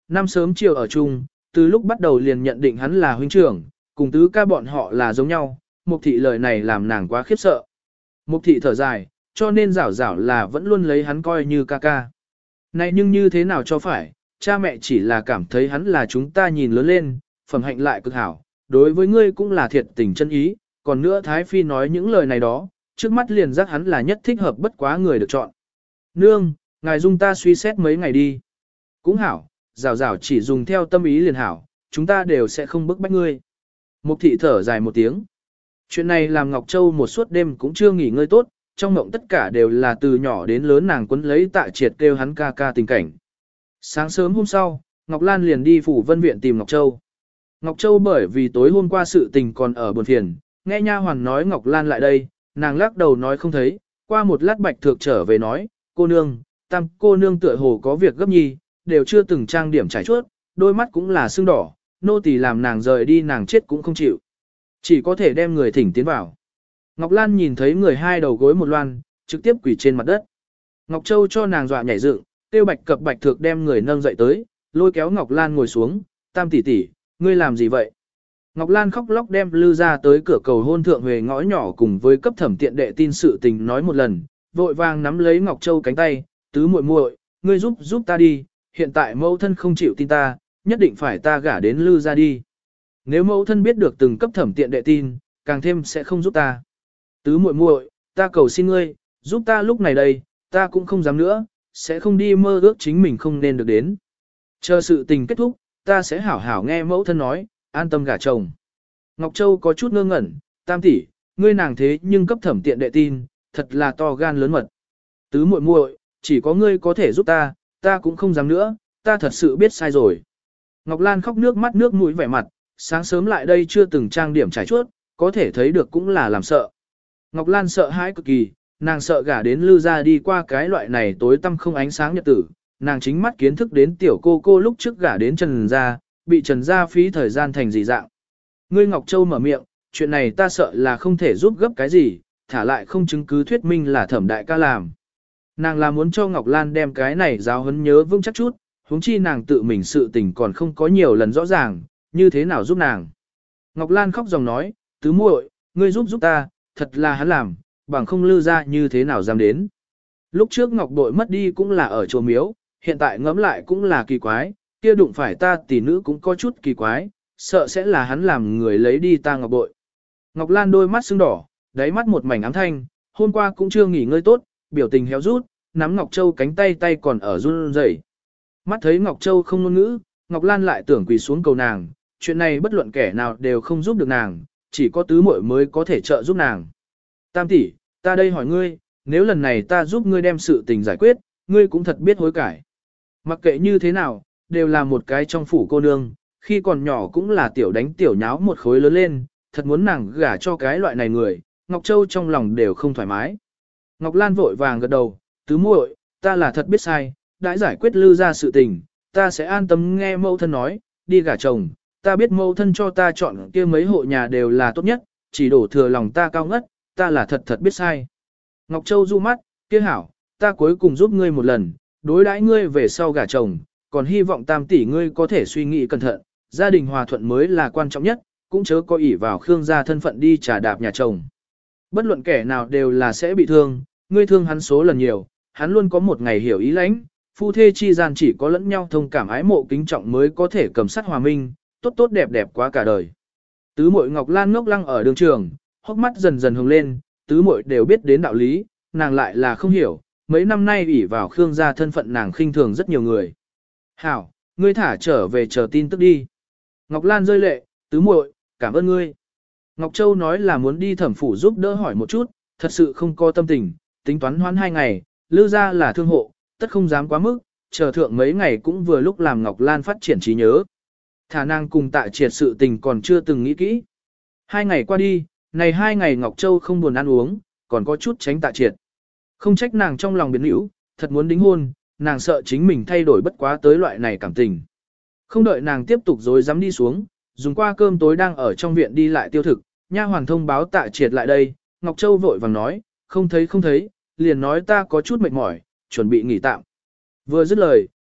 năm sớm chiều ở chung, từ lúc bắt đầu liền nhận định hắn là huynh trưởng, cùng tứ ca bọn họ là giống nhau, Mục thị lời này làm nàng quá khiếp sợ. Mục thị thở dài, cho nên rảo rảo là vẫn luôn lấy hắn coi như ca ca. Này nhưng như thế nào cho phải, cha mẹ chỉ là cảm thấy hắn là chúng ta nhìn lớn lên, phẩm hạnh lại cực hảo, đối với ngươi cũng là thiệt tình chân ý, còn nữa Thái Phi nói những lời này đó, trước mắt liền giác hắn là nhất thích hợp bất quá người được chọn. Nương, ngài dung ta suy xét mấy ngày đi. Cũng hảo, rảo rảo chỉ dùng theo tâm ý liền hảo, chúng ta đều sẽ không bức bách ngươi. Mục thị thở dài một tiếng. Chuyện này làm Ngọc Châu một suốt đêm cũng chưa nghỉ ngơi tốt, trong mộng tất cả đều là từ nhỏ đến lớn nàng quấn lấy Tạ Triệt kêu hắn ca ca tình cảnh. Sáng sớm hôm sau, Ngọc Lan liền đi phủ Vân Viện tìm Ngọc Châu. Ngọc Châu bởi vì tối hôm qua sự tình còn ở buồn phiền, nghe nha hoàn nói Ngọc Lan lại đây, nàng lắc đầu nói không thấy, qua một lát Bạch Thược trở về nói, cô nương, tam cô nương tựa hồ có việc gấp nhi, đều chưa từng trang điểm trải chuốt, đôi mắt cũng là sưng đỏ, nô tỳ làm nàng rời đi nàng chết cũng không chịu. Chỉ có thể đem người thỉnh tiến vào. Ngọc Lan nhìn thấy người hai đầu gối một loan, trực tiếp quỳ trên mặt đất. Ngọc Châu cho nàng dọa nhảy dựng, tiêu Bạch Cập Bạch Thược đem người nâng dậy tới, lôi kéo Ngọc Lan ngồi xuống, tam tỷ tỷ, ngươi làm gì vậy? Ngọc Lan khóc lóc đem Lư ra tới cửa cầu hôn thượng huề ngõ nhỏ cùng với cấp thẩm tiện đệ tin sự tình nói một lần, vội vàng nắm lấy Ngọc Châu cánh tay, tứ muội muội, ngươi giúp ta đi, hiện tại mẫu thân không chịu tin ta, nhất định phải ta gả đến Lư ra đi. Nếu mẫu thân biết được từng cấp thẩm tiện đệ tin, càng thêm sẽ không giúp ta. Tứ muội muội, ta cầu xin ngươi, giúp ta lúc này đây, ta cũng không dám nữa, sẽ không đi mơ ước chính mình không nên được đến. Chờ sự tình kết thúc, ta sẽ hảo hảo nghe mẫu thân nói, an tâm gả chồng. Ngọc Châu có chút ngơ ngẩn, tam tỷ, ngươi nàng thế nhưng cấp thẩm tiện đệ tin, thật là to gan lớn mật. Tứ muội muội, chỉ có ngươi có thể giúp ta, ta cũng không dám nữa, ta thật sự biết sai rồi. Ngọc Lan khóc nước mắt nước mũi vẻ mặt, sáng sớm lại đây chưa từng trang điểm trải chuốt, có thể thấy được cũng là làm sợ. Ngọc Lan sợ hãi cực kỳ, nàng sợ gả đến Lư ra đi qua cái loại này tối tăm không ánh sáng nhật tử, nàng chính mắt kiến thức đến tiểu cô lúc trước gả đến Trần gia, bị Trần gia phí thời gian thành gì dạng. Ngươi Ngọc Châu mở miệng, chuyện này ta sợ là không thể giúp gấp cái gì, thả lại không chứng cứ thuyết minh là thẩm đại ca làm. Nàng là muốn cho Ngọc Lan đem cái này giáo huấn nhớ vững chắc chút, huống chi nàng tự mình sự tình còn không có nhiều lần rõ ràng, như thế nào giúp nàng. Ngọc Lan khóc dòng nói, tứ muội, ngươi giúp ta, thật là hắn làm, bằng không Lư ra như thế nào dám đến. Lúc trước Ngọc Bội mất đi cũng là ở chùa miếu, hiện tại ngẫm lại cũng là kỳ quái, kia đụng phải ta tỷ nữ cũng có chút kỳ quái, sợ sẽ là hắn làm người lấy đi ta Ngọc Bội. Ngọc Lan đôi mắt sưng đỏ, đáy mắt một mảnh ám thanh, hôm qua cũng chưa nghỉ ngơi tốt, biểu tình héo rút, nắm Ngọc Châu cánh tay còn ở run rẩy. Mắt thấy Ngọc Châu không ngôn ngữ, Ngọc Lan lại tưởng quỳ xuống cầu nàng, chuyện này bất luận kẻ nào đều không giúp được nàng, chỉ có tứ muội mới có thể trợ giúp nàng. Tam tỷ, ta đây hỏi ngươi, nếu lần này ta giúp ngươi đem sự tình giải quyết, ngươi cũng thật biết hối cải. Mặc kệ như thế nào, đều là một cái trong phủ cô nương, khi còn nhỏ cũng là tiểu đánh tiểu nháo một khối lớn lên, thật muốn nàng gả cho cái loại này người, Ngọc Châu trong lòng đều không thoải mái. Ngọc Lan vội vàng gật đầu, tứ muội, ta là thật biết sai, đã giải quyết Lư ra sự tình, ta sẽ an tâm nghe mẫu thân nói, đi gả chồng, ta biết mẫu thân cho ta chọn kia mấy hộ nhà đều là tốt nhất, chỉ đổ thừa lòng ta cao ngất, ta là thật biết sai. Ngọc Châu du mắt, kia hảo, ta cuối cùng giúp ngươi một lần, đối đãi ngươi về sau gả chồng, còn hy vọng tam tỷ ngươi có thể suy nghĩ cẩn thận, gia đình hòa thuận mới là quan trọng nhất, cũng chớ có ỷ vào Khương gia thân phận đi trả đạp nhà chồng. Bất luận kẻ nào đều là sẽ bị thương, ngươi thương hắn số lần nhiều, hắn luôn có một ngày hiểu ý lãnh, phu thê chi gian chỉ có lẫn nhau thông cảm ái mộ kính trọng mới có thể cầm sát hòa minh, tốt đẹp đẹp quá cả đời. Tứ muội Ngọc Lan ngốc lăng ở đường trường, hốc mắt dần dần hồng lên, tứ muội đều biết đến đạo lý, nàng lại là không hiểu, mấy năm nay ủy vào Khương gia thân phận nàng khinh thường rất nhiều người. Hảo, ngươi thả trở về chờ tin tức đi. Ngọc Lan rơi lệ, tứ muội, cảm ơn ngươi. Ngọc Châu nói là muốn đi thẩm phủ giúp đỡ hỏi một chút, thật sự không có tâm tình, tính toán hoãn 2 ngày, Lư ra là thương hộ, tất không dám quá mức, chờ thượng mấy ngày cũng vừa lúc làm Ngọc Lan phát triển trí nhớ. Thả nàng cùng Tạ Triệt sự tình còn chưa từng nghĩ kỹ. 2 ngày qua đi, này 2 ngày Ngọc Châu không buồn ăn uống, còn có chút tránh Tạ Triệt. Không trách nàng trong lòng biến hữu, thật muốn đính hôn, nàng sợ chính mình thay đổi bất quá tới loại này cảm tình. Không đợi nàng tiếp tục dối dám đi xuống, dùng qua cơm tối đang ở trong viện đi lại tiêu thực, nha hoàn thông báo Tạ Triệt lại đây, Ngọc Châu vội vàng nói, không thấy, liền nói ta có chút mệt mỏi, chuẩn bị nghỉ tạm. Vừa dứt lời,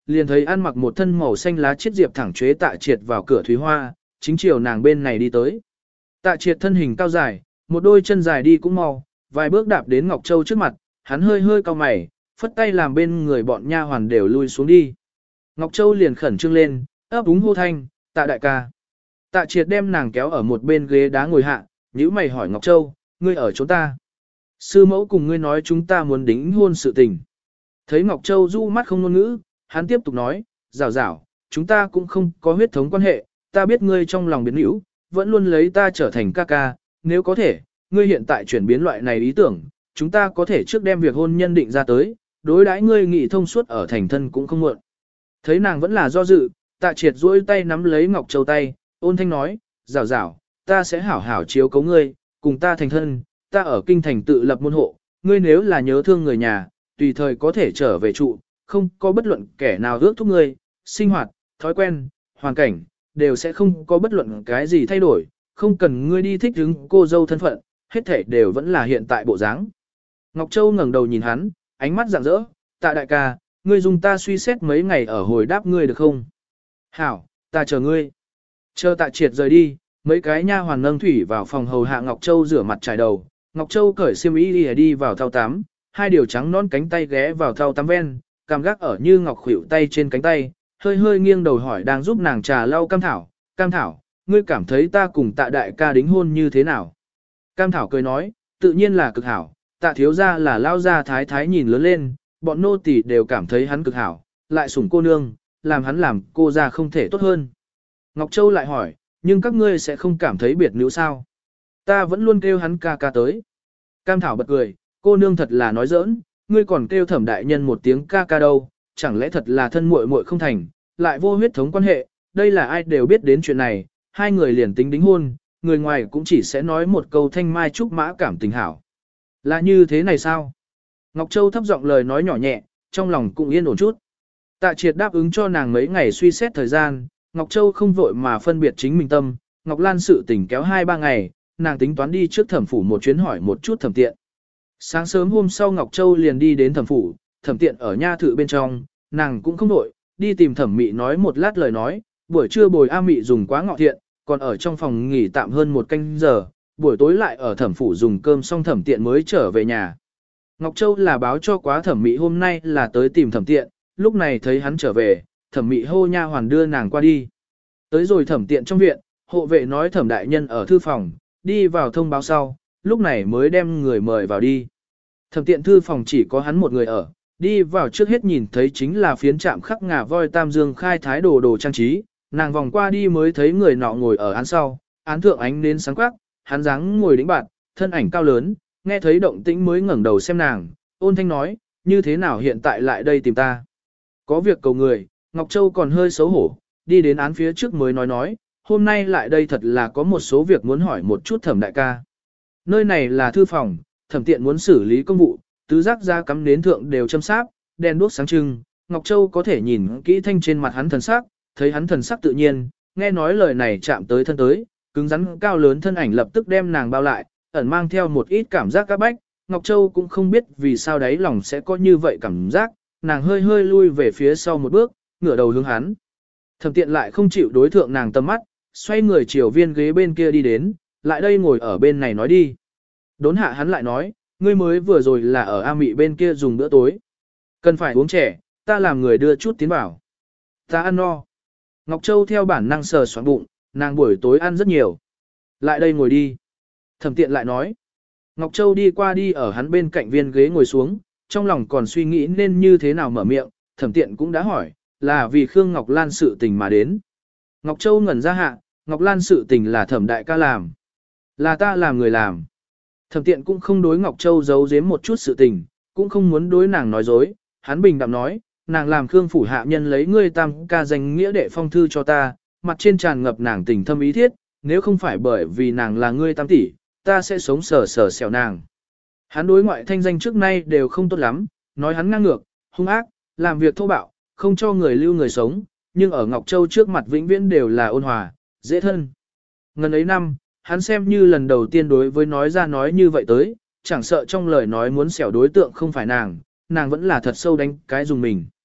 liền thấy ăn mặc một thân màu xanh lá chiết diệp thẳng chế Tạ Triệt vào cửa Thúy Hoa, chính chiều nàng bên này đi tới. Tạ Triệt thân hình cao dài, một đôi chân dài đi cũng mau, vài bước đạp đến Ngọc Châu trước mặt, hắn hơi hơi cau mày, phất tay làm bên người bọn nha hoàn đều lui xuống đi. Ngọc Châu liền khẩn trương lên, ấp úng hô thanh, Tạ đại ca. Tạ Triệt đem nàng kéo ở một bên ghế đá ngồi hạ, nhíu mày hỏi Ngọc Châu, ngươi ở chỗ ta. Sư mẫu cùng ngươi nói chúng ta muốn đính hôn sự tình. Thấy Ngọc Châu du mắt không ngôn ngữ, hắn tiếp tục nói, rảo rảo, chúng ta cũng không có huyết thống quan hệ, ta biết ngươi trong lòng biến hữu, vẫn luôn lấy ta trở thành ca ca, nếu có thể, ngươi hiện tại chuyển biến loại này ý tưởng, chúng ta có thể trước đem việc hôn nhân định ra tới, đối đãi ngươi nghị thông suốt ở thành thân cũng không muộn. Thấy nàng vẫn là do dự, Tạ Triệt duỗi tay nắm lấy Ngọc Châu tay, ôn thanh nói, rảo rảo, ta sẽ hảo hảo chiếu cấu ngươi, cùng ta thành thân, ta ở kinh thành tự lập môn hộ, ngươi nếu là nhớ thương người nhà, tùy thời có thể trở về trụ, không có bất luận kẻ nào ước thúc ngươi, sinh hoạt, thói quen, hoàn cảnh, đều sẽ không có bất luận cái gì thay đổi, không cần ngươi đi thích ứng cô dâu thân phận, hết thể đều vẫn là hiện tại bộ dáng. Ngọc Châu ngẩng đầu nhìn hắn, ánh mắt rạng rỡ, Tạ đại ca, ngươi dùng ta suy xét mấy ngày ở hồi đáp ngươi được không? Hảo, ta chờ ngươi. Chờ Tạ Triệt rời đi, mấy cái nha hoàn nâng thủy vào phòng hầu hạ Ngọc Châu rửa mặt trải đầu, Ngọc Châu cởi xiêm y đi vào thau tắm, hai điều trắng non cánh tay ghé vào thau tắm ven, cảm gác ở như ngọc khuỷu tay trên cánh tay, hơi hơi nghiêng đầu hỏi đang giúp nàng trà lau Cam Thảo, ngươi cảm thấy ta cùng Tạ đại ca đính hôn như thế nào? Cam Thảo cười nói, tự nhiên là cực hảo, Tạ thiếu gia là lao gia thái thái nhìn lớn lên, bọn nô tỳ đều cảm thấy hắn cực hảo, lại sủng cô nương, làm hắn làm cô gia không thể tốt hơn. Ngọc Châu lại hỏi, nhưng các ngươi sẽ không cảm thấy biệt nữ sao? Ta vẫn luôn kêu hắn ca ca tới. Cam Thảo bật cười, cô nương thật là nói giỡn, ngươi còn kêu Thẩm đại nhân một tiếng ca ca đâu, chẳng lẽ thật là thân muội muội không thành, lại vô huyết thống quan hệ, đây là ai đều biết đến chuyện này, hai người liền tính đính hôn, người ngoài cũng chỉ sẽ nói một câu thanh mai trúc mã cảm tình hảo. Là như thế này sao? Ngọc Châu thấp giọng lời nói nhỏ nhẹ, trong lòng cũng yên ổn chút. Tạ Triệt đáp ứng cho nàng mấy ngày suy xét thời gian, Ngọc Châu không vội mà phân biệt chính mình tâm, Ngọc Lan sự tình kéo 2-3 ngày, nàng tính toán đi trước thẩm phủ một chuyến hỏi một chút thẩm tiện. Sáng sớm hôm sau Ngọc Châu liền đi đến thẩm phủ, thẩm tiện ở nha thự bên trong, nàng cũng không vội, đi tìm thẩm mị nói một lát lời nói, buổi trưa bồi A mị dùng quá ngọ thiện, còn ở trong phòng nghỉ tạm hơn một canh giờ, buổi tối lại ở thẩm phủ dùng cơm xong thẩm tiện mới trở về nhà. Ngọc Châu là báo cho quá thẩm mị hôm nay là tới tìm thẩm tiện, lúc này thấy hắn trở về, thẩm mị hô nha hoàn đưa nàng qua đi. Tới rồi thẩm tiện trong viện, hộ vệ nói thẩm đại nhân ở thư phòng, đi vào thông báo sau, lúc này mới đem người mời vào đi. Thẩm tiện thư phòng chỉ có hắn một người ở, đi vào trước hết nhìn thấy chính là phiến trạm khắc ngà voi tam dương khai thái đồ trang trí, nàng vòng qua đi mới thấy người nọ ngồi ở án sau, án thượng ánh đến sáng quắc, hắn dáng ngồi đĩnh bạn, thân ảnh cao lớn, nghe thấy động tĩnh mới ngẩng đầu xem nàng, ôn thanh nói, như thế nào hiện tại lại đây tìm ta. Có việc cầu người, Ngọc Châu còn hơi xấu hổ, đi đến án phía trước mới nói, hôm nay lại đây thật là có một số việc muốn hỏi một chút thẩm đại ca. Nơi này là thư phòng, thẩm tiện muốn xử lý công vụ, tứ giác ra cắm nến thượng đều châm sáp, đèn đuốc sáng trưng, Ngọc Châu có thể nhìn kỹ thanh trên mặt hắn thần sắc, thấy hắn thần sắc tự nhiên, nghe nói lời này chạm tới thân tới, cứng rắn cao lớn thân ảnh lập tức đem nàng bao lại, ẩn mang theo một ít cảm giác các bách, Ngọc Châu cũng không biết vì sao đấy lòng sẽ có như vậy cảm giác, nàng hơi hơi lui về phía sau một bước, ngửa đầu hướng hắn. Thẩm tiện lại không chịu đối thượng nàng tầm mắt, xoay người chiều viên ghế bên kia đi đến, lại đây ngồi ở bên này nói đi. Đốn hạ hắn lại nói, ngươi mới vừa rồi là ở A Mị bên kia dùng bữa tối. Cần phải uống trẻ, ta làm người đưa chút tiến bảo. Ta ăn no. Ngọc Châu theo bản năng sờ soạn bụng, nàng buổi tối ăn rất nhiều. Lại đây ngồi đi. Thẩm tiện lại nói. Ngọc Châu đi qua đi ở hắn bên cạnh viên ghế ngồi xuống, trong lòng còn suy nghĩ nên như thế nào mở miệng, thẩm tiện cũng đã hỏi, là vì Khương Ngọc Lan sự tình mà đến. Ngọc Châu ngẩn ra hạ, Ngọc Lan sự tình là thẩm đại ca làm. Là ta làm người làm. Thẩm tiện cũng không đối Ngọc Châu giấu giếm một chút sự tình, cũng không muốn đối nàng nói dối, hắn bình đạm nói, nàng làm Khương phủ hạ nhân lấy ngươi tam ca danh nghĩa đệ phong thư cho ta, mặt trên tràn ngập nàng tình thâm ý thiết, nếu không phải bởi vì nàng là ngươi tam tỷ, ta sẽ sống sờ sờ xẻo nàng. Hắn đối ngoại thanh danh trước nay đều không tốt lắm, nói hắn ngang ngược, hung ác, làm việc thô bạo, không cho người lưu người sống, nhưng ở Ngọc Châu trước mặt vĩnh viễn đều là ôn hòa, dễ thân. Ngần ấy năm, hắn xem như lần đầu tiên đối với nói ra nói như vậy tới, chẳng sợ trong lời nói muốn xẻo đối tượng không phải nàng, nàng vẫn là thật sâu đánh cái dùng mình.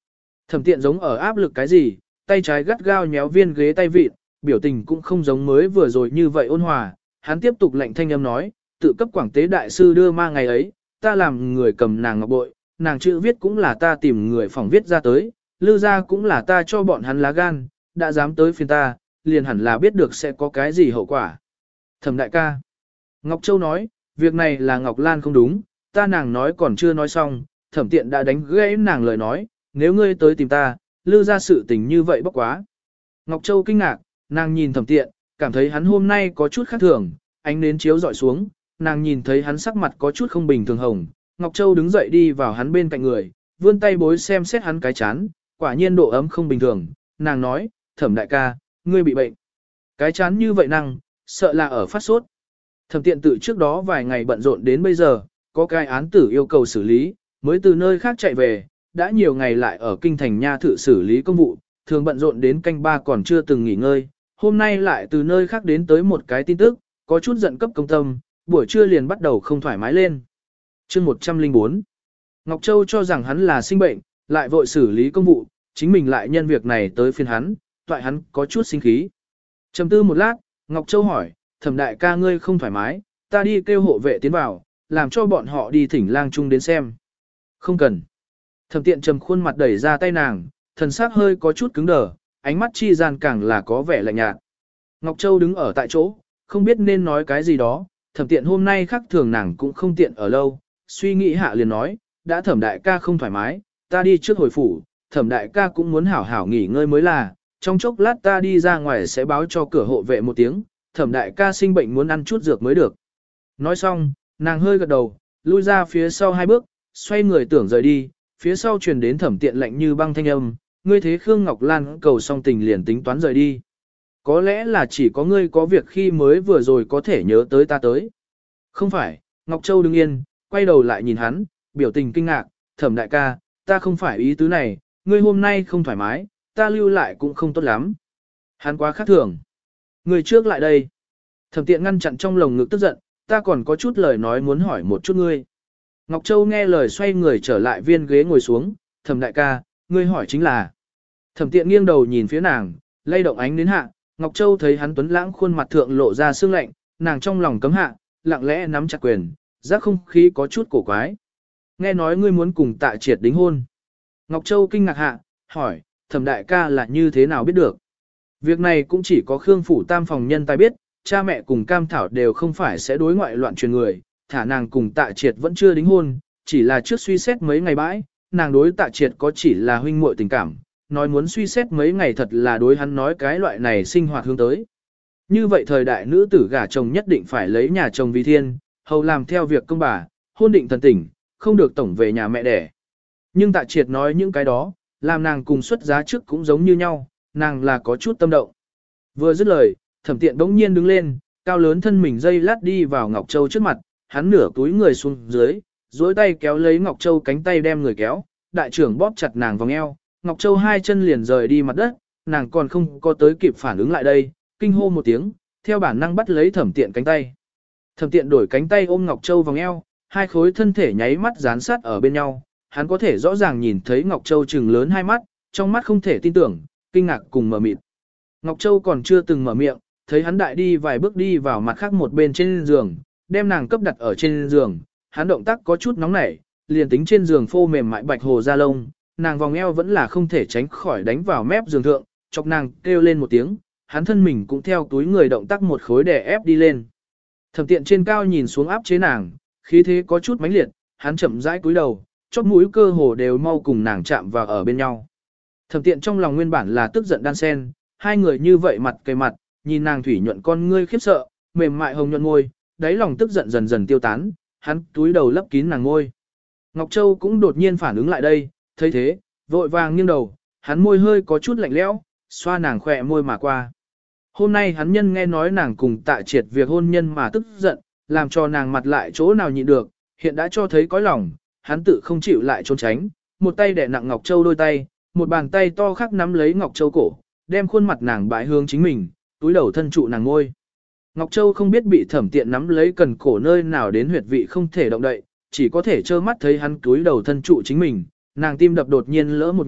Thẩm Tiện giống ở áp lực cái gì, tay trái gắt gao nhéo viên ghế tay vịt, biểu tình cũng không giống mới vừa rồi như vậy ôn hòa. Hắn tiếp tục lệnh thanh âm nói, tự cấp quảng tế đại sư đưa ma ngày ấy, ta làm người cầm nàng ngọc bội, nàng chữ viết cũng là ta tìm người phỏng viết ra tới, Lư gia cũng là ta cho bọn hắn lá gan, đã dám tới phiên ta, liền hẳn là biết được sẽ có cái gì hậu quả. Thẩm đại ca. Ngọc Châu nói, việc này là Ngọc Lan không đúng, ta nàng nói còn chưa nói xong, Thẩm Tiện đã đánh gãy nàng lời nói, nếu ngươi tới tìm ta, Lư gia sự tình như vậy bốc quá. Ngọc Châu kinh ngạc, nàng nhìn Thẩm Tiện, cảm thấy hắn hôm nay có chút khác thường, ánh nến chiếu dọi xuống, nàng nhìn thấy hắn sắc mặt có chút không bình thường hồng. Ngọc Châu đứng dậy đi vào hắn bên cạnh người, vươn tay bối xem xét hắn cái chán, quả nhiên độ ấm không bình thường, nàng nói, Thẩm đại ca, ngươi bị bệnh. Cái chán như vậy năng, sợ là ở phát sốt. Thẩm Tiện tự trước đó vài ngày bận rộn đến bây giờ, có cái án tử yêu cầu xử lý, mới từ nơi khác chạy về, đã nhiều ngày lại ở kinh thành nha thự xử lý công vụ, thường bận rộn đến canh ba còn chưa từng nghỉ ngơi, hôm nay lại từ nơi khác đến tới một cái tin tức, có chút giận cấp công tâm, buổi trưa liền bắt đầu không thoải mái lên. Chương 104 Ngọc Châu cho rằng hắn là sinh bệnh, lại vội xử lý công vụ, chính mình lại nhân việc này tới phiên hắn, toại hắn có chút sinh khí. Trầm tư một lát, Ngọc Châu hỏi, Thẩm đại ca ngươi không thoải mái, ta đi kêu hộ vệ tiến vào, làm cho bọn họ đi thỉnh lang trung đến xem. Không cần. Thẩm Tiện trầm khuôn mặt đẩy ra tay nàng, thần sắc hơi có chút cứng đờ, ánh mắt chi gian càng là có vẻ lạnh nhạt. Ngọc Châu đứng ở tại chỗ, không biết nên nói cái gì đó, Thẩm Tiện hôm nay khác thường nàng cũng không tiện ở lâu, suy nghĩ hạ liền nói, đã Thẩm đại ca không thoải mái, ta đi trước hồi phủ, Thẩm đại ca cũng muốn hảo hảo nghỉ ngơi mới là, trong chốc lát ta đi ra ngoài sẽ báo cho cửa hộ vệ một tiếng, Thẩm đại ca sinh bệnh muốn ăn chút dược mới được. Nói xong, nàng hơi gật đầu, lui ra phía sau hai bước, xoay người tưởng rời đi, phía sau truyền đến Thẩm Tiện lạnh như băng thanh âm, ngươi thế Khương Ngọc Lan cầu xong tình liền tính toán rời đi. Có lẽ là chỉ có ngươi có việc khi mới vừa rồi có thể nhớ tới ta tới. Không phải, Ngọc Châu đứng yên, quay đầu lại nhìn hắn, biểu tình kinh ngạc, Thẩm đại ca, ta không phải ý tứ này, ngươi hôm nay không thoải mái, ta lưu lại cũng không tốt lắm. Hắn quá khác thường. Ngươi trước lại đây. Thẩm Tiện ngăn chặn trong lồng ngực tức giận, ta còn có chút lời nói muốn hỏi một chút ngươi. Ngọc Châu nghe lời xoay người trở lại viên ghế ngồi xuống, Thẩm đại ca, ngươi hỏi chính là. Thẩm Tiện nghiêng đầu nhìn phía nàng, lay động ánh đến hạ, Ngọc Châu thấy hắn tuấn lãng khuôn mặt thượng lộ ra sương lạnh, nàng trong lòng cấm hạ, lặng lẽ nắm chặt quyền, giác không khí có chút cổ quái. Nghe nói ngươi muốn cùng Tạ Triệt đính hôn. Ngọc Châu kinh ngạc hạ, hỏi, Thẩm đại ca là như thế nào biết được? Việc này cũng chỉ có Khương phủ tam phòng nhân tài biết, cha mẹ cùng Cam Thảo đều không phải sẽ đối ngoại loạn truyền người, thả nàng cùng Tạ Triệt vẫn chưa đính hôn, chỉ là trước suy xét mấy ngày bãi, nàng đối Tạ Triệt có chỉ là huynh muội tình cảm, nói muốn suy xét mấy ngày thật là đối hắn nói cái loại này sinh hoạt hướng tới. Như vậy thời đại nữ tử gả chồng nhất định phải lấy nhà chồng vì thiên, hầu làm theo việc công bà, hôn định thần tỉnh, không được tổng về nhà mẹ đẻ. Nhưng Tạ Triệt nói những cái đó, làm nàng cùng xuất giá trước cũng giống như nhau, nàng là có chút tâm động. Vừa dứt lời, Thẩm Tiện bỗng nhiên đứng lên, cao lớn thân mình dây lát đi vào Ngọc Châu trước mặt, hắn nửa túi người xuống dưới, duỗi tay kéo lấy Ngọc Châu cánh tay đem người kéo, đại trưởng bóp chặt nàng vòng eo, Ngọc Châu hai chân liền rời đi mặt đất, nàng còn không có tới kịp phản ứng lại đây, kinh hô một tiếng, theo bản năng bắt lấy Thẩm Tiện cánh tay. Thẩm Tiện đổi cánh tay ôm Ngọc Châu vòng eo, hai khối thân thể nháy mắt dán sát ở bên nhau, hắn có thể rõ ràng nhìn thấy Ngọc Châu trừng lớn hai mắt, trong mắt không thể tin tưởng, kinh ngạc cùng mở mịt. Ngọc Châu còn chưa từng mở miệng, thấy hắn đại đi vài bước đi vào mặt khác một bên trên giường, đem nàng cấp đặt ở trên giường, hắn động tác có chút nóng nảy, liền tính trên giường phô mềm mại bạch hồ da lông, nàng vòng eo vẫn là không thể tránh khỏi đánh vào mép giường thượng, chọc nàng kêu lên một tiếng, hắn thân mình cũng theo túi người động tác một khối đè ép đi lên. Thẩm Tiện trên cao nhìn xuống áp chế nàng, khí thế có chút mãnh liệt, hắn chậm rãi cúi đầu, chóp mũi cơ hồ đều mau cùng nàng chạm vào ở bên nhau. Thẩm Tiện trong lòng nguyên bản là tức giận đan sen, hai người như vậy mặt kề mặt, nhìn nàng thủy nhuận con ngươi khiếp sợ, mềm mại hồng nhuận môi, đáy lòng tức giận dần dần tiêu tán, hắn túi đầu lấp kín nàng môi. Ngọc Châu cũng đột nhiên phản ứng lại đây, thấy thế, vội vàng nghiêng đầu, hắn môi hơi có chút lạnh lẽo, xoa nàng khỏe môi mà qua. Hôm nay hắn nhân nghe nói nàng cùng Tạ Triệt việc hôn nhân mà tức giận, làm cho nàng mặt lại chỗ nào nhịn được, hiện đã cho thấy cõi lòng, hắn tự không chịu lại trốn tránh, một tay đè nặng Ngọc Châu đôi tay, một bàn tay to khác nắm lấy Ngọc Châu cổ, đem khuôn mặt nàng bãi hướng chính mình, túi đầu thân trụ nàng ngôi. Ngọc Châu không biết bị Thẩm Tiện nắm lấy cần cổ nơi nào đến huyệt vị không thể động đậy, chỉ có thể trơ mắt thấy hắn túi đầu thân trụ chính mình, nàng tim đập đột nhiên lỡ một nhịp,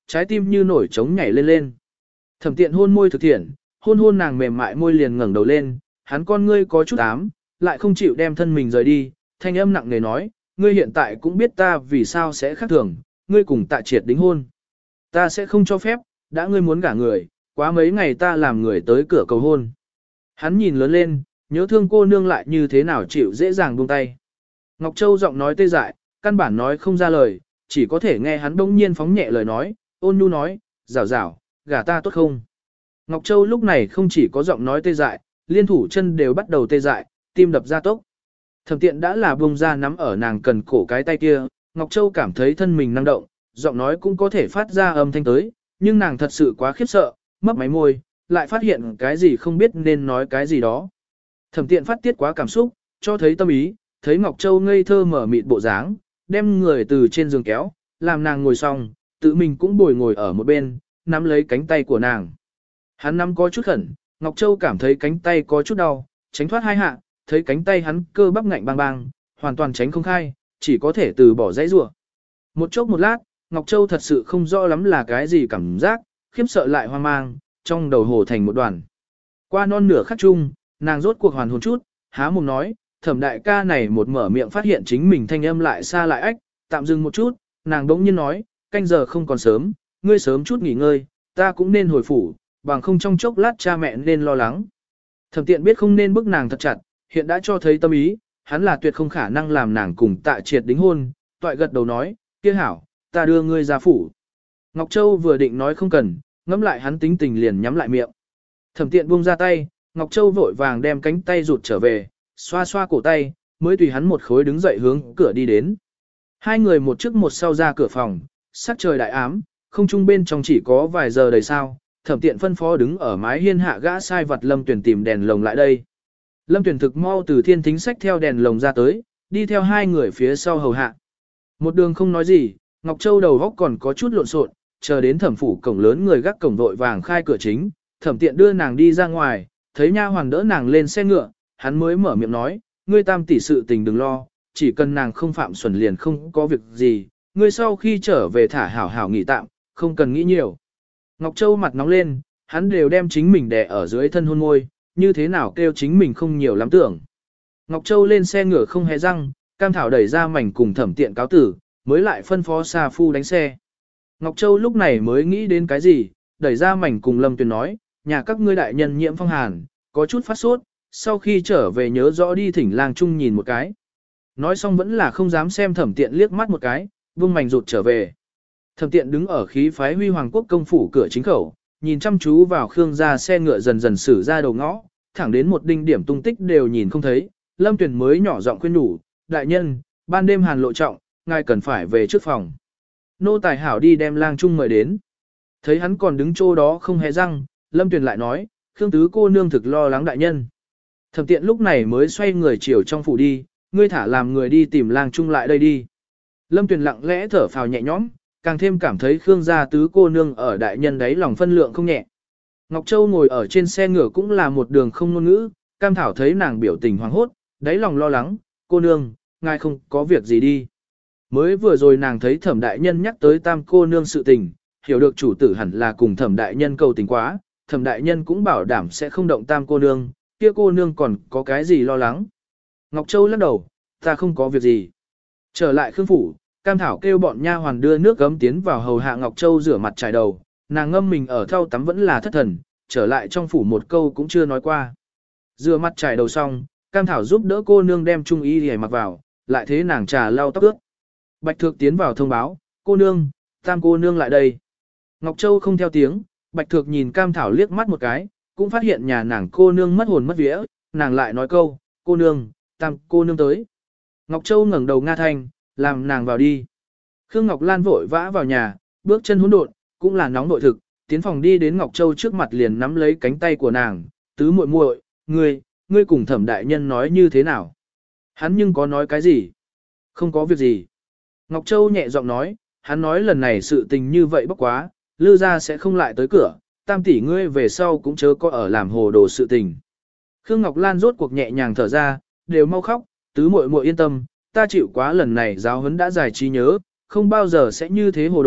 trái tim như nổi trống nhảy lên lên. Thẩm Tiện hôn môi thực thiện, hôn nàng mềm mại môi liền ngẩng đầu lên, hắn con ngươi có chút ám, lại không chịu đem thân mình rời đi, thanh âm nặng nề nói, ngươi hiện tại cũng biết ta vì sao sẽ khác thường, ngươi cùng Tạ Triệt đính hôn. Ta sẽ không cho phép, đã ngươi muốn gả người, quá mấy ngày ta làm người tới cửa cầu hôn. Hắn nhìn lớn lên, nhớ thương cô nương lại như thế nào chịu dễ dàng buông tay. Ngọc Châu giọng nói tê dại, căn bản nói không ra lời, chỉ có thể nghe hắn bỗng nhiên phóng nhẹ lời nói, ôn nhu nói, rảo rảo, gả ta tốt không. Ngọc Châu lúc này không chỉ có giọng nói tê dại, liên thủ chân đều bắt đầu tê dại, tim đập ra tốc. Thẩm Tiện đã là buông ra nắm ở nàng cần cổ cái tay kia, Ngọc Châu cảm thấy thân mình năng động, giọng nói cũng có thể phát ra âm thanh tới, nhưng nàng thật sự quá khiếp sợ, mấp máy môi, lại phát hiện cái gì không biết nên nói cái gì đó. Thẩm Tiện phát tiết quá cảm xúc, cho thấy tâm ý, thấy Ngọc Châu ngây thơ mở mịt bộ dáng, đem người từ trên giường kéo, làm nàng ngồi xong, tự mình cũng bồi ngồi ở một bên, nắm lấy cánh tay của nàng. Hắn nắm có chút khẩn, Ngọc Châu cảm thấy cánh tay có chút đau, tránh thoát hai hạ, thấy cánh tay hắn cơ bắp ngạnh bang bang, hoàn toàn tránh không khai, chỉ có thể từ bỏ dãy rủa. Một chốc một lát, Ngọc Châu thật sự không rõ lắm là cái gì cảm giác, khiếp sợ lại hoang mang, trong đầu hồ thành một đoàn. Qua non nửa khắc chung, nàng rốt cuộc hoàn hồn chút, há mồm nói, Thẩm đại ca này một mở miệng phát hiện chính mình thanh âm lại xa lại ách, tạm dừng một chút, nàng đống nhiên nói, canh giờ không còn sớm, ngươi sớm chút nghỉ ngơi, ta cũng nên hồi phủ, bằng không trong chốc lát cha mẹ nên lo lắng. Thẩm Tiện biết không nên bức nàng thật chặt, hiện đã cho thấy tâm ý, hắn là tuyệt không khả năng làm nàng cùng Tạ Triệt đính hôn, toại gật đầu nói, kia hảo, ta đưa ngươi ra phủ. Ngọc Châu vừa định nói không cần, ngẫm lại hắn tính tình liền nhắm lại miệng. Thẩm Tiện buông ra tay, Ngọc Châu vội vàng đem cánh tay rụt trở về, xoa xoa cổ tay, mới tùy hắn một khối đứng dậy hướng cửa đi đến. Hai người một trước một sau ra cửa phòng, sắc trời đại ám, không trung bên trong chỉ có vài giờ đầy sao, Thẩm Tiện phân phó đứng ở mái hiên hạ gã sai vật Lâm Tuyển tìm đèn lồng lại đây. Lâm Tuyển thực mau từ thiên thính sách theo đèn lồng ra tới, đi theo hai người phía sau hầu hạ. Một đường không nói gì, Ngọc Châu đầu góc còn có chút lộn xộn, chờ đến thẩm phủ cổng lớn người gác cổng vội vàng khai cửa chính, Thẩm Tiện đưa nàng đi ra ngoài, thấy nha hoàn đỡ nàng lên xe ngựa, hắn mới mở miệng nói, ngươi tam tỷ sự tình đừng lo, chỉ cần nàng không phạm xuẩn liền không có việc gì, ngươi sau khi trở về thả hảo hảo nghỉ tạm, không cần nghĩ nhiều. Ngọc Châu mặt nóng lên, hắn đều đem chính mình đè ở dưới thân hôn môi, như thế nào kêu chính mình không nhiều lắm tưởng. Ngọc Châu lên xe ngựa không hề răng, Cam Thảo đẩy ra mảnh cùng Thẩm Tiện cáo tử, mới lại phân phó Sa Phu đánh xe. Ngọc Châu lúc này mới nghĩ đến cái gì, đẩy ra mảnh cùng Lâm Tuyền nói, nhà các ngươi đại nhân nhiễm phong hàn, có chút phát sốt, sau khi trở về nhớ rõ đi thỉnh lang trung nhìn một cái. Nói xong vẫn là không dám xem Thẩm Tiện liếc mắt một cái, vung mảnh rụt trở về. Thẩm Tiện đứng ở khí phái huy hoàng quốc công phủ cửa chính khẩu, nhìn chăm chú vào Khương gia xe ngựa dần dần xử ra đầu ngõ, thẳng đến một đinh điểm tung tích đều nhìn không thấy, Lâm Tuyền mới nhỏ giọng khuyên nhủ, đại nhân, ban đêm hàn lộ trọng, ngài cần phải về trước phòng. Nô tài hảo đi đem lang trung mời đến. Thấy hắn còn đứng chỗ đó không hề răng, Lâm Tuyền lại nói, Khương tứ cô nương thực lo lắng đại nhân. Thẩm Tiện lúc này mới xoay người chiều trong phủ đi, ngươi thả làm người đi tìm lang trung lại đây đi. Lâm Tuyền lặng lẽ thở phào nhẹ nhõm, càng thêm cảm thấy Khương gia tứ cô nương ở đại nhân đấy lòng phân lượng không nhẹ. Ngọc Châu ngồi ở trên xe ngựa cũng là một đường không ngôn ngữ, Cam Thảo thấy nàng biểu tình hoảng hốt, đáy lòng lo lắng, cô nương, ngài không có việc gì đi. Mới vừa rồi nàng thấy Thẩm đại nhân nhắc tới tam cô nương sự tình, hiểu được chủ tử hẳn là cùng Thẩm đại nhân cầu tình quá, Thẩm đại nhân cũng bảo đảm sẽ không động tam cô nương, kia cô nương còn có cái gì lo lắng. Ngọc Châu lắc đầu, ta không có việc gì. Trở lại Khương phủ, Cam Thảo kêu bọn nha hoàn đưa nước gấm tiến vào hầu hạ Ngọc Châu rửa mặt trải đầu, nàng ngâm mình ở thau tắm vẫn là thất thần, trở lại trong phủ một câu cũng chưa nói qua. Rửa mặt trải đầu xong, Cam Thảo giúp đỡ cô nương đem trung y để mặc vào, lại thế nàng trà lau tóc ướt. Bạch Thược tiến vào thông báo, cô nương, tam cô nương lại đây. Ngọc Châu không theo tiếng, Bạch Thược nhìn Cam Thảo liếc mắt một cái, cũng phát hiện nhà nàng cô nương mất hồn mất vía, nàng lại nói câu, cô nương, tam cô nương tới. Ngọc Châu ngẩng đầu nga thanh, làm nàng vào đi. Khương Ngọc Lan vội vã vào nhà, bước chân hỗn độn, cũng là nóng nội thực, tiến phòng đi đến Ngọc Châu trước mặt liền nắm lấy cánh tay của nàng, tứ muội muội, ngươi cùng Thẩm đại nhân nói như thế nào? Hắn nhưng có nói cái gì? Không có việc gì. Ngọc Châu nhẹ giọng nói, hắn nói lần này sự tình như vậy bốc quá, Lư gia sẽ không lại tới cửa, tam tỷ ngươi về sau cũng chớ có ở làm hồ đồ sự tình. Khương Ngọc Lan rốt cuộc nhẹ nhàng thở ra, đều mau khóc, tứ muội muội yên tâm, ta chịu quá lần này giáo huấn đã giải trí nhớ, không bao giờ sẽ như thế hồ đồ,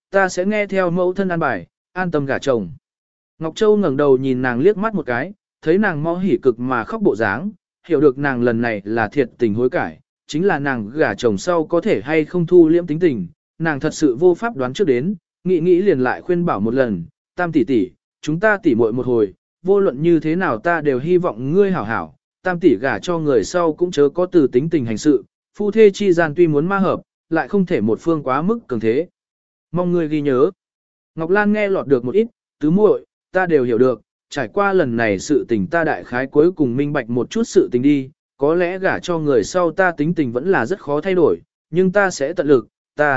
ta sẽ nghe theo mẫu thân an bài, an tâm gả chồng. Ngọc Châu ngẩng đầu nhìn nàng liếc mắt một cái, thấy nàng mau hỉ cực mà khóc bộ dáng, hiểu được nàng lần này là thiệt tình hối cải, chính là nàng gả chồng sau có thể hay không thu liễm tính tình, nàng thật sự vô pháp đoán trước đến, nghĩ liền lại khuyên bảo một lần, Tam tỷ tỷ, chúng ta tỷ muội một hồi, vô luận như thế nào ta đều hy vọng ngươi hảo hảo, Tam tỷ gả cho người sau cũng chớ có từ tính tình hành sự, phu thê chi gian tuy muốn ma hợp, lại không thể một phương quá mức cường thế. Mong ngươi ghi nhớ. Ngọc Lan nghe lọt được một ít, tứ muội, ta đều hiểu được, trải qua lần này sự tình ta đại khái cuối cùng minh bạch một chút sự tình đi, có lẽ gả cho người sau ta tính tình vẫn là rất khó thay đổi, nhưng ta sẽ tận lực,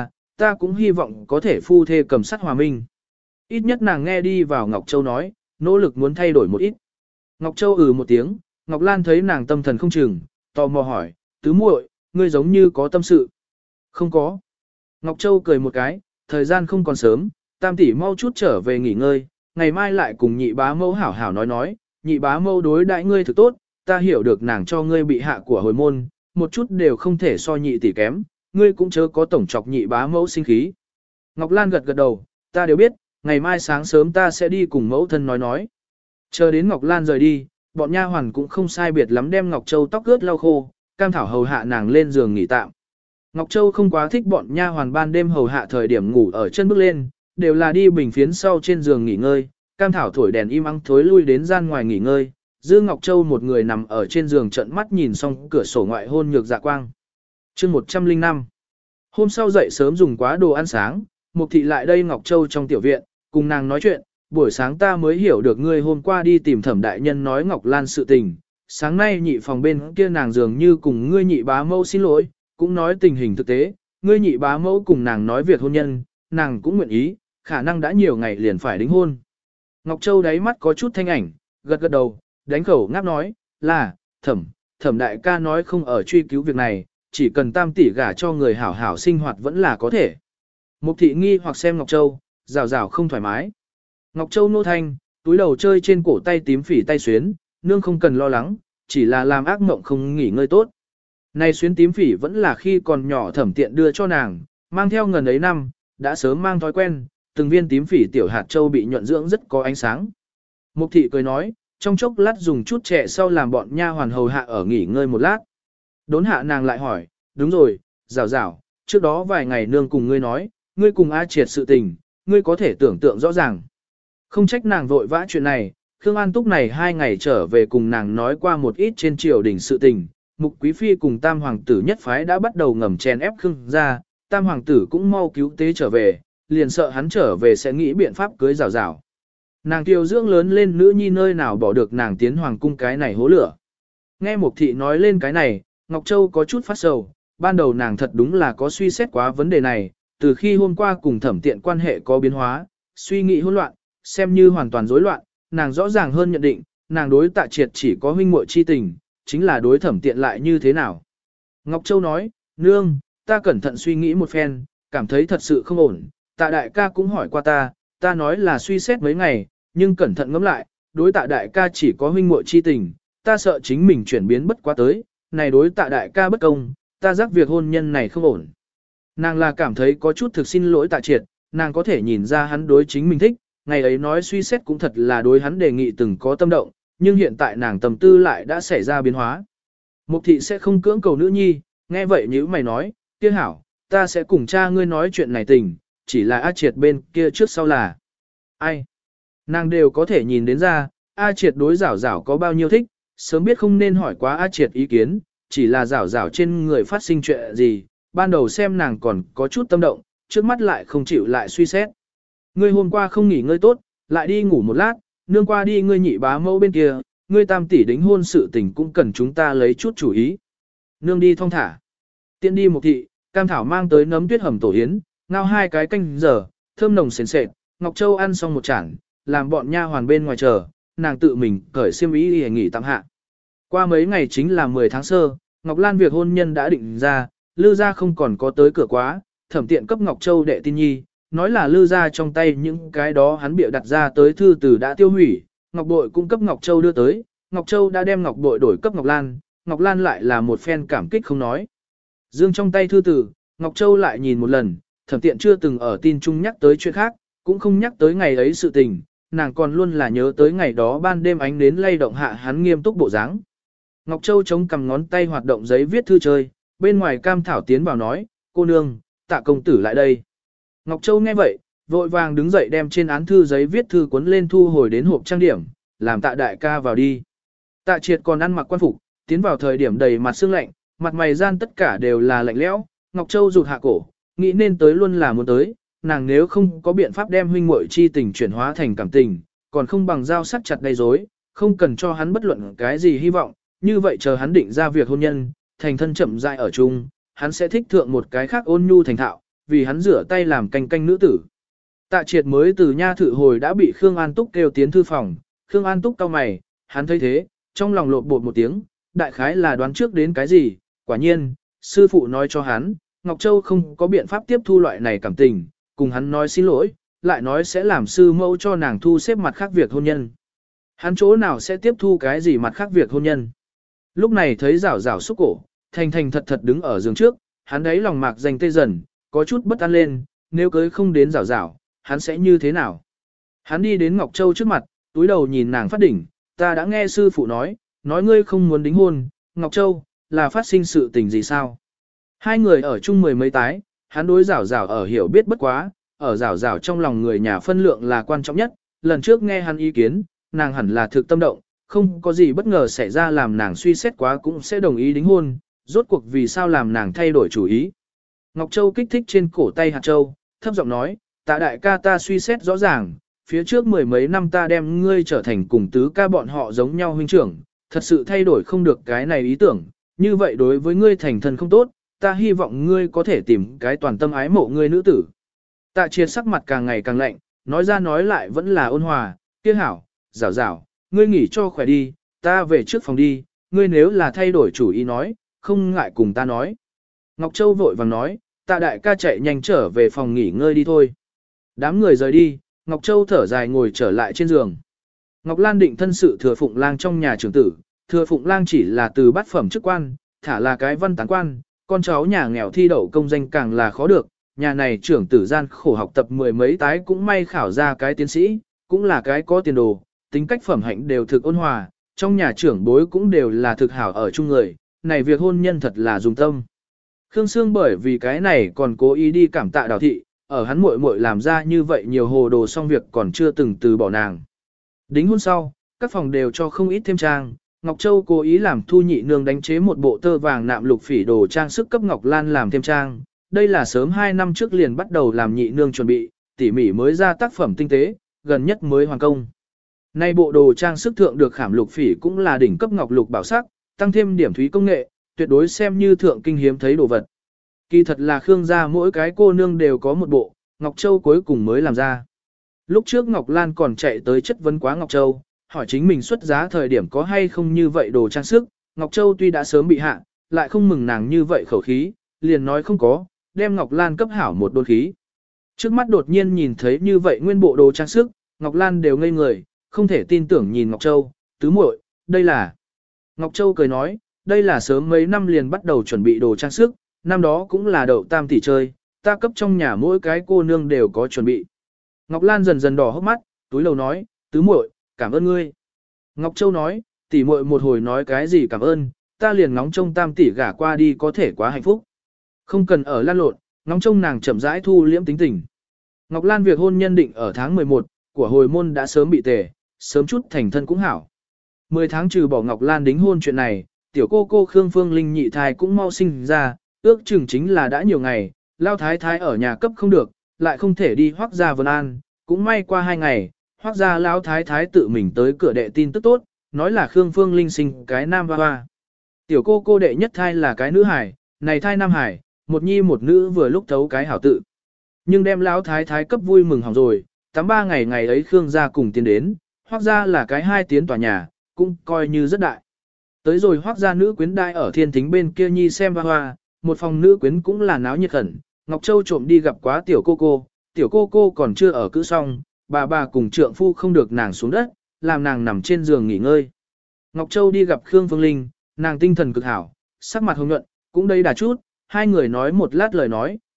ta cũng hy vọng có thể phu thê cầm sắt hòa minh. Ít nhất nàng nghe đi vào Ngọc Châu nói, nỗ lực muốn thay đổi một ít. Ngọc Châu một tiếng, Ngọc Lan thấy nàng tâm thần không chừng, tò mò hỏi, tứ muội, ngươi giống như có tâm sự. Không có. Ngọc Châu cười một cái, thời gian không còn sớm, Tam tỷ mau chút trở về nghỉ ngơi, ngày mai lại cùng nhị bá mẫu hảo hảo nói, nhị bá mẫu đối đãi ngươi thực tốt, ta hiểu được nàng cho ngươi bị hạ của hồi môn, một chút đều không thể so nhị tỷ kém, ngươi cũng chớ có tổng chọc nhị bá mẫu sinh khí. Ngọc Lan gật gật đầu, ta đều biết, ngày mai sáng sớm ta sẽ đi cùng mẫu thân nói. Chờ đến Ngọc Lan rời đi, bọn nha hoàn cũng không sai biệt lắm đem Ngọc Châu tóc ướt lau khô, cam thảo hầu hạ nàng lên giường nghỉ tạm. Ngọc Châu không quá thích bọn nha hoàn ban đêm hầu hạ thời điểm ngủ ở chân bước lên, đều là đi bình phiến sau trên giường nghỉ ngơi, cam thảo thổi đèn im ắng thối lui đến gian ngoài nghỉ ngơi, dư Ngọc Châu một người nằm ở trên giường trợn mắt nhìn xong cửa sổ ngoại hôn nhược dạ quang. Chương 105. Hôm sau dậy sớm dùng quá đồ ăn sáng, Mục thị lại đây Ngọc Châu trong tiểu viện, cùng nàng nói chuyện, buổi sáng ta mới hiểu được ngươi hôm qua đi tìm Thẩm đại nhân nói Ngọc Lan sự tình, sáng nay nhị phòng bên kia nàng dường như cùng ngươi nhị bá mẫu xin lỗi, cũng nói tình hình thực tế, ngươi nhị bá mẫu cùng nàng nói việc hôn nhân, nàng cũng nguyện ý, khả năng đã nhiều ngày liền phải đính hôn. Ngọc Châu đáy mắt có chút thanh ảnh, gật gật đầu, đánh khẩu ngáp nói, là, thẩm đại ca nói không ở truy cứu việc này, chỉ cần Tam tỷ gả cho người hảo hảo sinh hoạt vẫn là có thể. Mục thị nghi hoặc xem Ngọc Châu, rào rào không thoải mái. Ngọc Châu nô thanh, túi đầu chơi trên cổ tay tím phỉ tay xuyến, nương không cần lo lắng, chỉ là làm ác mộng không nghỉ ngơi tốt. Này xuyến tím phỉ vẫn là khi còn nhỏ Thẩm tiện đưa cho nàng, mang theo ngần ấy năm, đã sớm mang thói quen, từng viên tím phỉ tiểu hạt châu bị nhuận dưỡng rất có ánh sáng. Mục thị cười nói, trong chốc lát dùng chút trẻ sau làm bọn nha hoàn hầu hạ ở nghỉ ngơi một lát. Đốn hạ nàng lại hỏi, đúng rồi, rào rào, trước đó vài ngày nương cùng ngươi nói, ngươi cùng A Triệt sự tình, ngươi có thể tưởng tượng rõ ràng. Không trách nàng vội vã chuyện này, Khương An Túc này 2 ngày trở về cùng nàng nói qua một ít trên triều đình sự tình, Mục Quý Phi cùng Tam Hoàng tử nhất phái đã bắt đầu ngầm chèn ép Khương ra, Tam Hoàng tử cũng mau cứu tế trở về, liền sợ hắn trở về sẽ nghĩ biện pháp cưới rào rào. Nàng kiều dưỡng lớn lên nữ nhi nơi nào bỏ được nàng tiến hoàng cung cái này hố lửa. Nghe Mục thị nói lên cái này, Ngọc Châu có chút phát sầu, ban đầu nàng thật đúng là có suy xét quá vấn đề này, từ khi hôm qua cùng Thẩm tiện quan hệ có biến hóa, suy nghĩ hỗn loạn, xem như hoàn toàn rối loạn, nàng rõ ràng hơn nhận định, nàng đối Tạ Triệt chỉ có huynh muội chi tình, chính là đối Thẩm tiện lại như thế nào. Ngọc Châu nói, nương, ta cẩn thận suy nghĩ một phen, cảm thấy thật sự không ổn, Tạ đại ca cũng hỏi qua ta nói là suy xét mấy ngày, nhưng cẩn thận ngẫm lại, đối Tạ đại ca chỉ có huynh muội chi tình, ta sợ chính mình chuyển biến bất quá tới, này đối Tạ đại ca bất công, ta giác việc hôn nhân này không ổn. Nàng là cảm thấy có chút thực xin lỗi Tạ Triệt, nàng có thể nhìn ra hắn đối chính mình thích, ngày ấy nói suy xét cũng thật là đối hắn đề nghị từng có tâm động, nhưng hiện tại nàng tâm tư lại đã xảy ra biến hóa. Mục thị sẽ không cưỡng cầu nữ nhi, nghe vậy như mày nói, kia hảo, ta sẽ cùng cha ngươi nói chuyện này tình, chỉ là A Triệt bên kia trước sau là ai. Nàng đều có thể nhìn đến ra, A Triệt đối Giảo Giảo có bao nhiêu thích, sớm biết không nên hỏi quá A Triệt ý kiến, chỉ là Giảo Giảo trên người phát sinh chuyện gì, ban đầu xem nàng còn có chút tâm động, trước mắt lại không chịu lại suy xét. Ngươi hôm qua không nghỉ ngơi tốt, lại đi ngủ một lát, nương qua đi ngươi nhị bá mẫu bên kia, ngươi Tam tỷ đính hôn sự tình cũng cần chúng ta lấy chút chủ ý. Nương đi thong thả. Tiện đi Mục thị, Cam Thảo mang tới nấm tuyết hầm tổ yến, ngao 2 cái canh giờ, thơm nồng sền sệt, Ngọc Châu ăn xong một chản, làm bọn nha hoàn bên ngoài chờ, nàng tự mình cởi xiêm y để nghỉ tạm hạ. Qua mấy ngày chính là 10 tháng sơ, Ngọc Lan việc hôn nhân đã định ra, Lư gia không còn có tới cửa quá, Thẩm tiện cấp Ngọc Châu đệ tin nhi, nói là Lư gia trong tay những cái đó hắn bịa đặt ra tới thư từ đã tiêu hủy, Ngọc Bội cũng cấp Ngọc Châu đưa tới, Ngọc Châu đã đem Ngọc Bội đổi cấp Ngọc Lan lại là một phen cảm kích không nói. Dương trong tay thư từ, Ngọc Châu lại nhìn một lần, Thẩm Tiện chưa từng ở tin chung nhắc tới chuyện khác, cũng không nhắc tới ngày ấy sự tình, nàng còn luôn là nhớ tới ngày đó ban đêm ánh nến lay động hạ hắn nghiêm túc bộ dáng. Ngọc Châu chống cầm ngón tay hoạt động giấy viết thư chơi, bên ngoài Cam Thảo tiến vào nói, cô nương, Tạ công tử lại đây. Ngọc Châu nghe vậy, vội vàng đứng dậy đem trên án thư giấy viết thư cuốn lên thu hồi đến hộp trang điểm, làm Tạ đại ca vào đi. Tạ Triệt còn ăn mặc quan phục, tiến vào thời điểm đầy mặt sương lạnh, mặt mày gian tất cả đều là lạnh lẽo. Ngọc Châu rụt hạ cổ, nghĩ nên tới luôn là muốn tới, nàng nếu không có biện pháp đem huynh muội chi tình chuyển hóa thành cảm tình, còn không bằng dao sắt chặt đầy rối, không cần cho hắn bất luận cái gì hy vọng, như vậy chờ hắn định ra việc hôn nhân, thành thân chậm rãi ở chung, hắn sẽ thích thượng một cái khác ôn nhu thành thạo, vì hắn rửa tay làm canh canh nữ tử. Tạ Triệt mới từ nha thự hồi đã bị Khương An Túc kêu tiến thư phòng, Khương An Túc cau mày, hắn thấy thế, trong lòng lộn bột một tiếng, đại khái là đoán trước đến cái gì, quả nhiên, sư phụ nói cho hắn, Ngọc Châu không có biện pháp tiếp thu loại này cảm tình, cùng hắn nói xin lỗi, lại nói sẽ làm sư mẫu cho nàng thu xếp mặt khác việc hôn nhân. Hắn chỗ nào sẽ tiếp thu cái gì mặt khác việc hôn nhân. Lúc này thấy rảo rảo xúc cổ, thành thành thật thật đứng ở giường trước, hắn đấy lòng mạc danh tê dần, có chút bất an lên, nếu cưới không đến rảo rảo, hắn sẽ như thế nào. Hắn đi đến Ngọc Châu trước mặt, túi đầu nhìn nàng phát đỉnh, ta đã nghe sư phụ nói ngươi không muốn đính hôn, Ngọc Châu, là phát sinh sự tình gì sao? Hai người ở chung mười mấy tái, hắn đối rảo rảo ở hiểu biết bất quá, ở rảo rảo trong lòng người nhà phân lượng là quan trọng nhất, lần trước nghe hắn ý kiến, nàng hẳn là thực tâm động, không có gì bất ngờ xảy ra làm nàng suy xét quá cũng sẽ đồng ý đính hôn, rốt cuộc vì sao làm nàng thay đổi chủ ý. Ngọc Châu kích thích trên cổ tay hạt châu, thấp giọng nói, Tạ đại ca ta suy xét rõ ràng, phía trước mười mấy năm ta đem ngươi trở thành cùng tứ ca bọn họ giống nhau huynh trưởng, thật sự thay đổi không được cái này ý tưởng, như vậy đối với ngươi thành thân không tốt, ta hy vọng ngươi có thể tìm cái toàn tâm ái mộ ngươi nữ tử. Tạ Triệt sắc mặt càng ngày càng lạnh, nói ra nói lại vẫn là ôn hòa, kia hảo, rảo rảo, ngươi nghỉ cho khỏe đi, ta về trước phòng đi, ngươi nếu là thay đổi chủ ý nói, không ngại cùng ta nói. Ngọc Châu vội vàng nói, Tạ đại ca chạy nhanh trở về phòng nghỉ ngơi đi thôi. Đám người rời đi, Ngọc Châu thở dài ngồi trở lại trên giường. Ngọc Lan định thân sự Thừa Phụng Lang trong nhà trưởng tử, Thừa Phụng Lang chỉ là từ bát phẩm chức quan, thả là cái văn tán quan, con cháu nhà nghèo thi đậu công danh càng là khó được, nhà này trưởng tử gian khổ học tập mười mấy tái cũng may khảo ra cái tiến sĩ, cũng là cái có tiền đồ, tính cách phẩm hạnh đều thực ôn hòa, trong nhà trưởng bối cũng đều là thực hảo ở chung người, này việc hôn nhân thật là dùng tâm. Khương Sương bởi vì cái này còn cố ý đi cảm tạ Đào thị, ở hắn muội muội làm ra như vậy nhiều hồ đồ xong việc còn chưa từng từ bỏ nàng. Đính hôn sau, các phòng đều cho không ít thêm trang, Ngọc Châu cố ý làm Thu Nhị Nương đánh chế một bộ tơ vàng nạm lục phỉ đồ trang sức cấp Ngọc Lan làm thêm trang. Đây là sớm 2 năm trước liền bắt đầu làm Nhị Nương chuẩn bị, tỉ mỉ mới ra tác phẩm tinh tế, gần nhất mới hoàn công. Nay bộ đồ trang sức thượng được khảm lục phỉ cũng là đỉnh cấp ngọc lục bảo sắc, tăng thêm điểm thúy công nghệ, tuyệt đối xem như thượng kinh hiếm thấy đồ vật. Kỳ thật là Khương gia mỗi cái cô nương đều có một bộ, Ngọc Châu cuối cùng mới làm ra. Lúc trước Ngọc Lan còn chạy tới chất vấn quá Ngọc Châu, hỏi chính mình xuất giá thời điểm có hay không như vậy đồ trang sức, Ngọc Châu tuy đã sớm bị hạ, lại không mừng nàng như vậy khẩu khí, liền nói không có, đem Ngọc Lan cấp hảo một đôn khí. Trước mắt đột nhiên nhìn thấy như vậy nguyên bộ đồ trang sức, Ngọc Lan đều ngây người, không thể tin tưởng nhìn Ngọc Châu, tứ muội, đây là... Ngọc Châu cười nói, đây là sớm mấy năm liền bắt đầu chuẩn bị đồ trang sức, năm đó cũng là đậu tam tỷ chơi, ta cấp trong nhà mỗi cái cô nương đều có chuẩn bị. Ngọc Lan dần dần đỏ hốc mắt, túi lầu nói, tứ muội, cảm ơn ngươi. Ngọc Châu nói, tỷ muội một hồi nói cái gì cảm ơn, ta liền ngóng trông tam tỷ gả qua đi có thể quá hạnh phúc. Không cần ở lan lộn, ngóng trông nàng chậm rãi thu liễm tính tình. Ngọc Lan việc hôn nhân định ở tháng 11, của hồi môn đã sớm bị tề, sớm chút thành thân cũng hảo. 10 tháng trừ bỏ Ngọc Lan đính hôn chuyện này, tiểu cô Khương Phương Linh nhị thai cũng mau sinh ra, ước chừng chính là đã nhiều ngày, lao thái thái ở nhà cấp không được, lại không thể đi Hoắc gia Vân An, cũng may qua 2 ngày, Hoắc gia lão thái thái tự mình tới cửa đệ tin tức tốt, nói là Khương Phương Linh sinh cái nam hoa hoa. Tiểu cô đệ nhất thai là cái nữ hải, này thai nam hải, một nhi một nữ vừa lúc thấu cái hảo tự. Nhưng đem lão thái thái cấp vui mừng hỏng rồi, 83 ngày ngày ấy Khương gia cùng tiến đến, Hoắc gia là cái 2 tiến tòa nhà, cũng coi như rất đại. Tới rồi Hoắc gia nữ quyến đai ở thiên thính bên kia nhi xem hoa hoa, một phòng nữ quyến cũng là náo nhiệt khẩn, Ngọc Châu trộm đi gặp quá tiểu cô còn chưa ở cữ xong, bà cùng trượng phu không được nàng xuống đất, làm nàng nằm trên giường nghỉ ngơi. Ngọc Châu đi gặp Khương Phương Linh, nàng tinh thần cực hảo, sắc mặt hồng nhuận, cũng đây đà chút, hai người nói một lát lời nói,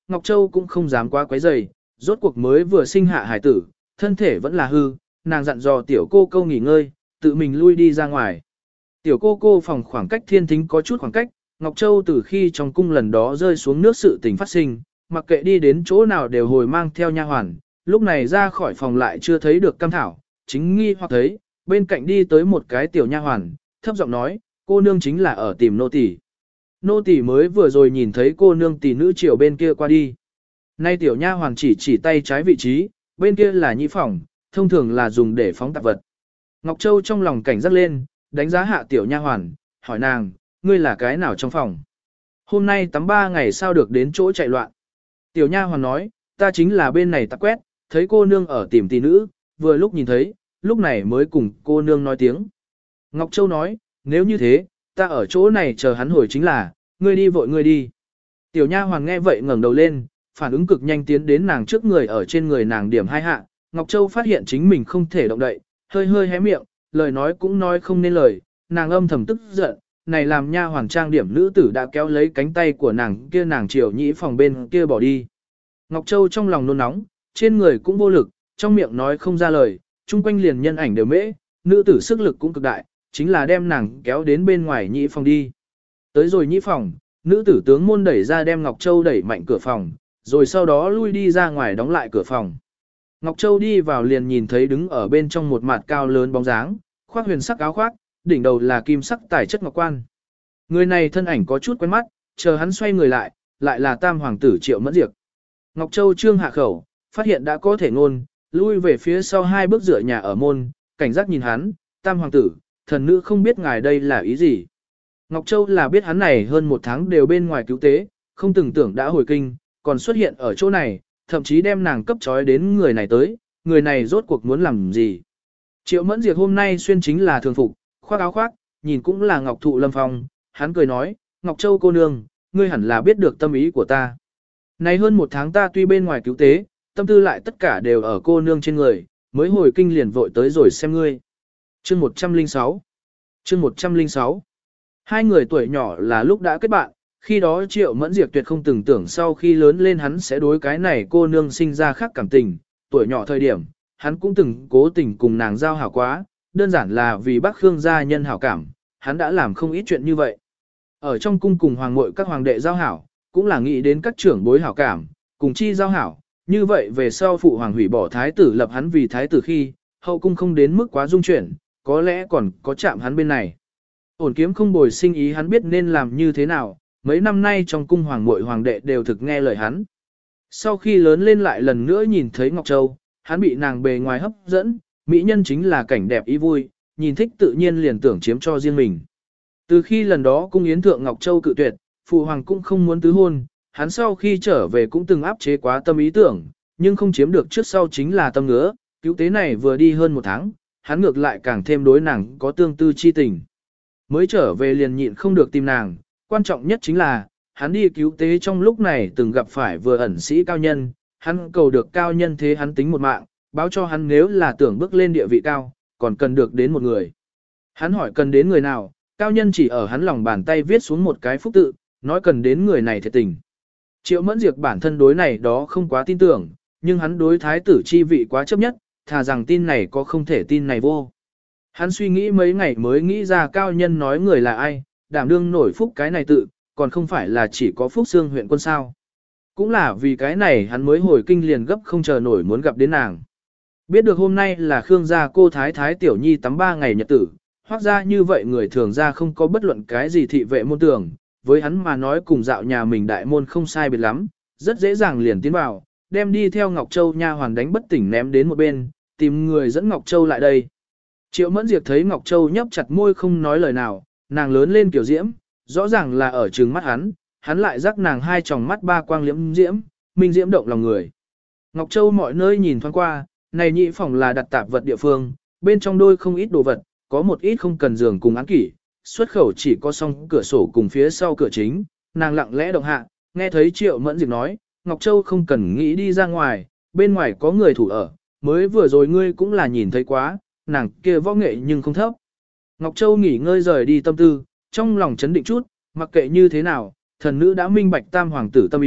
Ngọc Châu cũng không dám quá quấy rầy, rốt cuộc mới vừa sinh hạ hải tử, thân thể vẫn là hư, nàng dặn dò tiểu cô câu nghỉ ngơi, tự mình lui đi ra ngoài. Tiểu cô phòng khoảng cách thiên thính có chút khoảng cách, Ngọc Châu từ khi trong cung lần đó rơi xuống nước sự tình phát sinh, mặc kệ đi đến chỗ nào đều hồi mang theo nha hoàn, lúc này ra khỏi phòng lại chưa thấy được Cam Thảo, chính nghi hoặc thấy, bên cạnh đi tới một cái tiểu nha hoàn, thấp giọng nói, cô nương chính là ở tìm nô tỳ. Nô tỳ mới vừa rồi nhìn thấy cô nương tỷ nữ triều bên kia qua đi. Nay tiểu nha hoàn chỉ tay trái vị trí, bên kia là nhĩ phòng, thông thường là dùng để phóng tạp vật. Ngọc Châu trong lòng cảnh giác lên, đánh giá hạ tiểu nha hoàn, hỏi nàng, ngươi là cái nào trong phòng? Hôm nay tắm 3 ngày sao được đến chỗ chạy loạn? Tiểu nha hoàn nói, ta chính là bên này tạp quét, thấy cô nương ở tìm tỷ nữ, vừa lúc nhìn thấy, lúc này mới cùng cô nương nói tiếng. Ngọc Châu nói, nếu như thế, ta ở chỗ này chờ hắn hồi chính là, ngươi đi vội ngươi đi. Tiểu nha hoàn nghe vậy ngẩng đầu lên, phản ứng cực nhanh tiến đến nàng trước người ở trên người nàng điểm 2 hạ. Ngọc Châu phát hiện chính mình không thể động đậy, hơi hơi hé miệng, lời nói cũng nói không nên lời, nàng âm thầm tức giận, này làm nha hoàn trang điểm nữ tử đã kéo lấy cánh tay của nàng kia nàng chiều nhĩ phòng bên kia bỏ đi. Ngọc Châu trong lòng nôn nóng, trên người cũng vô lực, trong miệng nói không ra lời, chung quanh liền nhân ảnh đều mễ, nữ tử sức lực cũng cực đại, chính là đem nàng kéo đến bên ngoài nhĩ phòng đi. Tới rồi nhĩ phòng, nữ tử tướng môn đẩy ra đem Ngọc Châu đẩy mạnh cửa phòng, rồi sau đó lui đi ra ngoài đóng lại cửa phòng. Ngọc Châu đi vào liền nhìn thấy đứng ở bên trong một mặt cao lớn bóng dáng, khoác huyền sắc áo khoác, đỉnh đầu là kim sắc tài chất ngọc quan. Người này thân ảnh có chút quen mắt, chờ hắn xoay người lại là tam hoàng tử Triệu Mẫn Diệp. Ngọc Châu trương hạ khẩu, phát hiện đã có thể ngôn, lui về phía sau 2 bước dựa nhà ở môn, cảnh giác nhìn hắn, tam hoàng tử, thần nữ không biết ngài đây là ý gì. Ngọc Châu là biết hắn này hơn 1 tháng đều bên ngoài cứu tế, không từng tưởng đã hồi kinh, còn xuất hiện ở chỗ này, thậm chí đem nàng cấp trói đến người này tới, người này rốt cuộc muốn làm gì. Triệu Mẫn Diệp hôm nay xuyên chính là thường phục, khoác áo khoác, nhìn cũng là Ngọc Thụ Lâm Phong, hắn cười nói, Ngọc Châu cô nương, ngươi hẳn là biết được tâm ý của ta. Này hơn 1 tháng ta tuy bên ngoài cứu tế, tâm tư lại tất cả đều ở cô nương trên người, mới hồi kinh liền vội tới rồi xem ngươi. Chương 106 Chương 106 Hai người tuổi nhỏ là lúc đã kết bạn, khi đó Triệu Mẫn Diệp tuyệt không từng tưởng sau khi lớn lên hắn sẽ đối cái này cô nương sinh ra khác cảm tình, tuổi nhỏ thời điểm, hắn cũng từng cố tình cùng nàng giao hảo quá, đơn giản là vì Bắc Khương gia nhân hảo cảm, hắn đã làm không ít chuyện như vậy. Ở trong cung cùng hoàng muội các hoàng đệ giao hảo, cũng là nghĩ đến các trưởng bối hảo cảm, cùng chi giao hảo, như vậy về sau phụ hoàng hủy bỏ thái tử lập hắn vì thái tử khi, hậu cung không đến mức quá dung chuyển, có lẽ còn có chạm hắn bên này. Ổn kiếm không bồi sinh ý hắn biết nên làm như thế nào, mấy năm nay trong cung hoàng muội hoàng đệ đều thực nghe lời hắn. Sau khi lớn lên lại lần nữa nhìn thấy Ngọc Châu, hắn bị nàng bề ngoài hấp dẫn, mỹ nhân chính là cảnh đẹp ý vui, nhìn thích tự nhiên liền tưởng chiếm cho riêng mình. Từ khi lần đó cung yến thượng Ngọc Châu cự tuyệt, phụ hoàng cũng không muốn tứ hôn, hắn sau khi trở về cũng từng áp chế quá tâm ý tưởng, nhưng không chiếm được trước sau chính là tâm ngứa, cứu tế này vừa đi hơn 1 tháng, hắn ngược lại càng thêm đối nàng có tương tư chi tình. Mới trở về liền nhịn không được tìm nàng, quan trọng nhất chính là, hắn đi cứu tế trong lúc này từng gặp phải vừa ẩn sĩ cao nhân, hắn cầu được cao nhân thế hắn tính một mạng, báo cho hắn nếu là tưởng bước lên địa vị cao, còn cần được đến một người. Hắn hỏi cần đến người nào, cao nhân chỉ ở hắn lòng bàn tay viết xuống một cái phúc tự, nói cần đến người này thiệt tình. Triệu Mẫn Diệp bản thân đối này đó không quá tin tưởng, nhưng hắn đối thái tử chi vị quá chấp nhất, thà rằng tin này có không thể tin này vô. Hắn suy nghĩ mấy ngày mới nghĩ ra cao nhân nói người là ai, đảm đương nổi phúc cái này tự, còn không phải là chỉ có phúc xương huyện quân sao. Cũng là vì cái này hắn mới hồi kinh liền gấp không chờ nổi muốn gặp đến nàng. Biết được hôm nay là Khương gia cô thái thái tiểu nhi tắm 3 ngày nhật tử, hoác ra như vậy người thường ra không có bất luận cái gì thị vệ môn tưởng, với hắn mà nói cùng dạo nhà mình đại môn không sai biệt lắm, rất dễ dàng liền tiến vào, đem đi theo Ngọc Châu nha hoàn đánh bất tỉnh ném đến một bên, tìm người dẫn Ngọc Châu lại đây. Triệu Mẫn Diệp thấy Ngọc Châu nhấp chặt môi không nói lời nào, nàng lớn lên kiểu diễm, rõ ràng là ở trừng mắt hắn lại rắc nàng 2 tròng mắt 3 quang liễm diễm, minh diễm động lòng người. Ngọc Châu mọi nơi nhìn thoáng qua, này nhị phòng là đặt tạp vật địa phương, bên trong đôi không ít đồ vật, có một ít không cần giường cùng án kỷ, xuất khẩu chỉ có song cửa sổ cùng phía sau cửa chính, nàng lặng lẽ động hạ, nghe thấy Triệu Mẫn Diệp nói, Ngọc Châu không cần nghĩ đi ra ngoài, bên ngoài có người thủ ở, mới vừa rồi ngươi cũng là nhìn thấy quá, nàng kia võ nghệ nhưng không thấp. Ngọc Châu nghỉ ngơi rời đi tâm tư, trong lòng chấn định chút, mặc kệ như thế nào, thần nữ đã minh bạch tam hoàng tử tâm ý,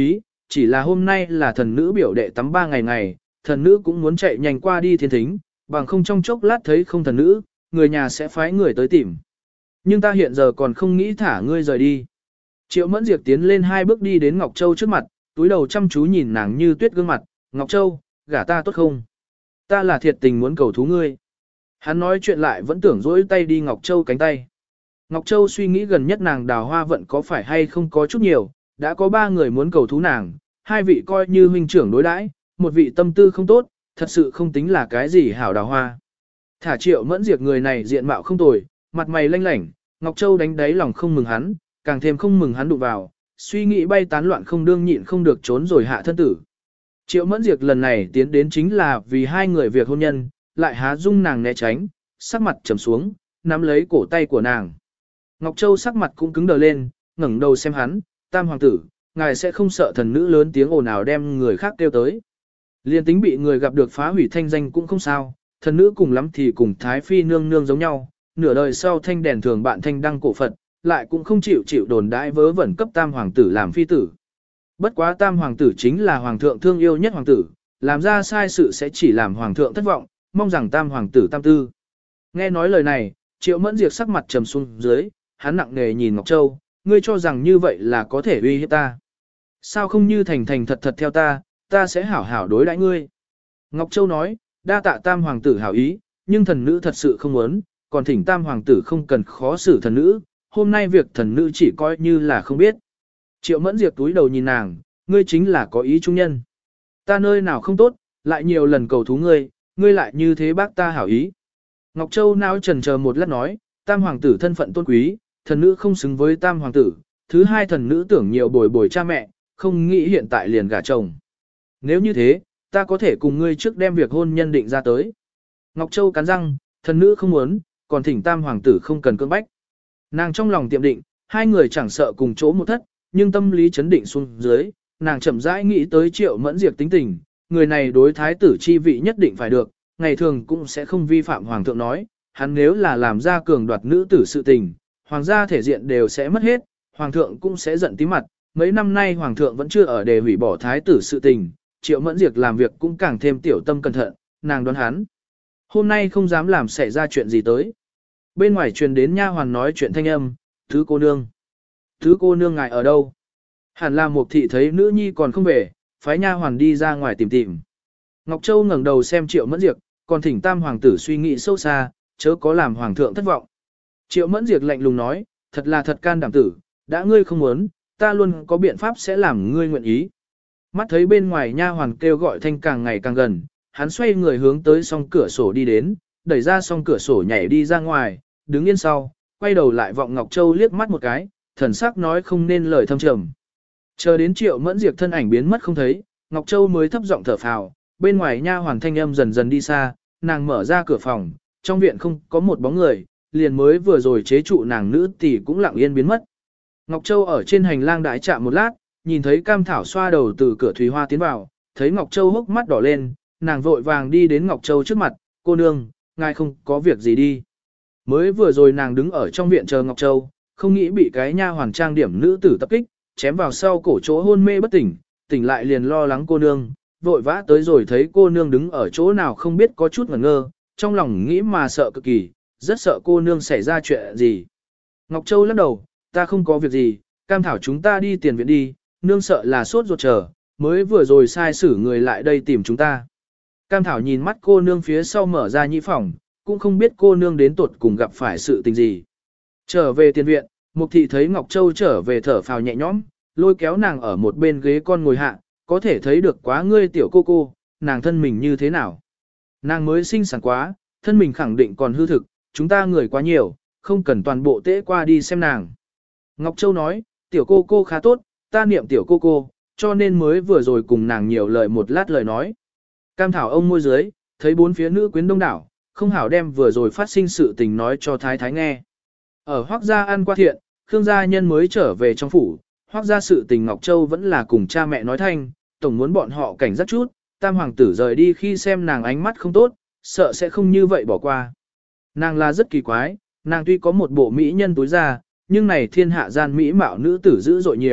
chỉ là hôm nay là thần nữ biểu đệ tắm 3 ngày, thần nữ cũng muốn chạy nhanh qua đi thiên thính, bằng không trong chốc lát thấy không thần nữ, người nhà sẽ phái người tới tìm. Nhưng ta hiện giờ còn không nghĩ thả ngươi rời đi. Triệu Mẫn Diệp tiến lên 2 bước đi đến Ngọc Châu trước mặt, túi đầu chăm chú nhìn nàng như tuyết gương mặt, Ngọc Châu, gả ta tốt không? Ta là thiệt tình muốn cầu thú ngươi. Hắn nói chuyện lại vẫn tưởng dỗi tay đi Ngọc Châu cánh tay. Ngọc Châu suy nghĩ gần nhất nàng Đào Hoa vận có phải hay không có chút nhiều, đã có 3 người muốn cầu thú nàng, 2 vị coi như huynh trưởng đối đãi, một vị tâm tư không tốt, thật sự không tính là cái gì hảo Đào Hoa. Thả Triệu Mẫn Diệp người này diện mạo không tồi, mặt mày lanh lảnh, Ngọc Châu đánh đáy lòng không mừng hắn, càng thêm không mừng hắn đụng vào, suy nghĩ bay tán loạn không đương nhịn không được trốn rồi hạ thân tử. Triệu Mẫn Diệp lần này tiến đến chính là vì 2 người việc hôn nhân, lại há dung nàng né tránh, sắc mặt trầm xuống, nắm lấy cổ tay của nàng. Ngọc Châu sắc mặt cũng cứng đờ lên, ngẩng đầu xem hắn, Tam hoàng tử, ngài sẽ không sợ thần nữ lớn tiếng ồn ào đem người khác kêu tới. Liên tính bị người gặp được phá hủy thanh danh cũng không sao, thần nữ cùng lắm thì cùng Thái Phi nương nương giống nhau, nửa đời sau thanh đèn thường bạn thanh đăng cổ Phật, lại cũng không chịu đồn đãi vớ vẩn cấp Tam hoàng tử làm phi tử. Bất quá Tam hoàng tử chính là hoàng thượng thương yêu nhất hoàng tử, làm ra sai sự sẽ chỉ làm hoàng thượng thất vọng, mong rằng Tam hoàng tử tam tư. Nghe nói lời này, Triệu Mẫn Diệp sắc mặt trầm xuống dưới, hắn nặng nề nhìn Ngọc Châu, ngươi cho rằng như vậy là có thể uy hiếp ta. Sao không như thành thành thật thật theo ta, ta sẽ hảo hảo đối đãi ngươi. Ngọc Châu nói, đa tạ Tam hoàng tử hảo ý, nhưng thần nữ thật sự không muốn, còn thỉnh Tam hoàng tử không cần khó xử thần nữ, hôm nay việc thần nữ chỉ coi như là không biết. Triệu Mẫn Diệp túi đầu nhìn nàng, ngươi chính là có ý trung nhân. Ta nơi nào không tốt, lại nhiều lần cầu thú ngươi, ngươi lại như thế bác ta hảo ý. Ngọc Châu nao chần chờ một lát nói, Tam hoàng tử thân phận tôn quý, thần nữ không xứng với Tam hoàng tử, thứ hai thần nữ tưởng nhiều bồi bồi cha mẹ, không nghĩ hiện tại liền gả chồng. Nếu như thế, ta có thể cùng ngươi trước đem việc hôn nhân định ra tới. Ngọc Châu cắn răng, thần nữ không muốn, còn thỉnh Tam hoàng tử không cần cưỡng bách. Nàng trong lòng tiệm định, 2 người chẳng sợ cùng chỗ một thất, nhưng tâm lý chấn định xuống dưới, nàng chậm rãi nghĩ tới Triệu Mẫn Diệp tính tình, người này đối thái tử chi vị nhất định phải được, ngày thường cũng sẽ không vi phạm hoàng thượng nói, hắn nếu là làm ra cường đoạt nữ tử sự tình, hoàng gia thể diện đều sẽ mất hết, hoàng thượng cũng sẽ giận tí mặt, mấy năm nay hoàng thượng vẫn chưa ở đề hủy bỏ thái tử sự tình, Triệu Mẫn Diệp làm việc cũng càng thêm tiểu tâm cẩn thận, nàng đoán hắn hôm nay không dám làm xảy ra chuyện gì tới. Bên ngoài truyền đến nha hoàn nói chuyện thanh âm, thứ cô nương. Thứ cô nương ngài ở đâu? Hẳn là Mục thị thấy nữ nhi còn không về, phái nha hoàn đi ra ngoài tìm tìm. Ngọc Châu ngẩng đầu xem Triệu Mẫn Diệp, còn thỉnh Tam hoàng tử suy nghĩ sâu xa, chớ có làm hoàng thượng thất vọng. Triệu Mẫn Diệp lạnh lùng nói, thật là thật can đảm tử, đã ngươi không muốn, ta luôn có biện pháp sẽ làm ngươi nguyện ý. Mắt thấy bên ngoài nha hoàn kêu gọi thanh càng ngày càng gần, hắn xoay người hướng tới song cửa sổ đi đến, đẩy ra song cửa sổ nhảy đi ra ngoài, đứng yên sau, quay đầu lại vọng Ngọc Châu liếc mắt một cái, thần sắc nói không nên lời thâm trầm. Chờ đến Triệu Mẫn Diệp thân ảnh biến mất không thấy, Ngọc Châu mới thấp giọng thở phào, bên ngoài nha hoàn thanh âm dần dần đi xa, nàng mở ra cửa phòng, trong viện không có một bóng người, liền mới vừa rồi chế trụ nàng nữ tỷ cũng lặng yên biến mất. Ngọc Châu ở trên hành lang đãi chạm một lát, nhìn thấy Cam Thảo xoa đầu từ cửa thủy hoa tiến vào, thấy Ngọc Châu hốc mắt đỏ lên, nàng vội vàng đi đến Ngọc Châu trước mặt, cô nương, ngài không có việc gì đi. Mới vừa rồi nàng đứng ở trong viện chờ Ngọc Châu, không nghĩ bị cái nha hoàn trang điểm nữ tử tập kích, chém vào sau cổ chỗ hôn mê bất tỉnh, tỉnh lại liền lo lắng cô nương, vội vã tới rồi thấy cô nương đứng ở chỗ nào không biết có chút ngẩn ngơ, trong lòng nghĩ mà sợ cực kỳ, rất sợ cô nương xảy ra chuyện gì. Ngọc Châu lắc đầu, ta không có việc gì, Cam Thảo chúng ta đi tiền viện đi, nương sợ là sốt ruột chờ, mới vừa rồi sai xử người lại đây tìm chúng ta. Cam Thảo nhìn mắt cô nương phía sau mở ra nhĩ phòng, cũng không biết cô nương đến tuột cùng gặp phải sự tình gì. Trở về tiền viện, Mục thị thấy Ngọc Châu trở về thở phào nhẹ nhõm, lôi kéo nàng ở một bên ghế con ngồi hạ, có thể thấy được quá ngươi tiểu cô, nàng thân mình như thế nào. Nàng mới sinh sản quá, thân mình khẳng định còn hư thực, chúng ta người quá nhiều, không cần toàn bộ tễ qua đi xem nàng. Ngọc Châu nói, tiểu cô khá tốt, ta niệm tiểu cô, cho nên mới vừa rồi cùng nàng nhiều lời một lát lời nói. Cam Thảo ông môi dưới, thấy bốn phía nữ quyến đông đảo, không hảo đem vừa rồi phát sinh sự tình nói cho Thái Thái nghe. Ở Hoắc gia ăn qua thiện, Khương gia nhân mới trở về trong phủ, Hoắc gia sự tình Ngọc Châu vẫn là cùng cha mẹ nói thanh, tổng muốn bọn họ cảnh giác chút, Tam hoàng tử rời đi khi xem nàng ánh mắt không tốt, sợ sẽ không như vậy bỏ qua. Nàng là rất kỳ quái, nàng tuy có một bộ mỹ nhân túi ra, nhưng này thiên hạ gian mỹ mạo nữ tử dữ dội nhiều,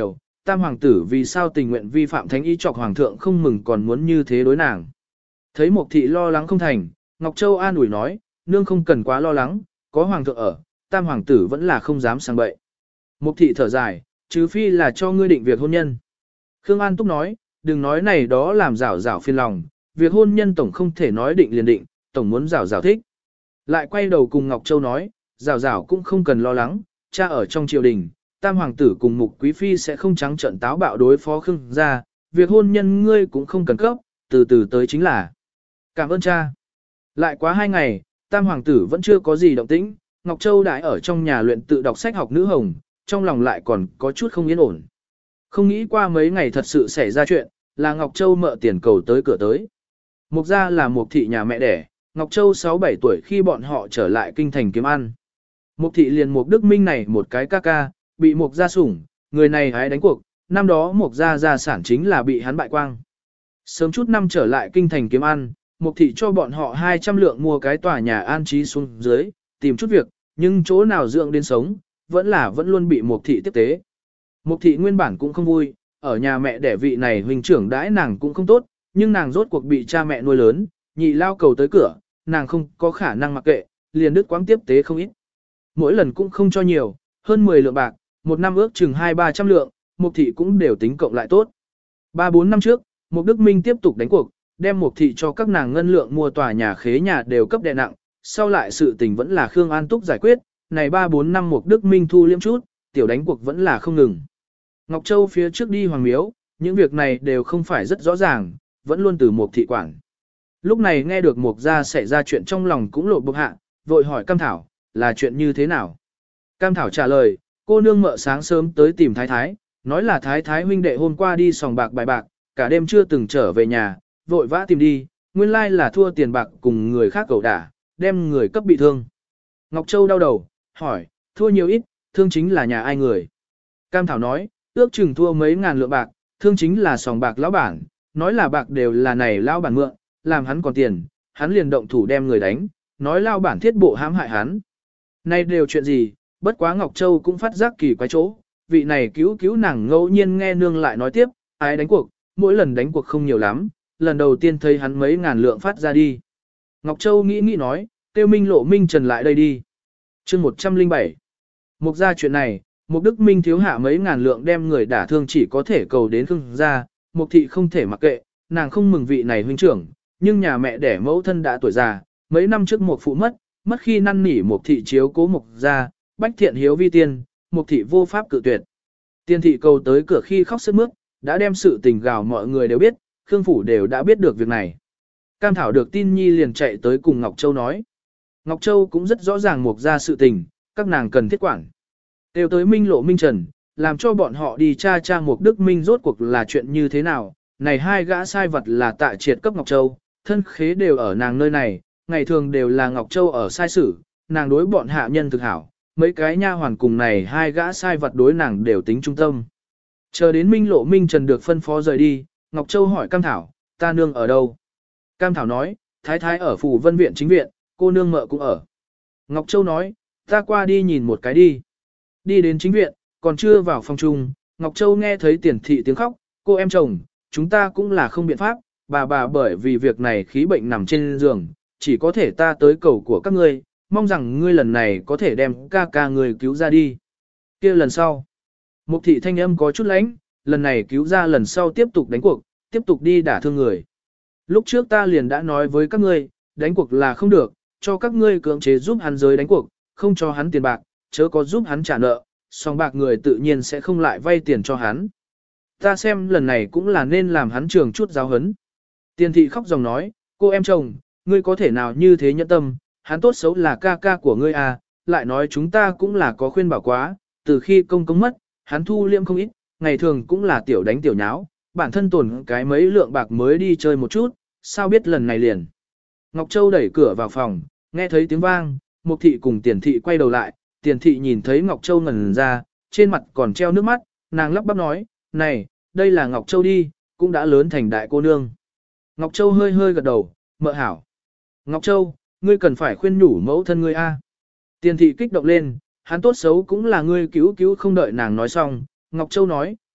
tam hoàng tử vì sao tình nguyện vi phạm thánh ý chọc hoàng thượng không mừng còn muốn như thế đối nàng. Thấy Mục thị lo lắng không thành, Ngọc Châu an ủi nói, nương không cần quá lo lắng, có hoàng thượng ở, tam hoàng tử vẫn là không dám sang bậy. Mục thị thở dài, trừ phi là cho ngươi định việc hôn nhân. Khương An Túc nói, đừng nói này đó làm rảo rảo phiền lòng, việc hôn nhân tổng không thể nói định liền định, tổng muốn rảo rảo thích. Lại quay đầu cùng Ngọc Châu nói, rảo rảo cũng không cần lo lắng, cha ở trong triều đình, tam hoàng tử cùng Mục quý phi sẽ không trắng trợn táo bạo đối phó Khương gia, việc hôn nhân ngươi cũng không cần cấp, từ từ tới chính là. Cảm ơn cha. Lại quá 2 ngày, tam hoàng tử vẫn chưa có gì động tĩnh, Ngọc Châu đãi ở trong nhà luyện tự đọc sách học nữ hồng, trong lòng lại còn có chút không yên ổn. Không nghĩ qua mấy ngày thật sự xảy ra chuyện, là Ngọc Châu mợ tiền cầu tới cửa tới. Mục gia là Mục thị nhà mẹ đẻ, Ngọc Châu 6-7 tuổi khi bọn họ trở lại kinh thành kiếm ăn. Mục thị liền Mục Đức Minh này một cái ca ca, bị Mục gia sủng, người này hái đánh cuộc, năm đó Mục gia gia sản chính là bị hắn bại quang. Sớm chút năm trở lại kinh thành kiếm ăn, Mục thị cho bọn họ 200 lượng mua cái tòa nhà an trí xuống dưới, tìm chút việc, nhưng chỗ nào dưỡng đến sống, vẫn luôn bị Mục thị tiếp tế. Mục thị nguyên bản cũng không vui, ở nhà mẹ đẻ vị này huynh trưởng đãi nàng cũng không tốt, nhưng nàng rốt cuộc bị cha mẹ nuôi lớn, nhị lao cầu tới cửa, nàng không có khả năng mặc kệ, liền đứt quãng tiếp tế không ít. Mỗi lần cũng không cho nhiều, hơn 10 lượng bạc, một năm ước chừng 200-300 lượng, Mục thị cũng đều tính cộng lại tốt. 3-4 năm trước, Mục Đức Minh tiếp tục đánh cuộc, đem Mục thị cho các nàng ngân lượng mua tòa nhà khế nhà đều cấp đè nặng, sau lại sự tình vẫn là Khương An Túc giải quyết, này 3-4 năm Mục Đức Minh thu liêm chút, tiểu đánh cuộc vẫn là không ngừng. Ngọc Châu phía trước đi Hoàng Miếu, những việc này đều không phải rất rõ ràng, vẫn luôn từ Mục thị quản. Lúc này nghe được Mục gia xảy ra chuyện trong lòng cũng lộ bộc hạ, vội hỏi Cam Thảo, là chuyện như thế nào? Cam Thảo trả lời, cô nương mợ sáng sớm tới tìm Thái Thái, nói là Thái Thái huynh đệ hôm qua đi sòng bạc bài bạc, cả đêm chưa từng trở về nhà, vội vã tìm đi, nguyên lai là thua tiền bạc cùng người khác cẩu đả, đem người cấp bị thương. Ngọc Châu đau đầu, hỏi, thua nhiều ít, thương chính là nhà ai người? Cam Thảo nói, ước chừng thua mấy ngàn lượng bạc, thương chính là sòng bạc lão bản, nói là bạc đều là này lão bản mượn, làm hắn còn tiền, hắn liền động thủ đem người đánh, nói lão bản thiết bộ hãm hại hắn. Này đều chuyện gì, bất quá Ngọc Châu cũng phát giác kỳ quái chỗ, vị này cứu nàng ngẫu nhiên nghe nương lại nói tiếp, ai đánh cuộc, mỗi lần đánh cuộc không nhiều lắm, lần đầu tiên thấy hắn mấy ngàn lượng phát ra đi. Ngọc Châu nghĩ nói, tiêu Minh Lộ Minh Trần lại đây đi. Chương 107. Mục gia chuyện này, Mục Đức Minh thiếu hạ mấy ngàn lượng đem người đả thương chỉ có thể cầu đến Khương gia, Mục thị không thể mặc kệ, nàng không mừng vị này huynh trưởng, nhưng nhà mẹ đẻ mẫu thân đã tuổi già, mấy năm trước Mục phụ mất khi năn nỉ Mục thị chiếu cố Mục gia, bách thiện hiếu vi tiên, Mục thị vô pháp cự tuyệt. Tiên thị cầu tới cửa khi khóc sướt mướt, đã đem sự tình gào mọi người đều biết, Khương phủ đều đã biết được việc này. Cam Thảo được tin nhi liền chạy tới cùng Ngọc Châu nói. Ngọc Châu cũng rất rõ ràng Mục gia sự tình, các nàng cần thiết quản. Đều tới Minh Lộ Minh Trần, làm cho bọn họ đi tra Mục Đức Minh rốt cuộc là chuyện như thế nào. Này hai gã sai vật là Tạ Triệt cấp Ngọc Châu, thân khế đều ở nàng nơi này, ngày thường đều là Ngọc Châu ở sai sử, nàng đối bọn hạ nhân thực hảo, mấy cái nha hoàn cùng này hai gã sai vật đối nàng đều tính trung tâm. Chờ đến Minh Lộ Minh Trần được phân phó rời đi, Ngọc Châu hỏi Cam Thảo, ta nương ở đâu? Cam Thảo nói, Thái Thái ở Phủ Vân Viện chính viện, cô nương mợ cũng ở. Ngọc Châu nói, ta qua đi nhìn một cái đi. Đi đến chính viện, còn chưa vào phòng chung, Ngọc Châu nghe thấy Tiền thị tiếng khóc, cô em chồng, chúng ta cũng là không biện pháp, bà bởi vì việc này khí bệnh nằm trên giường, chỉ có thể ta tới cầu của các ngươi, mong rằng ngươi lần này có thể đem ca người cứu ra đi. Kia lần sau, Mục thị thanh âm có chút lãnh, lần này cứu ra lần sau tiếp tục đánh cuộc, tiếp tục đi đả thương người. Lúc trước ta liền đã nói với các ngươi, đánh cuộc là không được, cho các ngươi cưỡng chế giúp hắn giới đánh cuộc, không cho hắn tiền bạc, chớ có giúp hắn trả nợ, song bạc người tự nhiên sẽ không lại vay tiền cho hắn. Ta xem lần này cũng là nên làm hắn trường chút giáo hấn. Tiền thị khóc dòng nói, cô em chồng, ngươi có thể nào như thế nhẫn tâm, hắn tốt xấu là ca của ngươi à, lại nói chúng ta cũng là có khuyên bảo quá, từ khi công mất, hắn thu liêm không ít, ngày thường cũng là tiểu đánh tiểu nháo, bản thân tổn cái mấy lượng bạc mới đi chơi một chút, sao biết lần này liền. Ngọc Châu đẩy cửa vào phòng, nghe thấy tiếng vang, Mục thị cùng Tiền thị quay đầu lại, Tiền thị nhìn thấy Ngọc Châu ngẩn ra, trên mặt còn treo nước mắt, nàng lắp bắp nói, này, đây là Ngọc Châu đi, cũng đã lớn thành đại cô nương. Ngọc Châu hơi gật đầu, mợ hảo. Ngọc Châu, ngươi cần phải khuyên nhủ mẫu thân ngươi a. Tiền thị kích động lên, hắn tốt xấu cũng là ngươi cứu không đợi nàng nói xong. Ngọc Châu nói,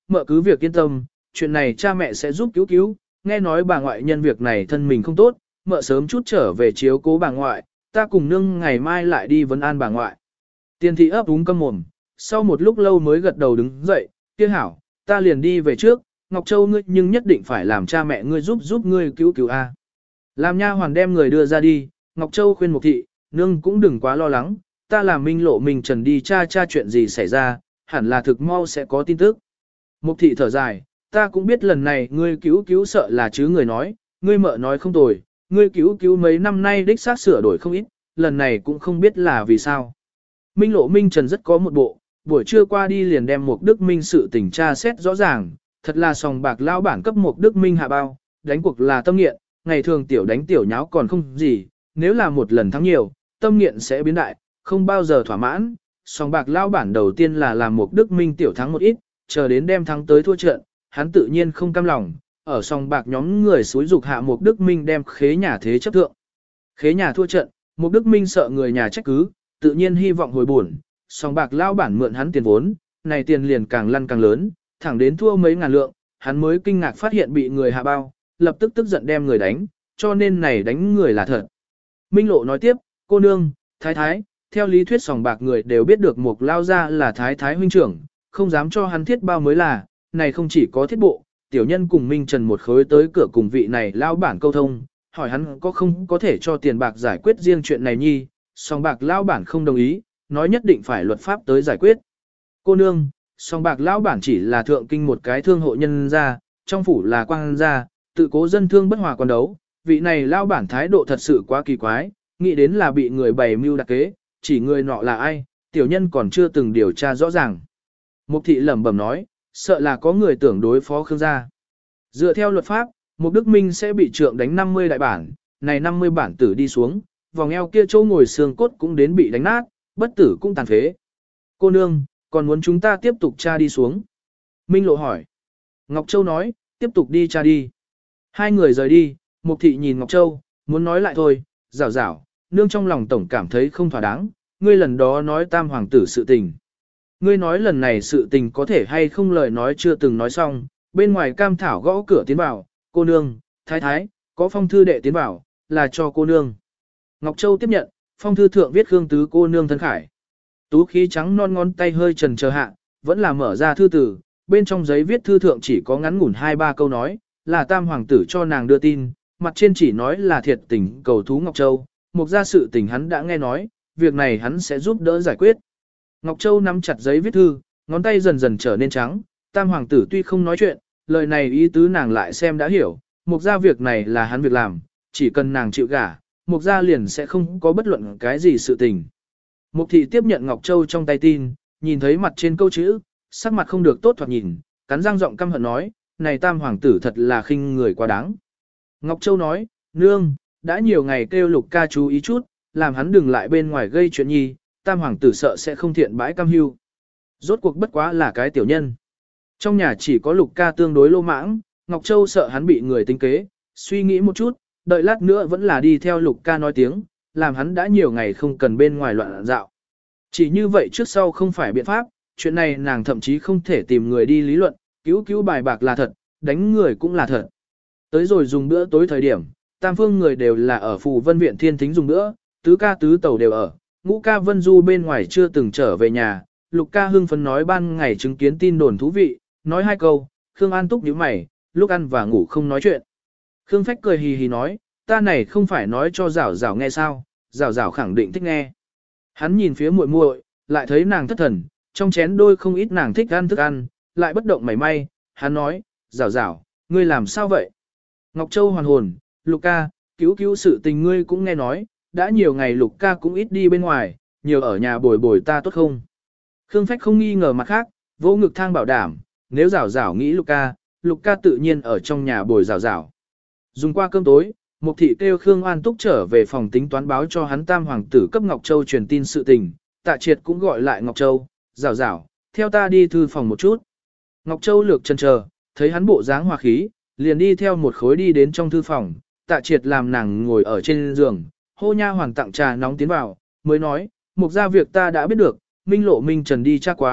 mợ cứ việc yên tâm, chuyện này cha mẹ sẽ giúp cứu cứu, nghe nói bà ngoại nhân việc này thân mình không tốt, mợ sớm chút trở về chiếu cố bà ngoại, ta cùng nương ngày mai lại đi vấn an bà ngoại. Tiền thị ấp úng câm mồm, sau một lúc lâu mới gật đầu đứng dậy, kia hảo, ta liền đi về trước, Ngọc Châu ngươi nhưng nhất định phải làm cha mẹ ngươi giúp ngươi cứu cứu a. Làm nha hoàn đem người đưa ra đi, Ngọc Châu khuyên Mục thị, nương cũng đừng quá lo lắng, ta làm Minh Lộ Minh Trần đi tra chuyện gì xảy ra, hẳn là thực mau sẽ có tin tức. Mục thị thở dài, ta cũng biết lần này ngươi cứu sợ là chứ người nói, ngươi mợ nói không tồi, ngươi cứu mấy năm nay đích xác sửa đổi không ít, lần này cũng không biết là vì sao. Minh Lộ Minh Trần rất có một bộ, buổi trưa qua đi liền đem Mục Đức Minh sự tình tra xét rõ ràng, thật là sòng bạc lao bản cấp Mục Đức Minh hạ bao, đánh cuộc là tâm nghiện, ngày thường tiểu đánh tiểu nháo còn không gì, nếu là một lần thắng nhiều, tâm nghiện sẽ biến đại, không bao giờ thỏa mãn. Sòng bạc lao bản đầu tiên là làm Mục Đức Minh tiểu thắng một ít, chờ đến đem thắng tới thua trận, hắn tự nhiên không cam lòng, ở sòng bạc nhóm người xúi dục hạ Mục Đức Minh đem khế nhà thế chấp thượng. Khế nhà thua trận, Mục Đức Minh sợ người nhà trách cứ, tự nhiên hy vọng hồi bổn, sòng bạc lao bản mượn hắn tiền vốn, này tiền liền càng lăn càng lớn, thẳng đến thua mấy ngàn lượng, hắn mới kinh ngạc phát hiện bị người hạ bao, lập tức tức giận đem người đánh, cho nên này đánh người là thật. Minh Lộ nói tiếp, cô nương, thái thái, theo lý thuyết sòng bạc người đều biết được Mục lao ra là thái thái huynh trưởng, không dám cho hắn thiết bao mới là, này không chỉ có thiết bộ, tiểu nhân cùng Minh Trần một khối tới cửa cùng vị này lao bản câu thông, hỏi hắn có không có thể cho tiền bạc giải quyết riêng chuyện này nhi, sòng bạc lao bản không đồng ý, nói nhất định phải luật pháp tới giải quyết. Cô nương, sòng bạc lao bản chỉ là thượng kinh một cái thương hộ nhân gia, trong phủ là quang gia, tự cố dân thương bất hòa quan đấu, vị này lao bản thái độ thật sự quá kỳ quái, nghĩ đến là bị người bày mưu đặc kế, chỉ người nọ là ai, tiểu nhân còn chưa từng điều tra rõ ràng. Mục thị lẩm bẩm nói, sợ là có người tưởng đối phó Khương gia. Dựa theo luật pháp, Mục Đức Minh sẽ bị trượng đánh 50 đại bản, này 50 bản tử đi xuống, vòng eo kia chỗ ngồi xương cốt cũng đến bị đánh nát, bất tử cũng tàn phế. Cô nương, còn muốn chúng ta tiếp tục tra đi xuống? Minh Lộ hỏi. Ngọc Châu nói, tiếp tục đi tra đi. Hai người rời đi, Mục thị nhìn Ngọc Châu, muốn nói lại thôi, rảo rảo, nương trong lòng tổng cảm thấy không thỏa đáng, ngươi lần đó nói tam hoàng tử sự tình. Ngươi nói lần này sự tình có thể hay không lời nói chưa từng nói xong, bên ngoài Cam Thảo gõ cửa tiến vào, cô nương, thái thái, có phong thư đệ tiến vào, là cho cô nương. Ngọc Châu tiếp nhận, phong thư thượng viết Khương tứ cô nương thân khải. Tú khí trắng non ngón tay hơi trần chờ hạ, vẫn là mở ra thư tử, bên trong giấy viết thư thượng chỉ có ngắn ngủn 2-3 câu nói, là tam hoàng tử cho nàng đưa tin, mặt trên chỉ nói là thiệt tình cầu thú Ngọc Châu, mục ra sự tình hắn đã nghe nói, việc này hắn sẽ giúp đỡ giải quyết. Ngọc Châu nắm chặt giấy viết thư, ngón tay dần dần trở nên trắng, tam hoàng tử tuy không nói chuyện, lời này ý tứ nàng lại xem đã hiểu, mục ra việc này là hắn việc làm, chỉ cần nàng chịu gả, mục ra liền sẽ không có bất luận cái gì sự tình. Mục thị tiếp nhận Ngọc Châu trong tay tin, nhìn thấy mặt trên câu chữ, sắc mặt không được tốt thoạt nhìn, cắn răng giọng căm hận nói, này tam hoàng tử thật là khinh người quá đáng. Ngọc Châu nói, nương, đã nhiều ngày kêu Lục ca chú ý chút, làm hắn đừng lại bên ngoài gây chuyện nhi, tam hoàng tử sợ sẽ không thiện bãi cam hưu. Rốt cuộc bất quá là cái tiểu nhân. Trong nhà chỉ có Lục ca tương đối lô mãng, Ngọc Châu sợ hắn bị người tính kế, suy nghĩ một chút, đợi lát nữa vẫn là đi theo Lục ca nói tiếng, làm hắn đã nhiều ngày không cần bên ngoài loạn dạo. Chỉ như vậy trước sau không phải biện pháp, chuyện này nàng thậm chí không thể tìm người đi lý luận, cứu bài bạc là thật, đánh người cũng là thật. Tới rồi dùng bữa tối thời điểm, tam phương người đều là ở Phù Vân Viện Thiên Thính dùng bữa, tứ ca tứ tẩu đều ở, ngũ ca Vân Du bên ngoài chưa từng trở về nhà, Lục ca hưng phấn nói ban ngày chứng kiến tin đồn thú vị, nói 2 câu, Khương An Túc nhíu mày, lúc ăn và ngủ không nói chuyện. Khương Phách cười hì hì nói, ta này không phải nói cho Giảo Giảo nghe sao, Giảo Giảo khẳng định thích nghe. Hắn nhìn phía muội muội, lại thấy nàng thất thần, trong chén đôi không ít nàng thích ăn thức ăn, lại bất động mảy may, hắn nói, Giảo Giảo, ngươi làm sao vậy? Ngọc Châu hoàn hồn, Lục ca, cứu sự tình ngươi cũng nghe nói, đã nhiều ngày Lục ca cũng ít đi bên ngoài, nhiều ở nhà bồi bồi ta tốt không? Khương Phách không nghi ngờ mặt khác, vỗ ngực thang bảo đảm, nếu Giảo Giảo nghĩ Lục ca tự nhiên ở trong nhà bồi Giảo Giảo. Dùng qua cơm tối, Mục thị kêu Khương An Túc trở về phòng tính toán báo cho hắn tam hoàng tử cấp Ngọc Châu truyền tin sự tình, Tạ Triệt cũng gọi lại Ngọc Châu, Giảo Giảo, theo ta đi thư phòng một chút. Ngọc Châu lược chần chờ, thấy hắn bộ dáng hòa khí, liền đi theo một khối đi đến trong thư phòng, Tạ Triệt làm nàng ngồi ở trên giường, hô nha hoàn tặng trà nóng tiến vào, mới nói, mục ra việc ta đã biết được, Minh Lộ Minh Trần đi tra quá,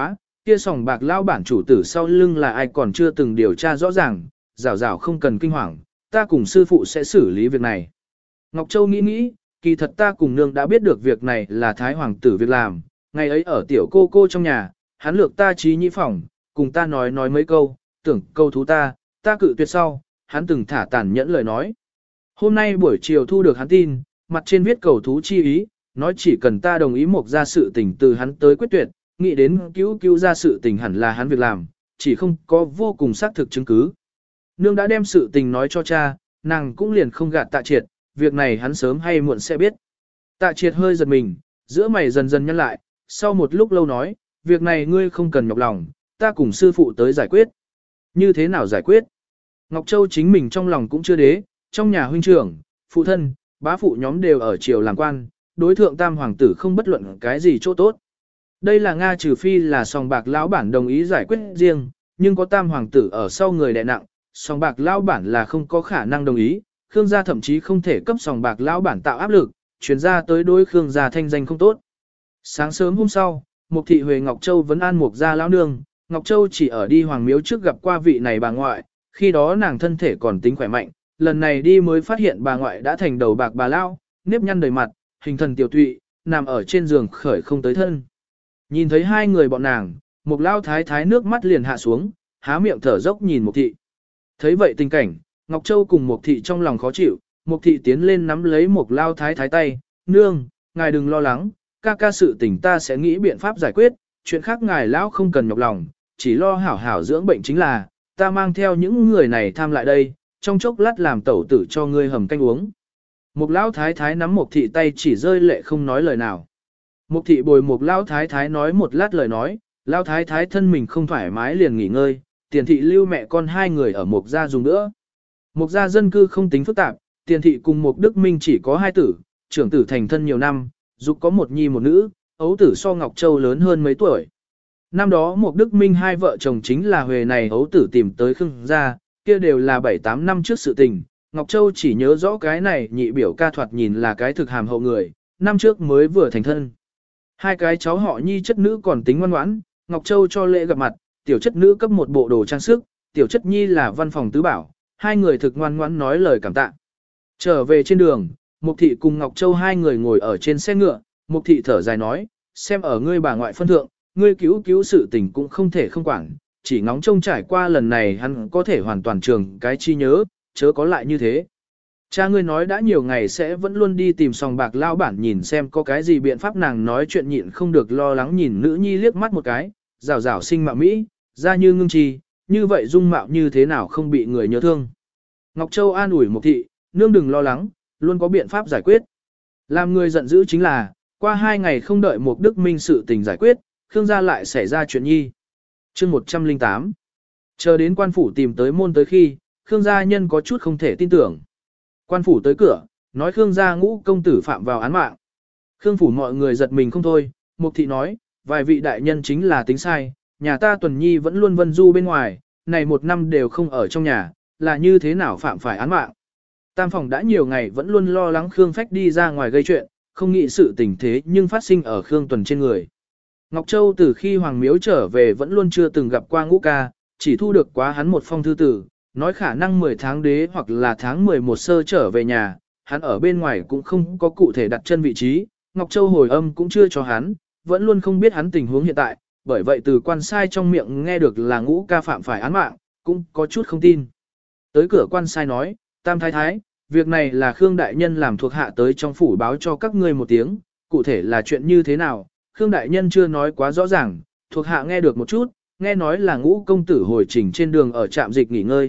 Kia sòng bạc lao bản chủ tử sau lưng là ai còn chưa từng điều tra rõ ràng, rảo rảo không cần kinh hoàng, ta cùng sư phụ sẽ xử lý việc này. Ngọc Châu nghĩ nghĩ, kỳ thật ta cùng nương đã biết được việc này là Thái Hoàng tử việc làm, ngày ấy ở tiểu cô trong nhà, hắn lược ta trí nhĩ phòng, cùng ta nói mấy câu, tưởng câu thú ta cự tuyệt sau, hắn từng thả tàn nhẫn lời nói. Hôm nay buổi chiều thu được hắn tin, mặt trên viết cầu thú chi ý, nói chỉ cần ta đồng ý một ra sự tình từ hắn tới quyết tuyệt, nghĩ đến cứu ra sự tình hẳn là hắn việc làm, chỉ không có vô cùng xác thực chứng cứ. Nương đã đem sự tình nói cho cha, nàng cũng liền không gạt Tạ Triệt, việc này hắn sớm hay muộn sẽ biết. Tạ Triệt hơi giật mình, giữa mày dần dần nhăn lại, sau một lúc lâu nói, việc này ngươi không cần nhọc lòng, ta cùng sư phụ tới giải quyết. Như thế nào giải quyết? Ngọc Châu chính mình trong lòng cũng chưa đế, trong nhà huynh trưởng, phụ thân, bá phụ nhóm đều ở triều làm quan, đối thượng tam hoàng tử không bất luận cái gì chỗ tốt. Đây là Nga trừ phi là sòng bạc lão bản đồng ý giải quyết riêng, nhưng có tam hoàng tử ở sau người đè nặng, sòng bạc lão bản là không có khả năng đồng ý, Khương gia thậm chí không thể cấp sòng bạc lão bản tạo áp lực, chuyển ra tới đối Khương gia thanh danh không tốt. Sáng sớm hôm sau, Mục thị Huệ Ngọc Châu vấn an Mục gia lão nương, Ngọc Châu chỉ ở đi hoàng miếu trước gặp qua vị này bà ngoại, khi đó nàng thân thể còn tính khỏe mạnh, lần này đi mới phát hiện bà ngoại đã thành đầu bạc bà lão, nếp nhăn đầy mặt, hình thần tiểu tụy, nằm ở trên giường khởi không tới thân. Nhìn thấy hai người bọn nàng, Mục lão thái thái nước mắt liền hạ xuống, há miệng thở dốc nhìn Mục thị. Thấy vậy tình cảnh, Ngọc Châu cùng Mục thị trong lòng khó chịu, Mục thị tiến lên nắm lấy Mục lão thái thái tay, nương, ngài đừng lo lắng, ca sự tình ta sẽ nghĩ biện pháp giải quyết, chuyện khác ngài lão không cần nhọc lòng, chỉ lo hảo hảo dưỡng bệnh chính là, ta mang theo những người này tham lại đây, trong chốc lát làm tẩu tử cho ngươi hầm canh uống. Mục lão thái thái nắm Mục thị tay chỉ rơi lệ không nói lời nào. Mục thị bồi Mục lão thái thái nói một lát lời nói, lão thái thái thân mình không thoải mái liền nghỉ ngơi, tiền thị lưu mẹ con hai người ở Mục gia dùng nữa. Mục gia dân cư không tính phức tạp, tiền thị cùng Mục Đức Minh chỉ có hai tử, trưởng tử thành thân nhiều năm, dục có một nhi một nữ, ấu tử so Ngọc Châu lớn hơn mấy tuổi. Năm đó Mục Đức Minh hai vợ chồng chính là Huệ này ấu tử tìm tới Khương gia, kia đều là 7-8 năm trước sự tình. Ngọc Châu chỉ nhớ rõ cái này nhị biểu ca thoạt nhìn là cái thực hàm hậu người, năm trước mới vừa thành thân. Hai cái cháu họ nhi chất nữ còn tính ngoan ngoãn, Ngọc Châu cho lễ gặp mặt, tiểu chất nữ cấp một bộ đồ trang sức, tiểu chất nhi là văn phòng tứ bảo, hai người thực ngoan ngoãn nói lời cảm tạ. Trở về trên đường, Mục thị cùng Ngọc Châu hai người ngồi ở trên xe ngựa, Mục thị thở dài nói, xem ở ngươi bà ngoại phân thượng, ngươi cứu sự tình cũng không thể không quản, chỉ ngóng trông trải qua lần này hắn có thể hoàn toàn trường cái chi nhớ, chớ có lại như thế. Cha ngươi nói đã nhiều ngày sẽ vẫn luôn đi tìm sòng bạc lao bản nhìn xem có cái gì biện pháp, nàng nói chuyện nhịn không được lo lắng nhìn nữ nhi liếc mắt một cái, rảo rảo sinh mạo Mỹ, ra như ngưng trì, như vậy dung mạo như thế nào không bị người nhớ thương. Ngọc Châu an ủi Mục thị, nương đừng lo lắng, luôn có biện pháp giải quyết. Làm người giận dữ chính là, qua 2 ngày không đợi Mục Đức Minh sự tình giải quyết, Khương gia lại xảy ra chuyện nhi. Chương 108. Chờ đến quan phủ tìm tới môn tới khi, Khương gia nhân có chút không thể tin tưởng. Quan phủ tới cửa, nói Khương gia ngũ công tử phạm vào án mạng. Khương phủ mọi người giật mình không thôi, Mục thị nói, vài vị đại nhân chính là tính sai, nhà ta Tuần Nhi vẫn luôn vân du bên ngoài, này 1 năm đều không ở trong nhà, là như thế nào phạm phải án mạng. Tam phòng đã nhiều ngày vẫn luôn lo lắng Khương Phách đi ra ngoài gây chuyện, không nghĩ sự tình thế nhưng phát sinh ở Khương Tuần trên người. Ngọc Châu từ khi Hoàng Miếu trở về vẫn luôn chưa từng gặp qua Ngũ ca, chỉ thu được quá hắn một phong thư tử, nói khả năng 10 tháng đế hoặc là tháng 11 sơ trở về nhà, hắn ở bên ngoài cũng không có cụ thể đặt chân vị trí, Ngọc Châu hồi âm cũng chưa cho hắn, vẫn luôn không biết hắn tình huống hiện tại, bởi vậy từ quan sai trong miệng nghe được là Ngũ ca phạm phải án mạng, cũng có chút không tin. Tới cửa quan sai nói, Tam thái thái, việc này là Khương đại nhân làm thuộc hạ tới trong phủ báo cho các ngươi một tiếng, cụ thể là chuyện như thế nào, Khương đại nhân chưa nói quá rõ ràng, thuộc hạ nghe được một chút, nghe nói là Ngũ công tử hồi trình trên đường ở trạm dịch nghỉ ngơi,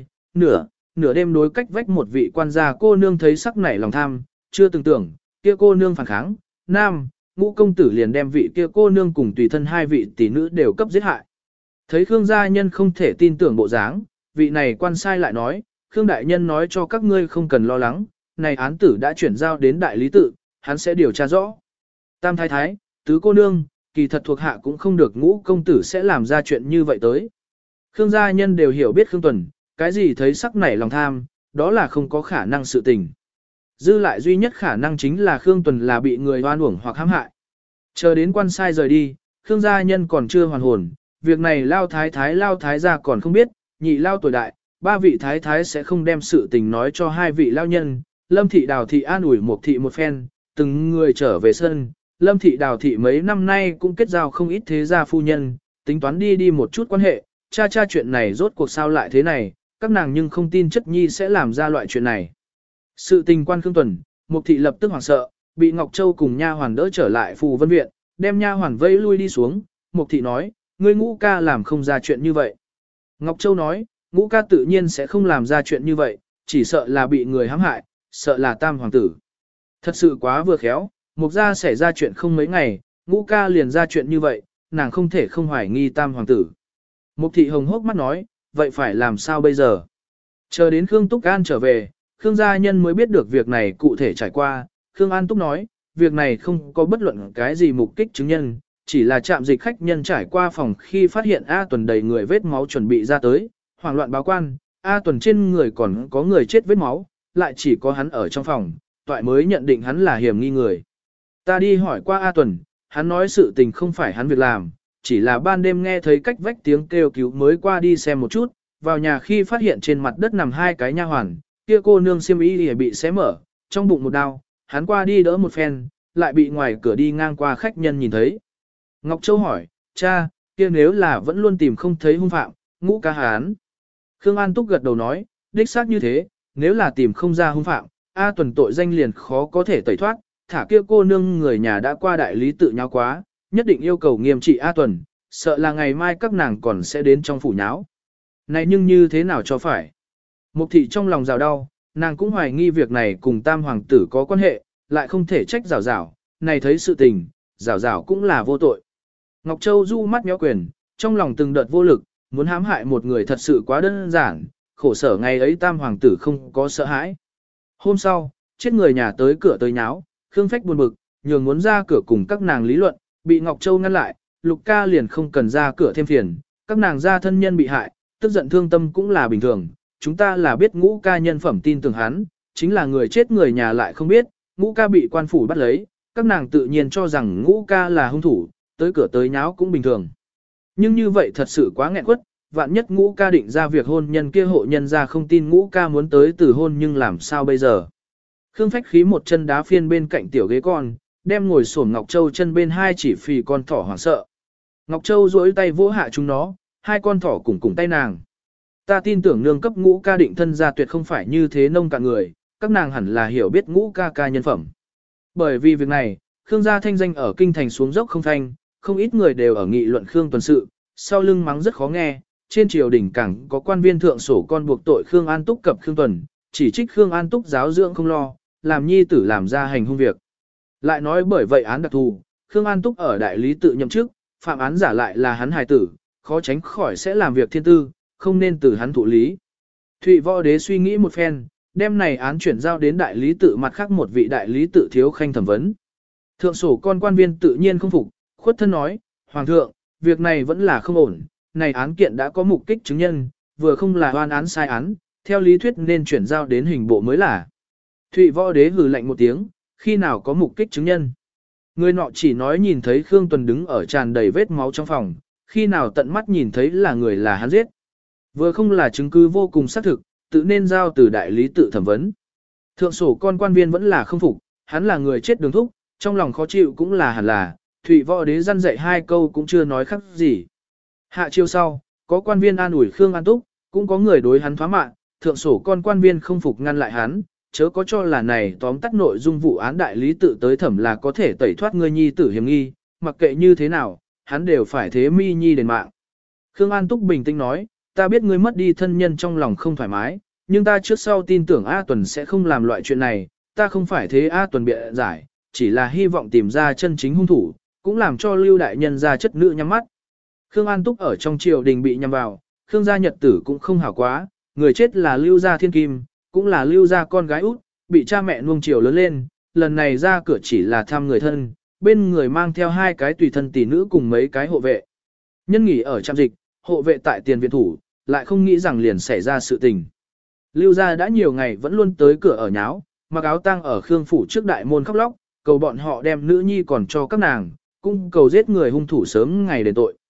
nửa đêm đối cách vách một vị quan gia cô nương thấy sắc nảy lòng tham, chưa từng tưởng, kia cô nương phản kháng, Ngũ công tử liền đem vị kia cô nương cùng tùy thân 2 vị tỷ nữ đều cấp giết hại. Thấy Khương gia nhân không thể tin tưởng bộ dáng, vị này quan sai lại nói, Khương đại nhân nói cho các ngươi không cần lo lắng, này án tử đã chuyển giao đến đại lý tự, hắn sẽ điều tra rõ. Tam thái thái, tứ cô nương, kỳ thật thuộc hạ cũng không được Ngũ công tử sẽ làm ra chuyện như vậy tới. Khương gia nhân đều hiểu biết Khương Tuần, cái gì thấy sắc nảy lòng tham, đó là không có khả năng sự tình. Dư lại duy nhất khả năng chính là Khương Tuần là bị người oan uổng hoặc hãm hại. Chờ đến quan sai rời đi, Khương gia nhân còn chưa hoàn hồn, việc này lao thái gia còn không biết, nhị lao tuổi đại, ba vị thái thái sẽ không đem sự tình nói cho hai vị lao nhân, Lâm thị Đào thị an ủi Mục thị một phen, từng người trở về sân, Lâm thị Đào thị mấy năm nay cũng kết giao không ít thế gia phu nhân, tính toán đi một chút quan hệ, cha chuyện này rốt cuộc sao lại thế này, các nàng nhưng không tin chất nhi sẽ làm ra loại chuyện này. Sự tình quan Khương Tuần, Mục thị lập tức hoảng sợ, bị Ngọc Châu cùng nha hoàn đỡ trở lại Phù Vân viện, đem nha hoàn vây lui đi xuống, Mục thị nói, ngươi Ngũ ca làm không ra chuyện như vậy. Ngọc Châu nói, Ngũ ca tự nhiên sẽ không làm ra chuyện như vậy, chỉ sợ là bị người hãm hại, sợ là tam hoàng tử. Thật sự quá vừa khéo, Mục gia xảy ra chuyện không mấy ngày, Ngũ ca liền ra chuyện như vậy, nàng không thể không hoài nghi tam hoàng tử. Mục thị hồng hốc mắt nói, vậy phải làm sao bây giờ? Chờ đến Khương Túc An trở về, Khương gia nhân mới biết được việc này cụ thể trải qua, Khương An Túc nói, việc này không có bất luận cái gì mục kích chứng nhân, chỉ là trạm dịch khách nhân trải qua phòng khi phát hiện A Tuần đầy người vết máu chuẩn bị ra tới, hoảng loạn báo quan, A Tuần trên người còn có người chết vết máu, lại chỉ có hắn ở trong phòng, toại mới nhận định hắn là hiểm nghi người. Ta đi hỏi qua A Tuần, hắn nói sự tình không phải hắn việc làm, chỉ là ban đêm nghe thấy cách vách tiếng kêu cứu mới qua đi xem một chút, vào nhà khi phát hiện trên mặt đất nằm hai cái nha hoàn, kia cô nương xiêm y bị xé mở, trong bụng một đau, hắn qua đi đỡ một phen, lại bị ngoài cửa đi ngang qua khách nhân nhìn thấy. Ngọc Châu hỏi, cha, kia nếu là vẫn luôn tìm không thấy hung phạm, Ngũ ca hắn. Khương An Túc gật đầu nói, đích xác như thế, nếu là tìm không ra hung phạm, A Tuần tội danh liền khó có thể tẩy thoát, thả kia cô nương người nhà đã qua đại lý tự nháo quá, nhất định yêu cầu nghiêm trị A Tuần, sợ là ngày mai các nàng còn sẽ đến trong phủ nháo. Này nhưng như thế nào cho phải? Mục thị trong lòng rào đau, nàng cũng hoài nghi việc này cùng tam hoàng tử có quan hệ, lại không thể trách rào rào, này thấy sự tình, rào rào cũng là vô tội. Ngọc Châu du mắt méo quyền, trong lòng từng đợt vô lực, muốn hãm hại một người thật sự quá đơn giản, khổ sở ngày ấy tam hoàng tử không có sợ hãi. Hôm sau, chết người nhà tới cửa tới nháo, Khương Phách buồn bực, nhường muốn ra cửa cùng các nàng lý luận, bị Ngọc Châu ngăn lại, Lục ca liền không cần ra cửa thêm phiền, các nàng gia thân nhân bị hại, tức giận thương tâm cũng là bình thường, chúng ta là biết Ngũ ca nhân phẩm tin tưởng hắn, chính là người chết người nhà lại không biết, Ngũ ca bị quan phủ bắt lấy, các nàng tự nhiên cho rằng Ngũ ca là hung thủ, tới cửa tới nháo cũng bình thường. Nhưng như vậy thật sự quá nghẹn quất, vạn nhất Ngũ ca định ra việc hôn nhân kia hộ nhân ra không tin Ngũ ca muốn tới từ hôn nhưng làm sao bây giờ. Khương Phách khí một chân đá phiên bên cạnh tiểu ghế con, đem ngồi xổm Ngọc Châu chân bên hai chỉ phì con thỏ hoảng sợ. Ngọc Châu duỗi tay vỗ hạ chúng nó, hai con thỏ cùng tay nàng. Ta tin tưởng nương cấp Ngũ ca định thân ra tuyệt không phải như thế nông cạn người, các nàng hẳn là hiểu biết Ngũ ca ca nhân phẩm. Bởi vì việc này, Khương gia thanh danh ở kinh thành xuống dốc không thanh, không ít người đều ở nghị luận Khương Tuần sự, sau lưng mắng rất khó nghe, trên triều đình cảng có quan viên thượng sổ con buộc tội Khương An Túc cập Khương Tuần, chỉ trích Khương An Túc giáo dưỡng không lo, làm nhi tử làm ra hành hung việc. Lại nói bởi vậy án đặc thù, Khương An Túc ở đại lý tự nhậm chức, phạm án giả lại là hắn hài tử, khó tránh khỏi sẽ làm việc thiên tư, không nên từ hắn thụ lý. Thụy Võ Đế suy nghĩ một phen, đem này án chuyển giao đến đại lý tự mặt khác một vị đại lý tự thiếu khanh thẩm vấn. Thượng sổ con quan viên tự nhiên không phục, khuất thân nói, Hoàng thượng, việc này vẫn là không ổn, này án kiện đã có mục kích chứng nhân, vừa không là oan án sai án, theo lý thuyết nên chuyển giao đến hình bộ mới là. Thụy Võ Đế hừ lạnh một tiếng, khi nào có mục kích chứng nhân. Người nọ chỉ nói nhìn thấy Khương Tuần đứng ở tràn đầy vết máu trong phòng, khi nào tận mắt nhìn thấy là người là hắn giết. Vừa không là chứng cứ vô cùng xác thực, tự nên giao từ đại lý tự thẩm vấn. Thượng sổ con quan viên vẫn là không phục, hắn là người chết đường thúc, trong lòng khó chịu cũng là hẳn là, Thụy Võ Đế răn dạy hai câu cũng chưa nói khác gì. Hạ chiêu sau, có quan viên an ủi Khương An Túc, cũng có người đối hắn thoá mạ, thượng sổ con quan viên không phục ngăn lại hắn, chớ có cho là này tóm tắt nội dung vụ án đại lý tự tới thẩm là có thể tẩy thoát ngươi nhi tử hiểm nghi, mặc kệ như thế nào, hắn đều phải thế mi nhi đền mạng. Khương An Túc bình tĩnh nói, ta biết ngươi mất đi thân nhân trong lòng không thoải mái, nhưng ta trước sau tin tưởng A Tuần sẽ không làm loại chuyện này, ta không phải thế A Tuần bịa giải, chỉ là hy vọng tìm ra chân chính hung thủ, cũng làm cho Lưu đại nhân ra chất nữ nhắm mắt. Khương An Túc ở trong triều đình bị nhằm vào, Khương gia nhật tử cũng không hảo quá, người chết là Lưu gia thiên kim, cũng là Lưu gia con gái út, bị cha mẹ nuông chiều lớn lên, lần này ra cửa chỉ là thăm người thân, bên người mang theo hai cái tùy thân tỷ nữ cùng mấy cái hộ vệ. Nhân nghỉ ở trạm dịch, hộ vệ tại tiền viện thủ, lại không nghĩ rằng liền xảy ra sự tình. Lưu gia đã nhiều ngày vẫn luôn tới cửa ở nháo, mặc áo tang ở Khương phủ trước đại môn khóc lóc, cầu bọn họ đem nữ nhi còn cho các nàng, cũng cầu giết người hung thủ sớm ngày đền tội.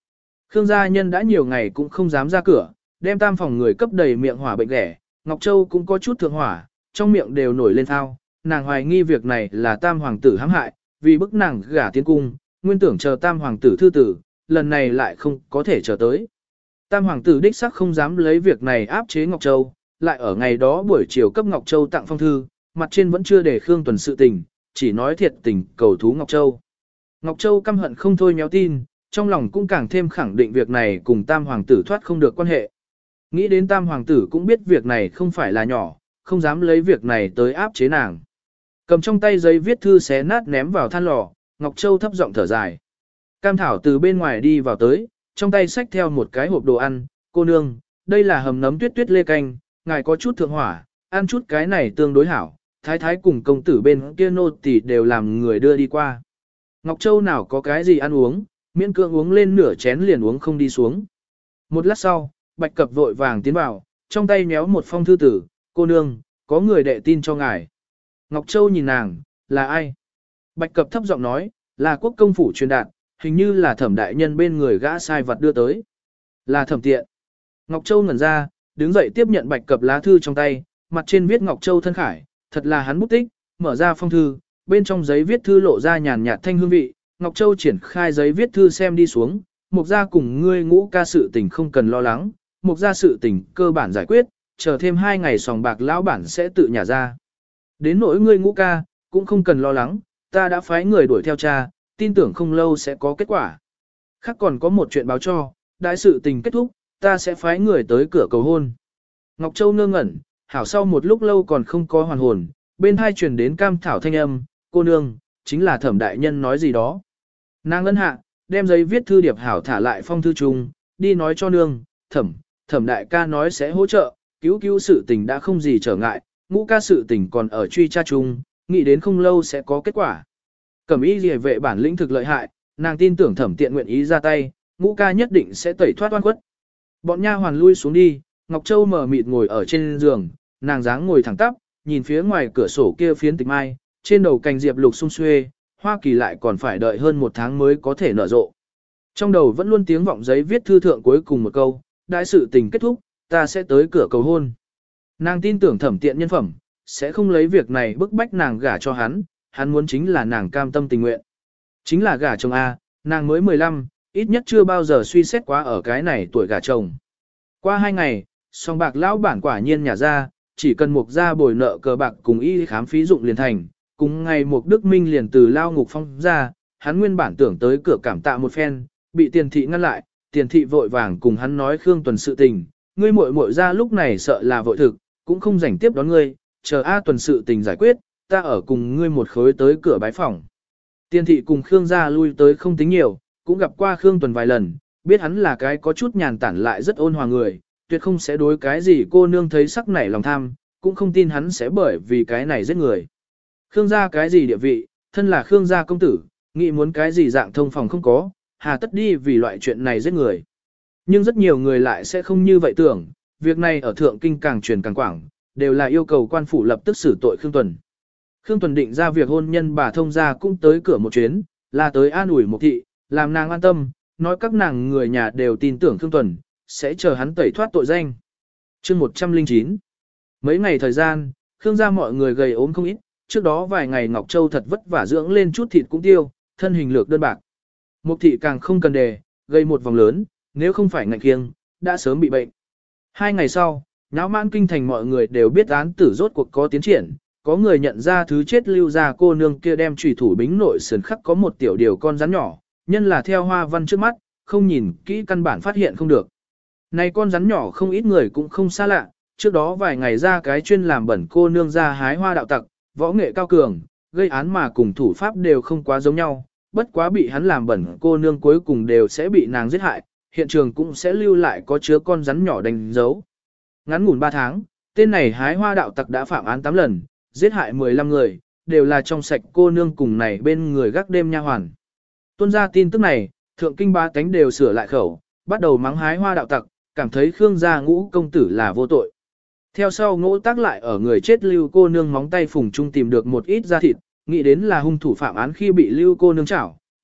Khương gia nhân đã nhiều ngày cũng không dám ra cửa, đem tam phòng người cấp đầy miệng hỏa bệnh ghẻ, Ngọc Châu cũng có chút thượng hỏa, trong miệng đều nổi lên thao, nàng hoài nghi việc này là tam hoàng tử hãm hại, vì bức nàng gả tiến cung, nguyên tưởng chờ tam hoàng tử thư tử, lần này lại không có thể chờ tới. Tam hoàng tử đích sắc không dám lấy việc này áp chế Ngọc Châu, lại ở ngày đó buổi chiều cấp Ngọc Châu tặng phong thư, mặt trên vẫn chưa để Khương Tuần sự tình, chỉ nói thiệt tình cầu thú Ngọc Châu. Ngọc Châu căm hận không thôi méo tin, trong lòng cũng càng thêm khẳng định việc này cùng tam hoàng tử thoát không được quan hệ. Nghĩ đến tam hoàng tử cũng biết việc này không phải là nhỏ, không dám lấy việc này tới áp chế nàng. Cầm trong tay giấy viết thư xé nát ném vào than lò, Ngọc Châu thấp giọng thở dài. Cam Thảo từ bên ngoài đi vào tới, trong tay xách theo một cái hộp đồ ăn, cô nương, đây là hầm nấm tuyết tuyết lê canh, ngài có chút thượng hỏa, ăn chút cái này tương đối hảo, thái thái cùng công tử bên kia nô tỳ đều làm người đưa đi qua. Ngọc Châu nào có cái gì ăn uống, miễn cưỡng uống lên nửa chén liền uống không đi xuống. Một lát sau, Bạch Cập vội vàng tiến vào, trong tay méo một phong thư tử, cô nương, có người đệ tin cho ngài. Ngọc Châu nhìn nàng, là ai? Bạch Cập thấp giọng nói, là quốc công phủ truyền đạt, hình như là thẩm đại nhân bên người gã sai vật đưa tới. Là thẩm tiện. Ngọc Châu ngẩn ra, đứng dậy tiếp nhận Bạch Cập lá thư trong tay, mặt trên viết Ngọc Châu thân khải, thật là hắn bút tích, mở ra phong thư, bên trong giấy viết thư lộ ra nhàn nhạt thanh hương vị, Ngọc Châu triển khai giấy viết thư xem đi xuống, Mục gia cùng ngươi Ngũ ca sự tình không cần lo lắng, Mục gia sự tình cơ bản giải quyết, chờ thêm 2 ngày sòng bạc lão bản sẽ tự nhả ra. Đến nỗi ngươi Ngũ ca, cũng không cần lo lắng, ta đã phái người đuổi theo cha, tin tưởng không lâu sẽ có kết quả. Khác còn có một chuyện báo cho, đại sự tình kết thúc, ta sẽ phái người tới cửa cầu hôn. Ngọc Châu ngơ ngẩn, hảo sau một lúc lâu còn không có hoàn hồn, bên hai truyền đến Cam Thảo thanh âm, cô nương, chính là thẩm đại nhân nói gì đó. Nàng lân hạ, đem giấy viết thư điệp hảo thả lại phong thư chung, đi nói cho nương, thẩm đại ca nói sẽ hỗ trợ, cứu sự tình đã không gì trở ngại, Ngũ ca sự tình còn ở truy tra chung, nghĩ đến không lâu sẽ có kết quả. Cẩm y liề vệ bản lĩnh thực lợi hại, nàng tin tưởng thẩm tiện nguyện ý ra tay, Ngũ ca nhất định sẽ tẩy thoát oan khuất. Bọn nha hoàn lui xuống đi, Ngọc Châu mờ mịt ngồi ở trên giường, nàng dáng ngồi thẳng tắp, nhìn phía ngoài cửa sổ kia phiến tịch mai, trên đầu cành diệp lục sum xuê, Hoa Kỳ lại còn phải đợi hơn 1 tháng mới có thể nở rộ. Trong đầu vẫn luôn tiếng vọng giấy viết thư thượng cuối cùng một câu, đại sự tình kết thúc, ta sẽ tới cửa cầu hôn. Nàng tin tưởng thẩm tiện nhân phẩm, sẽ không lấy việc này bức bách nàng gả cho hắn muốn chính là nàng cam tâm tình nguyện. Chính là gả chồng A, nàng mới 15, ít nhất chưa bao giờ suy xét quá ở cái này tuổi gả chồng. Qua 2 ngày, song bạc lão bản quả nhiên nhả ra, chỉ cần Mục gia bồi nợ cờ bạc cùng y khám phí dụng liền thành, cùng ngày Mục Đức Minh liền từ lao ngục phong ra, hắn nguyên bản tưởng tới cửa cảm tạ một phen, bị tiền thị ngăn lại, tiền thị vội vàng cùng hắn nói Khương Tuần sự tình, ngươi muội muội ra lúc này sợ là vội thực, cũng không rảnh tiếp đón ngươi, chờ A Tuần sự tình giải quyết, ta ở cùng ngươi một khối tới cửa bái phòng. Tiền thị cùng Khương gia lui tới không tính nhiều, cũng gặp qua Khương Tuần vài lần, biết hắn là cái có chút nhàn tản lại rất ôn hòa người, tuyệt không sẽ đối cái gì cô nương thấy sắc nảy lòng tham, cũng không tin hắn sẽ bởi vì cái này giết người. Khương gia cái gì địa vị, thân là Khương gia công tử, nghĩ muốn cái gì dạng thông phòng không có, hà tất đi vì loại chuyện này giết người. Nhưng rất nhiều người lại sẽ không như vậy tưởng, việc này ở Thượng Kinh càng truyền càng quảng, đều là yêu cầu quan phủ lập tức xử tội Khương Tuần. Khương Tuần định ra việc hôn nhân bà thông gia cũng tới cửa một chuyến, là tới an ủi Mục thị, làm nàng an tâm, nói các nàng người nhà đều tin tưởng Khương Tuần, sẽ chờ hắn tẩy thoát tội danh. Chương 109. Mấy ngày thời gian, Khương gia mọi người gầy ốm không ít, trước đó vài ngày Ngọc Châu thật vất vả dưỡng lên chút thịt cũng tiêu, thân hình lược đơn bạc. Mục thị càng không cần đề, gây một vòng lớn, nếu không phải ngạnh kiêng, đã sớm bị bệnh. 2 ngày sau, nháo mãn kinh thành mọi người đều biết án tử rốt cuộc có tiến triển, có người nhận ra thứ chết lưu ra cô nương kia đem chủy thủ bính nội sườn khắc có một tiểu điều con rắn nhỏ, nhân là theo hoa văn trước mắt, không nhìn kỹ căn bản phát hiện không được. Này con rắn nhỏ không ít người cũng không xa lạ, trước đó vài ngày ra cái chuyên làm bẩn cô nương ra hái hoa đạo tặc, võ nghệ cao cường, gây án mà cùng thủ pháp đều không quá giống nhau, bất quá bị hắn làm bẩn cô nương cuối cùng đều sẽ bị nàng giết hại, hiện trường cũng sẽ lưu lại có chứa con rắn nhỏ đánh dấu. Ngắn ngủn 3 tháng, tên này hái hoa đạo tặc đã phạm án 8 lần, giết hại 15 người, đều là trong sạch cô nương cùng này bên người gác đêm nha hoàn. Tuôn ra tin tức này, Thượng Kinh ba cánh đều sửa lại khẩu, bắt đầu mắng hái hoa đạo tặc, cảm thấy Khương gia Ngũ công tử là vô tội. Theo sau Ngũ tác lại ở người chết lưu cô nương móng tay phùng trung tìm được một ít da thịt, nghĩ đến là hung thủ phạm án khi bị lưu cô nương chảo,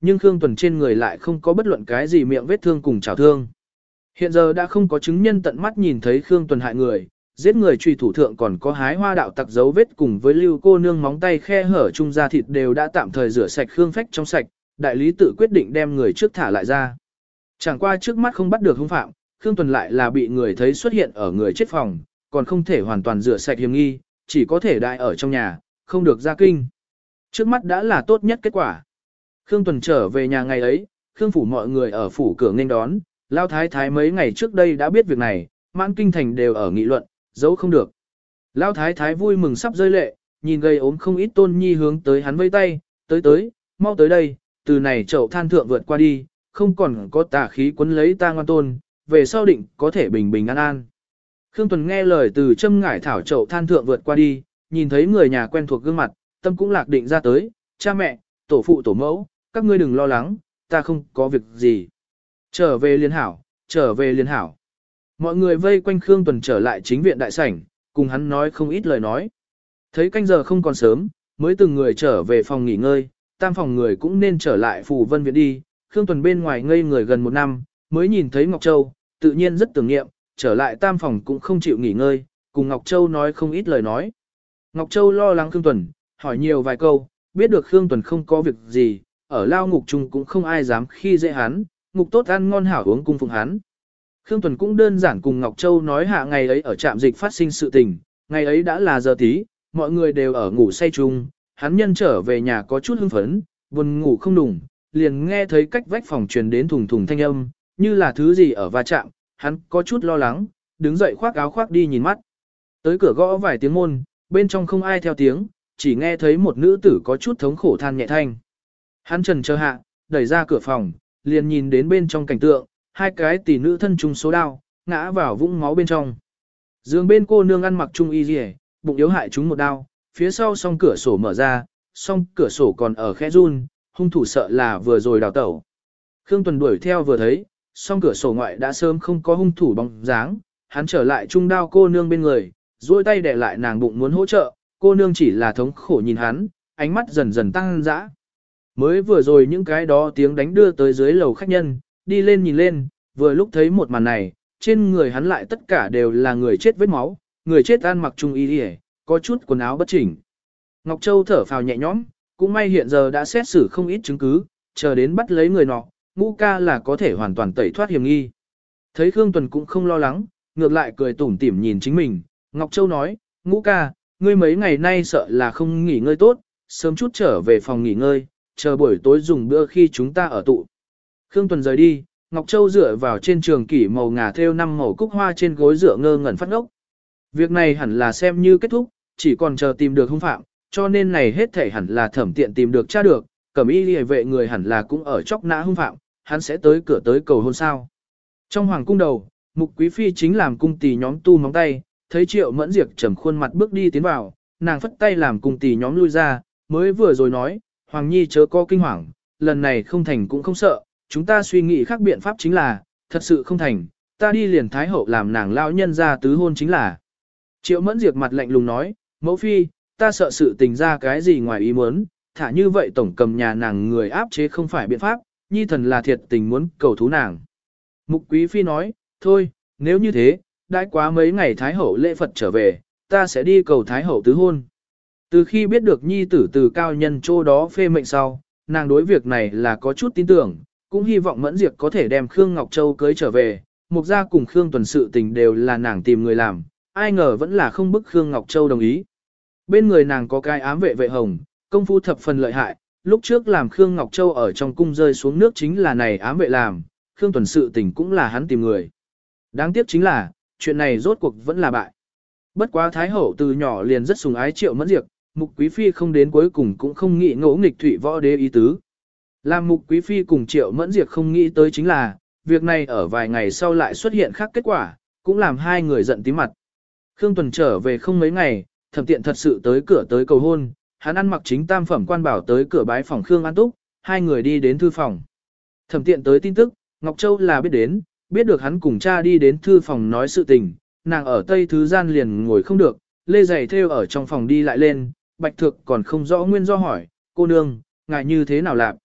nhưng Khương Tuần trên người lại không có bất luận cái gì miệng vết thương cùng chảo thương. Hiện giờ đã không có chứng nhân tận mắt nhìn thấy Khương Tuần hại người, giết người truy thủ thượng còn có hái hoa đạo tặc dấu vết cùng với lưu cô nương móng tay khe hở chung da thịt đều đã tạm thời rửa sạch Khương Phách trong sạch, đại lý tự quyết định đem người trước thả lại ra. Chẳng qua trước mắt không bắt được hung phạm, Khương Tuần lại là bị người thấy xuất hiện ở người chết phòng, còn không thể hoàn toàn rửa sạch hiểm nghi, chỉ có thể đại ở trong nhà, không được ra kinh. Trước mắt đã là tốt nhất kết quả. Khương Tuần trở về nhà ngày ấy, Khương phủ mọi người ở phủ cửa nghênh đón, Lao Thái Thái mấy ngày trước đây đã biết việc này, mãn kinh thành đều ở nghị luận, giấu không được. Lao Thái Thái vui mừng sắp rơi lệ, nhìn gây ốm không ít Tôn Nhi hướng tới hắn vây tay, tới, mau tới đây, từ này chậu than thượng vượt qua đi, không còn có tà khí quấn lấy ta ngoan tôn, về sau định có thể bình bình an an. Khương Tuần nghe lời từ châm ngải thảo chậu than thượng vượt qua đi, nhìn thấy người nhà quen thuộc gương mặt, tâm cũng lạc định ra tới, cha mẹ, tổ phụ tổ mẫu, các ngươi đừng lo lắng, ta không có việc gì. Trở về liên hảo, trở về liên hảo. Mọi người vây quanh Khương Tuần trở lại chính viện đại sảnh, cùng hắn nói không ít lời nói. Thấy canh giờ không còn sớm, mới từng người trở về phòng nghỉ ngơi, tam phòng người cũng nên trở lại Phù Vân Viện đi. Khương Tuần bên ngoài ngây người gần một năm, mới nhìn thấy Ngọc Châu, tự nhiên rất tưởng niệm, trở lại tam phòng cũng không chịu nghỉ ngơi, cùng Ngọc Châu nói không ít lời nói. Ngọc Châu lo lắng Khương Tuần, hỏi nhiều vài câu, biết được Khương Tuần không có việc gì, ở lao ngục chung cũng không ai dám khi dễ hắn, ngục tốt ăn ngon hảo uống cung phụng hắn. Khương Tuần cũng đơn giản cùng Ngọc Châu nói hạ ngày ấy ở trạm dịch phát sinh sự tình, ngày ấy đã là giờ tí, mọi người đều ở ngủ say chung, hắn nhân trở về nhà có chút hưng phấn, buồn ngủ không đủng, liền nghe thấy cách vách phòng truyền đến thùng thùng thanh âm, như là thứ gì ở va chạm, hắn có chút lo lắng, đứng dậy khoác áo khoác đi nhìn mắt. Tới cửa gõ vài tiếng môn, bên trong không ai theo tiếng, chỉ nghe thấy một nữ tử có chút thống khổ than nhẹ thanh. Hắn trần chờ hạ, đẩy ra cửa phòng, liền nhìn đến bên trong cảnh tượng, hai cái tỷ nữ thân chung số đao, ngã vào vũng máu bên trong. Giường bên cô nương ăn mặc trung y rìa, bụng yếu hại chúng một đao, phía sau song cửa sổ mở ra, song cửa sổ còn ở khẽ run, hung thủ sợ là vừa rồi đào tẩu. Khương Tuần đuổi theo vừa thấy, song cửa sổ ngoại đã sớm không có hung thủ bóng dáng, hắn trở lại trung đao cô nương bên người, duỗi tay để lại nàng bụng muốn hỗ trợ, cô nương chỉ là thống khổ nhìn hắn, ánh mắt dần dần tăng dã. Mới vừa rồi những cái đó tiếng đánh đưa tới dưới lầu khách nhân, đi lên nhìn lên, vừa lúc thấy một màn này, trên người hắn lại tất cả đều là người chết vết máu, người chết ăn mặc trung y đi, có chút quần áo bất chỉnh. Ngọc Châu thở phào nhẹ nhõm, cũng may hiện giờ đã xét xử không ít chứng cứ, chờ đến bắt lấy người nọ, Ngũ ca là có thể hoàn toàn tẩy thoát hiểm nghi. Thấy Khương Tuần cũng không lo lắng, ngược lại cười tủm tỉm nhìn chính mình, Ngọc Châu nói, Ngũ ca, ngươi mấy ngày nay sợ là không nghỉ ngơi tốt, sớm chút trở về phòng nghỉ ngơi, chờ buổi tối dùng bữa khi chúng ta ở tụ. Khương Tuần rời đi, Ngọc Châu dựa vào trên trường kỷ màu ngà thêu 5 màu cúc hoa trên gối dựa ngơ ngẩn phát ngốc. Việc này hẳn là xem như kết thúc, chỉ còn chờ tìm được hung phạm, cho nên này hết thể hẳn là thẩm tiện tìm được tra được, cẩm y liề vệ người hẳn là cũng ở chóc nã hung phạm, hắn sẽ tới cửa tới cầu hôn sao. Trong hoàng cung đầu, Mục Quý Phi chính làm cung tỳ nhóm tu móng tay, thấy Triệu Mẫn Diệp trầm khuôn mặt bước đi tiến vào, nàng phất tay làm cung tỳ nhóm lui ra, mới vừa rồi nói, Hoàng Nhi chớ có kinh hoàng, lần này không thành cũng không sợ, chúng ta suy nghĩ khác biện pháp chính là, thật sự không thành, ta đi liền Thái Hậu làm nàng lão nhân ra tứ hôn chính là. Triệu Mẫn Diệp mặt lạnh lùng nói, mẫu phi, ta sợ sự tình ra cái gì ngoài ý muốn, thả như vậy tổng cầm nhà nàng người áp chế không phải biện pháp, Nhi thần là thiệt tình muốn cầu thú nàng. Mục Quý Phi nói, thôi, nếu như thế, đã quá mấy ngày Thái Hậu lễ Phật trở về, ta sẽ đi cầu Thái Hậu tứ hôn. Từ khi biết được Nhi tử từ cao nhân chỗ đó phê mệnh sau, nàng đối việc này là có chút tin tưởng, cũng hy vọng Mẫn Diệp có thể đem Khương Ngọc Châu cưới trở về, Mục gia cùng Khương Tuần sự tình đều là nàng tìm người làm, ai ngờ vẫn là không bức Khương Ngọc Châu đồng ý. Bên người nàng có cái ám vệ vệ hồng, công phu thập phần lợi hại, lúc trước làm Khương Ngọc Châu ở trong cung rơi xuống nước chính là này ám vệ làm, Khương Tuần sự tình cũng là hắn tìm người. Đáng tiếc chính là, chuyện này rốt cuộc vẫn là bại. Bất quá Thái Hậu từ nhỏ liền rất sùng ái Triệu Mẫn Diệp, Mục Quý Phi không đến cuối cùng cũng không nghĩ ngỗ nghịch Thụy Võ Đế ý tứ. Làm Mục Quý Phi cùng Triệu Mẫn Diệp không nghĩ tới chính là, việc này ở vài ngày sau lại xuất hiện khác kết quả, cũng làm hai người giận tím mặt. Khương Tuần trở về không mấy ngày, Thẩm Tiện thật sự tới cửa tới cầu hôn, hắn ăn mặc chính tam phẩm quan bảo tới cửa bái phòng Khương An Túc, hai người đi đến thư phòng. Thẩm Tiện tới tin tức, Ngọc Châu là biết đến, biết được hắn cùng cha đi đến thư phòng nói sự tình, nàng ở tây thứ gian liền ngồi không được, lê giày thêu ở trong phòng đi lại lên, Bạch Thược còn không rõ nguyên do hỏi, cô nương, ngài như thế nào làm?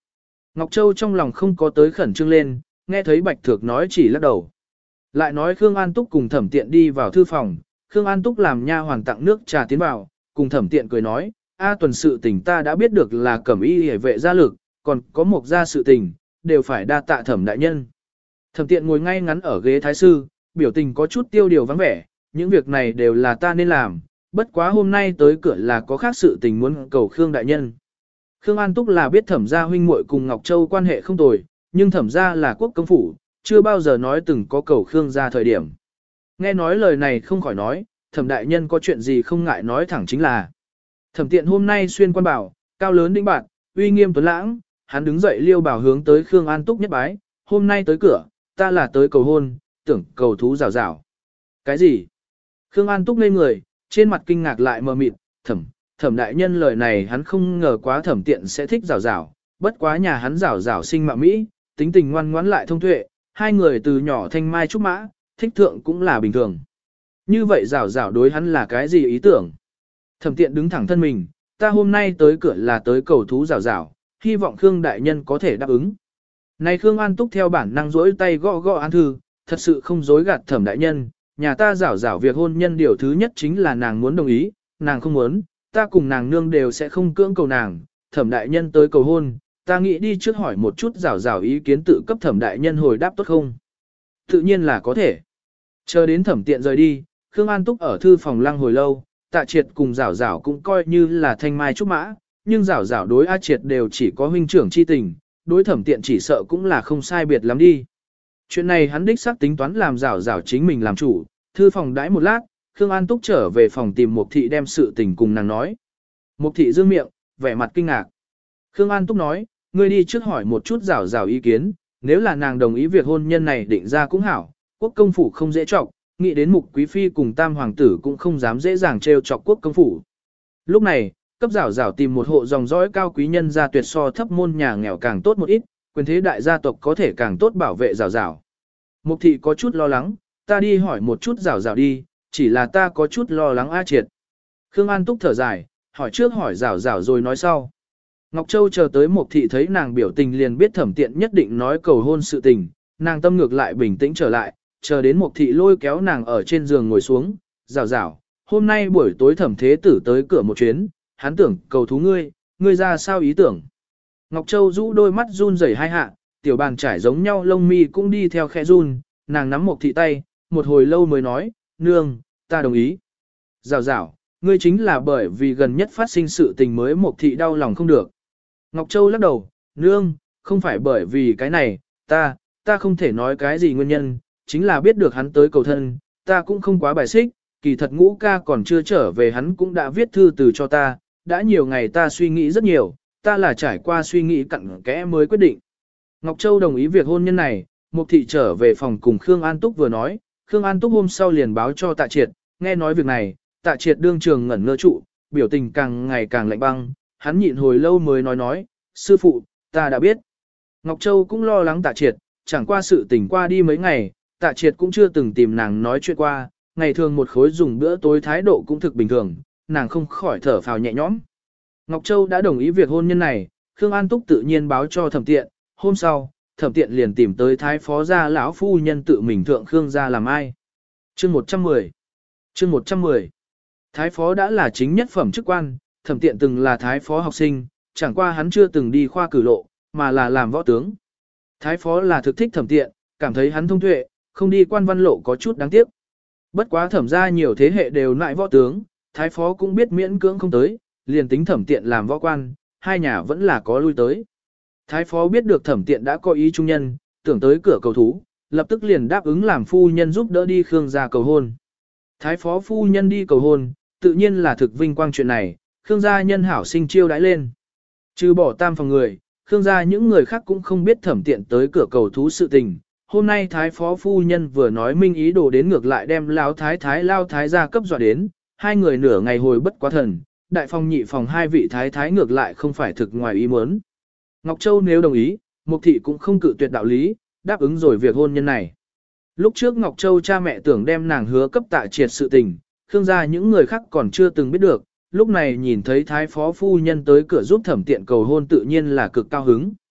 Ngọc Châu trong lòng không có tới khẩn trương lên, nghe thấy Bạch Thược nói chỉ lắc đầu. Lại nói Khương An Túc cùng Thẩm Tiện đi vào thư phòng, Khương An Túc làm nha hoàn tặng nước trà tiến vào, cùng Thẩm Tiện cười nói, A Tuần sự tình ta đã biết được là Cẩm Y hề vệ gia lực, còn có một gia sự tình, đều phải đa tạ Thẩm đại nhân. Thẩm Tiện ngồi ngay ngắn ở ghế thái sư, biểu tình có chút tiêu điều vắng vẻ, những việc này đều là ta nên làm, bất quá hôm nay tới cửa là có khác sự tình muốn cầu Khương đại nhân. Khương An Túc là biết Thẩm gia huynh muội cùng Ngọc Châu quan hệ không tồi, nhưng Thẩm gia là quốc công phủ, chưa bao giờ nói từng có cầu Khương gia thời điểm. Nghe nói lời này không khỏi nói, Thẩm đại nhân có chuyện gì không ngại nói thẳng chính là. Thẩm Tiện hôm nay xuyên quan bảo, cao lớn đĩnh bạn, uy nghiêm tuấn lãng, hắn đứng dậy liêu bảo hướng tới Khương An Túc nhất bái, hôm nay tới cửa, ta là tới cầu hôn, tưởng cầu thú rào rào. Cái gì? Khương An Túc ngây người, trên mặt kinh ngạc lại mờ mịt, Thẩm đại nhân lời này hắn không ngờ quá Thẩm Tiện sẽ thích rào rào, bất quá nhà hắn rào rào sinh mạo Mỹ, tính tình ngoan ngoãn lại thông tuệ, hai người từ nhỏ thanh mai trúc mã, thích thượng cũng là bình thường. Như vậy rào rào đối hắn là cái gì ý tưởng? Thẩm Tiện đứng thẳng thân mình, ta hôm nay tới cửa là tới cầu thú rào rào, hy vọng Khương đại nhân có thể đáp ứng. Này Khương An Túc theo bản năng rỗi tay gõ gõ An Thư, thật sự không dối gạt Thẩm đại nhân, nhà ta rảo rảo việc hôn nhân điều thứ nhất chính là nàng muốn đồng ý, nàng không muốn, ta cùng nàng nương đều sẽ không cưỡng cầu nàng, Thẩm đại nhân tới cầu hôn, ta nghĩ đi trước hỏi một chút rảo rảo ý kiến tự cấp Thẩm đại nhân hồi đáp tốt không? Tự nhiên là có thể. Chờ đến Thẩm Tiện rời đi, Khương An Túc ở thư phòng lăng hồi lâu, Tạ Triệt cùng rảo rảo cũng coi như là thanh mai trúc mã, nhưng rảo rảo đối A Triệt đều chỉ có huynh trưởng chi tình, đối Thẩm Tiện chỉ sợ cũng là không sai biệt lắm đi. Chuyện này hắn đích xác tính toán làm rảo rảo chính mình làm chủ, thư phòng đãi một lát, Khương An Túc trở về phòng tìm Mục Thị đem sự tình cùng nàng nói. Mục Thị dương miệng, vẻ mặt kinh ngạc. Khương An Túc nói, ngươi đi trước hỏi một chút rảo rảo ý kiến, nếu là nàng đồng ý việc hôn nhân này định ra cũng hảo, quốc công phủ không dễ trọng, nghĩ đến Mục Quý Phi cùng Tam Hoàng tử cũng không dám dễ dàng trêu chọc quốc công phủ. Lúc này, cấp rảo rảo tìm một hộ dòng dõi cao quý nhân gia tuyệt so thấp môn nhà nghèo càng tốt một ít, quyền thế đại gia tộc có thể càng tốt bảo vệ rảo rảo. Mục Thị có chút lo lắng, ta đi hỏi một chút rảo rảo đi, chỉ là ta có chút lo lắng A Triệt. Khương An Túc thở dài, hỏi trước hỏi rảo rảo rồi nói sau. Ngọc Châu chờ tới Mục Thị thấy nàng biểu tình liền biết Thẩm Tiện nhất định nói cầu hôn sự tình, nàng tâm ngược lại bình tĩnh trở lại, chờ đến Mục Thị lôi kéo nàng ở trên giường ngồi xuống, rảo rảo, hôm nay buổi tối Thẩm Thế Tử tới cửa một chuyến, hắn tưởng cầu thú ngươi ra sao ý tưởng. Ngọc Châu rũ đôi mắt run rẩy hai hạ, tiểu bàn trải giống nhau lông mi cũng đi theo khẽ run, nàng nắm Mục Thị tay, một hồi lâu mới nói, nương, ta đồng ý. Rảo rảo, ngươi chính là bởi vì gần nhất phát sinh sự tình mới Mục Thị đau lòng không được. Ngọc Châu lắc đầu, nương, không phải bởi vì cái này, ta không thể nói cái gì nguyên nhân, chính là biết được hắn tới cầu thân, ta cũng không quá bài xích, kỳ thật Ngũ ca còn chưa trở về hắn cũng đã viết thư từ cho ta, đã nhiều ngày ta suy nghĩ rất nhiều, ta là trải qua suy nghĩ cặn kẽ mới quyết định. Ngọc Châu đồng ý việc hôn nhân này, Mục Thị trở về phòng cùng Khương An Túc vừa nói, Khương An Túc hôm sau liền báo cho Tạ Triệt, nghe nói việc này, Tạ Triệt đương trường ngẩn ngơ trụ, biểu tình càng ngày càng lạnh băng, hắn nhịn hồi lâu mới nói, sư phụ, ta đã biết. Ngọc Châu cũng lo lắng Tạ Triệt, chẳng qua sự tình qua đi mấy ngày, Tạ Triệt cũng chưa từng tìm nàng nói chuyện qua, ngày thường một khối dùng bữa tối thái độ cũng thực bình thường, nàng không khỏi thở phào nhẹ nhõm. Ngọc Châu đã đồng ý việc hôn nhân này, Khương An Túc tự nhiên báo cho Thẩm Tiện, hôm sau, Thẩm Tiện liền tìm tới thái phó gia lão phu nhân tự mình thượng Khương gia làm ai. Chương 110 Chương 110 Thái phó đã là chính nhất phẩm chức quan, Thẩm Tiện từng là thái phó học sinh, chẳng qua hắn chưa từng đi khoa cử lộ, mà là làm võ tướng. Thái phó là thực thích Thẩm Tiện, cảm thấy hắn thông tuệ, không đi quan văn lộ có chút đáng tiếc. Bất quá Thẩm gia nhiều thế hệ đều nại võ tướng, thái phó cũng biết miễn cưỡng không tới, liền tính Thẩm Tiện làm võ quan, hai nhà vẫn là có lui tới. Thái phó biết được Thẩm Tiện đã có ý trung nhân, tưởng tới cửa cầu thú, lập tức liền đáp ứng làm phu nhân giúp đỡ đi Khương gia cầu hôn. Thái phó phu nhân đi cầu hôn, tự nhiên là thực vinh quang chuyện này, Khương gia nhân hảo sinh chiêu đãi lên. Trừ bỏ tam phòng người, Khương gia những người khác cũng không biết Thẩm Tiện tới cửa cầu thú sự tình. Hôm nay thái phó phu nhân vừa nói minh ý đồ đến ngược lại đem lao thái gia cấp dọa đến, hai người nửa ngày hồi bất quá thần, đại phòng nhị phòng hai vị thái ngược lại không phải thực ngoài ý muốn. Ngọc Châu nếu đồng ý, Mục Thị cũng không cự tuyệt đạo lý, đáp ứng rồi việc hôn nhân này. Lúc trước Ngọc Châu cha mẹ tưởng đem nàng hứa cấp Tạ Triệt sự tình, Khương gia những người khác còn chưa từng biết được, lúc này nhìn thấy thái phó phu nhân tới cửa giúp Thẩm Tiện cầu hôn tự nhiên là cực cao hứng.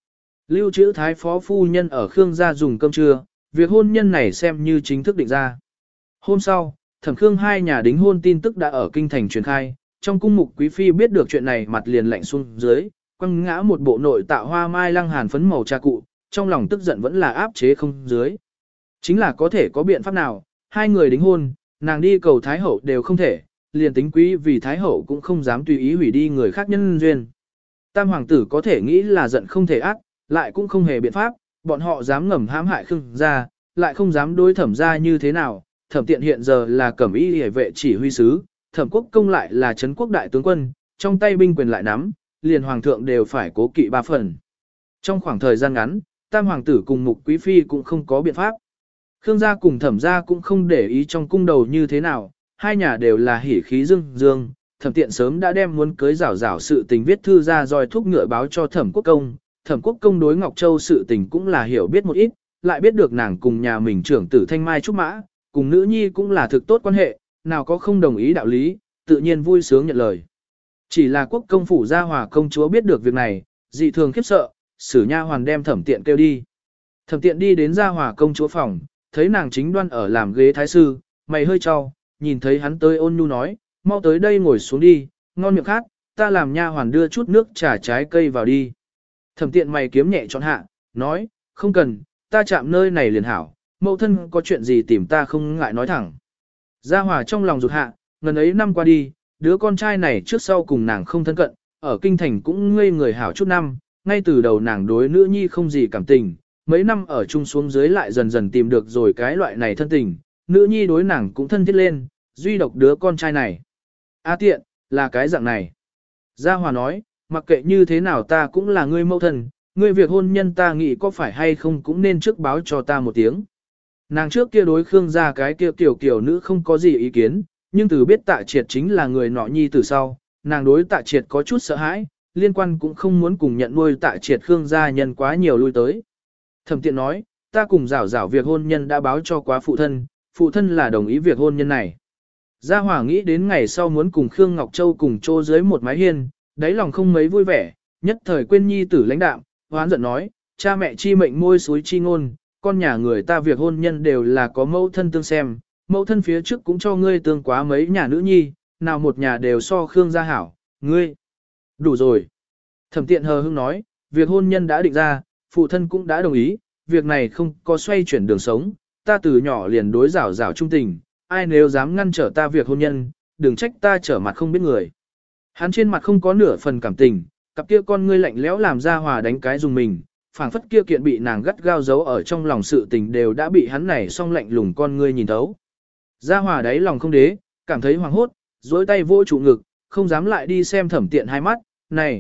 Lưu trữ thái phó phu nhân ở Khương gia dùng cơm trưa, việc hôn nhân này xem như chính thức định ra. Hôm sau, Thẩm Khương hai nhà đính hôn tin tức đã ở kinh thành truyền khai, trong cung mục quý phi biết được chuyện này mặt liền lạnh xuống dưới, quăng ngã một bộ nội tạo hoa mai lăng hàn phấn màu trà cụ, trong lòng tức giận vẫn là áp chế không dưới. Chính là có thể có biện pháp nào, hai người đính hôn, nàng đi cầu thái hậu đều không thể, liền tính quý vì thái hậu cũng không dám tùy ý hủy đi người khác nhân duyên. Tam hoàng tử có thể nghĩ là giận không thể ác, lại cũng không hề biện pháp, bọn họ dám ngầm hãm hại Khương gia, lại không dám đối Thẩm gia như thế nào. Thẩm Tiện hiện giờ là cẩm y hề vệ chỉ huy sứ, Thẩm Quốc Công lại là trấn quốc đại tướng quân, trong tay binh quyền lại nắm, liền hoàng thượng đều phải cố kỵ ba phần. Trong khoảng thời gian ngắn, tam hoàng tử cùng mục quý phi cũng không có biện pháp. Khương gia cùng Thẩm gia cũng không để ý trong cung đầu như thế nào, hai nhà đều là hỉ khí dương dương. Thẩm Tiện sớm đã đem muốn cưới rảo rảo sự tình viết thư ra rồi thúc ngựa báo cho Thẩm Quốc Công. Thẩm Quốc Công đối Ngọc Châu sự tình cũng là hiểu biết một ít, lại biết được nàng cùng nhà mình trưởng tử Thanh Mai Trúc Mã, cùng nữ nhi cũng là thực tốt quan hệ, nào có không đồng ý đạo lý, tự nhiên vui sướng nhận lời. Chỉ là Quốc công phủ Gia Hòa công chúa biết được việc này, dị thường khiếp sợ, sử nha hoàn đem Thẩm Tiện kêu đi. Thẩm Tiện đi đến Gia Hòa công chúa phòng, thấy nàng chính đoan ở làm ghế thái sư, mày hơi trao, nhìn thấy hắn tới ôn nhu nói, mau tới đây ngồi xuống đi, ngon miệng khác, ta làm nha hoàn đưa chút nước trà trái cây vào đi. Thẩm Tiện mày kiếm nhẹ chọn hạ, nói, không cần, ta chạm nơi này liền hảo, mẫu thân có chuyện gì tìm ta không ngại nói thẳng. Gia Hòa trong lòng rụt hạ, ngần ấy năm qua đi, đứa con trai này trước sau cùng nàng không thân cận, ở kinh thành cũng ngây người hảo chút năm, ngay từ đầu nàng đối nữ nhi không gì cảm tình, mấy năm ở chung xuống dưới lại dần dần tìm được rồi cái loại này thân tình, nữ nhi đối nàng cũng thân thiết lên, duy độc đứa con trai này. A Tiện, là cái dạng này. Gia Hòa nói, mặc kệ như thế nào ta cũng là ngươi mẫu thân, ngươi việc hôn nhân ta nghĩ có phải hay không cũng nên trước báo cho ta một tiếng. Nàng trước kia đối Khương gia cái kia kiểu nữ không có gì ý kiến, nhưng từ biết Tạ Triệt chính là người nọ nhi từ sau, nàng đối Tạ Triệt có chút sợ hãi, liên quan cũng không muốn cùng nhận nuôi Tạ Triệt Khương gia nhân quá nhiều lui tới. Thẩm Tiện nói, ta cùng rảo rảo việc hôn nhân đã báo cho quá phụ thân là đồng ý việc hôn nhân này. Gia Hòa nghĩ đến ngày sau muốn cùng Khương Ngọc Châu cùng chô dưới một mái hiên, đáy lòng không mấy vui vẻ, nhất thời quên nhi tử lãnh đạm, hoán giận nói, cha mẹ chi mệnh môi suối chi ngôn, con nhà người ta việc hôn nhân đều là có mẫu thân tương xem, mẫu thân phía trước cũng cho ngươi tương quá mấy nhà nữ nhi, nào một nhà đều so Khương gia hảo, ngươi. Đủ rồi. Thẩm Tiện hờ hững nói, việc hôn nhân đã định ra, phụ thân cũng đã đồng ý, việc này không có xoay chuyển đường sống, ta từ nhỏ liền đối rảo rảo trung tình, ai nếu dám ngăn trở ta việc hôn nhân, đừng trách ta trở mặt không biết người. Hắn trên mặt không có nửa phần cảm tình, cặp kia con ngươi lạnh lẽo làm Gia Hòa đánh cái dùng mình, phảng phất kia kiện bị nàng gắt gao giấu ở trong lòng sự tình đều đã bị hắn này song lạnh lùng con ngươi nhìn thấu. Gia Hòa đáy lòng không đế, cảm thấy hoảng hốt, dối tay vô trụ ngực, không dám lại đi xem Thẩm Tiện hai mắt, này,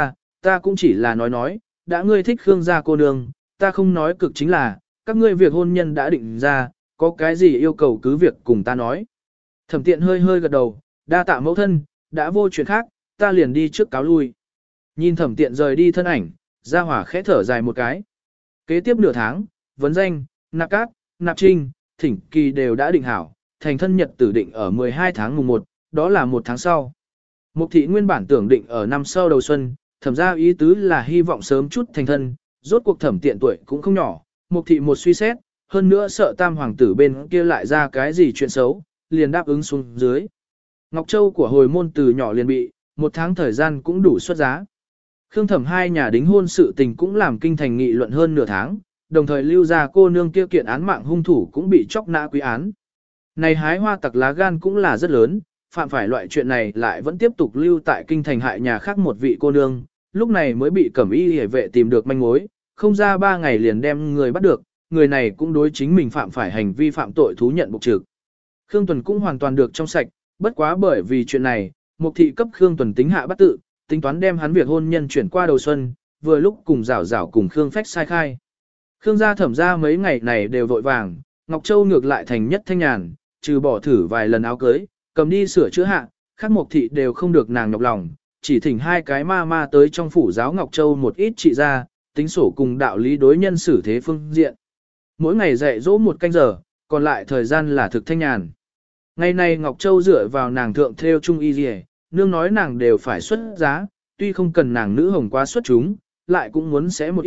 ta cũng chỉ là nói, đã ngươi thích Khương gia cô nương, ta không nói cực chính là, các ngươi việc hôn nhân đã định ra, có cái gì yêu cầu cứ việc cùng ta nói. Thẩm Tiện hơi hơi gật đầu, đa tạ mẫu thân, đã vô chuyện khác, ta liền đi trước cáo lui. Nhìn Thẩm Tiện rời đi thân ảnh, Gia Hòa khẽ thở dài một cái. Kế tiếp nửa tháng, vấn danh, nạp cát, nạp trinh, thỉnh kỳ đều đã định hảo, thành thân nhật tử định ở 12 tháng mùng 1, đó là một tháng sau. Mục thị nguyên bản tưởng định ở năm sau đầu xuân, Thẩm gia ý tứ là hy vọng sớm chút thành thân, rốt cuộc Thẩm Tiện tuổi cũng không nhỏ, Mục thị một suy xét, hơn nữa sợ tam hoàng tử bên kia lại ra cái gì chuyện xấu, liền đáp ứng xuống dưới. Ngọc Châu của hồi môn từ nhỏ liền bị, một tháng thời gian cũng đủ xuất giá. Khương Thẩm hai nhà đính hôn sự tình cũng làm kinh thành nghị luận hơn nửa tháng, đồng thời lưu ra cô nương kia kiện án mạng hung thủ cũng bị chóc nã quý án. Này hái hoa tặc lá gan cũng là rất lớn, phạm phải loại chuyện này lại vẫn tiếp tục lưu tại kinh thành hại nhà khác một vị cô nương, lúc này mới bị cẩm y hề vệ tìm được manh mối, không ra 3 ngày liền đem người bắt được, người này cũng đối chính mình phạm phải hành vi phạm tội thú nhận bục trực. Khương Tuần cũng hoàn toàn được trong sạch, bất quá bởi vì chuyện này, Mục thị cấp Khương Tuần tính hạ bắt tự, tính toán đem hắn việc hôn nhân chuyển qua đầu xuân, vừa lúc cùng rảo rảo cùng Khương Phách sai khai. Khương gia Thẩm gia mấy ngày này đều vội vàng, Ngọc Châu ngược lại thành nhất thanh nhàn, trừ bỏ thử vài lần áo cưới, cầm đi sửa chữa hạ, khác Mục thị đều không được nàng nhọc lòng, chỉ thỉnh 2 cái ma tới trong phủ giáo Ngọc Châu một ít trị ra, tính sổ cùng đạo lý đối nhân xử thế phương diện. Mỗi ngày dạy dỗ 1 canh giờ, còn lại thời gian là thực thanh nhàn. Ngày nay Ngọc Châu dựa vào nàng thượng theo trung y liề, nương nói nàng đều phải xuất giá, tuy không cần nàng nữ hồng quá xuất chúng, lại cũng muốn sẽ một ít,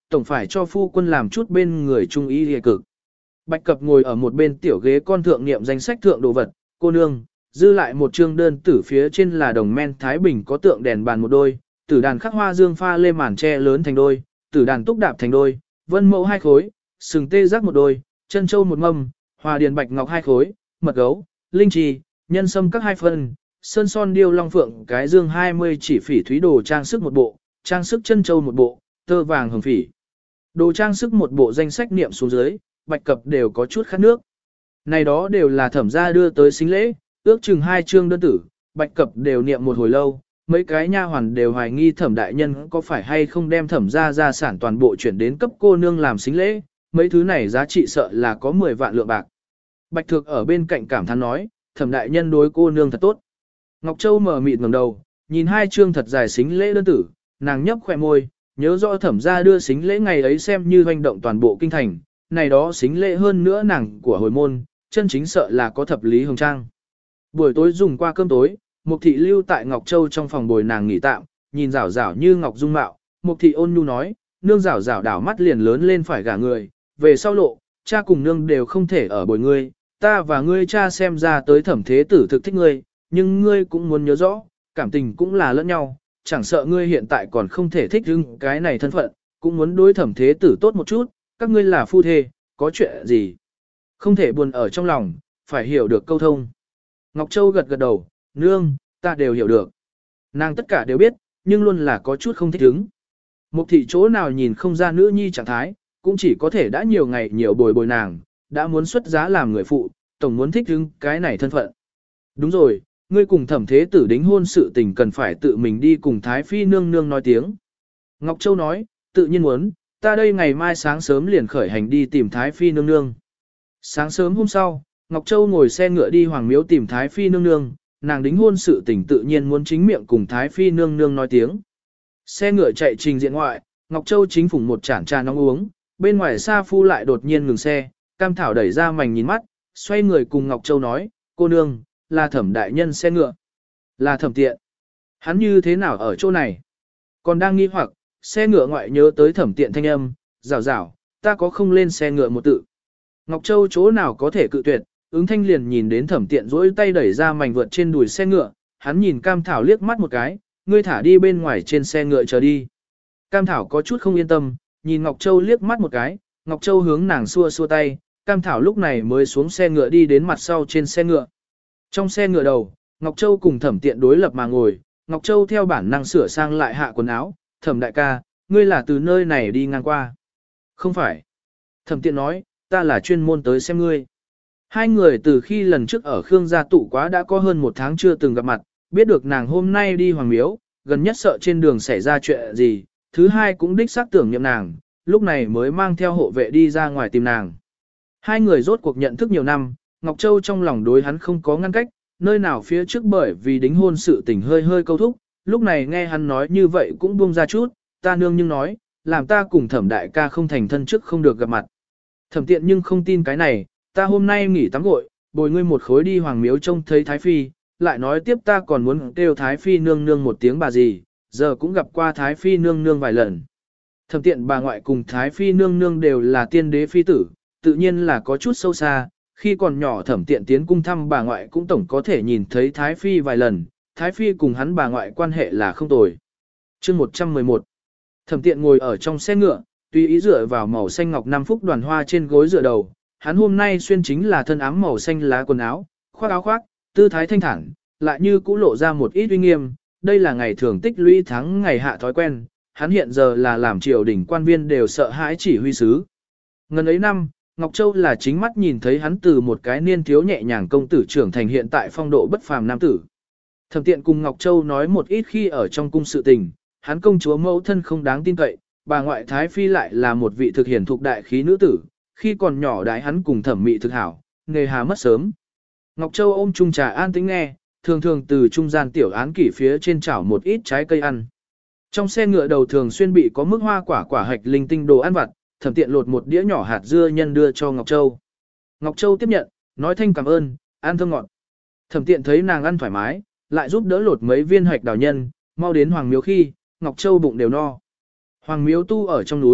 tổng phải cho phu quân làm chút bên người trung ý hề cực. Bạch Cập ngồi ở một bên tiểu ghế con thượng niệm danh sách thượng đồ vật, cô nương, dư lại một chương đơn tử phía trên là đồng men Thái Bình có tượng đèn bàn một đôi, tử đàn khắc hoa dương pha lê màn tre lớn thành đôi, tử đàn túc đạp thành đôi, vân mẫu 2 khối, sừng tê giác một đôi, chân châu một mâm, hòa điền bạch ngọc 2 khối, mật gấu, linh trì, nhân sâm các 2 phân, sơn son điêu long phượng cái dương 20 chỉ phỉ thúy đồ trang sức một bộ, trang sức chân châu một bộ, tơ vàng hồng phỉ. Đồ trang sức một bộ danh sách niệm xuống dưới, Bạch Cập đều có chút khát nước. Này đó đều là thẩm gia đưa tới xính lễ, ước chừng 2 chương đơn tử, Bạch Cập đều niệm một hồi lâu, mấy cái nha hoàn đều hoài nghi thẩm đại nhân có phải hay không đem thẩm gia sản toàn bộ chuyển đến cấp cô nương làm xính lễ, mấy thứ này giá trị sợ là có 10 vạn lượng bạc. Bạch Thược ở bên cạnh cảm thán nói, thẩm đại nhân đối cô nương thật tốt. Ngọc Châu mở mịt ngẩng đầu, nhìn 2 chương thật dài xính lễ đơn tử, nàng nhấp khỏe môi, nhớ rõ thẩm gia đưa xính lễ ngày ấy xem như hoành động toàn bộ kinh thành, này đó xính lễ hơn nữa nàng của hồi môn, chân chính sợ là có thập lý hồng trang. Buổi tối dùng qua cơm tối, Mục thị lưu tại Ngọc Châu trong phòng bồi nàng nghỉ tạm, nhìn rảo rảo như ngọc dung mạo, Mục thị ôn nhu nói, nương rảo rảo đảo mắt liền lớn lên phải gả người, về sau lộ, cha cùng nương đều không thể ở bồi ngươi, ta và ngươi cha xem ra tới thẩm thế tử thực thích ngươi, nhưng ngươi cũng muốn nhớ rõ, cảm tình cũng là lẫn nhau, chẳng sợ ngươi hiện tại còn không thể thích hưng cái này thân phận, cũng muốn đối thẩm thế tử tốt một chút, các ngươi là phu thê, có chuyện gì? Không thể buồn ở trong lòng, phải hiểu được câu thông. Ngọc Châu gật gật đầu, nương, ta đều hiểu được. Nàng tất cả đều biết, nhưng luôn là có chút không thích ứng. Mục thị chỗ nào nhìn không ra nữ nhi trạng thái, cũng chỉ có thể đã nhiều ngày nhiều bồi nàng, đã muốn xuất giá làm người phụ, tổng muốn thích ứng cái này thân phận. Đúng rồi, ngươi cùng thẩm thế tử đính hôn sự tình cần phải tự mình đi cùng Thái Phi nương nương nói tiếng. Ngọc Châu nói, tự nhiên muốn, ta đây ngày mai sáng sớm liền khởi hành đi tìm Thái Phi nương nương. Sáng sớm hôm sau, Ngọc Châu ngồi xe ngựa đi Hoàng Miếu tìm Thái Phi nương nương, nàng đính hôn sự tình tự nhiên muốn chính miệng cùng Thái Phi nương nương nói tiếng. Xe ngựa chạy trình diện ngoại, Ngọc Châu chính phủng một chản trà nóng uống, bên ngoài Sa Phu lại đột nhiên ngừng xe, Cam Thảo đẩy ra mảnh nhìn mắt, xoay người cùng Ngọc Châu nói, cô nương, là thẩm đại nhân xe ngựa, là thẩm tiện. Hắn như thế nào ở chỗ này? Còn đang nghi hoặc, xe ngựa ngoại nhớ tới thẩm tiện thanh âm, rảo rảo, ta có không lên xe ngựa một tự. Ngọc Châu chỗ nào có thể cự tuyệt, ứng thanh liền nhìn đến thẩm tiện rỗi tay đẩy ra mảnh vượt trên đùi xe ngựa, hắn nhìn Cam Thảo liếc mắt một cái, ngươi thả đi bên ngoài trên xe ngựa chờ đi. Cam Thảo có chút không yên tâm, nhìn Ngọc Châu liếc mắt một cái, Ngọc Châu hướng nàng xua xua tay, Cam Thảo lúc này mới xuống xe ngựa đi đến mặt sau trên xe ngựa. Trong xe ngựa đầu, Ngọc Châu cùng thẩm tiện đối lập mà ngồi, Ngọc Châu theo bản năng sửa sang lại hạ quần áo, thẩm đại ca, ngươi là từ nơi này đi ngang qua. Không phải. Thẩm tiện nói, ta là chuyên môn tới xem ngươi. Hai người từ khi lần trước ở Khương gia tụ quá đã có hơn 1 tháng chưa từng gặp mặt, biết được nàng hôm nay đi Hoàng Miếu, gần nhất sợ trên đường xảy ra chuyện gì, thứ hai cũng đích xác tưởng niệm nàng, lúc này mới mang theo hộ vệ đi ra ngoài tìm nàng. Hai người rốt cuộc nhận thức nhiều năm, Ngọc Châu trong lòng đối hắn không có ngăn cách, nơi nào phía trước bởi vì đính hôn sự tình hơi hơi câu thúc, lúc này nghe hắn nói như vậy cũng buông ra chút, ta nương nhưng nói, làm ta cùng thẩm đại ca không thành thân trước không được gặp mặt. Thẩm tiện nhưng không tin cái này, ta hôm nay nghỉ tắm gội, bồi ngươi một khối đi Hoàng Miếu trông thấy Thái Phi, lại nói tiếp ta còn muốn kêu Thái Phi nương nương một tiếng bà gì, giờ cũng gặp qua Thái Phi nương nương vài lần. Thẩm tiện bà ngoại cùng Thái Phi nương nương đều là tiên đế phi tử, tự nhiên là có chút sâu xa, khi còn nhỏ thẩm tiện tiến cung thăm bà ngoại cũng tổng có thể nhìn thấy Thái Phi vài lần, Thái Phi cùng hắn bà ngoại quan hệ là không tồi. Chương 111 Thẩm tiện ngồi ở trong xe ngựa, tùy ý dựa vào màu xanh ngọc 5 phúc đoàn hoa trên gối dựa đầu, hắn hôm nay xuyên chính là thân áo màu xanh lá quần áo, khoác áo khoác, tư thái thanh thản, lại như cũ lộ ra một ít uy nghiêm, đây là ngày thường tích lũy tháng ngày hạ thói quen, hắn hiện giờ là làm triều đình quan viên đều sợ hãi chỉ huy sứ. Ngần ấy năm, Ngọc Châu là chính mắt nhìn thấy hắn từ một cái niên thiếu nhẹ nhàng công tử trưởng thành hiện tại phong độ bất phàm nam tử. Thẩm tiện cùng Ngọc Châu nói một ít khi ở trong cung sự tình, hắn công chúa mẫu thân không đáng tin cậy, bà ngoại Thái Phi lại là một vị thực hiển thuộc đại khí nữ tử, khi còn nhỏ đái hắn cùng thẩm mị thực hảo, nghề hà mất sớm. Ngọc Châu ôm chung trà an tĩnh nghe, thường thường từ trung gian tiểu án kỷ phía trên chảo một ít trái cây ăn. Trong xe ngựa đầu thường xuyên bị có mức hoa quả hạch linh tinh đồ ăn vặt, thẩm tiện lột một đĩa nhỏ hạt dưa nhân đưa cho Ngọc Châu. Ngọc Châu tiếp nhận, nói thanh cảm ơn, ăn thơm ngọt. Thẩm tiện thấy nàng ăn thoải mái, lại giúp đỡ lột mấy viên hạch đào nhân, mau đến Hoàng Miếu khi, Ngọc Châu bụng đều no. Hoàng Miếu tu ở trong núi,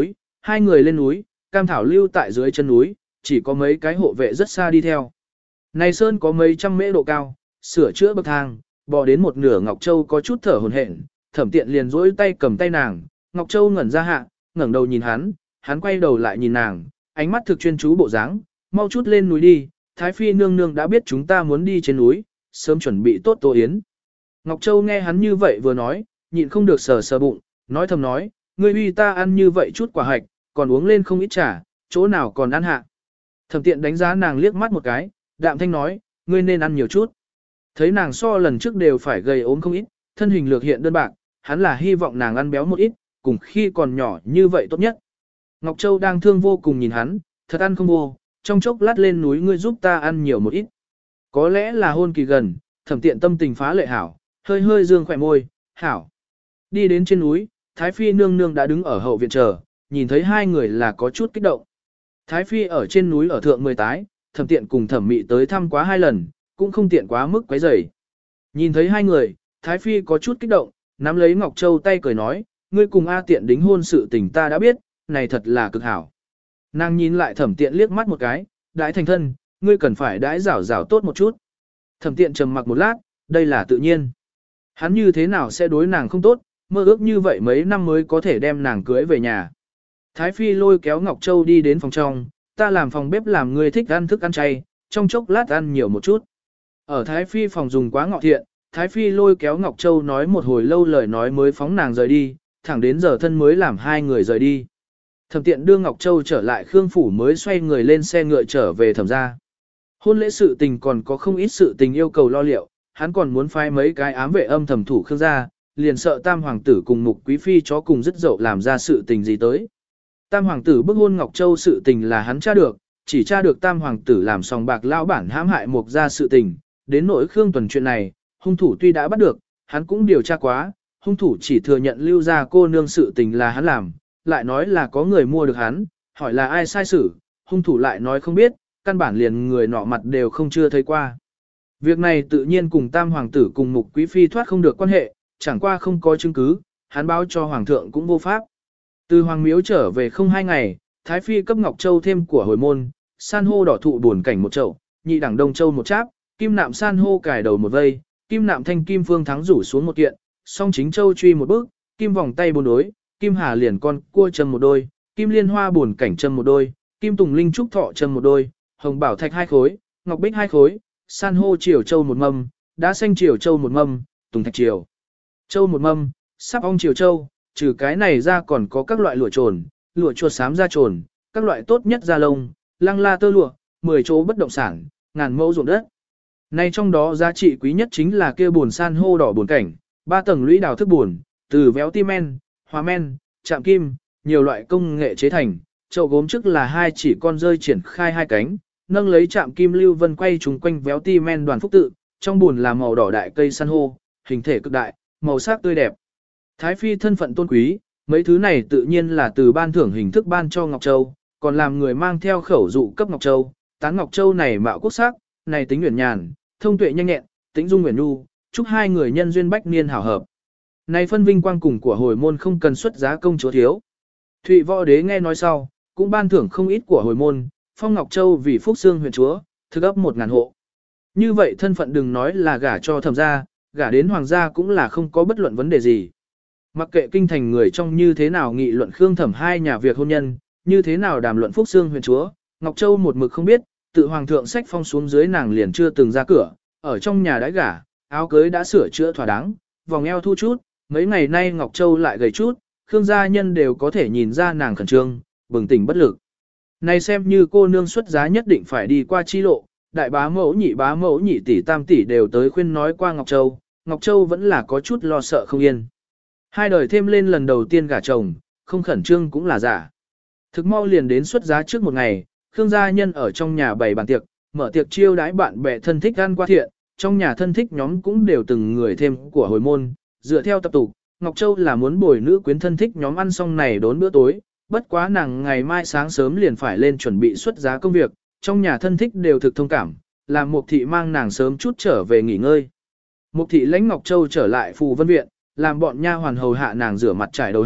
hai người lên núi, Cam Thảo lưu tại dưới chân núi, chỉ có mấy cái hộ vệ rất xa đi theo. Này sơn có mấy trăm mễ độ cao, sửa chữa bậc thang, bò đến một nửa Ngọc Châu có chút thở hổn hển, Thẩm Tiện liền duỗi tay cầm tay nàng, Ngọc Châu ngẩn ra hạ, ngẩng đầu nhìn hắn quay đầu lại nhìn nàng, ánh mắt thực chuyên chú bộ dáng, mau chút lên núi đi, Thái Phi nương nương đã biết chúng ta muốn đi trên núi, sớm chuẩn bị tốt tô yến. Ngọc Châu nghe hắn như vậy vừa nói, nhịn không được sờ sờ bụng, nói thầm nói, ngươi uy ta ăn như vậy chút quả hạch, còn uống lên không ít trà, chỗ nào còn ăn hạ. Thẩm Tiện đánh giá nàng liếc mắt một cái, đạm thanh nói, ngươi nên ăn nhiều chút. Thấy nàng so lần trước đều phải gầy ốm không ít, thân hình lược hiện đơn bạc, hắn là hy vọng nàng ăn béo một ít, cùng khi còn nhỏ như vậy tốt nhất. Ngọc Châu đang thương vô cùng nhìn hắn, thật ăn không vô, trong chốc lát lên núi ngươi giúp ta ăn nhiều một ít. Có lẽ là hôn kỳ gần, Thẩm Tiện tâm tình phá lệ hảo, hơi hơi dương khỏe môi, hảo. Đi đến trên núi, Thái Phi nương nương đã đứng ở hậu viện chờ, nhìn thấy hai người là có chút kích động. Thái Phi ở trên núi ở thượng 10 tái, Thẩm Tiện cùng Thẩm Mị tới thăm quá 2 lần, cũng không tiện quá mức quấy rầy. Nhìn thấy hai người, Thái Phi có chút kích động, nắm lấy Ngọc Châu tay cười nói, ngươi cùng A Tiện đính hôn sự tình ta đã biết, này thật là cực hảo. Nàng nhìn lại Thẩm Tiện liếc mắt một cái, đãi thành thân, ngươi cần phải đãi rảo rảo tốt một chút. Thẩm Tiện trầm mặc một lát, đây là tự nhiên. Hắn như thế nào sẽ đối nàng không tốt, mơ ước như vậy mấy năm mới có thể đem nàng cưới về nhà. Thái Phi lôi kéo Ngọc Châu đi đến phòng trong, ta làm phòng bếp làm ngươi thích ăn thức ăn chay, trong chốc lát ăn nhiều một chút. Ở Thái Phi phòng dùng quá ngọ thiện, Thái Phi lôi kéo Ngọc Châu nói một hồi lâu lời nói mới phóng nàng rời đi, thẳng đến giờ thân mới làm hai người rời đi. Thẩm Tiện đưa Ngọc Châu trở lại Khương Phủ mới xoay người lên xe ngựa trở về Thẩm gia. Hôn lễ sự tình còn có không ít sự tình yêu cầu lo liệu, hắn còn muốn phái mấy cái ám vệ âm thầm thủ Khương gia, liền sợ Tam Hoàng tử cùng Mục Quý Phi chó cùng dứt dậu làm ra sự tình gì tới. Tam Hoàng tử bức hôn Ngọc Châu sự tình là hắn tra được, chỉ tra được Tam Hoàng tử làm sòng bạc lao bản hãm hại Mục gia sự tình, đến nỗi Khương Tuần chuyện này, hung thủ tuy đã bắt được, hắn cũng điều tra quá, hung thủ chỉ thừa nhận lưu ra cô nương sự tình là hắn làm, lại nói là có người mua được hắn, hỏi là ai sai xử, hung thủ lại nói không biết, căn bản liền người nọ mặt đều không chưa thấy qua. Việc này tự nhiên cùng Tam Hoàng tử cùng Mục Quý Phi thoát không được quan hệ, chẳng qua không có chứng cứ, hắn báo cho Hoàng thượng cũng vô pháp. Từ Hoàng miếu trở về không 2 ngày, Thái Phi cấp Ngọc Châu thêm của hồi môn, san hô đỏ thụ buồn cảnh một chậu, nhị đẳng đông châu một cháp, kim nạm san hô cài đầu một vây, kim nạm thanh kim phương thắng rủ xuống một kiện, song chính châu truy một bước, kim vòng tay 4 đối, kim hà liền con cua châm một đôi, kim liên hoa buồn cảnh châm một đôi, kim tùng linh trúc thọ châm một đôi, hồng bảo thạch 2 khối, ngọc bích 2 khối, san hô triều châu một mâm, đá xanh triều châu một mâm, tùng thạch triều châu một mâm, sắp ong triều châu, trừ cái này ra còn có các loại lụa trồn, lụa chuột xám da trồn, các loại tốt nhất da lông, lăng la tơ lụa, 10 chỗ bất động sản, ngàn mẫu ruộng đất. Này trong đó giá trị quý nhất chính là kia buồn san hô đỏ buồn cảnh, 3 tầng lũy đào thức buồn, từ véo ti men, hóa men, chạm kim, nhiều loại công nghệ chế thành, chậu gốm trước là 2 chỉ con rơi triển khai 2 cánh, nâng lấy chạm kim lưu vân quay trùng quanh véo ti men đoàn phúc tự, trong buồn là màu đỏ đại cây san hô, hình thể cực đại, màu sắc tươi đẹp. Thái Phi thân phận tôn quý, mấy thứ này tự nhiên là từ ban thưởng hình thức ban cho Ngọc Châu, còn làm người mang theo khẩu dụ cấp Ngọc Châu, tán Ngọc Châu này mạo quốc sắc, này tính uyển nhàn, thông tuệ nhanh nhẹn, tính dung uyển nhu, chúc hai người nhân duyên bách niên hảo hợp. Này phân vinh quang cùng của hồi môn không cần xuất giá công chúa thiếu. Thụy Võ Đế nghe nói sau, cũng ban thưởng không ít của hồi môn, phong Ngọc Châu vì phúc xương huyện chúa, thực ấp 1000 hộ. Như vậy thân phận đừng nói là gả cho Thẩm gia, gả đến hoàng gia cũng là không có bất luận vấn đề gì. Mặc kệ kinh thành người trong như thế nào nghị luận Khương Thẩm hai nhà việc hôn nhân, như thế nào đàm luận phúc xương huyện chúa, Ngọc Châu một mực không biết, tự hoàng thượng sách phong xuống dưới nàng liền chưa từng ra cửa, ở trong nhà đãi gả, áo cưới đã sửa chữa thỏa đáng, vòng eo thu chút, mấy ngày nay Ngọc Châu lại gầy chút, Khương gia nhân đều có thể nhìn ra nàng khẩn trương, bừng tỉnh bất lực. Này xem như cô nương xuất giá nhất định phải đi qua chi lộ, đại bá mẫu nhị tỷ tam tỷ đều tới khuyên nói qua Ngọc Châu vẫn là có chút lo sợ không yên. Hai đời thêm lên lần đầu tiên gả chồng, không khẩn trương cũng là giả. Thực mau liền đến xuất giá trước một ngày, Khương gia nhân ở trong nhà bày bàn tiệc, mở tiệc chiêu đãi bạn bè thân thích ăn qua thiện, trong nhà thân thích nhóm cũng đều từng người thêm của hồi môn, dựa theo tập tục, Ngọc Châu là muốn bồi nữ quyến thân thích nhóm ăn xong này đốn bữa tối, bất quá nàng ngày mai sáng sớm liền phải lên chuẩn bị xuất giá công việc, trong nhà thân thích đều thực thông cảm, làm Mục thị mang nàng sớm chút trở về nghỉ ngơi. Mục thị lãnh Ngọc Châu trở lại Phù Vân viện, làm bọn nha hoàn hầu hạ nàng rửa mặt trải đầu hạ,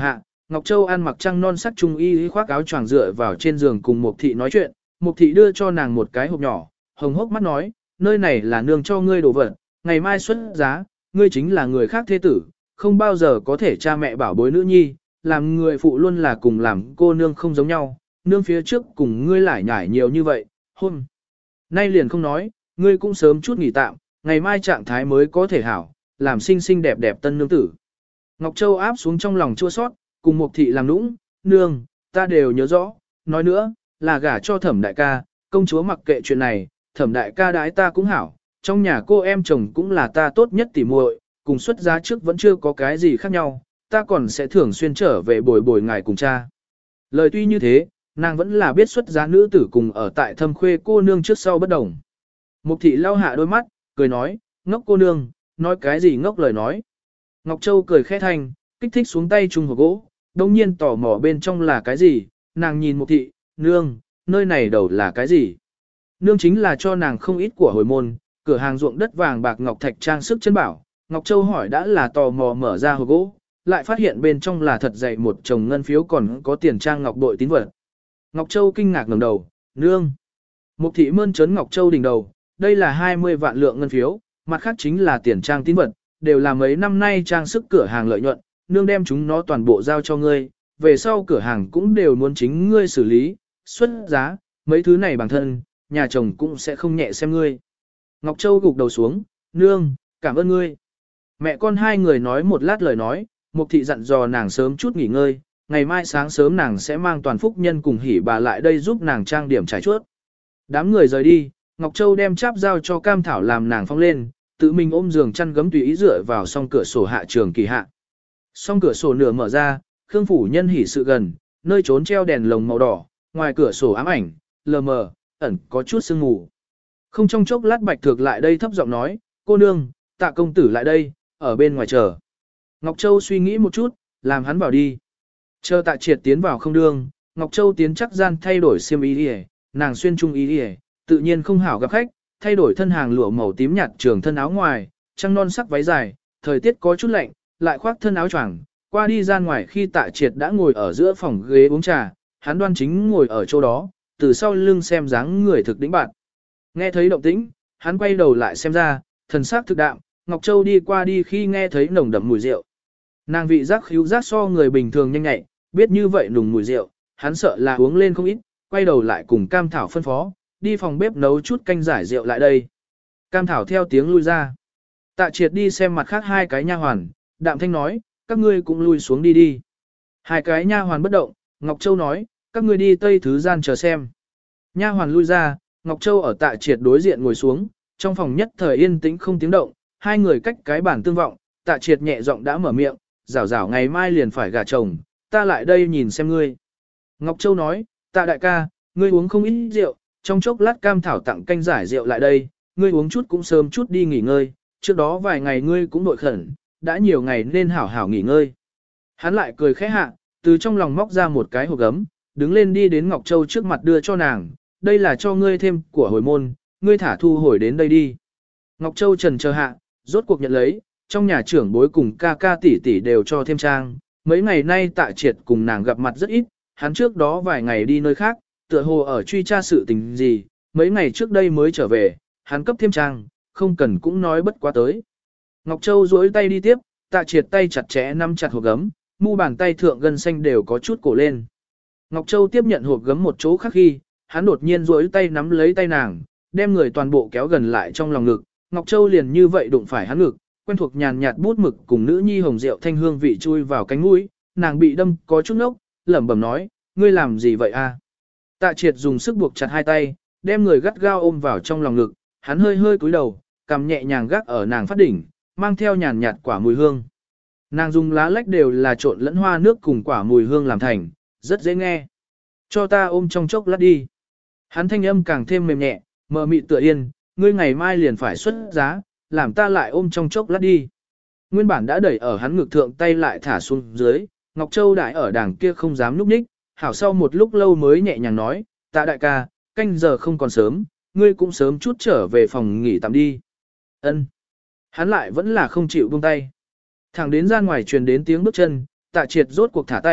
Ngọc Châu ăn mặc trăng non sắc trung y khoác áo choàng dựa vào trên giường cùng Mục Thị nói chuyện, Mục Thị đưa cho nàng một cái hộp nhỏ, hồng hốc mắt nói, nơi này là nương cho ngươi đồ vật, ngày mai xuất giá, ngươi chính là người khác thế tử, không bao giờ có thể cha mẹ bảo bối nữ nhi, làm người phụ luôn là cùng làm cô nương không giống nhau, nương phía trước cùng ngươi lải nhải nhiều như vậy, hôm nay liền không nói, ngươi cũng sớm chút nghỉ tạm, ngày mai trạng thái mới có thể hảo, làm xinh xinh đẹp đẹp tân nương tử. Ngọc Châu áp xuống trong lòng chua sót, cùng Mục Thị làm nũng, nương, ta đều nhớ rõ, nói nữa, là gả cho Thẩm đại ca, công chúa mặc kệ chuyện này, Thẩm đại ca đãi ta cũng hảo, trong nhà cô em chồng cũng là ta tốt nhất tỉ muội, cùng xuất giá trước vẫn chưa có cái gì khác nhau, ta còn sẽ thường xuyên trở về bồi bồi ngài cùng cha. Lời tuy như thế, nàng vẫn là biết xuất giá nữ tử cùng ở tại Thâm Khuê cô nương trước sau bất đồng. Mục Thị lau hạ đôi mắt, cười nói, ngốc cô nương, nói cái gì ngốc lời nói. Ngọc Châu cười khẽ thanh, kích thích xuống tay chung hộp gỗ, đồng nhiên tò mò bên trong là cái gì, nàng nhìn Mục Thị, nương, nơi này đầu là cái gì. Nương chính là cho nàng không ít của hồi môn, cửa hàng ruộng đất vàng bạc ngọc thạch trang sức chân bảo. Ngọc Châu hỏi đã là tò mò mở ra hộp gỗ, lại phát hiện bên trong là thật dày một chồng ngân phiếu còn có tiền trang ngọc bội tín vật. Ngọc Châu kinh ngạc ngẩng đầu, nương. Mục Thị mơn trớn Ngọc Châu đỉnh đầu, đây là 20 vạn lượng ngân phiếu, mặt khác chính là tiền trang tín vật, đều là mấy năm nay trang sức cửa hàng lợi nhuận, nương đem chúng nó toàn bộ giao cho ngươi, về sau cửa hàng cũng đều muốn chính ngươi xử lý, xuất giá, mấy thứ này bản thân, nhà chồng cũng sẽ không nhẹ xem ngươi. Ngọc Châu gục đầu xuống, nương, cảm ơn ngươi. Mẹ con hai người nói một lát lời nói, Mục Thị dặn dò nàng sớm chút nghỉ ngơi, ngày mai sáng sớm nàng sẽ mang toàn phúc nhân cùng hỉ bà lại đây giúp nàng trang điểm trải chuốt. Đám người rời đi, Ngọc Châu đem cháp giao cho Cam Thảo làm nàng phong lên, tự mình ôm giường chăn gấm tùy ý dựa vào song cửa sổ hạ trường kỳ hạ. Song cửa sổ nửa mở ra, Khương phủ nhân hỉ sự gần, nơi trốn treo đèn lồng màu đỏ, ngoài cửa sổ ám ảnh, lờ mờ, ẩn có chút sương mù. Không trong chốc lát Bạch Thược lại đây thấp giọng nói, cô nương, Tạ công tử lại đây, ở bên ngoài chờ. Ngọc Châu suy nghĩ một chút, làm hắn vào đi. Chờ Tạ Triệt tiến vào không đương, Ngọc Châu tiến chắc gian thay đổi xiêm y đi, nàng xuyên trung y đi, tự nhiên không hảo gặp khách, thay đổi thân hàng lụa màu tím nhạt trường thân áo ngoài, trăng non sắc váy dài, thời tiết có chút lạnh, lại khoác thân áo choàng, qua đi gian ngoài khi Tạ Triệt đã ngồi ở giữa phòng ghế uống trà, hắn đoan chính ngồi ở chỗ đó, từ sau lưng xem dáng người thực đĩnh bạn. Nghe thấy động tĩnh, hắn quay đầu lại xem ra, thần sắc thực đạm, Ngọc Châu đi qua đi khi nghe thấy nồng đậm mùi rượu. Nàng vị giác khíu giác so người bình thường nhanh nhạy, biết như vậy nùng mùi rượu, hắn sợ là uống lên không ít, quay đầu lại cùng Cam Thảo phân phó, đi phòng bếp nấu chút canh giải rượu lại đây. Cam Thảo theo tiếng lui ra. Tạ Triệt đi xem mặt khác hai cái nha hoàn, đạm thanh nói, các ngươi cũng lui xuống đi đi. Hai cái nha hoàn bất động, Ngọc Châu nói, các ngươi đi tây thứ gian chờ xem. Nha hoàn lui ra, Ngọc Châu ở Tạ Triệt đối diện ngồi xuống, trong phòng nhất thời yên tĩnh không tiếng động, hai người cách cái bản tương vọng, Tạ Triệt nhẹ giọng đã mở miệng, rảo rảo ngày mai liền phải gả chồng, ta lại đây nhìn xem ngươi. Ngọc Châu nói, Tạ đại ca, ngươi uống không ít rượu, trong chốc lát Cam Thảo tặng canh giải rượu lại đây, ngươi uống chút cũng sớm chút đi nghỉ ngơi, trước đó vài ngày ngươi cũng nội khẩn, đã nhiều ngày nên hảo hảo nghỉ ngơi. Hắn lại cười khẽ hạ, từ trong lòng móc ra một cái hộp gấm, đứng lên đi đến Ngọc Châu trước mặt đưa cho nàng, đây là cho ngươi thêm của hồi môn, ngươi thả thu hồi đến đây đi. Ngọc Châu trần chờ hạ, rốt cuộc nhận lấy, trong nhà trưởng bối cùng ca ca tỷ tỷ đều cho thêm trang, mấy ngày nay Tạ Triệt cùng nàng gặp mặt rất ít, hắn trước đó vài ngày đi nơi khác, tựa hồ ở truy tra sự tình gì, mấy ngày trước đây mới trở về, hắn cấp thêm trang, không cần cũng nói bất quá tới. Ngọc Châu duỗi tay đi tiếp, Tạ Triệt tay chặt chẽ nắm chặt hộp gấm, mu bàn tay thượng gân xanh đều có chút cổ lên. Ngọc Châu tiếp nhận hộp gấm một chỗ khác khi, hắn đột nhiên duỗi tay nắm lấy tay nàng, đem người toàn bộ kéo gần lại trong lòng ngực. Ngọc Châu liền như vậy đụng phải hắn ngực, quen thuộc nhàn nhạt bút mực cùng nữ nhi hồng rượu thanh hương vị chui vào cánh mũi, nàng bị đâm có chút ngốc, lẩm bẩm nói, ngươi làm gì vậy a? Tạ Triệt dùng sức buộc chặt hai tay, đem người gắt gao ôm vào trong lòng ngực, hắn hơi hơi cúi đầu, cằm nhẹ nhàng gác ở nàng phát đỉnh, mang theo nhàn nhạt quả mùi hương. Nàng dùng lá lách đều là trộn lẫn hoa nước cùng quả mùi hương làm thành, rất dễ nghe. Cho ta ôm trong chốc lát đi. Hắn thanh âm càng thêm mềm nhẹ, mờ mịt tựa yên, ngươi ngày mai liền phải xuất giá, làm ta lại ôm trong chốc lát đi. Nguyên bản đã đẩy ở hắn ngực thượng tay lại thả xuống dưới, Ngọc Châu đại ở đằng kia không dám núp ních, hảo sau một lúc lâu mới nhẹ nhàng nói, Tạ đại ca, canh giờ không còn sớm, ngươi cũng sớm chút trở về phòng nghỉ tạm đi. Ân. Hắn lại vẫn là không chịu buông tay. Thẳng đến ra ngoài truyền đến tiếng bước chân, Tạ Triệt rốt cuộc thả tay,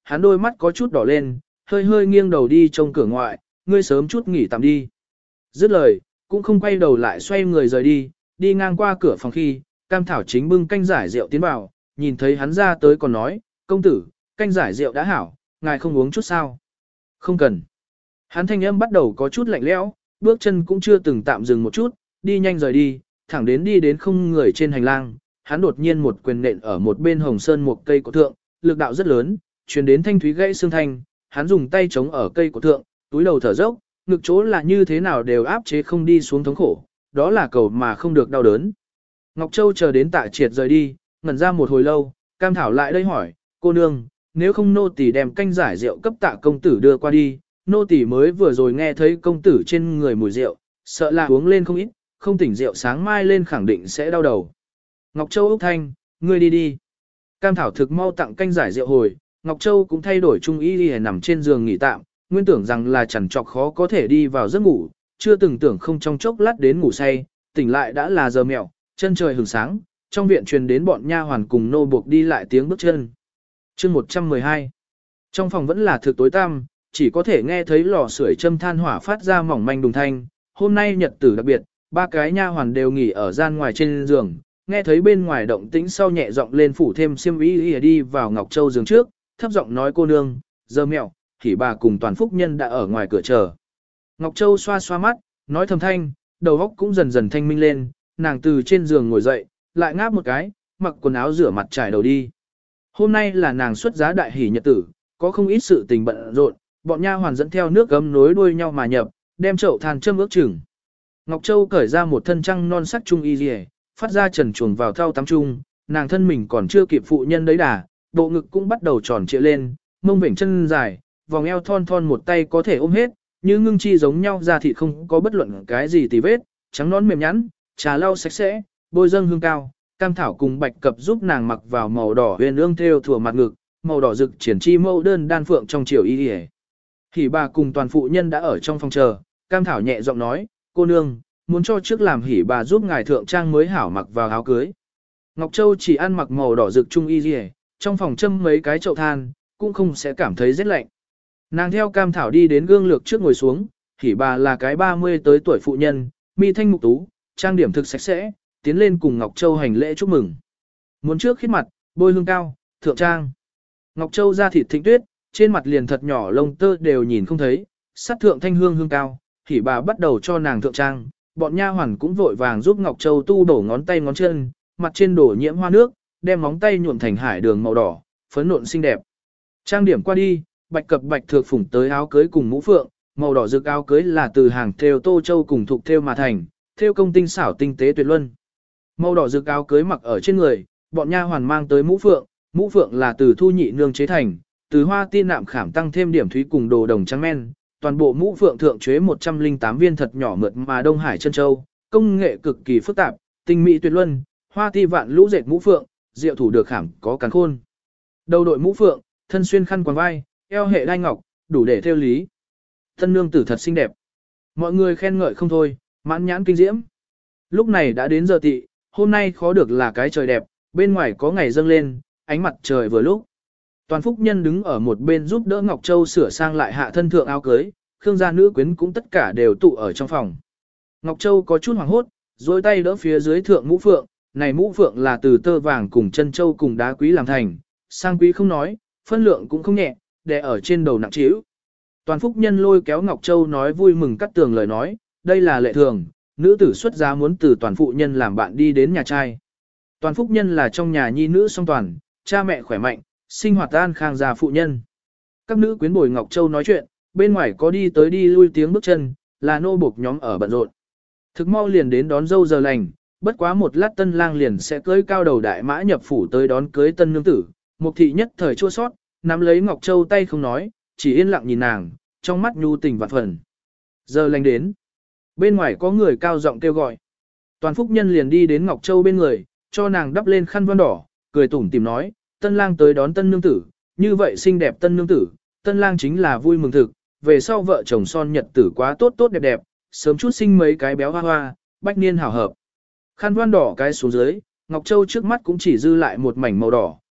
hắn đôi mắt có chút đỏ lên, hơi hơi nghiêng đầu đi trông cửa ngoại, ngươi sớm chút nghỉ tạm đi. Dứt lời, cũng không quay đầu lại xoay người rời đi, đi ngang qua cửa phòng khi, Cam Thảo chính bưng canh giải rượu tiến vào, nhìn thấy hắn ra tới còn nói, công tử, canh giải rượu đã hảo, ngài không uống chút sao? Không cần. Hắn thanh âm bắt đầu có chút lạnh lẽo, bước chân cũng chưa từng tạm dừng một chút, đi nhanh rời đi, thẳng đến đi đến không người trên hành lang, hắn đột nhiên một quyền nện ở một bên hồng sơn một cây cổ thượng, lực đạo rất lớn, truyền đến thanh thúy gãy xương thanh, hắn dùng tay chống ở cây cổ thượng, túi đầu thở dốc, ngực chỗ là như thế nào đều áp chế không đi xuống thống khổ, đó là cầu mà không được đau đớn. Ngọc Châu chờ đến Tạ Triệt rời đi, ngẩn ra một hồi lâu, Cam Thảo lại đây hỏi, cô nương, nếu không nô tỳ đem canh giải rượu cấp Tạ công tử đưa qua đi, nô tỳ mới vừa rồi nghe thấy công tử trên người mùi rượu, sợ là uống lên không ít, không tỉnh rượu sáng mai lên khẳng định sẽ đau đầu. Ngọc Châu úc thanh, ngươi đi đi. Cam Thảo thực mau tặng canh giải rượu hồi, Ngọc Châu cũng thay đổi trung y đi nằm trên giường nghỉ tạm, nguyên tưởng rằng là chẳng trọc khó có thể đi vào giấc ngủ, chưa từng tưởng không trong chốc lát đến ngủ say, tỉnh lại đã là giờ mẹo, chân trời hừng sáng, trong viện truyền đến bọn nha hoàn cùng nô buộc đi lại tiếng bước chân. Chương 112. Trong phòng vẫn là thực tối tăm, chỉ có thể nghe thấy lò sưởi châm than hỏa phát ra mỏng manh đùng thanh. Hôm nay nhật tử đặc biệt, ba cái nha hoàn đều nghỉ ở gian ngoài trên giường, nghe thấy bên ngoài động tĩnh sau nhẹ giọng lên phủ thêm xiêm y đi vào Ngọc Châu giường trước, thấp giọng nói cô nương, giờ mẹo, thì bà cùng toàn phúc nhân đã ở ngoài cửa chờ. Ngọc Châu xoa xoa mắt, nói thầm thanh, đầu óc cũng dần dần thanh minh lên, nàng từ trên giường ngồi dậy, lại ngáp một cái, mặc quần áo rửa mặt trải đầu đi. Hôm nay là nàng xuất giá đại hỷ nhật tử, có không ít sự tình bận rộn, bọn nha hoàn dẫn theo nước gấm nối đuôi nhau mà nhập, đem chậu than châm ước chừng. Ngọc Châu cởi ra một thân trăng non sắc trung y liề, phát ra trần chuồng vào thau tắm trung, nàng thân mình còn chưa kịp phụ nhân đấy đà, bộ ngực cũng bắt đầu tròn trịa lên, mông vểnh chân dài, vòng eo thon thon một tay có thể ôm hết, như ngưng chi giống nhau da thịt không có bất luận cái gì tì vết, trắng nón mềm nhẵn, trà lau sạch sẽ, bôi dâng hương cao, Cam Thảo cùng Bạch Cập giúp nàng mặc vào màu đỏ huyền ương thêu thủa mặt ngực, màu đỏ rực triển chi mẫu đơn đan phượng trong chiều y liề. Hỉ bà cùng toàn phụ nhân đã ở trong phòng chờ, Cam Thảo nhẹ giọng nói, cô nương, muốn cho trước làm hỉ bà giúp ngài thượng trang mới hảo mặc vào áo cưới. Ngọc Châu chỉ ăn mặc màu đỏ rực trung y liề, trong phòng châm mấy cái chậu than, cũng không sẽ cảm thấy rét lạnh. Nàng theo Cam Thảo đi đến gương lược trước ngồi xuống, hỉ bà là cái 30 tới tuổi phụ nhân, mi thanh mục tú, trang điểm thực sạch sẽ, tiến lên cùng Ngọc Châu hành lễ chúc mừng. Muốn trước khít mặt, bôi hương cao, thượng trang. Ngọc Châu da thịt thịnh tuyết, trên mặt liền thật nhỏ lông tơ đều nhìn không thấy, sát thượng thanh hương hương cao, hỉ bà bắt đầu cho nàng thượng trang, bọn nha hoàn cũng vội vàng giúp Ngọc Châu tu đổ ngón tay ngón chân, mặt trên đổ nhiễm hoa nước, đem móng tay nhuộm thành hải đường màu đỏ, phấn nộn xinh đẹp. Trang điểm qua đi, Bạch Cập Bạch Thược phủng tới áo cưới cùng mũ phượng, màu đỏ rực áo cưới là từ hàng thêu Tô Châu cùng thục thêu mà thành, thêu công tinh xảo tinh tế tuyệt luân. Màu đỏ rực áo cưới mặc ở trên người, bọn nha hoàn mang tới mũ phượng là từ thu nhị nương chế thành, từ hoa tiên nạm khảm tăng thêm điểm thúy cùng đồ đồng trắng men, toàn bộ mũ phượng thượng chế 108 viên thật nhỏ mượt mà Đông Hải chân châu, công nghệ cực kỳ phức tạp, tinh mỹ tuyệt luân, hoa ti vạn lũ dệt mũ phượng, diệu thủ được khảm có càn khôn. Đầu đội mũ phượng, thân xuyên khăn quàng vai, eo hệ đai ngọc, đủ để theo lý. Thân nương tử thật xinh đẹp. Mọi người khen ngợi không thôi, mãn nhãn kinh diễm. Lúc này đã đến giờ tị, hôm nay khó được là cái trời đẹp, bên ngoài có ngày dâng lên, ánh mặt trời vừa lúc. Toàn Phúc Nhân đứng ở một bên giúp đỡ Ngọc Châu sửa sang lại hạ thân thượng áo cưới, Khương gia nữ quyến cũng tất cả đều tụ ở trong phòng. Ngọc Châu có chút hoảng hốt, dối tay đỡ phía dưới thượng mũ phượng, này mũ phượng là từ tơ vàng cùng chân châu cùng đá quý làm thành, sang quý không nói, phân lượng cũng không nhẹ, đè ở trên đầu nặng trĩu. Toàn Phúc Nhân lôi kéo Ngọc Châu nói vui mừng cắt tường lời nói, đây là lệ thường, nữ tử xuất gia muốn từ Toàn Phụ Nhân làm bạn đi đến nhà trai. Toàn Phúc Nhân là trong nhà nhi nữ song toàn, cha mẹ khỏe mạnh, sinh hoạt an khang gia phụ nhân. Các nữ quyến bồi Ngọc Châu nói chuyện, bên ngoài có đi tới đi lui tiếng bước chân, là nô buộc nhóm ở bận rộn. Thực mau liền đến đón dâu giờ lành, bất quá một lát tân lang liền sẽ cưới cao đầu đại mã nhập phủ tới đón cưới tân nương tử. Mục thị nhất thời chua sót, nắm lấy Ngọc Châu tay không nói, chỉ yên lặng nhìn nàng, trong mắt nhu tình vạn phần. Giờ lành đến. Bên ngoài có người cao giọng kêu gọi. Toàn Phúc Nhân liền đi đến Ngọc Châu bên người, cho nàng đắp lên khăn voan đỏ, cười tủm tỉm nói, tân lang tới đón tân nương tử, như vậy xinh đẹp tân nương tử, tân lang chính là vui mừng thực, về sau vợ chồng son nhật tử quá tốt tốt đẹp đẹp, sớm chút sinh mấy cái béo hoa hoa, bách niên hảo hợp. Khăn voan đỏ cái xuống dưới, Ngọc Châu trước mắt cũng chỉ dư lại một mảnh màu đỏ,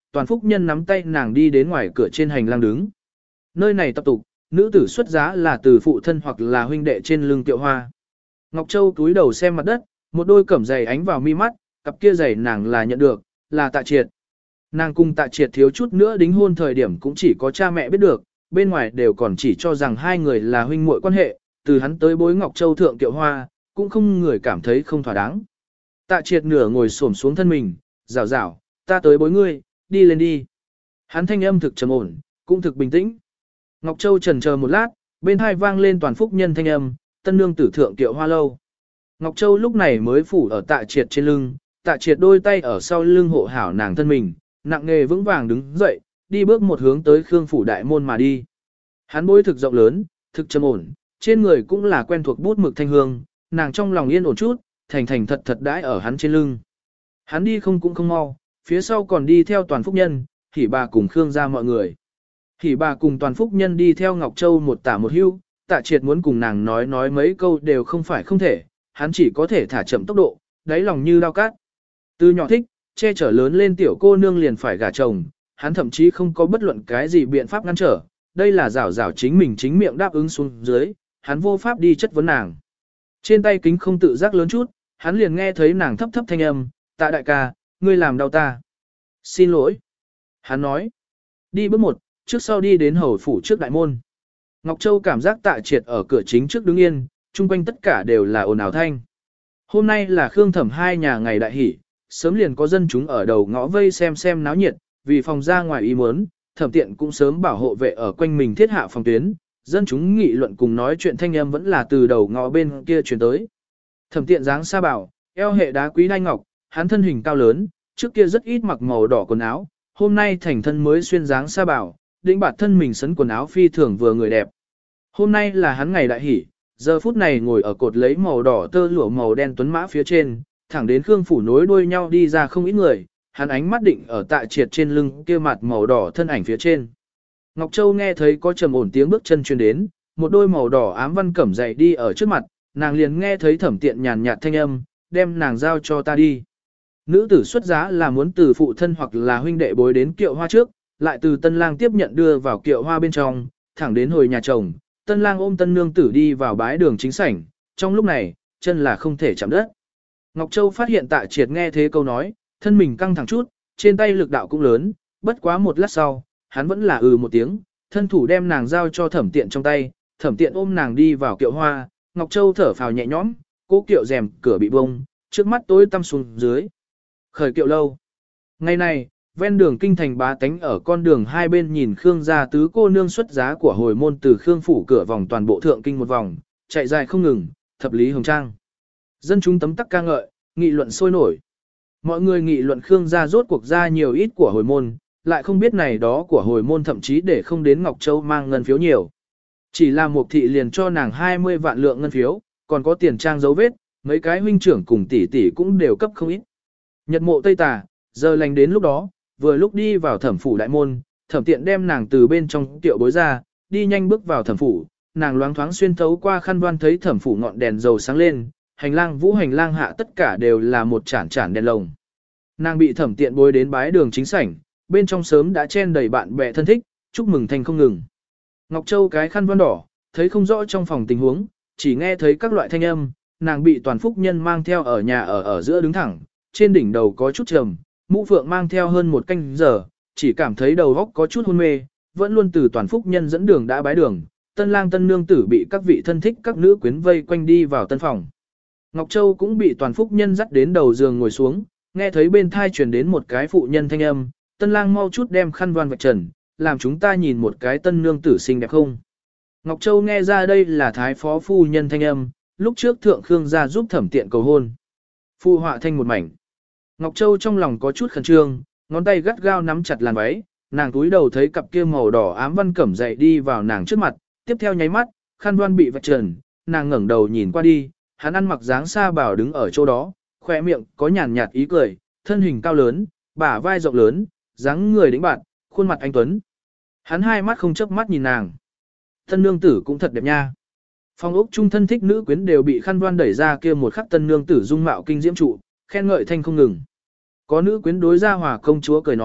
toàn phúc nhân nắm tay nàng đi đến ngoài cửa trên hành lang đứng. Nơi này tập tục, nữ tử xuất giá là từ phụ thân hoặc là huynh đệ trên lưng Kiệu Hoa. Ngọc Châu túi đầu xem mặt đất, một đôi cẩm giày ánh vào mi mắt, cặp kia giày nàng là nhận được, là Tạ Triệt. Nàng cùng Tạ Triệt thiếu chút nữa đính hôn thời điểm cũng chỉ có cha mẹ biết được, bên ngoài đều còn chỉ cho rằng hai người là huynh muội quan hệ, từ hắn tới bối Ngọc Châu thượng Kiệu Hoa, cũng không người cảm thấy không thỏa đáng. Tạ Triệt nửa ngồi xổm xuống thân mình, rảo rảo, ta tới bối ngươi, đi lên đi. Hắn thanh âm thực trầm ổn, cũng thực bình tĩnh. Ngọc Châu chần chờ một lát, bên hai vang lên toàn phúc nhân thanh âm, tân nương tử thượng Kiệu Hoa lâu. Ngọc Châu lúc này mới phủ ở Tạ Triệt trên lưng, Tạ Triệt đôi tay ở sau lưng hộ hảo nàng thân mình, nặng nghề vững vàng đứng dậy, đi bước một hướng tới Khương phủ đại môn mà đi. Hắn bối thực rộng lớn, thực trầm ổn, trên người cũng là quen thuộc bút mực thanh hương, nàng trong lòng yên ổn chút, thành thành thật thật đãi ở hắn trên lưng. Hắn đi không cũng không mau, phía sau còn đi theo toàn phúc nhân, Hỉ bà cùng Khương gia mọi người. Hỉ bà cùng toàn phúc nhân đi theo Ngọc Châu một tả một hưu, Tạ Triệt muốn cùng nàng nói mấy câu đều không phải không thể, hắn chỉ có thể thả chậm tốc độ, đáy lòng như đao cát. Từ nhỏ thích, che chở lớn lên tiểu cô nương liền phải gả chồng, hắn thậm chí không có bất luận cái gì biện pháp ngăn trở, đây là rảo chính mình chính miệng đáp ứng xuống dưới, hắn vô pháp đi chất vấn nàng. Trên tay kính không tự giác lớn chút, hắn liền nghe thấy nàng thấp thấp thanh âm, Tạ đại ca, ngươi làm đau ta. Xin lỗi. Hắn nói, đi bước một, trước sau đi đến hầu phủ trước đại môn. Ngọc Châu cảm giác Tạ Triệt ở cửa chính trước đứng yên, chung quanh tất cả đều là ồn ào thanh. Hôm nay là Khương Thẩm hai nhà ngày đại hỷ, sớm liền có dân chúng ở đầu ngõ vây xem náo nhiệt, vì phòng ra ngoài ý muốn, Thẩm Tiện cũng sớm bảo hộ vệ ở quanh mình thiết hạ phòng tuyến, dân chúng nghị luận cùng nói chuyện thanh âm vẫn là từ đầu ngõ bên kia truyền tới. Thẩm Tiện dáng sa bảo, eo hệ đá quý đai ngọc, hắn thân hình cao lớn, trước kia rất ít mặc màu đỏ quần áo, hôm nay thành thân mới xuyên dáng sa bảo, đĩnh bạt thân mình sấn quần áo phi thường vừa người đẹp. Hôm nay là hắn ngày đại hỷ, giờ phút này ngồi ở cột lấy màu đỏ tơ lụa màu đen tuấn mã phía trên, thẳng đến Khương phủ nối đuôi nhau đi ra không ít người, hắn ánh mắt định ở Tạ Triệt trên lưng kia mặt màu đỏ thân ảnh phía trên. Ngọc Châu nghe thấy có trầm ổn tiếng bước chân truyền đến, một đôi màu đỏ ám văn cẩm dậy đi ở trước mặt, nàng liền nghe thấy Thẩm Tiện nhàn nhạt thanh âm, đem nàng giao cho ta đi. Nữ tử xuất giá là muốn từ phụ thân hoặc là huynh đệ bối đến Kiệu Hoa trước, lại từ tân lang tiếp nhận đưa vào Kiệu Hoa bên trong, thẳng đến hồi nhà chồng, tân lang ôm tân nương tử đi vào bái đường chính sảnh, trong lúc này, chân là không thể chạm đất. Ngọc Châu phát hiện Tạ Triệt nghe thế câu nói, thân mình căng thẳng chút, trên tay lực đạo cũng lớn, bất quá một lát sau, hắn vẫn là một tiếng, thân thủ đem nàng giao cho Thẩm Tiện trong tay, Thẩm Tiện ôm nàng đi vào Kiệu Hoa, Ngọc Châu thở phào nhẹ nhõm, cố kiệu rèm cửa bị bông, trước mắt tối tăm xuống dưới. Khởi kiệu lâu. Ngày này, ven đường kinh thành bá tánh ở con đường hai bên nhìn Khương gia tứ cô nương xuất giá của hồi môn từ Khương phủ cửa vòng toàn bộ thượng kinh một vòng, chạy dài không ngừng, thập lý hồng trang. Dân chúng tấm tắc ca ngợi, nghị luận sôi nổi. Mọi người nghị luận Khương gia rốt cuộc ra nhiều ít của hồi môn, lại không biết này đó của hồi môn thậm chí để không đến Ngọc Châu mang ngân phiếu nhiều. Chỉ là một thị liền cho nàng 20 vạn lượng ngân phiếu, còn có tiền trang dấu vết, mấy cái huynh trưởng cùng tỷ tỷ cũng đều cấp không ít. Nhật mộ Tây Tà, giờ lành đến lúc đó, vừa lúc đi vào Thẩm phủ đại môn, Thẩm Tiện đem nàng từ bên trong tiệu bối ra, đi nhanh bước vào Thẩm phủ, nàng loáng thoáng xuyên thấu qua khăn đoan thấy Thẩm phủ ngọn đèn dầu sáng lên, hành lang vũ hành lang hạ tất cả đều là một chản chản đèn lồng. Nàng bị Thẩm Tiện bối đến bái đường chính sảnh, bên trong sớm đã chen đầy bạn bè thân thích, chúc mừng thành không ngừng. Ngọc Châu cái khăn đoan đỏ, thấy không rõ trong phòng tình huống, chỉ nghe thấy các loại thanh âm, nàng bị toàn phúc nhân mang theo ở nhà ở giữa đứng thẳng, trên đỉnh đầu có chút trầm, mũ phượng mang theo hơn một canh giờ, chỉ cảm thấy đầu óc có chút hôn mê, vẫn luôn từ toàn phúc nhân dẫn đường đã bái đường, tân lang tân nương tử bị các vị thân thích các nữ quyến vây quanh đi vào tân phòng. Ngọc Châu cũng bị toàn phúc nhân dắt đến đầu giường ngồi xuống, nghe thấy bên thai truyền đến một cái phụ nhân thanh âm, tân lang mau chút đem khăn voan vạch trần, làm chúng ta nhìn một cái tân nương tử xinh đẹp không. Ngọc Châu nghe ra đây là thái phó phu nhân thanh âm, lúc trước thượng Khương gia giúp Thẩm Tiện cầu hôn. Phu họa thanh một mảnh. Ngọc Châu trong lòng có chút khẩn trương, ngón tay gắt gao nắm chặt làn váy, nàng túi đầu thấy cặp kia màu đỏ ám văn cẩm dậy đi vào nàng trước mặt, tiếp theo nháy mắt, khăn đoan bị vạch trần, nàng ngẩng đầu nhìn qua đi, hắn ăn mặc dáng sa bảo đứng ở chỗ đó, khỏe miệng có nhàn nhạt ý cười, thân hình cao lớn, bả vai rộng lớn, dáng người đĩnh bạn, khuôn mặt anh tuấn. Hắn hai mắt không chớp mắt nhìn nàng. Tân nương tử cũng thật đẹp nha. Phong ốc trung thân thích nữ quyến đều bị khăn đoan đẩy ra kia một khắc tân nương tử dung mạo kinh diễm trụ, khen ngợi thanh không ngừng. Có nữ quyến đối ra hòa công chúa cười nói,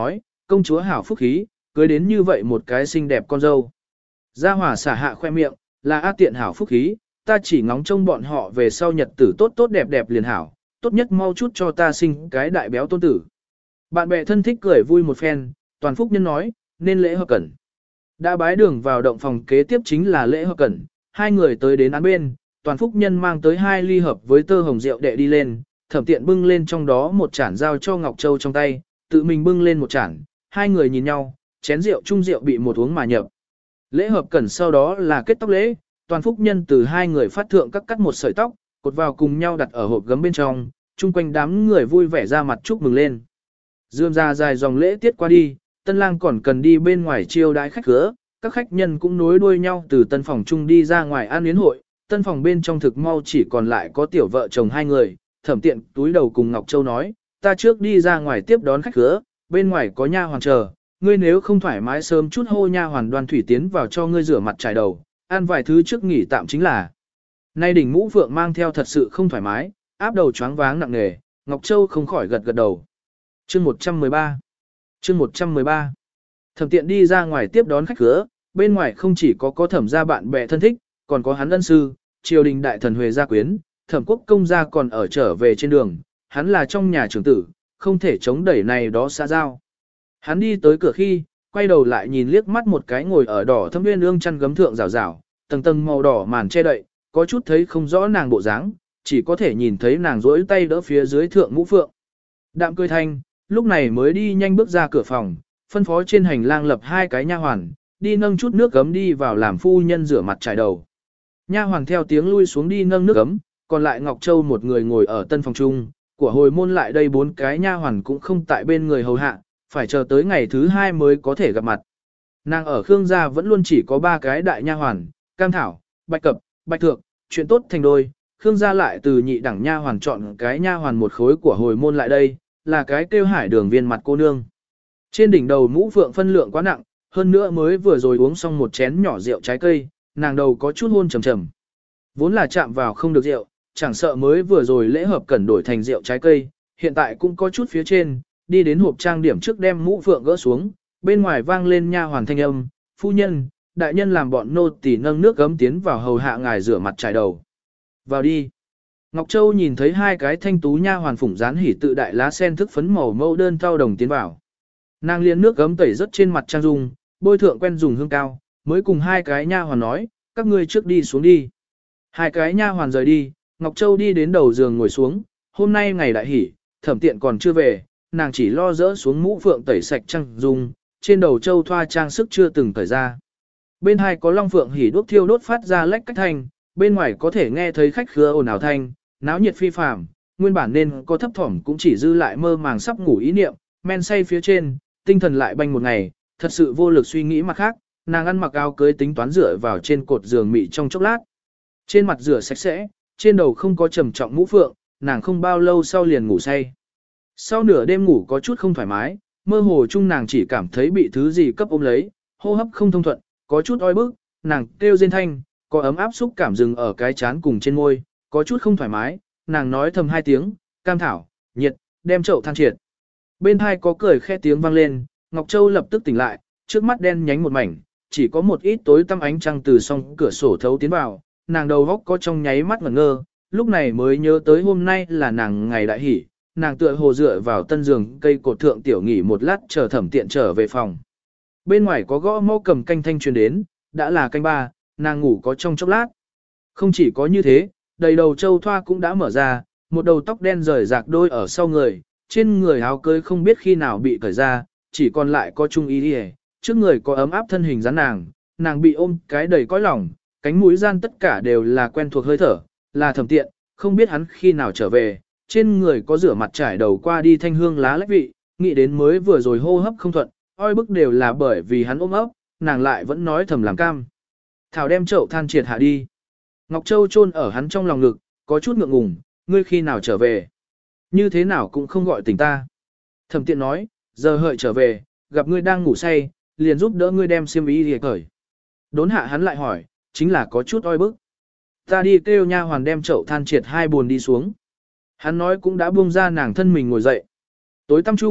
công chúa hảo phúc khí, cưới đến như vậy một cái xinh đẹp con dâu. Gia hỏa xả hạ khoe miệng, là A tiện hảo phúc khí, ta chỉ ngóng trông bọn họ về sau nhật tử tốt tốt đẹp đẹp liền hảo, tốt nhất mau chút cho ta sinh cái đại béo tôn tử. Bạn bè thân thích cười vui một phen, toàn phúc nhân nói, nên lễ hợp cẩn. Đã bái đường vào động phòng kế tiếp chính là lễ hợp cẩn, hai người tới đến án bên, toàn phúc nhân mang tới 2 ly hợp với tơ hồng rượu đệ đi lên, thẩm tiện bưng lên trong đó một chản giao cho Ngọc Châu trong tay, tự mình bưng lên một chản, hai người nhìn nhau, chén rượu chung rượu bị một uống mà nhập. Lễ hợp cẩn sau đó là kết tóc lễ, toàn phúc nhân từ hai người phát thượng cắt một sợi tóc, cột vào cùng nhau đặt ở hộp gấm bên trong, chung quanh đám người vui vẻ ra mặt chúc mừng lên. Dườm ra dài dòng lễ tiết qua đi, tân lang còn cần đi bên ngoài chiêu đãi khách khứa, các khách nhân cũng nối đuôi nhau từ tân phòng chung đi ra ngoài ăn yến hội, tân phòng bên trong thực mau chỉ còn lại có tiểu vợ chồng hai người, thẩm tiện túi đầu cùng Ngọc Châu nói, ta trước đi ra ngoài tiếp đón khách khứa, bên ngoài có nha hoàn chờ, ngươi nếu không thoải mái sớm chút hô nha hoàn Đoan Thủy tiến vào cho ngươi rửa mặt trải đầu, ăn vài thứ trước nghỉ tạm chính là. Nay đỉnh mũ phượng mang theo thật sự không thoải mái, áp đầu choáng váng nặng nề, Ngọc Châu không khỏi gật gật đầu. Chương 113 Chương 113 Thẩm tiện đi ra ngoài tiếp đón khách khứa, bên ngoài không chỉ có thẩm gia bạn bè thân thích, còn có hắn ân sư, triều đình đại thần Huệ gia quyến, thẩm quốc công gia còn ở trở về trên đường, hắn là trong nhà trưởng tử, không thể chống đẩy này đó xã giao. Hắn đi tới cửa khi, quay đầu lại nhìn liếc mắt một cái ngồi ở đỏ thâm nguyên ương chăn gấm thượng rào rào, tầng tầng màu đỏ màn che đậy, có chút thấy không rõ nàng bộ dáng, chỉ có thể nhìn thấy nàng rỗi tay đỡ phía dưới thượng mũ phượng. Đạm cười thanh, lúc này mới đi nhanh bước ra cửa phòng, phân phó trên hành lang lập 2 cái nha hoàn, đi nâng chút nước gấm đi vào làm phu nhân rửa mặt trải đầu. Nha hoàn theo tiếng lui xuống đi nâng nước gấm, còn lại Ngọc Châu một người ngồi ở tân phòng chung, của hồi môn lại đây 4 cái nha hoàn cũng không tại bên người hầu hạ, phải chờ tới ngày thứ 2 mới có thể gặp mặt. Nàng ở Khương gia vẫn luôn chỉ có 3 cái đại nha hoàn, Cam Thảo, Bạch Cập, Bạch Thược, chuyện tốt thành đôi, Khương gia lại từ nhị đẳng nha hoàn chọn cái nha hoàn một khối của hồi môn lại đây, là cái kêu Hải Đường viên mặt cô nương. Trên đỉnh đầu mũ phượng phân lượng quá nặng, hơn nữa mới vừa rồi uống xong một chén nhỏ rượu trái cây, nàng đầu có chút hôn trầm trầm. Vốn là chạm vào không được rượu, chẳng sợ mới vừa rồi lễ hợp cẩn đổi thành rượu trái cây, hiện tại cũng có chút phía trên, đi đến hộp trang điểm trước đem mũ phượng gỡ xuống, bên ngoài vang lên nha hoàn thanh âm, phu nhân, đại nhân làm bọn nô tỳ nâng nước gấm tiến vào hầu hạ ngài rửa mặt trải đầu. Vào đi. Ngọc Châu nhìn thấy 2 cái thanh tú nha hoàn phủng dán hỉ tự đại lá sen thức phấn màu mẫu đơn thau đồng tiến vào. Nàng liền nước gấm tẩy rất trên mặt trang dung, bôi thượng quen dùng hương cao, mới cùng 2 cái nha hoàn nói, các ngươi trước đi xuống đi. 2 cái nha hoàn rời đi, Ngọc Châu đi đến đầu giường ngồi xuống, hôm nay ngày đại hỉ, thẩm tiện còn chưa về, nàng chỉ lo dỡ xuống mũ phượng tẩy sạch trang dung, trên đầu Châu thoa trang sức chưa từng tẩy ra. Bên hai có long phượng hỉ đuốc thiêu đốt phát ra lách cách thanh, bên ngoài có thể nghe thấy khách khứa ồn ào thanh, náo nhiệt phi phàm, nguyên bản nên có thấp thỏm cũng chỉ dư lại mơ màng sắp ngủ ý niệm, men say phía trên, tinh thần lại banh một ngày, thật sự vô lực suy nghĩ mặt khác, nàng ăn mặc áo cưới tính toán rửa vào trên cột giường mị trong chốc lát. Trên mặt rửa sạch sẽ, trên đầu không có trầm trọng mũ phượng, nàng không bao lâu sau liền ngủ say. Sau nửa đêm ngủ có chút không thoải mái, mơ hồ chung nàng chỉ cảm thấy bị thứ gì cấp ôm lấy, hô hấp không thông thuận, có chút oi bức, nàng kêu rên thanh, có ấm áp xúc cảm dừng ở cái chán cùng trên môi, có chút không thoải mái, nàng nói thầm 2 tiếng, Cam Thảo, nhiệt, đem chậu than triệt. Bên hai có cười khe tiếng vang lên, Ngọc Châu lập tức tỉnh lại, trước mắt đen nhánh một mảnh, chỉ có một ít tối tăm ánh trăng từ song cửa sổ thấu tiến vào, nàng đầu góc có trong nháy mắt ngẩn ngơ, lúc này mới nhớ tới hôm nay là nàng ngày đại hỷ, nàng tựa hồ dựa vào tân giường cây cột thượng tiểu nghỉ một lát chờ thẩm tiện trở về phòng. Bên ngoài có gõ mõ cầm canh thanh truyền đến, đã là canh 3, nàng ngủ có trong chốc lát. Không chỉ có như thế, đầy đầu Châu thoa cũng đã mở ra, một đầu tóc đen rời rạc đôi ở sau người, trên người áo cưới không biết khi nào bị cởi ra, chỉ còn lại có trung y đi, trước người có ấm áp thân hình dáng nàng bị ôm cái đầy cõi lòng, cánh mũi gian tất cả đều là quen thuộc hơi thở, là thẩm tiện, không biết hắn khi nào trở về, trên người có rửa mặt trải đầu qua đi thanh hương lá lách vị, nghĩ đến mới vừa rồi hô hấp không thuận, oi bức đều là bởi vì hắn ôm ấp, nàng lại vẫn nói thầm làm cam. Thảo đem chậu than triệt hạ đi. Ngọc Châu chôn ở hắn trong lòng ngực, có chút ngượng ngùng, ngươi khi nào trở về? Như thế nào cũng không gọi tỉnh ta. Thẩm tiện nói, giờ hợi trở về, gặp ngươi đang ngủ say, liền giúp đỡ ngươi đem xiêm y để cởi. Đốn hạ hắn lại hỏi, chính là có chút oi bức. Ta đi kêu nha hoàn đem chậu than triệt 2 buồn đi xuống. Hắn nói cũng đã buông ra nàng thân mình ngồi dậy. Tối tăm chung,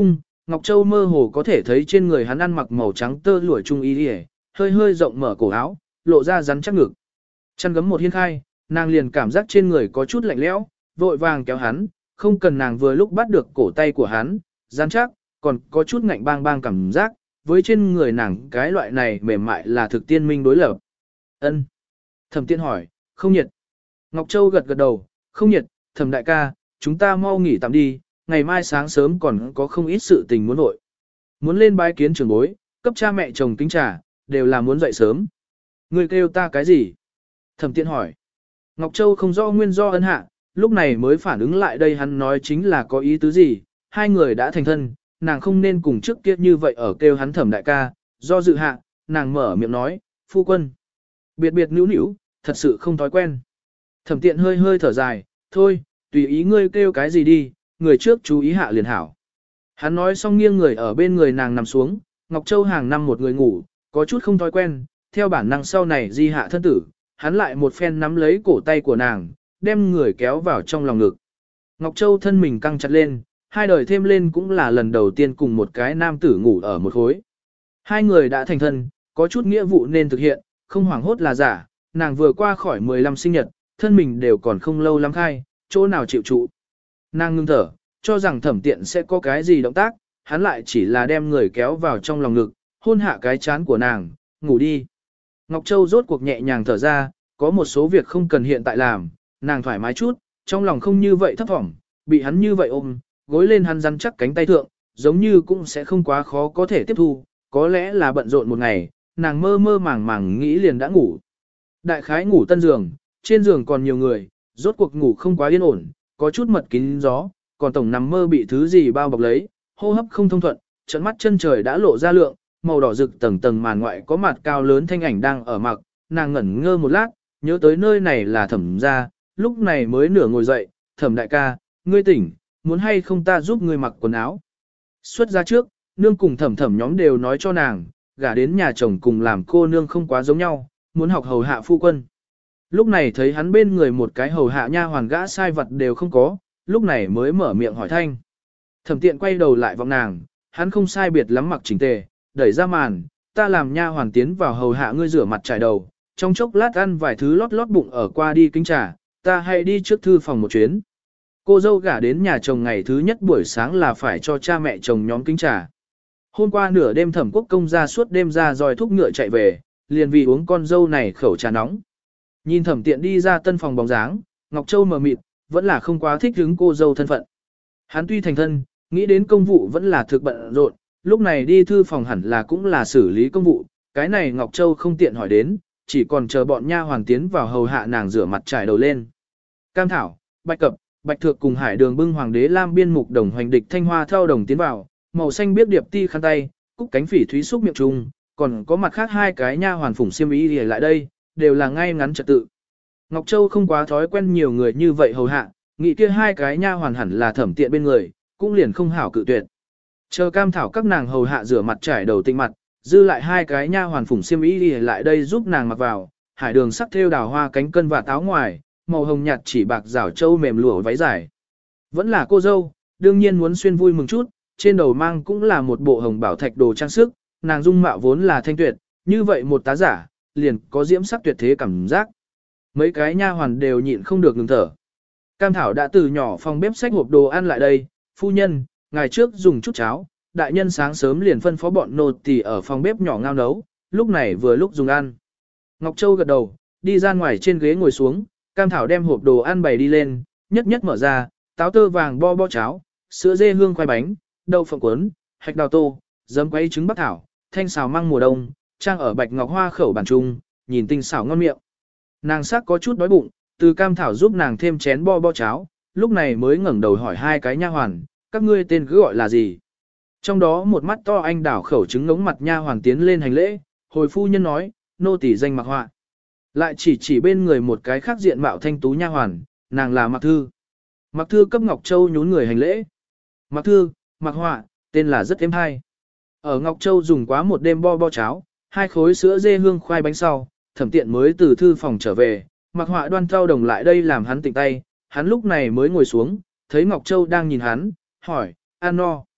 Ngọc Châu mơ hồ có thể thấy trên người hắn ăn mặc màu trắng tơ lụa trung y, hơi hơi rộng mở cổ áo, lộ ra rắn chắc ngực. Chăn gấm một hiên khai, nàng liền cảm giác trên người có chút lạnh lẽo, vội vàng kéo hắn, không cần nàng vừa lúc bắt được cổ tay của hắn, rắn chắc, còn có chút ngạnh bang bang cảm giác, với trên người nàng cái loại này mềm mại là thực tiên minh đối lập. Ân. Thẩm Tiện hỏi, không nhiệt. Ngọc Châu gật gật đầu, không nhiệt, Thẩm đại ca, chúng ta mau nghỉ tạm đi, ngày mai sáng sớm còn có không ít sự tình muốn vội. Muốn lên bái kiến trưởng bối, cấp cha mẹ chồng kính trà, đều là muốn dậy sớm. Người kêu ta cái gì? Thẩm Tiện hỏi. Ngọc Châu không rõ nguyên do ân hạ, lúc này mới phản ứng lại đây hắn nói chính là có ý tứ gì, hai người đã thành thân, nàng không nên cùng trước kia như vậy ở kêu hắn Thẩm đại ca, do dự hạ, nàng mở miệng nói, phu quân. Biệt biệt nữu nữu, thật sự không thói quen. Thẩm Tiện hơi hơi thở dài, thôi, tùy ý ngươi kêu cái gì đi, người trước chú ý hạ liền hảo. Hắn nói xong nghiêng người ở bên người nàng nằm xuống, Ngọc Châu hàng năm một người ngủ, có chút không thói quen, theo bản năng sau này di hạ thân tử, hắn lại một phen nắm lấy cổ tay của nàng, đem người kéo vào trong lòng ngực. Ngọc Châu thân mình căng chặt lên, hai đời thêm lên cũng là lần đầu tiên cùng một cái nam tử ngủ ở một khối. Hai người đã thành thân, có chút nghĩa vụ nên thực hiện, không hoảng hốt là giả, nàng vừa qua khỏi 15 sinh nhật, thân mình đều còn không lâu lắm khai, chỗ nào chịu trụ. Nàng ngưng thở, cho rằng Thẩm Tiện sẽ có cái gì động tác, hắn lại chỉ là đem người kéo vào trong lòng ngực, hôn hạ cái chán của nàng, ngủ đi. Ngọc Châu rốt cuộc nhẹ nhàng thở ra, có một số việc không cần hiện tại làm, nàng thoải mái chút, trong lòng không như vậy thấp thỏm, bị hắn như vậy ôm, gối lên hắn rắn chắc cánh tay thượng, giống như cũng sẽ không quá khó có thể tiếp thu, có lẽ là bận rộn một ngày, nàng mơ mơ màng màng nghĩ liền đã ngủ. Đại khái ngủ tân giường, trên giường còn nhiều người, rốt cuộc ngủ không quá yên ổn, có chút mật kín gió, còn tổng nằm mơ bị thứ gì bao bọc lấy, hô hấp không thông thuận, trận mắt chân trời đã lộ ra lượng, màu đỏ rực tầng tầng màn ngoại có mặt cao lớn thanh ảnh đang ở mặc, nàng ngẩn ngơ một lát, nhớ tới nơi này là Thẩm gia, lúc này mới nửa ngồi dậy, Thẩm đại ca, ngươi tỉnh, muốn hay không ta giúp ngươi mặc quần áo. Xuất ra trước, nương cùng Thẩm Thẩm nhóm đều nói cho nàng, gả đến nhà chồng cùng làm cô nương không quá giống nhau, muốn học hầu hạ phu quân. Lúc này thấy hắn bên người một cái hầu hạ nha hoàn gã sai vật đều không có, lúc này mới mở miệng hỏi thanh. Thẩm Tiện quay đầu lại vọng nàng, hắn không sai biệt lắm mặc chỉnh tề, đẩy ra màn, ta làm nha hoàn tiến vào hầu hạ ngươi rửa mặt trải đầu, trong chốc lát ăn vài thứ lót lót bụng ở qua đi kính trà, ta hãy đi trước thư phòng một chuyến. Cô dâu gả đến nhà chồng ngày thứ nhất buổi sáng là phải cho cha mẹ chồng nhóm kính trà. Hôm qua nửa đêm Thẩm Quốc công ra suốt đêm ra dòi thúc ngựa chạy về, liền vì uống con dâu này khẩu trà nóng. Nhìn Thẩm Tiện đi ra tân phòng bóng dáng, Ngọc Châu mờ mịt, vẫn là không quá thích hứng cô dâu thân phận. Hắn tuy thành thân, nghĩ đến công vụ vẫn là thực bận rộn, lúc này đi thư phòng hẳn là cũng là xử lý công vụ, cái này Ngọc Châu không tiện hỏi đến, chỉ còn chờ bọn nha hoàn tiến vào hầu hạ nàng rửa mặt trải đầu lên. Cam Thảo, Bạch Cập, Bạch Thược cùng Hải Đường bưng hoàng đế lam biên mục đồng hoành địch thanh hoa theo đồng tiến vào, màu xanh biếc điệp ti khăn tay, cúc cánh phỉ thúy xúc miệng trùng, còn có mặt khác hai cái nha hoàn phủng xiêm y lại đây, đều là ngay ngắn trật tự. Ngọc Châu không quá thói quen nhiều người như vậy hầu hạ, nghĩ kia hai cái nha hoàn hẳn là Thẩm Tiện bên người, cũng liền không hảo cự tuyệt. Chờ Cam Thảo các nàng hầu hạ rửa mặt trải đầu tinh mặt, dư lại hai cái nha hoàn phủng xiêm y lại đây giúp nàng mặc vào, Hải Đường sắc thêu đào hoa cánh cân và áo ngoài, màu hồng nhạt chỉ bạc rảo châu mềm lụa váy dài. Vẫn là cô dâu, đương nhiên muốn xuyên vui mừng chút, trên đầu mang cũng là một bộ hồng bảo thạch đồ trang sức, nàng dung mạo vốn là thanh tuyệt, như vậy một tá giả, liền có diễm sắc tuyệt thế cảm giác. Mấy cái nha hoàn đều nhịn không được ngừng thở. Cam Thảo đã từ nhỏ phòng bếp xách hộp đồ ăn lại đây, phu nhân, ngày trước dùng chút cháo, đại nhân sáng sớm liền phân phó bọn nô tỳ ở phòng bếp nhỏ ngao nấu, lúc này vừa lúc dùng ăn. Ngọc Châu gật đầu, đi ra ngoài trên ghế ngồi xuống, Cam Thảo đem hộp đồ ăn bày đi lên, nhất nhất mở ra, táo tơ vàng bo bo cháo, sữa dê hương khoai bánh, đậu phộng cuốn, hạch đào tô, giấm quấy trứng bắc thảo, thanh xào măng mùa đông, trang ở bạch ngọc hoa khẩu bàn trung, nhìn tinh xảo ngon miệng. Nàng sắc có chút đói bụng, từ Cam Thảo giúp nàng thêm chén bo bo cháo, lúc này mới ngẩng đầu hỏi hai cái nha hoàn, các ngươi tên cứ gọi là gì? Trong đó một mắt to anh đảo khẩu trứng ngống mặt nha hoàn tiến lên hành lễ, hồi phu nhân nói, nô tỳ danh Mặc Họa. Lại chỉ bên người một cái khác diện mạo thanh tú nha hoàn, nàng là Mặc Thư. Mặc Thư cấp Ngọc Châu nhún người hành lễ. Mặc Thư, Mặc Họa, tên là rất êm hay. Ở Ngọc Châu dùng quá một đêm bo bo cháo, hai khối sữa dê hương khoai bánh sau, Thẩm Tiện mới từ thư phòng trở về, Mặc Họa đoan thao đồng lại đây làm hắn tỉnh tay, hắn lúc này mới ngồi xuống, thấy Ngọc Châu đang nhìn hắn, hỏi, ăn no.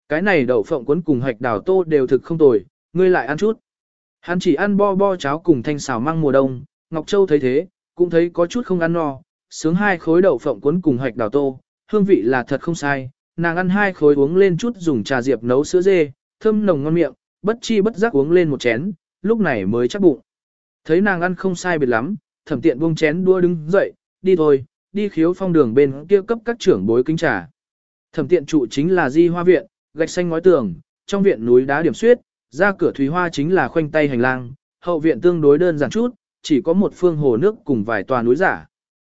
Cái này đậu phộng cuốn cùng hạch đào tô đều thực không tồi, ngươi lại ăn chút. Hắn chỉ ăn bo bo cháo cùng thanh xào măng mùa đông, Ngọc Châu thấy thế, cũng thấy có chút không ăn no, sướng 2 khối đậu phộng cuốn cùng hạch đào tô, hương vị là thật không sai, nàng ăn 2 khối uống lên chút dùng trà diệp nấu sữa dê, thơm nồng ngon miệng, bất chi bất giác uống lên một chén, lúc này mới chắc bụng. Thấy nàng ăn không sai biệt lắm, Thẩm Tiện buông chén đua đứng dậy, đi thôi, đi Khiếu Phong đường bên kia cấp các trưởng bối kính trà. Thẩm Tiện trụ chính là Di Hoa viện, gạch xanh ngói tường, trong viện núi đá điểm xuyết, ra cửa thúy hoa chính là khoanh tay hành lang, hậu viện tương đối đơn giản chút, chỉ có một phương hồ nước cùng vài tòa núi giả.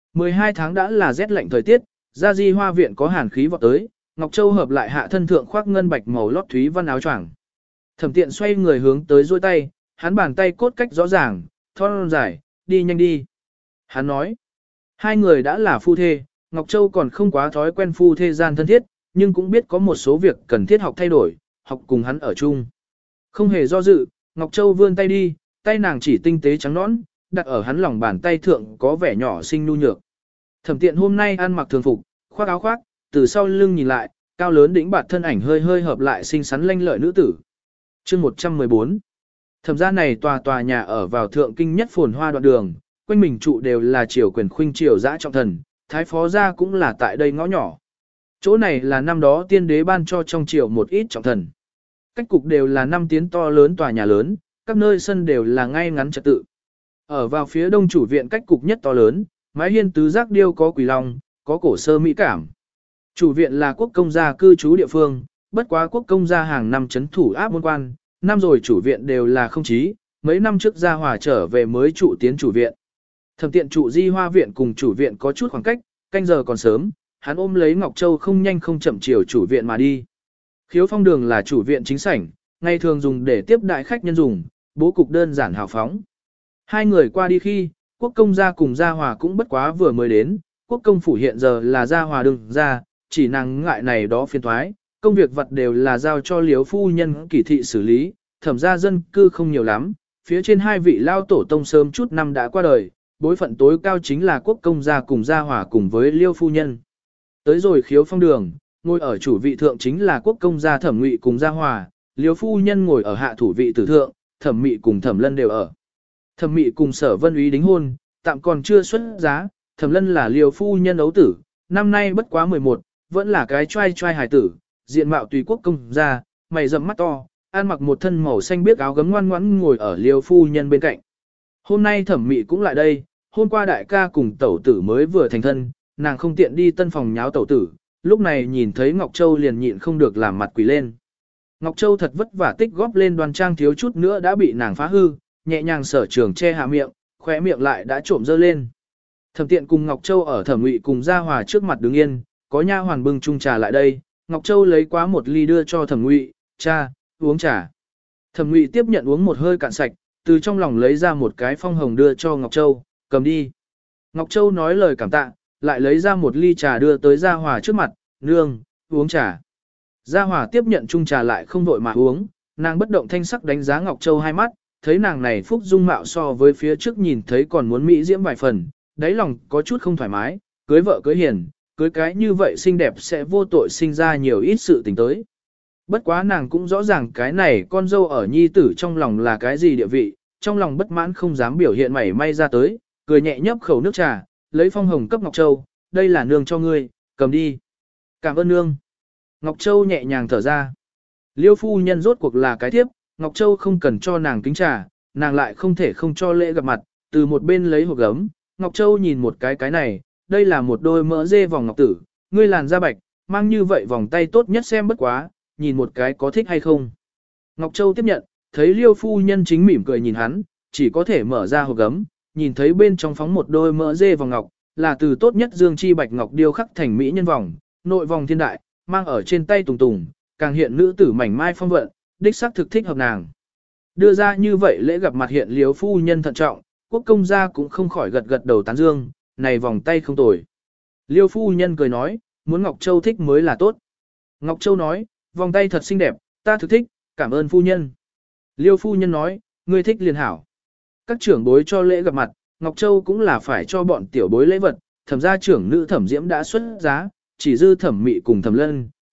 12 tháng đã là rét lạnh thời tiết, ra Di Hoa viện có hàn khí vọt tới, Ngọc Châu hợp lại hạ thân thượng khoác ngân bạch màu lót thúy văn áo choàng. Thẩm Tiện xoay người hướng tới duỗi tay, hắn bàn tay cốt cách rõ ràng, thon dài, đi nhanh đi. Hắn nói, hai người đã là phu thê, Ngọc Châu còn không quá thói quen phu thê gian thân thiết, nhưng cũng biết có một số việc cần thiết học thay đổi, học cùng hắn ở chung. Không hề do dự, Ngọc Châu vươn tay đi, tay nàng chỉ tinh tế trắng nõn, đặt ở hắn lòng bàn tay thượng có vẻ nhỏ xinh nhu nhược. Thẩm Tiện hôm nay ăn mặc thường phục, khoác áo khoác, từ sau lưng nhìn lại, cao lớn đĩnh bạt thân ảnh hơi hơi hợp lại xinh xắn lanh lợi nữ tử. Chương 114. Thẩm gia này tòa nhà ở vào thượng kinh nhất phồn hoa đoạn đường, quanh mình trụ đều là triều quyền khuynh triều dã trọng thần, thái phó gia cũng là tại đây ngõ nhỏ. Chỗ này là năm đó tiên đế ban cho trong triều một ít trọng thần. Cách cục đều là 5 tiến to lớn tòa nhà lớn, các nơi sân đều là ngay ngắn trật tự. Ở vào phía đông chủ viện cách cục nhất to lớn, mái hiên tứ giác điêu có quỷ long, có cổ sơ mỹ cảm. Chủ viện là quốc công gia cư trú địa phương, bất quá quốc công gia hàng năm chấn thủ áp môn quan, năm rồi chủ viện đều là không chí, mấy năm trước gia hòa trở về mới trụ tiến chủ viện. Thẩm Tiện trụ Di Hoa viện cùng chủ viện có chút khoảng cách, canh giờ còn sớm, hắn ôm lấy Ngọc Châu không nhanh không chậm chiều chủ viện mà đi. Khiếu Phong đường là chủ viện chính sảnh, ngày thường dùng để tiếp đại khách nhân dùng, bố cục đơn giản hào phóng. Hai người qua đi khi, quốc công gia cùng gia hòa cũng bất quá vừa mới đến, quốc công phủ hiện giờ là gia hòa đừng ra, chỉ nàng ngại này đó phiền thoái, công việc vật đều là giao cho liếu phu nhân kỳ thị xử lý, thẩm gia dân cư không nhiều lắm, phía trên hai vị lao tổ tông sớm chút năm đã qua đời, bối phận tối cao chính là quốc công gia cùng gia hòa cùng với liêu phu nhân. Tới rồi Khiếu Phong đường, ngồi ở chủ vị thượng chính là quốc công gia Thẩm Ngụy cùng gia hòa, liêu phu nhân ngồi ở hạ thủ vị tử thượng, Thẩm Mị cùng Thẩm Lân đều ở. Thẩm Mị cùng Sở Vân Úy đính hôn, tạm còn chưa xuất giá, Thẩm Lân là liêu phu nhân ấu tử, năm nay bất quá 11, vẫn là cái trai trai hài tử, diện mạo tùy quốc công gia, mày rậm mắt to, ăn mặc một thân màu xanh biếc áo gấm ngoan ngoãn ngồi ở liêu phu nhân bên cạnh. Hôm nay Thẩm Mị cũng lại đây, hôm qua đại ca cùng tẩu tử mới vừa thành thân, nàng không tiện đi tân phòng nháo tẩu tử, lúc này nhìn thấy Ngọc Châu liền nhịn không được làm mặt quỷ lên. Ngọc Châu thật vất vả tích góp lên đoan trang thiếu chút nữa đã bị nàng phá hư, nhẹ nhàng sở trường che hạ miệng, khóe miệng lại đã trộm dơ lên. Thẩm Tiện cùng Ngọc Châu ở Thẩm Ngụy cùng gia hòa trước mặt đứng yên, có nha hoàn bưng chung trà lại đây, Ngọc Châu lấy quá một ly đưa cho Thẩm Ngụy, "Cha, uống trà." Thẩm Ngụy tiếp nhận uống một hơi cạn sạch, từ trong lòng lấy ra một cái phong hồng đưa cho Ngọc Châu, "Cầm đi." Ngọc Châu nói lời cảm tạ, lại lấy ra một ly trà đưa tới Gia Hòa trước mặt, "Nương, uống trà." Gia Hòa tiếp nhận chung trà lại không vội mà uống, nàng bất động thanh sắc đánh giá Ngọc Châu hai mắt, thấy nàng này phúc dung mạo so với phía trước nhìn thấy còn muốn mỹ diễm vài phần, đáy lòng có chút không thoải mái, cưới vợ cưới hiền, cưới cái như vậy xinh đẹp sẽ vô tội sinh ra nhiều ít sự tình tới. Bất quá nàng cũng rõ ràng cái này con dâu ở nhi tử trong lòng là cái gì địa vị, trong lòng bất mãn không dám biểu hiện mảy may ra tới, cười nhẹ nhấp khẩu nước trà, lấy phong hồng cấp Ngọc Châu, "Đây là nương cho ngươi, cầm đi." "Cảm ơn nương." Ngọc Châu nhẹ nhàng thở ra. Liêu phu nhân rốt cuộc là cái thiếp, Ngọc Châu không cần cho nàng kính trà, nàng lại không thể không cho lễ gặp mặt, từ một bên lấy hộp gấm, Ngọc Châu nhìn một cái này, đây là một đôi mỡ dê vòng ngọc tử, ngươi làn da bạch, mang như vậy vòng tay tốt nhất xem bất quá, nhìn một cái có thích hay không. Ngọc Châu tiếp nhận, thấy Liêu phu nhân chính mỉm cười nhìn hắn, chỉ có thể mở ra hộp gấm, nhìn thấy bên trong phóng một đôi mỡ dê vòng ngọc, là từ tốt nhất dương chi bạch ngọc điêu khắc thành mỹ nhân vòng, nội vòng thiên đại, mang ở trên tay tùng tùng, càng hiện nữ tử mảnh mai phong vận, đích xác thực thích hợp nàng. Đưa ra như vậy lễ gặp mặt hiện Liêu phu nhân thận trọng, quốc công gia cũng không khỏi gật gật đầu tán dương, này vòng tay không tồi. Liêu phu nhân cười nói, muốn Ngọc Châu thích mới là tốt. Ngọc Châu nói, vòng tay thật xinh đẹp, ta thực thích, cảm ơn phu nhân. Liêu phu nhân nói, ngươi thích liền hảo. Các trưởng bối cho lễ gặp mặt, Ngọc Châu cũng là phải cho bọn tiểu bối lễ vật, thẩm gia trưởng nữ Thẩm Diễm đã xuất giá, chỉ dư Thẩm Mị cùng Thẩm Lân,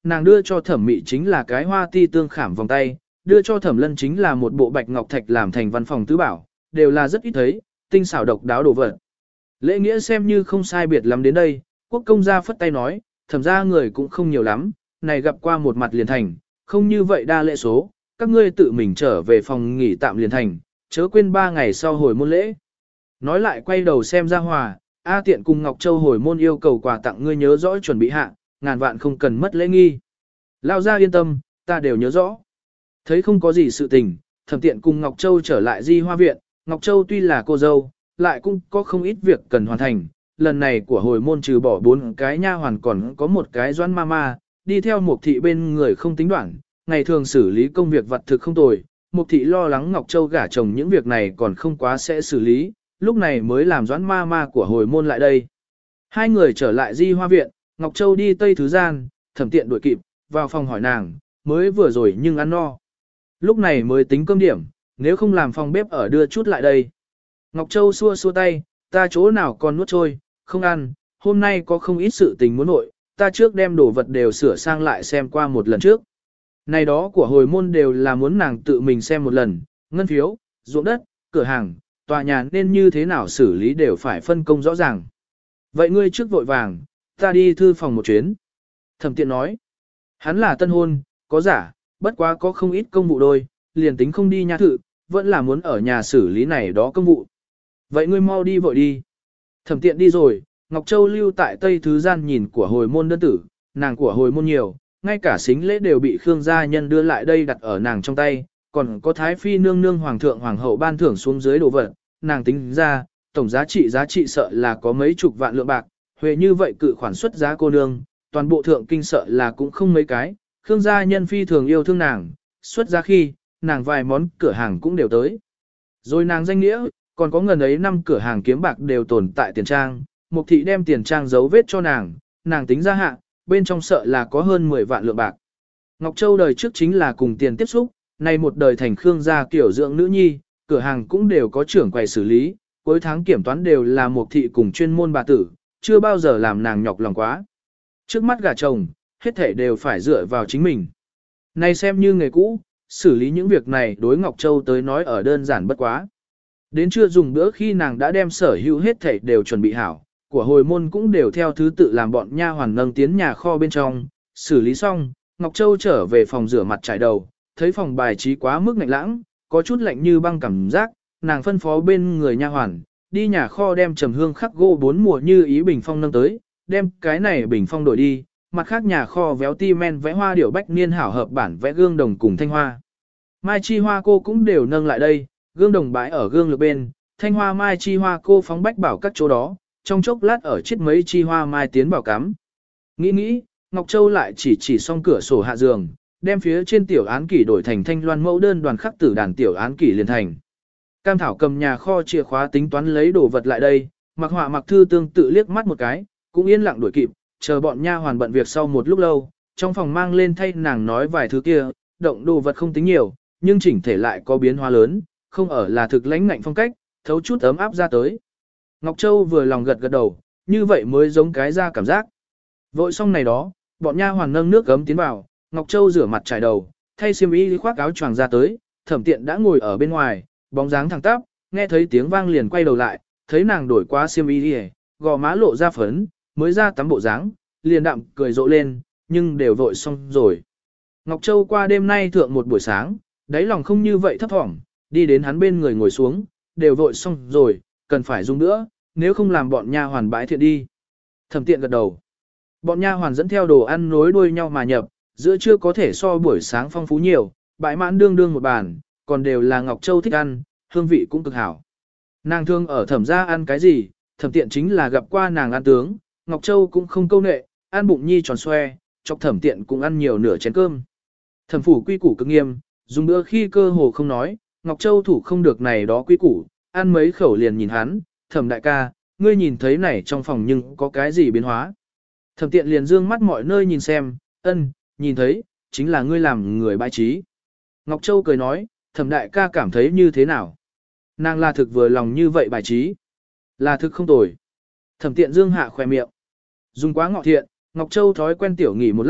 nàng đưa cho Thẩm Mị chính là cái hoa ti tương khảm vòng tay, đưa cho Thẩm Lân chính là một bộ bạch ngọc thạch làm thành văn phòng tứ bảo, đều là rất ít thấy, tinh xảo độc đáo đồ vật. Lễ nghĩa xem như không sai biệt lắm đến đây, Quốc công gia phất tay nói, Thẩm gia người cũng không nhiều lắm, này gặp qua một mặt liền thành, không như vậy đa lễ số, các ngươi tự mình trở về phòng nghỉ tạm liền thành, chớ quên 3 ngày sau hồi môn lễ. Nói lại quay đầu xem Gia Hòa, A Tiện cùng Ngọc Châu hồi môn yêu cầu quà tặng ngươi nhớ rõ chuẩn bị hạ, ngàn vạn không cần mất lễ nghi. Lao ra yên tâm, ta đều nhớ rõ. Thấy không có gì sự tình, Thẩm Tiện cùng Ngọc Châu trở lại Di Hoa Viện, Ngọc Châu tuy là cô dâu, lại cũng có không ít việc cần hoàn thành. Lần này của hồi môn trừ bỏ 4 cái nha hoàn còn có một cái doãn ma đi theo Mục thị bên người không tính đoạn, ngày thường xử lý công việc vặt thực không tồi. Mục thị lo lắng Ngọc Châu gả chồng những việc này còn không quá sẽ xử lý, lúc này mới làm doãn ma của hồi môn lại đây. Hai người trở lại Di Hoa Viện, Ngọc Châu đi Tây Thứ Gian, Thẩm Tiện đuổi kịp, vào phòng hỏi nàng, mới vừa rồi nhưng ăn no. Lúc này mới tính cơm điểm, nếu không làm phòng bếp ở đưa chút lại đây. Ngọc Châu xua xua tay, ta chỗ nào còn nuốt trôi, không ăn, hôm nay có không ít sự tình muốn nội, ta trước đem đồ vật đều sửa sang lại xem qua một lần trước. Này đó của hồi môn đều là muốn nàng tự mình xem một lần, ngân phiếu, ruộng đất, cửa hàng, tòa nhà nên như thế nào xử lý đều phải phân công rõ ràng. Vậy ngươi trước vội vàng, ta đi thư phòng một chuyến. Thẩm Tiện nói, hắn là tân hôn, có giả, bất quá có không ít công vụ đôi, liền tính không đi nha thự, vẫn là muốn ở nhà xử lý này đó công vụ. Vậy ngươi mau đi vội đi. Thẩm Tiện đi rồi, Ngọc Châu lưu tại Tây Thứ Gian nhìn của hồi môn đơn tử, nàng của hồi môn nhiều, ngay cả xính lễ đều bị Khương gia nhân đưa lại đây đặt ở nàng trong tay, còn có Thái Phi nương nương hoàng thượng hoàng hậu ban thưởng xuống dưới đồ vật, nàng tính ra, tổng giá trị sợ là có mấy chục vạn lượng bạc, huệ như vậy cự khoản xuất giá cô nương, toàn bộ thượng kinh sợ là cũng không mấy cái, Khương gia nhân phi thường yêu thương nàng, xuất giá khi, nàng vài món cửa hàng cũng đều tới. Rồi nàng danh nghĩa, còn có ngần ấy năm cửa hàng kiếm bạc đều tồn tại tiền trang, Mục thị đem tiền trang giấu vết cho nàng tính ra hạ, bên trong sợ là có hơn 10 vạn lượng bạc. Ngọc Châu đời trước chính là cùng tiền tiếp xúc, nay một đời thành Khương gia kiểu dưỡng nữ nhi, cửa hàng cũng đều có trưởng quầy xử lý, cuối tháng kiểm toán đều là Mục thị cùng chuyên môn bà tử, chưa bao giờ làm nàng nhọc lòng quá. Trước mắt gả chồng, hết thảy đều phải dựa vào chính mình. Này xem như nghề cũ, xử lý những việc này đối Ngọc Châu tới nói ở đơn giản bất quá. Đến trưa dùng bữa khi nàng đã đem sở hữu hết thảy đều chuẩn bị hảo, của hồi môn cũng đều theo thứ tự làm bọn nha hoàn nâng tiến nhà kho bên trong, xử lý xong, Ngọc Châu trở về phòng rửa mặt trải đầu, thấy phòng bài trí quá mức ngạnh lãng, có chút lạnh như băng cảm giác, nàng phân phó bên người nha hoàn, đi nhà kho đem trầm hương khắc gỗ 4 mùa như ý bình phong nâng tới, đem cái này bình phong đổi đi, mặt khác nhà kho véo ti men vẽ hoa điểu bách niên hảo hợp bản vẽ gương đồng cùng thanh hoa. Mai chi hoa cô cũng đều nâng lại đây, gương đồng bãi ở gương lược bên, thanh hoa mai chi hoa cô phóng bách bảo các chỗ đó, trong chốc lát ở chiếc mấy chi hoa mai tiến vào cắm. Nghĩ, Ngọc Châu lại chỉ xong cửa sổ hạ giường, đem phía trên tiểu án kỷ đổi thành thanh loan mẫu đơn đoàn khắc tử đàn tiểu án kỷ liền thành. Cam Thảo cầm nhà kho chìa khóa tính toán lấy đồ vật lại đây, Mặc Họa Mặc Thư tương tự liếc mắt một cái, cũng yên lặng đuổi kịp, chờ bọn nha hoàn bận việc sau một lúc lâu, trong phòng mang lên thay nàng nói vài thứ kia, động đồ vật không tính nhiều, nhưng chỉnh thể lại có biến hóa lớn, không ở là thực lãnh ngạnh phong cách, thấu chút ấm áp ra tới. Ngọc Châu vừa lòng gật đầu, như vậy mới giống cái ra cảm giác. Vội xong này đó, bọn nha hoàn nâng nước gấm tiến vào, Ngọc Châu rửa mặt trải đầu, thay xiêm y khoác áo choàng ra tới, Thẩm Tiện đã ngồi ở bên ngoài, bóng dáng thẳng tắp, nghe thấy tiếng vang liền quay đầu lại, thấy nàng đổi qua xiêm y, gò má lộ ra phấn, mới ra tắm bộ dáng, liền đạm cười rộ lên, nhưng đều vội xong rồi. Ngọc Châu qua đêm nay thượng một buổi sáng, đáy lòng không như vậy thấp thỏm, đi đến hắn bên người ngồi xuống, đều vội xong rồi, cần phải dùng nữa, nếu không làm bọn nha hoàn bãi thiện đi. Thẩm Tiện gật đầu. Bọn nha hoàn dẫn theo đồ ăn nối đuôi nhau mà nhập, giữa trưa có thể so buổi sáng phong phú nhiều, bãi mãn đương đương một bàn, còn đều là Ngọc Châu thích ăn, hương vị cũng cực hảo. Nàng thương ở Thẩm gia ăn cái gì, Thẩm Tiện chính là gặp qua nàng ăn tướng, Ngọc Châu cũng không câu nệ, ăn bụng nhi tròn xoe, chọc Thẩm Tiện cũng ăn nhiều nửa chén cơm. Thẩm phủ quy củ cực nghiêm, dùng bữa khi cơ hồ không nói, Ngọc Châu thủ không được này đó quy củ, ăn mấy khẩu liền nhìn hắn, Thẩm đại ca, ngươi nhìn thấy này trong phòng nhưng có cái gì biến hóa. Thẩm Tiện liền dương mắt mọi nơi nhìn xem, nhìn thấy, chính là ngươi làm người bãi trí. Ngọc Châu cười nói, Thẩm đại ca cảm thấy như thế nào? Nàng là thực vừa lòng như vậy bài trí. Là thực không tồi. Thẩm Tiện dương hạ khỏe miệng. Dùng quá ngọ thiện, Ngọc Châu thói quen tiểu nghỉ một lát,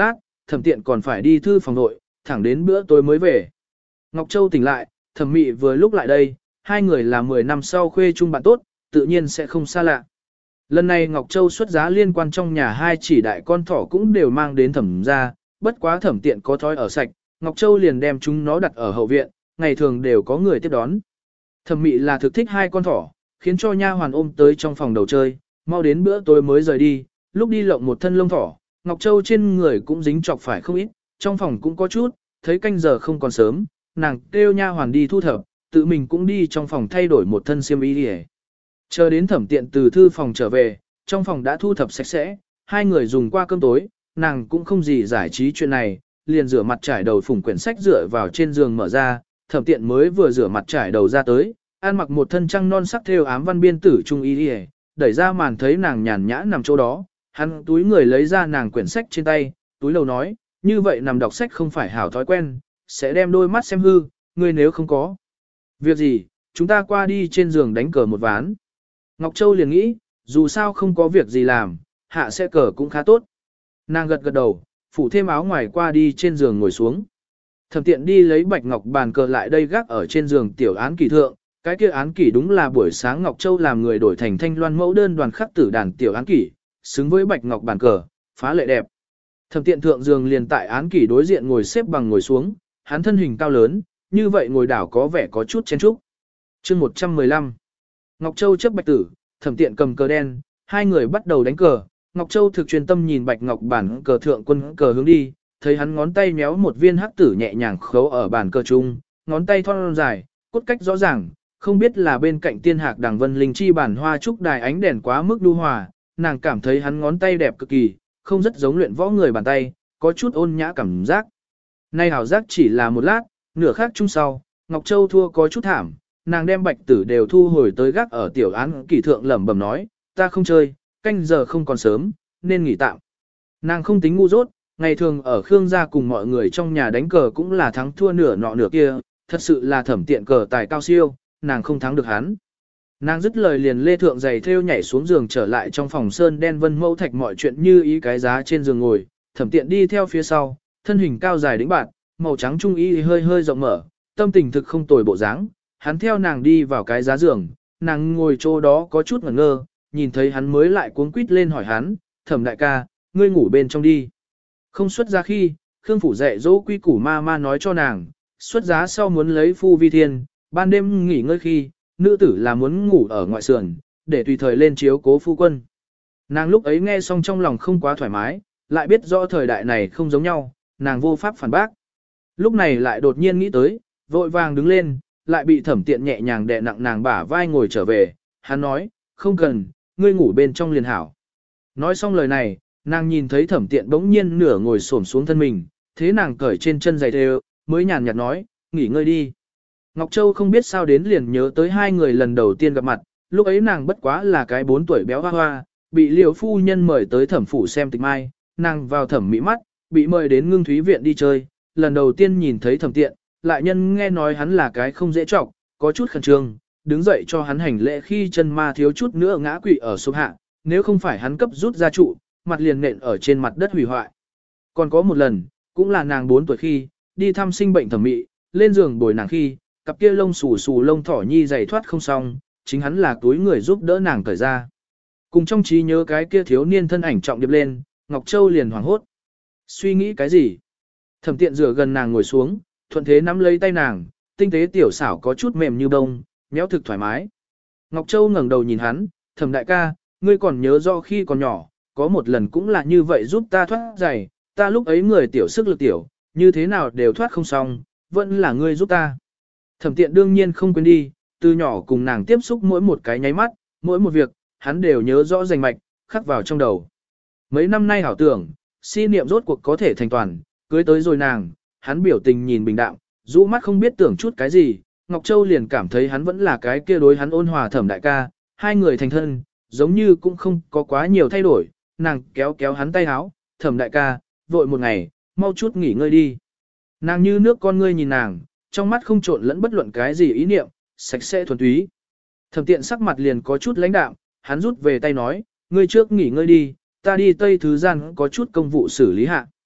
Thẩm Tiện còn phải đi thư phòng nội, thẳng đến bữa tối mới về. Ngọc Châu tỉnh lại, Thẩm Mị vừa lúc lại đây, hai người là 10 năm sau khuê chung bạn tốt, tự nhiên sẽ không xa lạ. Lần này Ngọc Châu xuất giá liên quan trong nhà hai chỉ đại con thỏ cũng đều mang đến Thẩm ra, bất quá Thẩm Tiện có thói ở sạch, Ngọc Châu liền đem chúng nó đặt ở hậu viện, ngày thường đều có người tiếp đón. Thẩm Mị là thực thích hai con thỏ, khiến cho nha hoàn ôm tới trong phòng đầu chơi, mau đến bữa tối mới rời đi, lúc đi lộng một thân lông thỏ, Ngọc Châu trên người cũng dính chọc phải không ít, trong phòng cũng có chút, thấy canh giờ không còn sớm, nàng kêu nha hoàn đi thu thập, tự mình cũng đi trong phòng thay đổi một thân xiêm y đi. Chờ đến Thẩm Tiện từ thư phòng trở về, trong phòng đã thu thập sạch sẽ, hai người dùng qua cơm tối, nàng cũng không gì giải trí chuyện này, liền rửa mặt trải đầu phủng quyển sách dựa vào trên giường mở ra, Thẩm Tiện mới vừa rửa mặt trải đầu ra tới, ăn mặc một thân trăng non sắc thêu ám văn biên tử trung y đi, đẩy ra màn thấy nàng nhàn nhã nằm chỗ đó, hắn túi người lấy ra nàng quyển sách trên tay, túi lầu nói, như vậy nằm đọc sách không phải hảo thói quen, sẽ đem đôi mắt xem hư, ngươi nếu không có việc gì, chúng ta qua đi trên giường đánh cờ một ván. Ngọc Châu liền nghĩ, dù sao không có việc gì làm, hạ sẽ cờ cũng khá tốt. Nàng gật gật đầu, phủ thêm áo ngoài qua đi trên giường ngồi xuống. Thẩm Tiện đi lấy bạch ngọc bàn cờ lại đây gác ở trên giường tiểu án kỷ thượng, cái kia án kỷ đúng là buổi sáng Ngọc Châu làm người đổi thành thanh loan mẫu đơn đoàn khắc tử đàn tiểu án kỷ, xứng với bạch ngọc bàn cờ, phá lệ đẹp. Thẩm Tiện thượng giường liền tại án kỷ đối diện ngồi xếp bằng ngồi xuống, hắn thân hình cao lớn, như vậy ngồi đảo có vẻ có chút chen chúc. Chương 115. Ngọc Châu chấp bạch tử, Thẩm Tiện cầm cờ đen, hai người bắt đầu đánh cờ. Ngọc Châu thực chuyên tâm nhìn bạch ngọc bản cờ thượng quân cờ hướng đi, thấy hắn ngón tay méo một viên hắc tử nhẹ nhàng khấu ở bàn cờ chung, ngón tay thon dài, cốt cách rõ ràng, không biết là bên cạnh tiên hạc đằng vân linh chi bản hoa trúc đài ánh đèn quá mức đu hòa, nàng cảm thấy hắn ngón tay đẹp cực kỳ, không rất giống luyện võ người bàn tay, có chút ôn nhã cảm giác. Nay hảo giác chỉ là một lát, nửa khắc chung sau, Ngọc Châu thua có chút thảm, nàng đem bạch tử đều thu hồi tới gác ở tiểu án kỷ thượng lẩm bẩm nói, ta không chơi, canh giờ không còn sớm, nên nghỉ tạm. Nàng không tính ngu dốt, ngày thường ở Khương gia cùng mọi người trong nhà đánh cờ cũng là thắng thua nửa nọ nửa kia, thật sự là Thẩm Tiện cờ tài cao siêu, nàng không thắng được hắn. Nàng dứt lời liền lê thượng giày thêu nhảy xuống giường trở lại trong phòng sơn đen vân mẫu thạch mọi chuyện như ý cái giá trên giường ngồi, Thẩm Tiện đi theo phía sau, thân hình cao dài đĩnh bạn, màu trắng trung y hơi hơi rộng mở, tâm tình thực không tồi bộ dáng. Hắn theo nàng đi vào cái giá giường, nàng ngồi chỗ đó có chút ngẩn ngơ, nhìn thấy hắn mới lại cuống quýt lên hỏi hắn, Thẩm đại ca, ngươi ngủ bên trong đi. Không xuất ra khi, Khương phủ dạy dỗ quy củ ma ma nói cho nàng, xuất giá sau muốn lấy phu vi thiên, ban đêm nghỉ ngơi khi, nữ tử là muốn ngủ ở ngoại sườn, để tùy thời lên chiếu cố phu quân. Nàng lúc ấy nghe xong trong lòng không quá thoải mái, lại biết rõ thời đại này không giống nhau, nàng vô pháp phản bác. Lúc này lại đột nhiên nghĩ tới, vội vàng đứng lên, lại bị Thẩm Tiện nhẹ nhàng đè nặng nàng bả vai ngồi trở về, hắn nói, không cần, ngươi ngủ bên trong liền hảo. Nói xong lời này, nàng nhìn thấy Thẩm Tiện bỗng nhiên nửa ngồi xổm xuống thân mình, thế nàng cởi trên chân giày đều, mới nhàn nhạt nói, nghỉ ngơi đi. Ngọc Châu không biết sao đến liền nhớ tới hai người lần đầu tiên gặp mặt, lúc ấy nàng bất quá là cái 4 tuổi béo hoa hoa, bị Liễu phu nhân mời tới thẩm phủ xem tịch mai, nàng vào thẩm mỹ mắt, bị mời đến Ngưng Thúy viện đi chơi, lần đầu tiên nhìn thấy Thẩm Tiện, lại nhân nghe nói hắn là cái không dễ trọng, có chút khẩn trương, đứng dậy cho hắn hành lễ khi chân ma thiếu chút nữa ngã quỵ ở sụp hạ, nếu không phải hắn cấp rút ra trụ, mặt liền nện ở trên mặt đất hủy hoại. Còn có một lần, cũng là nàng 4 tuổi khi, đi thăm sinh bệnh thẩm mỹ, lên giường bồi nàng khi, cặp kia lông xù xù lông thỏ nhi dày thoát không xong, chính hắn là túi người giúp đỡ nàng cởi ra. Cùng trong trí nhớ cái kia thiếu niên thân ảnh trọng điệp lên, Ngọc Châu liền hoảng hốt. Suy nghĩ cái gì? Thẩm Tiện rửa gần nàng ngồi xuống, thuận thế nắm lấy tay nàng, tinh tế tiểu xảo có chút mềm như bông, méo thực thoải mái. Ngọc Châu ngẩng đầu nhìn hắn, Thẩm đại ca, ngươi còn nhớ rõ khi còn nhỏ, có một lần cũng là như vậy giúp ta thoát giày, ta lúc ấy người tiểu sức lực tiểu, như thế nào đều thoát không xong, vẫn là ngươi giúp ta. Thẩm Tiện đương nhiên không quên đi, từ nhỏ cùng nàng tiếp xúc mỗi một cái nháy mắt, mỗi một việc, hắn đều nhớ rõ rành mạch, khắc vào trong đầu. Mấy năm nay hảo tưởng, si niệm rốt cuộc có thể thành toàn, cưới tới rồi nàng, hắn biểu tình nhìn bình đạm, rũ mắt không biết tưởng chút cái gì, Ngọc Châu liền cảm thấy hắn vẫn là cái kia đối hắn ôn hòa Thẩm đại ca, hai người thành thân, giống như cũng không có quá nhiều thay đổi, nàng kéo kéo hắn tay háo, Thẩm đại ca, vội một ngày, mau chút nghỉ ngơi đi. Nàng như nước con ngươi nhìn nàng, trong mắt không trộn lẫn bất luận cái gì ý niệm, sạch sẽ thuần túy. Thẩm Tiện sắc mặt liền có chút lãnh đạm, hắn rút về tay nói, ngươi trước nghỉ ngơi đi, ta đi Tây Thứ Gian có chút công vụ xử lý hạ.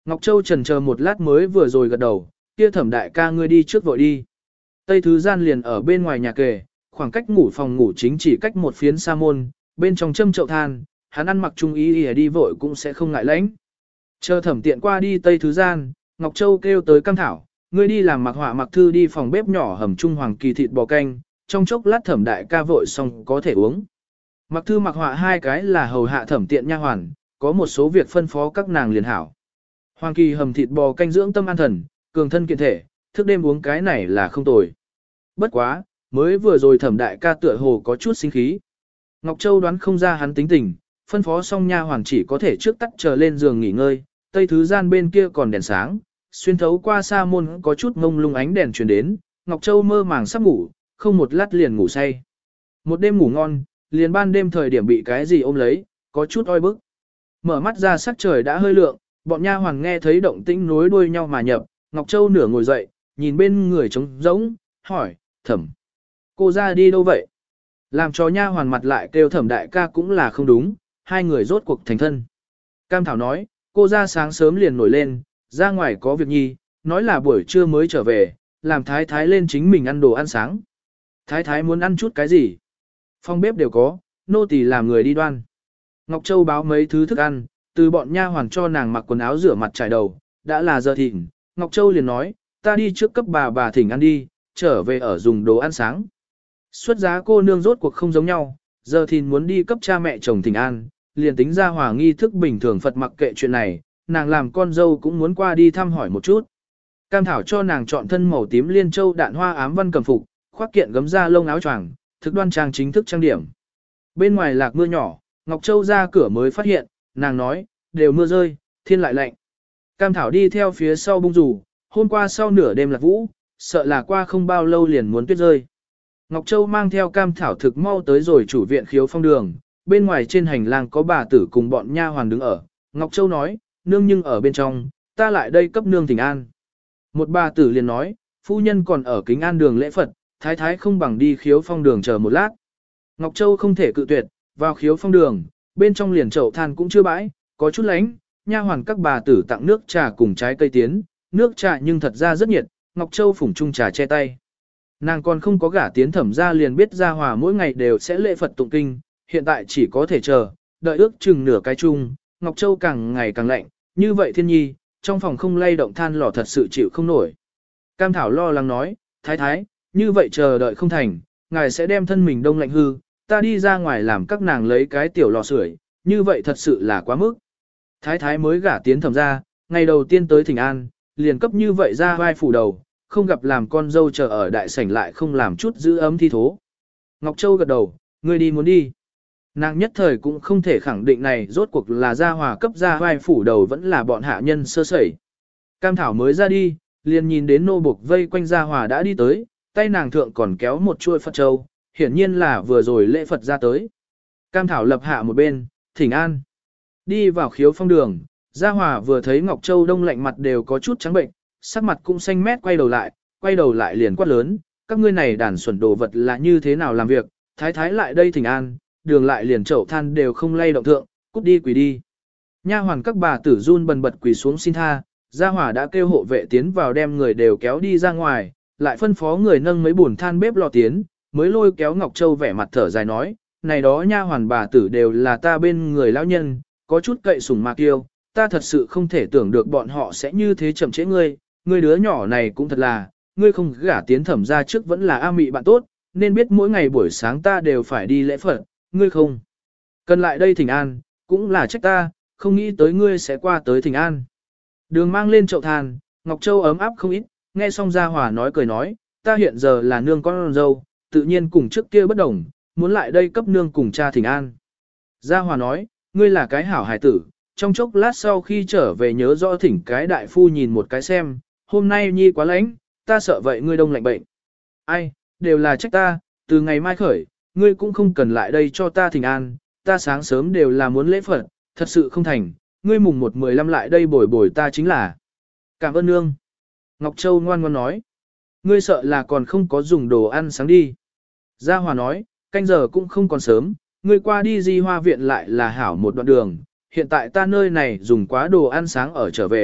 Ngọc Châu chần chờ một lát mới vừa rồi gật đầu, kia Thẩm đại ca ngươi đi trước vội đi. Tây Thứ Gian liền ở bên ngoài nhà kề, khoảng cách ngủ phòng ngủ chính chỉ cách một phiến sa môn, bên trong châm chậu than, hắn ăn mặc trung y đi vội cũng sẽ không ngại lạnh. Chờ Thẩm Tiện qua đi Tây Thứ Gian, Ngọc Châu kêu tới Cam Thảo, ngươi đi làm mặc họa mặc thư đi phòng bếp nhỏ hầm trung hoàng kỳ thịt bò canh, trong chốc lát Thẩm đại ca vội xong có thể uống. Mặc thư mặc họa hai cái là hầu hạ Thẩm Tiện nha hoàn, có một số việc phân phó các nàng liền hảo. Hoàng kỳ hầm thịt bò canh dưỡng tâm an thần, cường thân kiện thể, thức đêm uống cái này là không tồi. Bất quá, mới vừa rồi Thẩm đại ca tựa hồ có chút sinh khí. Ngọc Châu đoán không ra hắn tính tình, phân phó xong nha hoàn chỉ có thể trước tắt chờ lên giường nghỉ ngơi, Tây Thứ Gian bên kia còn đèn sáng, xuyên thấu qua sa môn có chút ngông lung ánh đèn truyền đến, Ngọc Châu mơ màng sắp ngủ, không một lát liền ngủ say. Một đêm ngủ ngon, liền ban đêm thời điểm bị cái gì ôm lấy, có chút oi bức. Mở mắt ra sắc trời đã hơi lượng, bọn nha hoàn nghe thấy động tĩnh nối đuôi nhau mà nhập, Ngọc Châu nửa ngồi dậy, nhìn bên người trống rỗng, hỏi, Thẩm, cô ra đi đâu vậy? Làm cho nha hoàn mặt lại kêu Thẩm đại ca cũng là không đúng, hai người rốt cuộc thành thân. Cam Thảo nói, cô ra sáng sớm liền nổi lên, ra ngoài có việc nhi, nói là buổi trưa mới trở về, làm thái thái lên chính mình ăn đồ ăn sáng. Thái thái muốn ăn chút cái gì? Phòng bếp đều có, nô tỳ làm người đi đoan. Ngọc Châu báo mấy thứ thức ăn, từ bọn nha hoàn cho nàng mặc quần áo rửa mặt trải đầu, đã là giờ thịnh. Ngọc Châu liền nói, ta đi trước cấp bà thỉnh ăn đi, trở về ở dùng đồ ăn sáng. Xuất giá cô nương rốt cuộc không giống nhau, giờ thìn muốn đi cấp cha mẹ chồng thỉnh an, liền tính ra hòa nghi thức bình thường Phật mặc kệ chuyện này, nàng làm con dâu cũng muốn qua đi thăm hỏi một chút. Cam Thảo cho nàng chọn thân màu tím liên châu đạn hoa ám văn cầm phục, khoác kiện gấm da lông áo choàng, thực đoan trang chính thức trang điểm. Bên ngoài lạc mưa nhỏ, Ngọc Châu ra cửa mới phát hiện, nàng nói, đều mưa rơi, thiên lại lạnh. Cam Thảo đi theo phía sau bung rủ, hôm qua sau nửa đêm lạc vũ, sợ là qua không bao lâu liền muốn tuyết rơi. Ngọc Châu mang theo Cam Thảo thực mau tới rồi chủ viện Khiếu Phong đường, bên ngoài trên hành lang có bà tử cùng bọn nha hoàn đứng ở. Ngọc Châu nói, nương nhưng ở bên trong, ta lại đây cấp nương thỉnh an. Một bà tử liền nói, phu nhân còn ở kính an đường lễ Phật, thái thái không bằng đi Khiếu Phong đường chờ một lát. Ngọc Châu không thể cự tuyệt, vào Khiếu Phong đường, bên trong liền chậu than cũng chưa bãi, có chút lánh, nha hoàn các bà tử tặng nước trà cùng trái cây tiến, nước trà nhưng thật ra rất nhiệt, Ngọc Châu phủng chung trà che tay. Nàng còn không có gả tiến Thẩm ra liền biết Gia Hòa mỗi ngày đều sẽ lễ Phật tụng kinh, hiện tại chỉ có thể chờ, đợi ước chừng nửa cái chung, Ngọc Châu càng ngày càng lạnh, như vậy thiên nhi, trong phòng không lay động than lò thật sự chịu không nổi. Cam Thảo lo lắng nói, thái thái, như vậy chờ đợi không thành, ngài sẽ đem thân mình đông lạnh hư, ta đi ra ngoài làm các nàng lấy cái tiểu lò sưởi, như vậy thật sự là quá mức. Thái thái mới gả tiến Thẩm ra, ngày đầu tiên tới Thịnh An, liền cấp như vậy ra vai phủ đầu, không gặp làm con dâu chờ ở đại sảnh lại không làm chút giữ ấm thi thố. Ngọc Châu gật đầu, ngươi đi muốn đi. Nàng nhất thời cũng không thể khẳng định này rốt cuộc là Gia Hòa cấp ra vai phủ đầu vẫn là bọn hạ nhân sơ sẩy. Cam Thảo mới ra đi, liền nhìn đến nô buộc vây quanh Gia Hòa đã đi tới, tay nàng thượng còn kéo một chuôi Phật châu, hiển nhiên là vừa rồi lễ Phật ra tới. Cam Thảo lập hạ một bên, thỉnh an. Đi vào Khiếu Phong đường, Gia Hòa vừa thấy Ngọc Châu đông lạnh mặt đều có chút trắng bệnh, sắc mặt cũng xanh mét quay đầu lại liền quát lớn, các ngươi này đàn xuẩn đồ vật là như thế nào làm việc, thái thái lại đây thỉnh an, đường lại liền chậu than đều không lay động thượng, cút đi quỳ đi. Nha hoàn các bà tử run bần bật quỳ xuống xin tha, Gia Hòa đã kêu hộ vệ tiến vào đem người đều kéo đi ra ngoài, lại phân phó người nâng mấy bùn than bếp lò tiến, mới lôi kéo Ngọc Châu vẻ mặt thở dài nói, này đó nha hoàn bà tử đều là ta bên người lão nhân, có chút cậy sủng mạc yêu, ta thật sự không thể tưởng được bọn họ sẽ như thế chậm trễ ngươi đứa nhỏ này cũng thật là, ngươi không gả tiến Thẩm ra trước vẫn là A Mị bạn tốt, nên biết mỗi ngày buổi sáng ta đều phải đi lễ Phật, ngươi không. Cần lại đây thỉnh an, cũng là trách ta, không nghĩ tới ngươi sẽ qua tới thỉnh an. Đường mang lên chậu than, Ngọc Châu ấm áp không ít, nghe xong Gia Hòa nói cười nói, ta hiện giờ là nương con dâu, tự nhiên cùng trước kia bất đồng, muốn lại đây cấp nương cùng cha thỉnh an. Gia Hòa nói, ngươi là cái hảo hài tử, trong chốc lát sau khi trở về nhớ rõ thỉnh cái đại phu nhìn một cái xem, hôm nay nhi quá lạnh, ta sợ vậy ngươi đông lạnh bệnh. Ai, đều là trách ta, từ ngày mai khởi, ngươi cũng không cần lại đây cho ta thỉnh an, ta sáng sớm đều là muốn lễ Phật, thật sự không thành, ngươi mùng 1-15 lại đây bồi bồi ta chính là. Cảm ơn nương. Ngọc Châu ngoan ngoan nói, ngươi sợ là còn không có dùng đồ ăn sáng đi. Gia Hòa nói, canh giờ cũng không còn sớm, ngươi qua đi Di Hoa viện lại là hảo một đoạn đường, hiện tại ta nơi này dùng quá đồ ăn sáng ở trở về,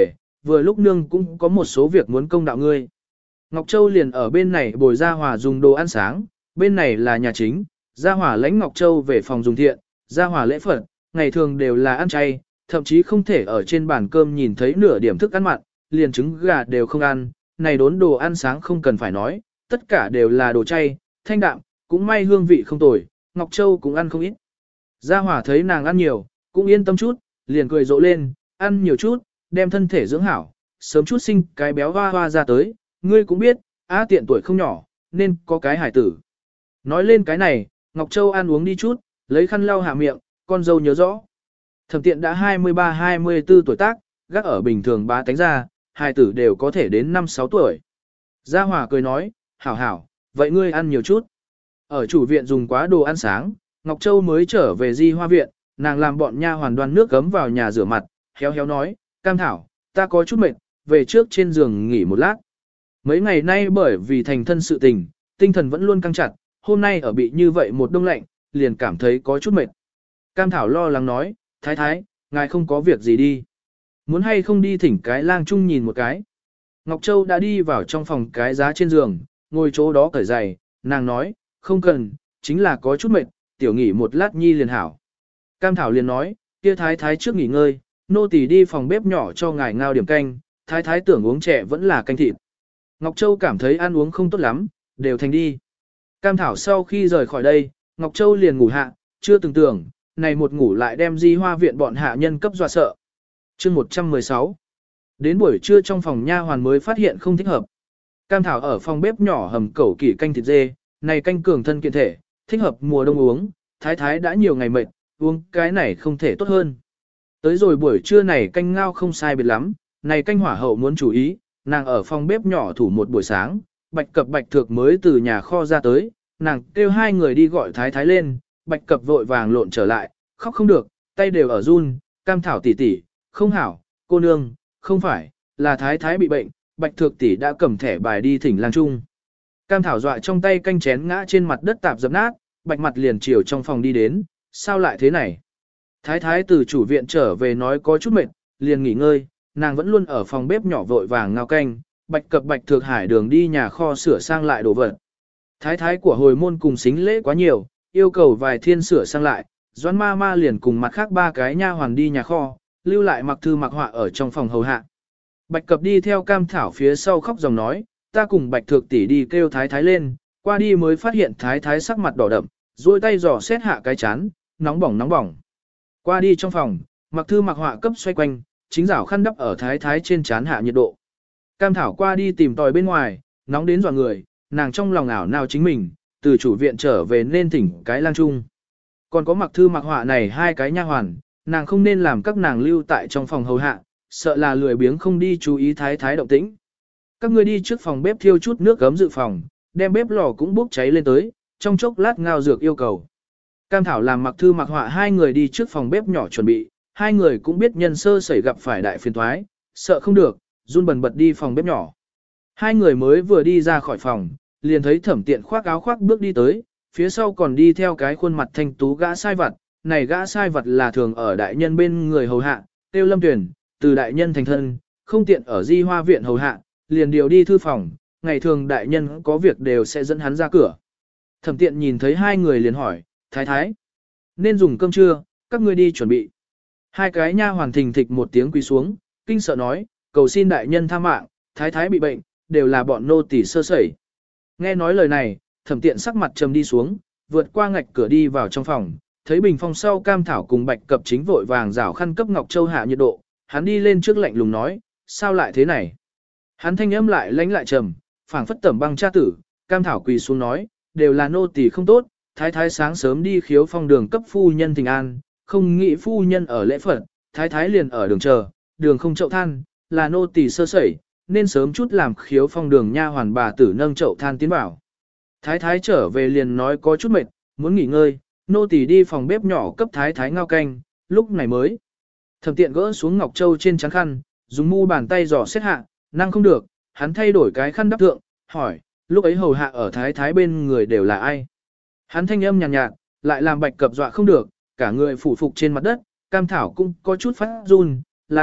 vừa lúc nương cũng có một số việc muốn công đạo ngươi. Ngọc Châu liền ở bên này bồi Gia Hòa dùng đồ ăn sáng, bên này là nhà chính, Gia Hòa lãnh Ngọc Châu về phòng dùng thiện, Gia Hòa lễ Phật, ngày thường đều là ăn chay, thậm chí không thể ở trên bàn cơm nhìn thấy nửa điểm thức ăn mặn, liền trứng gà đều không ăn, này đốn đồ ăn sáng không cần phải nói, tất cả đều là đồ chay, thanh đạm, cũng may hương vị không tồi, Ngọc Châu cũng ăn không ít. Gia Hòa thấy nàng ăn nhiều, cũng yên tâm chút, liền cười rộ lên, ăn nhiều chút, đem thân thể dưỡng hảo, sớm chút sinh cái béo hoa hoa ra tới, ngươi cũng biết, á tiện tuổi không nhỏ, nên có cái hải tử. Nói lên cái này, Ngọc Châu ăn uống đi chút, lấy khăn lau hạ miệng, con dâu nhớ rõ. Thẩm tiện đã 23-24 tuổi tác, gác ở bình thường bá tánh ra, hải tử đều có thể đến 5-6 tuổi. Gia Hòa cười nói, hảo hảo, vậy ngươi ăn nhiều chút. Ở chủ viện dùng quá đồ ăn sáng, Ngọc Châu mới trở về Di Hoa viện, nàng làm bọn nha hoàn đoan nước gấm vào nhà rửa mặt, héo héo nói, Cam Thảo, ta có chút mệt, về trước trên giường nghỉ một lát. Mấy ngày nay bởi vì thành thân sự tình, tinh thần vẫn luôn căng chặt, hôm nay ở bị như vậy một đông lạnh, liền cảm thấy có chút mệt. Cam Thảo lo lắng nói, thái thái, ngài không có việc gì đi. Muốn hay không đi thỉnh cái lang chung nhìn một cái. Ngọc Châu đã đi vào trong phòng cái giá trên giường, ngồi chỗ đó cởi giày, nàng nói, không cần, chính là có chút mệt, tiểu nghỉ một lát nhi liền hảo. Cam Thảo liền nói, kia thái thái trước nghỉ ngơi, nô tỳ đi phòng bếp nhỏ cho ngài ngao điểm canh, thái thái tưởng uống trẻ vẫn là canh thịt. Ngọc Châu cảm thấy ăn uống không tốt lắm, đều thành đi. Cam Thảo sau khi rời khỏi đây, Ngọc Châu liền ngủ hạ, chưa từng tưởng, này một ngủ lại đem Di Hoa viện bọn hạ nhân cấp dọa sợ. Chương 116. Đến buổi trưa trong phòng nha hoàn mới phát hiện không thích hợp. Cam Thảo ở phòng bếp nhỏ hầm cẩu kỷ canh thịt dê, này canh cường thân kiện thể, thích hợp mùa đông uống, thái thái đã nhiều ngày mệt, uống cái này không thể tốt hơn. Tới rồi buổi trưa này canh ngao không sai biệt lắm, này canh hỏa hậu muốn chú ý, nàng ở phòng bếp nhỏ thủ một buổi sáng, Bạch Cập Bạch Thược mới từ nhà kho ra tới, nàng kêu hai người đi gọi thái thái lên, Bạch Cập vội vàng lộn trở lại, khóc không được, tay đều ở run, Cam Thảo tỷ tỷ, không hảo, cô nương, không phải, là thái thái bị bệnh, Bạch Thược tỷ đã cầm thẻ bài đi thỉnh lang trung. Cam Thảo dọa trong tay canh chén ngã trên mặt đất tạp dập nát, Bạch mặt liền chiều trong phòng đi đến, sao lại thế này? Thái thái từ chủ viện trở về nói có chút mệt, liền nghỉ ngơi, nàng vẫn luôn ở phòng bếp nhỏ vội vàng ngao canh, Bạch Cập Bạch Thược hải đường đi nhà kho sửa sang lại đồ vật. Thái thái của hồi môn cùng xính lễ quá nhiều, yêu cầu vài thiên sửa sang lại, Doãn ma ma liền cùng mặt khác ba cái nha hoàn đi nhà kho, lưu lại Mặc Thư Mặc Họa ở trong phòng hầu hạ. Bạch Cập đi theo Cam Thảo phía sau khóc dòng nói, ta cùng Bạch Thược tỷ đi kêu thái thái lên, qua đi mới phát hiện thái thái sắc mặt đỏ đậm, duỗi tay dò xét hạ cái chán, nóng bỏng nóng bỏng. Qua đi trong phòng, Mặc Thư Mặc Họa cấp xoay quanh, chính rảo khăn đắp ở thái thái trên chán hạ nhiệt độ. Cam Thảo qua đi tìm tòi bên ngoài, nóng đến dọa người, nàng trong lòng ảo nào chính mình, từ chủ viện trở về nên thỉnh cái lang trung. Còn có Mặc Thư Mặc Họa này hai cái nha hoàn, nàng không nên làm các nàng lưu tại trong phòng hầu hạ, sợ là lười biếng không đi chú ý thái thái động tĩnh. Các ngươi đi trước phòng bếp thiêu chút nước gấm dự phòng, đem bếp lò cũng bốc cháy lên tới, trong chốc lát ngao dược yêu cầu. Cam Thảo làm Mặc Thư Mặc Họa hai người đi trước phòng bếp nhỏ chuẩn bị, hai người cũng biết nhân sơ sẩy gặp phải đại phiền toái, sợ không được, run bần bật đi phòng bếp nhỏ. Hai người mới vừa đi ra khỏi phòng, liền thấy Thẩm Tiện khoác áo khoác bước đi tới, phía sau còn đi theo cái khuôn mặt thanh tú gã sai vặt, này gã sai vặt là thường ở đại nhân bên người hầu hạ, tiêu Lâm Tuyển, từ đại nhân thành thân, không tiện ở Di Hoa viện hầu hạ, liền điều đi thư phòng, ngày thường đại nhân có việc đều sẽ dẫn hắn ra cửa. Thẩm Tiện nhìn thấy hai người liền hỏi, thái thái, nên dùng cơm trưa, các ngươi đi chuẩn bị. Hai cái nha hoàn thình thịch một tiếng quỳ xuống, kinh sợ nói, cầu xin đại nhân tha mạng, thái thái bị bệnh, đều là bọn nô tỳ sơ sẩy. Nghe nói lời này, Thẩm Tiện sắc mặt trầm đi xuống, vượt qua ngạch cửa đi vào trong phòng, thấy bình phong sau Cam Thảo cùng Bạch Cập chính vội vàng rảo khăn cấp Ngọc Châu hạ nhiệt độ, hắn đi lên trước lạnh lùng nói, sao lại thế này? Hắn thanh âm lại lãnh lại trầm, phảng phất tẩm băng cha tử, Cam Thảo quỳ xuống nói, đều là nô tỳ không tốt, thái thái sáng sớm đi khiếu phong đường cấp phu nhân thỉnh an, không nghĩ phu nhân ở lễ Phật, thái thái liền ở đường chờ, đường không chậu than, là nô tỳ sơ sẩy, nên sớm chút làm khiếu phong đường nha hoàn bà tử nâng chậu than tiến vào. Thái thái trở về liền nói có chút mệt, muốn nghỉ ngơi, nô tỳ đi phòng bếp nhỏ cấp thái thái ngao canh, lúc này mới. Thẩm Tiện gỡ xuống Ngọc Châu trên trán khăn, dùng mu bàn tay dò xét hạ, năng không được, hắn thay đổi cái khăn đắp thượng, hỏi, lúc ấy hầu hạ ở thái thái bên người đều là ai? Hắn thanh âm nhàn nhạt, lại làm Bạch Cập dọa không được, cả người phủ phục trên mặt đất, Cam Thảo cũng có chút phát run, là,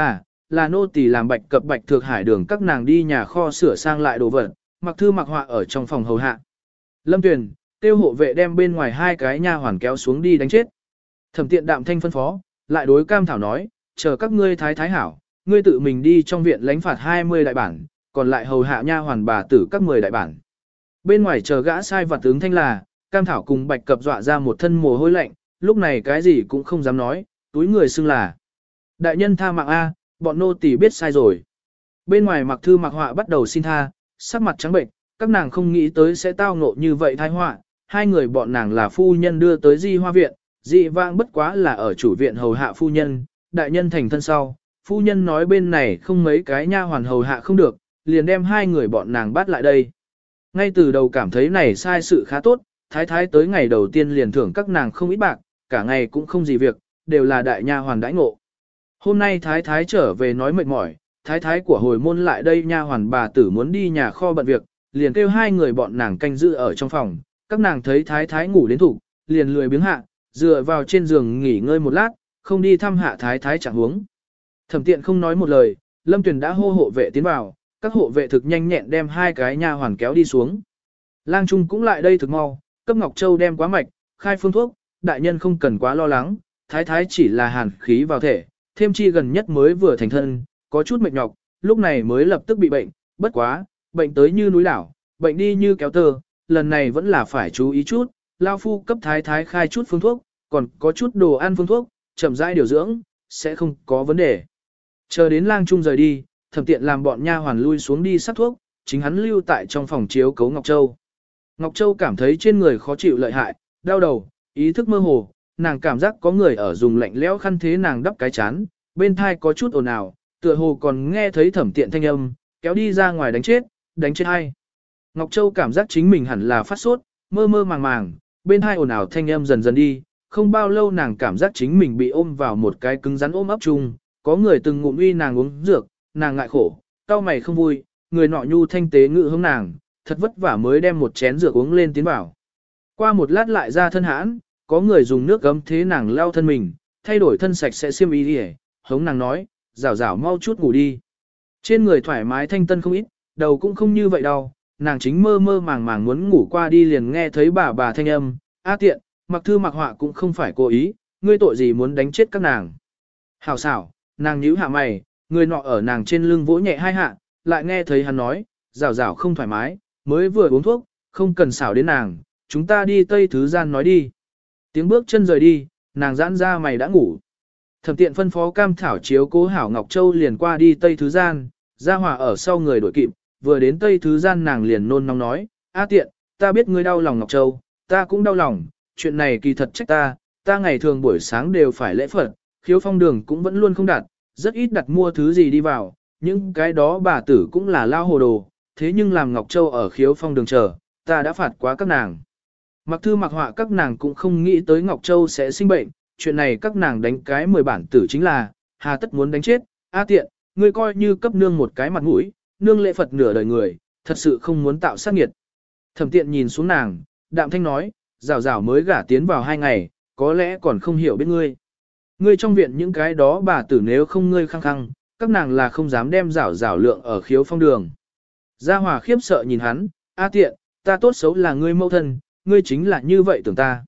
là nô tỳ làm Bạch Cập Bạch Thược Hải Đường các nàng đi nhà kho sửa sang lại đồ vật, Mặc Thư Mặc Họa ở trong phòng hầu hạ. Lâm Tuyền, tiêu hộ vệ đem bên ngoài hai cái nha hoàn kéo xuống đi đánh chết. Thẩm Tiện đạm thanh phân phó, lại đối Cam Thảo nói, chờ các ngươi thái thái hảo, ngươi tự mình đi trong viện lãnh phạt 20 đại bản, còn lại hầu hạ nha hoàn bà tử các 10 đại bản. Bên ngoài chờ gã sai vặt tướng thanh là, Cam Thảo cùng Bạch Cập dọa ra một thân mồ hôi lạnh, lúc này cái gì cũng không dám nói, túi người xưng là. Đại nhân tha mạng A, bọn nô tỳ biết sai rồi. Bên ngoài Mặc Thư Mặc Họa bắt đầu xin tha, sắc mặt trắng bệnh, các nàng không nghĩ tới sẽ tao ngộ như vậy tai họa. Hai người bọn nàng là phu nhân đưa tới Di Hoa viện, dị vãng bất quá là ở chủ viện hầu hạ phu nhân, đại nhân thành thân sau, phu nhân nói bên này không mấy cái nha hoàn hầu hạ không được, liền đem hai người bọn nàng bắt lại đây. Ngay từ đầu cảm thấy này sai sự khá tốt, thái thái tới ngày đầu tiên liền thưởng các nàng không ít bạc, cả ngày cũng không gì việc, đều là đại nha hoàn đãi ngộ. Hôm nay thái thái trở về nói mệt mỏi, thái thái của hồi môn lại đây nha hoàn bà tử muốn đi nhà kho bận việc, liền kêu hai người bọn nàng canh giữ ở trong phòng, các nàng thấy thái thái ngủ đến thủ, liền lười biếng hạ, dựa vào trên giường nghỉ ngơi một lát, không đi thăm hạ thái thái chẳng huống. Thẩm Tiện không nói một lời, Lâm Tuyền đã hô hộ vệ tiến vào, các hộ vệ thực nhanh nhẹn đem hai cái nha hoàn kéo đi xuống. Lang Trung cũng lại đây thực mau, cấp Ngọc Châu đem quá mạch, khai phương thuốc, đại nhân không cần quá lo lắng, thái thái chỉ là hàn khí vào thể, thêm chi gần nhất mới vừa thành thân, có chút mệt nhọc, lúc này mới lập tức bị bệnh, bất quá, bệnh tới như núi đảo, bệnh đi như kéo tơ, lần này vẫn là phải chú ý chút, lao phu cấp thái thái khai chút phương thuốc, còn có chút đồ ăn phương thuốc, chậm rãi điều dưỡng, sẽ không có vấn đề. Chờ đến Lang Trung rời đi, Thẩm Tiện làm bọn nha hoàn lui xuống đi sắc thuốc, chính hắn lưu tại trong phòng chiếu cấu Ngọc Châu. Ngọc Châu cảm thấy trên người khó chịu lợi hại, đau đầu, ý thức mơ hồ, nàng cảm giác có người ở dùng lạnh lẽo khăn thế nàng đắp cái chán, bên thai có chút ồn ào, tựa hồ còn nghe thấy Thẩm Tiện thanh âm, kéo đi ra ngoài đánh chết hay. Ngọc Châu cảm giác chính mình hẳn là phát sốt, mơ mơ màng màng, bên thai ồn ào thanh âm dần dần đi, không bao lâu nàng cảm giác chính mình bị ôm vào một cái cứng rắn ôm ấp chung, có người từng ngụm uy nàng uống dược, nàng ngại khổ, cau mày không vui, người nọ nhu thanh tế ngự hướng nàng, thật vất vả mới đem một chén rượu uống lên tiến vào. Qua một lát lại ra thân hãn, có người dùng nước gấm thế nàng lau thân mình, thay đổi thân sạch sẽ xiêm y đi, hống nàng nói, rảo rảo mau chút ngủ đi. Trên người thoải mái thanh tân không ít, đầu cũng không như vậy đâu, nàng chính mơ mơ màng màng muốn ngủ qua đi liền nghe thấy bà thanh âm, A Tiện, Mặc Thư Mặc Họa cũng không phải cố ý, ngươi tội gì muốn đánh chết các nàng. Hảo xảo, nàng nhíu hạ mày, người nọ ở nàng trên lưng vỗ nhẹ hai hạ, lại nghe thấy hắn nói, rảo rảo không thoải mái, mới vừa uống thuốc, không cần xảo đến nàng, chúng ta đi Tây Thứ Gian nói đi. Tiếng bước chân rời đi, nàng giãn ra mày đã ngủ. Thẩm Tiện phân phó Cam Thảo chiếu cố hảo Ngọc Châu liền qua đi Tây Thứ Gian, Gia Hòa ở sau người đuổi kịp, vừa đến Tây Thứ Gian nàng liền nôn nóng nói, A Tiện, ta biết ngươi đau lòng Ngọc Châu, ta cũng đau lòng, chuyện này kỳ thật trách ta ngày thường buổi sáng đều phải lễ Phật, Khiếu Phong đường cũng vẫn luôn không đặt, rất ít đặt mua thứ gì đi vào, những cái đó bà tử cũng là lao hồ đồ, thế nhưng làm Ngọc Châu ở Khiếu Phong đường chờ, ta đã phạt quá các nàng. Mặc Thư Mặc Họa các nàng cũng không nghĩ tới Ngọc Châu sẽ sinh bệnh, chuyện này các nàng đánh cái 10 bản tử chính là, hà tất muốn đánh chết, A Tiện, ngươi coi như cấp nương một cái mặt mũi, nương lễ Phật nửa đời người, thật sự không muốn tạo sát nghiệt. Thẩm Tiện nhìn xuống nàng, đạm thanh nói, rảo rảo mới gả tiến vào 2 ngày, có lẽ còn không hiểu biết ngươi. Ngươi trong viện những cái đó bà tử nếu không ngươi khăng khăng, các nàng là không dám đem rảo rảo lượng ở Khiếu Phong đường. Gia Hòa khiếp sợ nhìn hắn, A Tiện, ta tốt xấu là ngươi mẫu thân, ngươi chính là như vậy tưởng ta.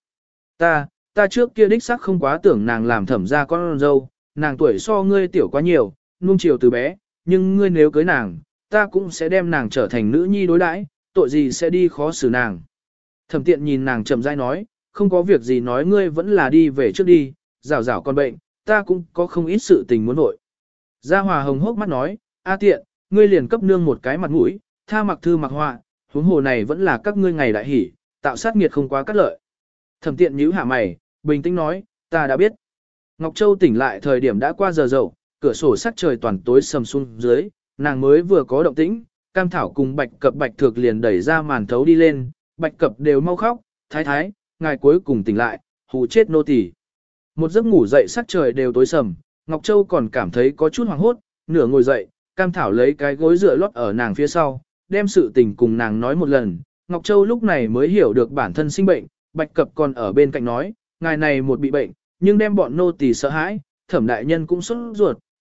Ta trước kia đích xác không quá tưởng nàng làm thẩm gia con dâu, nàng tuổi so ngươi tiểu quá nhiều, nuông chiều từ bé, nhưng ngươi nếu cưới nàng, ta cũng sẽ đem nàng trở thành nữ nhi đối đãi, tội gì sẽ đi khó xử nàng. Thẩm Tiện nhìn nàng chậm rãi nói, không có việc gì nói ngươi vẫn là đi về trước đi, rảo rảo con bệnh, ta cũng có không ít sự tình muốn nội. Gia Hòa hồng hốc mắt nói, A Tiện, ngươi liền cấp nương một cái mặt mũi, tha Mặc Thư Mặc Họa, huống hồ này vẫn là các ngươi ngày đại hỷ, tạo sát nghiệt không quá cắt lợi. Thẩm Tiện nhíu hạ mày, bình tĩnh nói, ta đã biết. Ngọc Châu tỉnh lại thời điểm đã qua giờ dậu, cửa sổ sắc trời toàn tối sầm xuống dưới, nàng mới vừa có động tĩnh, Cam Thảo cùng Bạch Cập Bạch Thược liền đẩy ra màn thấu đi lên, Bạch Cập đều mau khóc, thái thái, ngài cuối cùng tỉnh lại, hù chết nô tỳ. Một giấc ngủ dậy sắc trời đều tối sầm, Ngọc Châu còn cảm thấy có chút hoảng hốt, nửa ngồi dậy, Cam Thảo lấy cái gối dựa lót ở nàng phía sau, đem sự tình cùng nàng nói một lần, Ngọc Châu lúc này mới hiểu được bản thân sinh bệnh, Bạch Cập còn ở bên cạnh nói, ngài này một bị bệnh, nhưng đem bọn nô tỳ sợ hãi, Thẩm đại nhân cũng sốt ruột,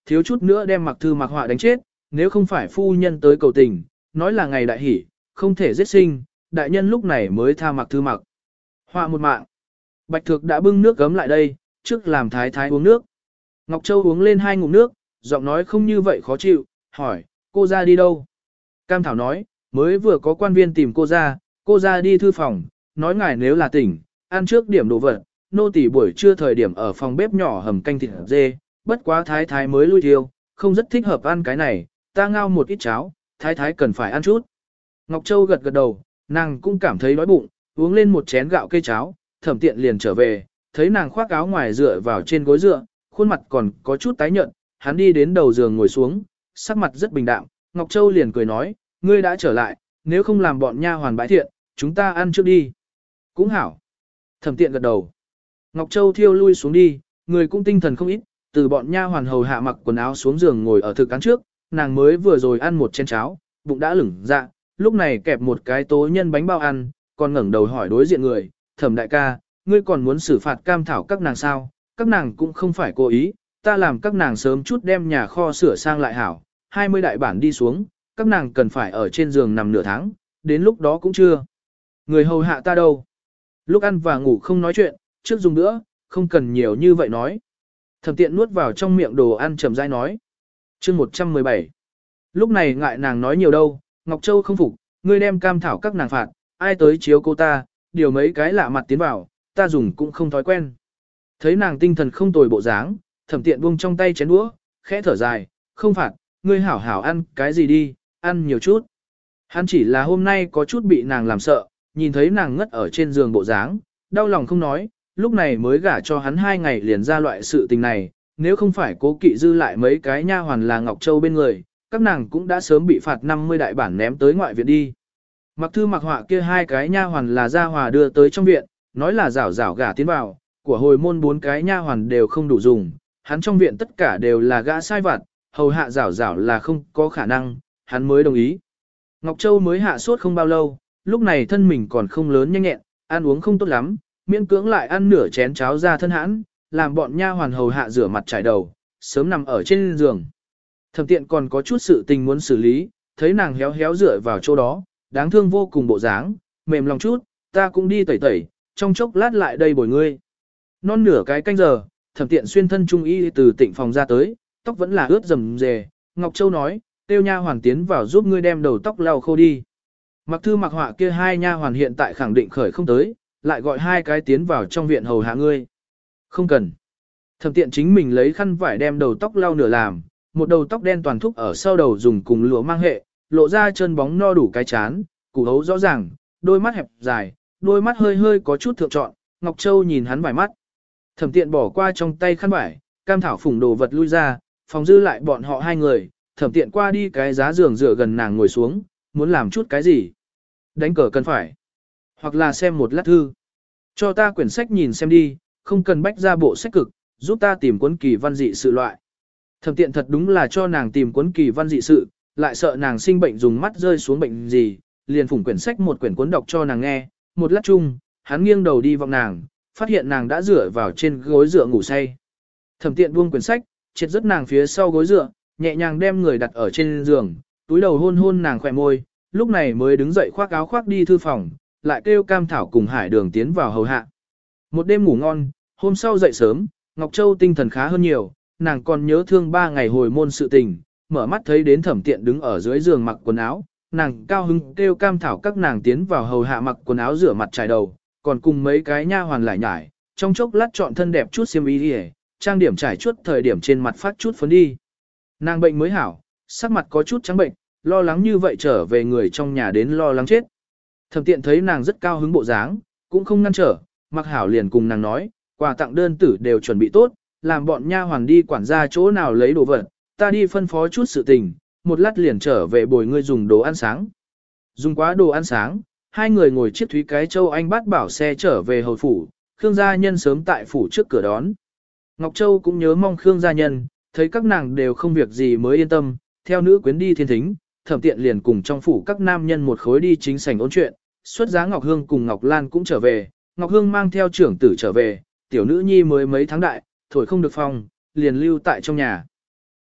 thiếu chút nữa đem Mặc Thư Mặc Họa đánh chết, nếu không phải phu nhân tới cầu tình, nói là ngày đại hỷ, không thể giết sinh, đại nhân lúc này mới tha Mặc Thư Mặc Họa một mạng. Bạch Thược đã bưng nước gấm lại đây, trước làm thái thái uống nước. Ngọc Châu uống lên 2 ngụm nước, giọng nói không như vậy khó chịu, hỏi, cô ra đi đâu? Cam Thảo nói, mới vừa có quan viên tìm cô ra đi thư phòng, nói ngài nếu là tỉnh, ăn trước điểm đồ vật, nô tỳ buổi trưa thời điểm ở phòng bếp nhỏ hầm canh thịt dê, bất quá thái thái mới lui thiêu, không rất thích hợp ăn cái này, ta ngao một ít cháo, thái thái cần phải ăn chút. Ngọc Châu gật gật đầu, nàng cũng cảm thấy đói bụng, uống lên một chén gạo cây cháo, Thẩm Tiện liền trở về, thấy nàng khoác áo ngoài dựa vào trên gối dựa, khuôn mặt còn có chút tái nhợt, hắn đi đến đầu giường ngồi xuống, sắc mặt rất bình đạm, Ngọc Châu liền cười nói, ngươi đã trở lại, nếu không làm bọn nha hoàn bãi thiện, chúng ta ăn trước đi. Cũng hảo. Thẩm Tiện gật đầu. Ngọc Châu thiêu lui xuống đi, người cũng tinh thần không ít, từ bọn nha hoàn hầu hạ mặc quần áo xuống giường ngồi ở thực án trước, nàng mới vừa rồi ăn một chén cháo, bụng đã lửng dạ, lúc này kẹp một cái tố nhân bánh bao ăn, còn ngẩng đầu hỏi đối diện người, Thẩm đại ca, ngươi còn muốn xử phạt Cam Thảo các nàng sao, các nàng cũng không phải cố ý, ta làm các nàng sớm chút đem nhà kho sửa sang lại hảo, 20 đại bản đi xuống, các nàng cần phải ở trên giường nằm nửa tháng, đến lúc đó cũng chưa. Người hầu hạ ta đâu? Lúc ăn và ngủ không nói chuyện, trước dùng nữa, không cần nhiều như vậy nói. Thẩm Tiện nuốt vào trong miệng đồ ăn chậm rãi nói. Chương 117. Lúc này ngại nàng nói nhiều đâu, Ngọc Châu không phục, ngươi đem Cam Thảo các nàng phạt, ai tới chiếu cô ta, điều mấy cái lạ mặt tiến vào, ta dùng cũng không thói quen. Thấy nàng tinh thần không tồi bộ dáng, Thẩm Tiện buông trong tay chén đũa, khẽ thở dài, không phạt, ngươi hảo hảo ăn cái gì đi, ăn nhiều chút. Hắn chỉ là hôm nay có chút bị nàng làm sợ, nhìn thấy nàng ngất ở trên giường bộ dáng, đau lòng không nói, lúc này mới gả cho hắn 2 ngày liền ra loại sự tình này, nếu không phải Cố Kỵ dư lại mấy cái nha hoàn là Ngọc Châu bên người, các nàng cũng đã sớm bị phạt 50 đại bản ném tới ngoại viện đi. Mặc Thư Mặc Họa kia 2 cái nha hoàn là Gia Hòa đưa tới trong viện, nói là rảo rảo gả tiến vào, của hồi môn 4 cái nha hoàn đều không đủ dùng, hắn trong viện tất cả đều là gã sai vặt, hầu hạ rảo rảo là không có khả năng, hắn mới đồng ý. Ngọc Châu mới hạ sốt không bao lâu, lúc này thân mình còn không lớn nhanh nhẹn, ăn uống không tốt lắm, miễn cưỡng lại ăn nửa chén cháo ra thân hãn, làm bọn nha hoàn hầu hạ rửa mặt trải đầu, sớm nằm ở trên giường. Thẩm Tiện còn có chút sự tình muốn xử lý, thấy nàng héo héo dựa vào chỗ đó, đáng thương vô cùng bộ dáng, mềm lòng chút, ta cũng đi tẩy tẩy, trong chốc lát lại đây bồi ngươi. Non nửa cái canh giờ, Thẩm Tiện xuyên thân trung y từ tịnh phòng ra tới, tóc vẫn là ướt rầm rề, Ngọc Châu nói, tiêu nha hoàn tiến vào giúp ngươi đem đầu tóc lau khô đi. Mặc Thư Mặc Họa kia 2 nha hoàn hiện tại khẳng định khởi không tới, lại gọi 2 cái tiến vào trong viện hầu hạ ngươi. Không cần. Thẩm Tiện chính mình lấy khăn vải đem đầu tóc lau nửa làm, một đầu tóc đen toàn thúc ở sau đầu dùng cùng lụa mang hệ, lộ ra chân bóng no đủ cái chán, củ hấu rõ ràng, đôi mắt hẹp dài, đôi mắt hơi hơi có chút thượng trọn, Ngọc Châu nhìn hắn vài mắt. Thẩm Tiện bỏ qua trong tay khăn vải, Cam Thảo phủng đồ vật lui ra, phòng dư lại bọn họ 2 người, Thẩm Tiện qua đi cái giá giường dựa gần nàng ngồi xuống, muốn làm chút cái gì. Đánh cờ cần phải. Hoặc là xem một lát thư. Cho ta quyển sách nhìn xem đi, không cần bách ra bộ sách cực, giúp ta tìm cuốn kỳ văn dị sự loại. Thẩm Tiện thật đúng là cho nàng tìm cuốn kỳ văn dị sự, lại sợ nàng sinh bệnh dùng mắt rơi xuống bệnh gì, liền phủng quyển sách một quyển cuốn đọc cho nàng nghe, một lát chung, hắn nghiêng đầu đi vọng nàng, phát hiện nàng đã dựa vào trên gối dựa ngủ say. Thẩm Tiện buông quyển sách, triệt rất nàng phía sau gối dựa, nhẹ nhàng đem người đặt ở trên giường, túi đầu hôn hôn nàng khỏe môi, lúc này mới đứng dậy khoác áo khoác đi thư phòng, lại kêu Cam Thảo cùng Hải Đường tiến vào hầu hạ. Một đêm ngủ ngon, hôm sau dậy sớm, Ngọc Châu tinh thần khá hơn nhiều, nàng còn nhớ thương 3 ngày hồi môn sự tình, mở mắt thấy đến Thẩm Tiện đứng ở dưới giường mặc quần áo, nàng cao hứng kêu Cam Thảo các nàng tiến vào hầu hạ mặc quần áo rửa mặt trải đầu, còn cùng mấy cái nha hoàn lại nhải, trong chốc lát chọn thân đẹp chút xiêm y đi, trang điểm trải chuốt thời điểm trên mặt phát chút phấn đi. Nàng bệnh mới hảo, sắc mặt có chút trắng bệnh, lo lắng như vậy trở về người trong nhà đến lo lắng chết. Thẩm Tiện thấy nàng rất cao hứng bộ dáng, cũng không ngăn trở, Mặc Hảo liền cùng nàng nói, quà tặng đơn tử đều chuẩn bị tốt, làm bọn nha hoàn đi quản gia chỗ nào lấy đồ vật, ta đi phân phó chút sự tình, một lát liền trở về bồi ngươi dùng đồ ăn sáng. Dùng quá đồ ăn sáng, 2 người ngồi chiếc Thúy Cái Châu Anh Bát bảo xe trở về hầu phủ, Khương gia nhân sớm tại phủ trước cửa đón. Ngọc Châu cũng nhớ mong Khương gia nhân, thấy các nàng đều không việc gì mới yên tâm, theo nữ quyến đi thiên thính, Thẩm Tiện liền cùng trong phủ các nam nhân một khối đi chính sảnh ôn chuyện, xuất giá Ngọc Hương cùng Ngọc Lan cũng trở về, Ngọc Hương mang theo trưởng tử trở về, tiểu nữ nhi mới mấy tháng đại, thổi không được phong, liền lưu tại trong nhà.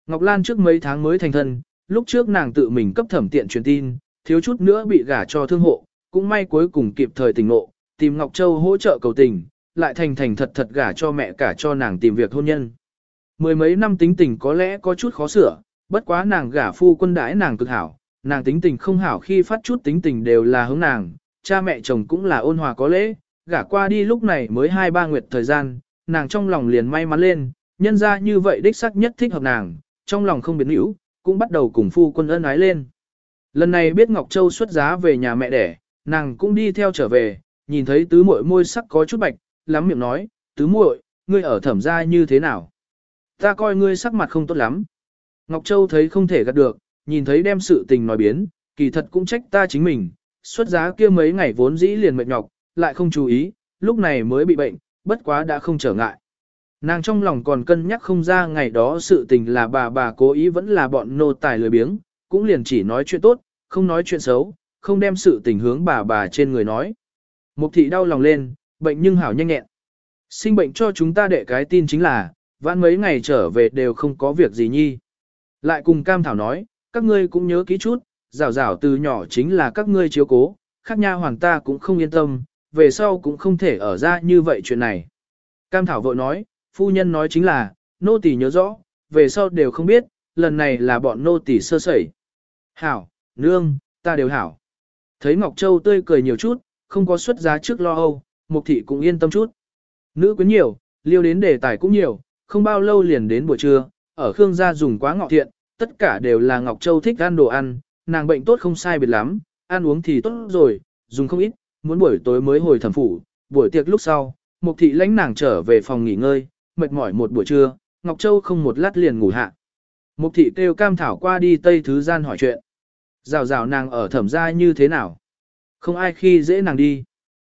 Ngọc Lan trước mấy tháng mới thành thân, lúc trước nàng tự mình cấp thẩm tiện truyền tin, thiếu chút nữa bị gả cho thương hộ, cũng may cuối cùng kịp thời tỉnh ngộ, tìm Ngọc Châu hỗ trợ cầu tình, lại thành thành thật thật gả cho mẹ cả cho nàng tìm việc hôn nhân. Mười mấy năm tính tình có lẽ có chút khó sửa, bất quá nàng gả phu quân đãi nàng cực hảo, nàng tính tình không hảo khi phát chút tính tình đều là hướng nàng, cha mẹ chồng cũng là ôn hòa có lễ, gả qua đi lúc này mới 2-3 nguyệt thời gian, nàng trong lòng liền may mắn lên, nhân ra như vậy đích xác nhất thích hợp nàng, trong lòng không biến hữu, cũng bắt đầu cùng phu quân ân ái lên. Lần này biết Ngọc Châu xuất giá về nhà mẹ đẻ, nàng cũng đi theo trở về, nhìn thấy tứ muội môi sắc có chút bạch, lắm miệng nói, tứ muội, ngươi ở thẩm gia như thế nào? Ta coi ngươi sắc mặt không tốt lắm. Ngọc Châu thấy không thể gạt được, nhìn thấy đem sự tình nói biến, kỳ thật cũng trách ta chính mình, xuất giá kia mấy ngày vốn dĩ liền mệt nhọc, lại không chú ý, lúc này mới bị bệnh, bất quá đã không trở ngại. Nàng trong lòng còn cân nhắc không ra ngày đó sự tình là bà cố ý vẫn là bọn nô tài lười biếng, cũng liền chỉ nói chuyện tốt, không nói chuyện xấu, không đem sự tình hướng bà trên người nói. Mục thị đau lòng lên, bệnh nhưng hảo nhanh nhẹn. Sinh bệnh cho chúng ta đệ cái tin chính là, vãn mấy ngày trở về đều không có việc gì nhi. Lại cùng Cam Thảo nói, các ngươi cũng nhớ kỹ chút, rảo rảo từ nhỏ chính là các ngươi chiếu cố, khác nha hoàng ta cũng không yên tâm, về sau cũng không thể ở ra như vậy chuyện này. Cam Thảo vội nói, phu nhân nói chính là, nô tỳ nhớ rõ, về sau đều không biết, lần này là bọn nô tỳ sơ sẩy. Hảo, nương, ta đều hảo. Thấy Ngọc Châu tươi cười nhiều chút, không có xuất giá trước lo âu, Mục thị cũng yên tâm chút. Nữ quyến nhiều, liêu đến đề tài cũng nhiều, không bao lâu liền đến buổi trưa, ở Khương gia dùng quá ngọ thiện, tất cả đều là Ngọc Châu thích ăn đồ ăn, nàng bệnh tốt không sai biệt lắm, ăn uống thì tốt rồi, dùng không ít, muốn buổi tối mới hồi thẩm phủ, buổi tiệc lúc sau, Mục thị lãnh nàng trở về phòng nghỉ ngơi, mệt mỏi một buổi trưa, Ngọc Châu không một lát liền ngủ hạ. Mục thị kêu Cam Thảo qua đi Tây Thứ Gian hỏi chuyện. Rào rào nàng ở thẩm gia như thế nào? Không ai khi dễ nàng đi.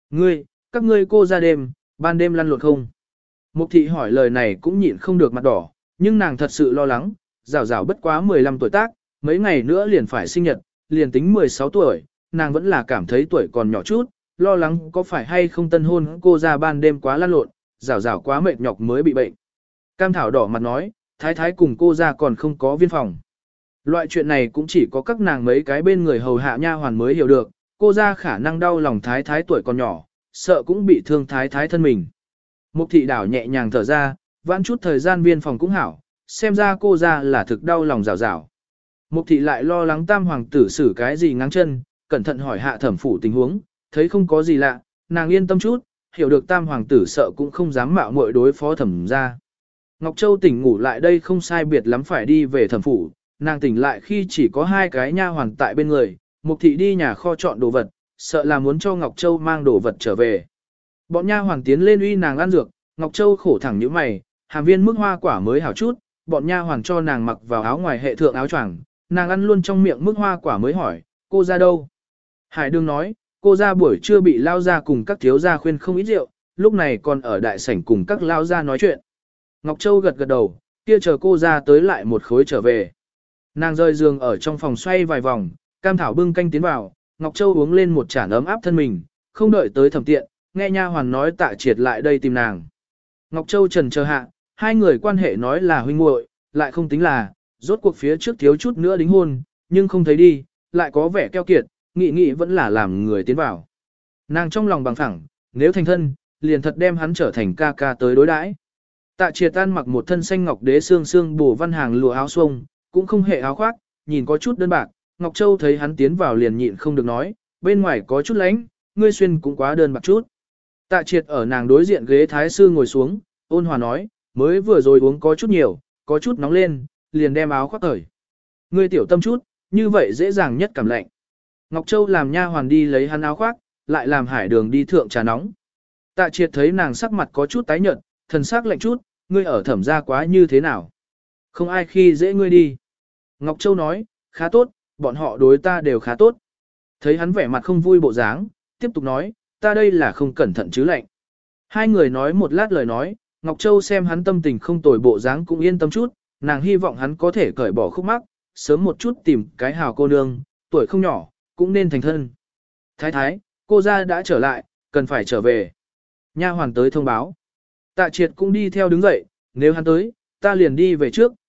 Các ngươi cô ra đêm, ban đêm lăn lộn không? Mục thị hỏi lời này cũng nhịn không được mặt đỏ, nhưng nàng thật sự lo lắng, rào rào bất quá 15 tuổi tác, mấy ngày nữa liền phải sinh nhật, liền tính 16 tuổi, nàng vẫn là cảm thấy tuổi còn nhỏ chút, lo lắng có phải hay không tân hôn cô ra ban đêm quá lăn lộn, rào rào quá mệt nhọc mới bị bệnh. Cam Thảo đỏ mặt nói, thái thái cùng cô ra còn không có viên phòng. Loại chuyện này cũng chỉ có các nàng mấy cái bên người hầu hạ nha hoàn mới hiểu được, cô ra khả năng đau lòng thái thái tuổi còn nhỏ, sợ cũng bị thương thái thái thân mình. Mục thị đảo nhẹ nhàng thở ra, vãn chút thời gian viên phòng cũng hảo, xem ra cô ra là thực đau lòng rào rào. Mục thị lại lo lắng tam hoàng tử xử cái gì ngáng chân, cẩn thận hỏi hạ thẩm phủ tình huống, thấy không có gì lạ, nàng yên tâm chút, hiểu được tam hoàng tử sợ cũng không dám mạo muội đối phó thẩm ra. Ngọc Châu tỉnh ngủ lại đây không sai biệt lắm phải đi về thẩm phủ, nàng tỉnh lại khi chỉ có 2 cái nha hoàn tại bên người, Mục thị đi nhà kho chọn đồ vật, sợ là muốn cho Ngọc Châu mang đồ vật trở về. Bọn nha hoàn tiến lên uy nàng ăn dược, Ngọc Châu khổ thẳng nhíu mày, hàm viên mức hoa quả mới hảo chút, bọn nha hoàn cho nàng mặc vào áo ngoài hệ thượng áo choàng, nàng ăn luôn trong miệng mức hoa quả mới hỏi, cô ra đâu? Hải Đường nói, cô ra buổi trưa bị lao ra cùng các thiếu gia khuyên không ít rượu, lúc này còn ở đại sảnh cùng các lao gia nói chuyện. Ngọc Châu gật gật đầu, kia chờ cô ra tới lại một khối trở về. Nàng rơi giường ở trong phòng xoay vài vòng, Cam Thảo bưng canh tiến vào, Ngọc Châu uống lên một chản ấm áp thân mình, không đợi tới thẩm tiện, nghe nha hoàn nói Tạ Triệt lại đây tìm nàng. Ngọc Châu trần chờ hạ, hai người quan hệ nói là huynh muội, lại không tính là, rốt cuộc phía trước thiếu chút nữa đính hôn, nhưng không thấy đi, lại có vẻ keo kiệt, nghĩ vẫn là làm người tiến vào. Nàng trong lòng bằng phẳng, nếu thành thân, liền thật đem hắn trở thành ca ca tới đối đãi. Tạ Triệt tan mặc một thân xanh ngọc đế xương bổ văn hàng lụa áo xuông, cũng không hệ áo khoác, nhìn có chút đơn bạc, Ngọc Châu thấy hắn tiến vào liền nhịn không được nói, bên ngoài có chút lánh, ngươi xuyên cũng quá đơn bạc chút. Tạ Triệt ở nàng đối diện ghế thái sư ngồi xuống, ôn hòa nói, mới vừa rồi uống có chút nhiều, có chút nóng lên, liền đem áo khoác cởi. Ngươi tiểu tâm chút, như vậy dễ dàng nhất cảm lạnh. Ngọc Châu làm nha hoàn đi lấy hắn áo khoác, lại làm Hải Đường đi thượng trà nóng. Tạ Triệt thấy nàng sắc mặt có chút tái nhợt, thần sắc lạnh chút, ngươi ở thẩm gia quá như thế nào? Không ai khi dễ ngươi đi. Ngọc Châu nói, khá tốt, bọn họ đối ta đều khá tốt. Thấy hắn vẻ mặt không vui bộ dáng, tiếp tục nói, ta đây là không cẩn thận chứ lạnh. Hai người nói một lát lời nói, Ngọc Châu xem hắn tâm tình không tồi bộ dáng cũng yên tâm chút, nàng hy vọng hắn có thể cởi bỏ khúc mắc, sớm một chút tìm cái hào cô nương, tuổi không nhỏ, cũng nên thành thân. Thái thái, cô gia đã trở lại, cần phải trở về. Nha hoàn tới thông báo. Tạ Triệt cũng đi theo đứng dậy, nếu hắn tới, ta liền đi về trước,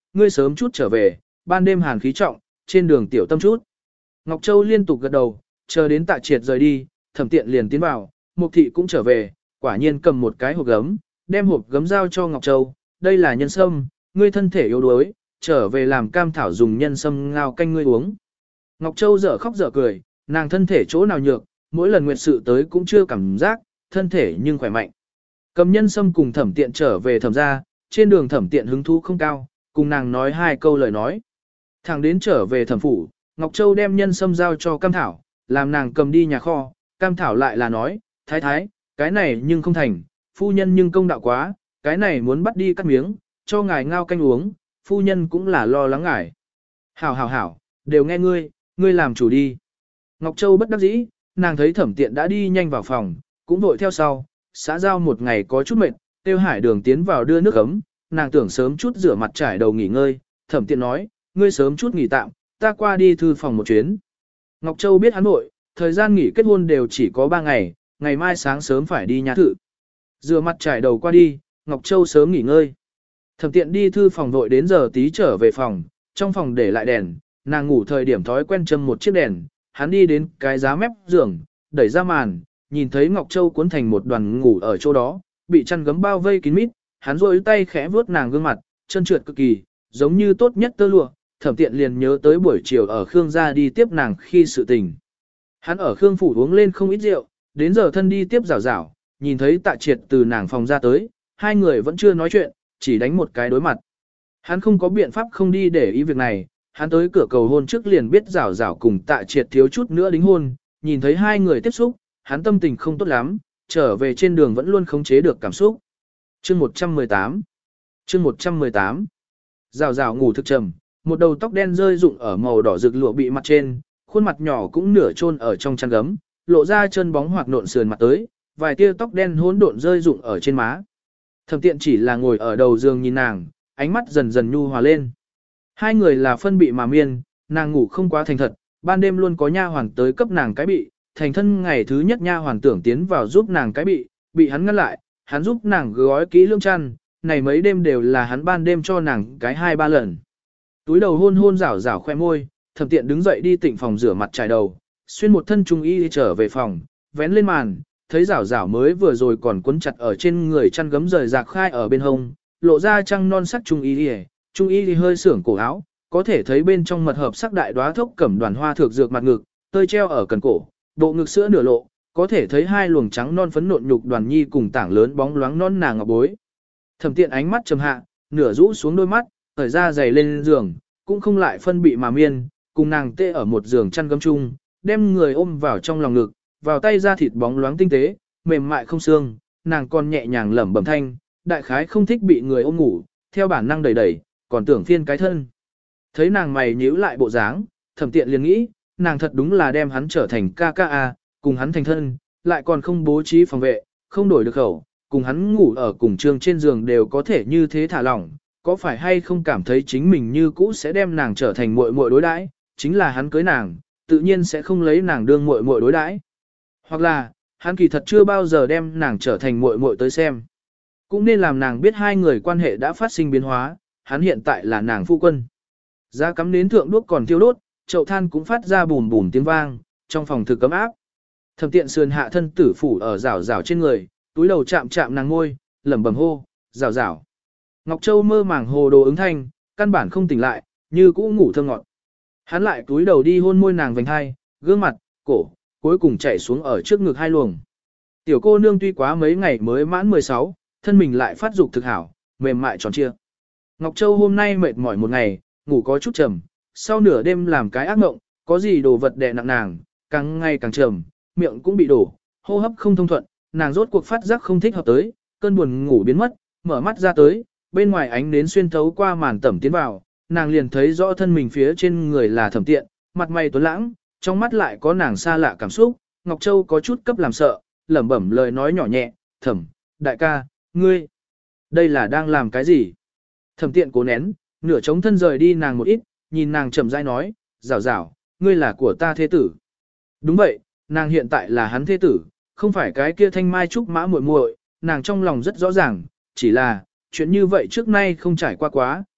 ngươi sớm chút trở về, ban đêm hàn khí trọng, trên đường tiểu tâm chút. Ngọc Châu liên tục gật đầu, chờ đến Tạ Triệt rời đi, Thẩm Tiện liền tiến vào, Mục Thị cũng trở về, quả nhiên cầm một cái hộp gấm, đem hộp gấm giao cho Ngọc Châu, đây là nhân sâm, ngươi thân thể yếu đuối, trở về làm cam thảo dùng nhân sâm ngao canh ngươi uống. Ngọc Châu dở khóc dở cười, nàng thân thể chỗ nào nhược, mỗi lần nguyệt sự tới cũng chưa cảm giác, thân thể nhưng khỏe mạnh. Cầm nhân sâm cùng Thẩm Tiện trở về Thẩm gia, trên đường Thẩm Tiện hứng thú không cao, cùng nàng nói 2 câu lời nói. Thẳng đến trở về Thẩm phủ, Ngọc Châu đem nhân sâm giao cho Cam Thảo, làm nàng cầm đi nhà kho, Cam Thảo lại là nói, thái thái, cái này nhưng không thành, phu nhân nhưng công đạo quá, cái này muốn bắt đi cắt miếng, cho ngài ngao canh uống, phu nhân cũng là lo lắng ngài. Hảo hảo hảo, đều nghe ngươi, ngươi làm chủ đi. Ngọc Châu bất đắc dĩ, nàng thấy Thẩm Tiện đã đi nhanh vào phòng, cũng vội theo sau, xã giao một ngày có chút mệt, Tiêu Hải Đường tiến vào đưa nước ấm, nàng tưởng sớm chút rửa mặt trải đầu nghỉ ngơi, Thẩm Tiện nói, ngươi sớm chút nghỉ tạm, ta qua đi thư phòng một chuyến. Ngọc Châu biết hắn nội, thời gian nghỉ kết hôn đều chỉ có 3 ngày, ngày mai sáng sớm phải đi nhà thự. Rửa mặt trải đầu qua đi, Ngọc Châu sớm nghỉ ngơi. Thẩm Tiện đi thư phòng vội đến giờ tí trở về phòng, trong phòng để lại đèn, nàng ngủ thời điểm thói quen châm một chiếc đèn, hắn đi đến cái giá mép giường, đẩy ra màn, nhìn thấy Ngọc Châu cuốn thành một đoàn ngủ ở chỗ đó, bị chăn gấm bao vây kín mít, hắn rôi tay khẽ vuốt nàng gương mặt, chân trượt cực kỳ, giống như tốt nhất tơ lụa. Thẩm Tiện liền nhớ tới buổi chiều ở Khương gia đi tiếp nàng khi sự tình. Hắn ở Khương phủ uống lên không ít rượu, đến giờ thân đi tiếp rảo rảo, nhìn thấy Tạ Triệt từ nàng phòng ra tới, 2 người vẫn chưa nói chuyện, chỉ đánh một cái đối mặt. Hắn không có biện pháp không đi để ý việc này, hắn tới cửa cầu hôn trước liền biết rảo rảo cùng Tạ Triệt thiếu chút nữa đính hôn, nhìn thấy 2 người tiếp xúc, hắn tâm tình không tốt lắm, trở về trên đường vẫn luôn khống chế được cảm xúc. Chương 118 Chương 118 Rảo rảo ngủ thực trầm, một đầu tóc đen rơi rụng ở màu đỏ rực lụa bị mặt trên, khuôn mặt nhỏ cũng nửa chôn ở trong chăn gấm, lộ ra chân bóng hoặc nộn sườn mặt tới, vài tia tóc đen hỗn độn rơi rụng ở trên má. Thẩm Tiện chỉ là ngồi ở đầu giường nhìn nàng, ánh mắt dần dần nhu hòa lên. 2 người là phân bị mà miên, nàng ngủ không quá thành thật, ban đêm luôn có nha hoàn tới cấp nàng cái bị, thành thân ngày thứ nhất nha hoàn tưởng tiến vào giúp nàng cái bị hắn ngăn lại, hắn giúp nàng gói kỹ lương chăn, này mấy đêm đều là hắn ban đêm cho nàng cái 2-3 lần. Túi đầu hôn hôn rảo rảo khoe môi, Thẩm Tiện đứng dậy đi tịnh phòng rửa mặt trải đầu, xuyên một thân trung y trở về phòng, vén lên màn, thấy rảo rảo mới vừa rồi còn quấn chặt ở trên người chăn gấm rời rạc khai ở bên hông, lộ ra trăng non sắc trung y hơi sưởng cổ áo, có thể thấy bên trong mật hợp sắc đại đóa thốc cẩm đoàn hoa thược dược mặt ngực, tơi treo ở cần cổ, bộ ngực sữa nửa lộ, có thể thấy 2 luồng trắng non phấn nộn nhục đoàn nhi cùng tảng lớn bóng loáng non nàng ngọc bối. Thẩm Tiện ánh mắt trầm hạ, nửa rũ xuống đôi mắt, thở ra giày lên giường, cũng không lại phân bị mà miên, cùng nàng tê ở một giường chăn gấm chung, đem người ôm vào trong lòng ngực, vào tay ra thịt bóng loáng tinh tế, mềm mại không xương, nàng còn nhẹ nhàng lẩm bẩm thanh, đại khái không thích bị người ôm ngủ, theo bản năng đẩy đẩy, còn tưởng phiên cái thân. Thấy nàng mày nhíu lại bộ dáng, Thẩm Tiện liền nghĩ, nàng thật đúng là đem hắn trở thành ca, cùng hắn thành thân, lại còn không bố trí phòng vệ, không đổi được khẩu, cùng hắn ngủ ở cùng trường trên giường đều có thể như thế thả lỏng, có phải hay không cảm thấy chính mình như cũ sẽ đem nàng trở thành muội muội đối đãi, chính là hắn cưới nàng, tự nhiên sẽ không lấy nàng đương muội muội đối đãi. Hoặc là, hắn kỳ thật chưa bao giờ đem nàng trở thành muội muội tới xem. Cũng nên làm nàng biết 2 người quan hệ đã phát sinh biến hóa, hắn hiện tại là nàng phu quân. Giá cắm nến thượng đuốc còn thiêu đốt, chậu than cũng phát ra bùm bùm tiếng vang, trong phòng thực cấm áp. Thẩm Tiện sườn hạ thân tử phủ ở rảo rảo trên người, túi đầu chạm chạm nàng ngôi, lẩm bẩm hô, rảo rảo. Ngọc Châu mơ màng hồ đồ ứng thanh, căn bản không tỉnh lại, như cũ ngủ thơ ngọt. Hắn lại túi đầu đi hôn môi nàng vành hai, gương mặt, cổ, cuối cùng chảy xuống ở trước ngực 2 luồng. Tiểu cô nương tuy quá mấy ngày mới mãn 16, thân mình lại phát dục thực hảo, mềm mại tròn trịa. Ngọc Châu hôm nay mệt mỏi một ngày, ngủ có chút trầm, sau nửa đêm làm cái ác mộng, có gì đồ vật đè nặng nàng, càng ngày càng trầm, miệng cũng bị đổ, hô hấp không thông thuận, nàng rốt cuộc phát giác không thích hợp tới, cơn buồn ngủ biến mất, mở mắt ra tới, bên ngoài ánh nến xuyên thấu qua màn tẩm tiến vào, nàng liền thấy rõ thân mình phía trên người là Thẩm Tiện, mặt mày tuấn lãng, trong mắt lại có nàng xa lạ cảm xúc, Ngọc Châu có chút cấp làm sợ, lẩm bẩm lời nói nhỏ nhẹ, "Thẩm, đại ca, ngươi, đây là đang làm cái gì?" Thẩm Tiện cố nén, nửa chống thân rời đi nàng một ít, nhìn nàng chậm rãi nói, "Rảo rảo, ngươi là của ta thế tử." Đúng vậy, nàng hiện tại là hắn thế tử, không phải cái kia thanh mai trúc mã muội muội, nàng trong lòng rất rõ ràng, chỉ là chuyện như vậy trước nay không trải qua quá,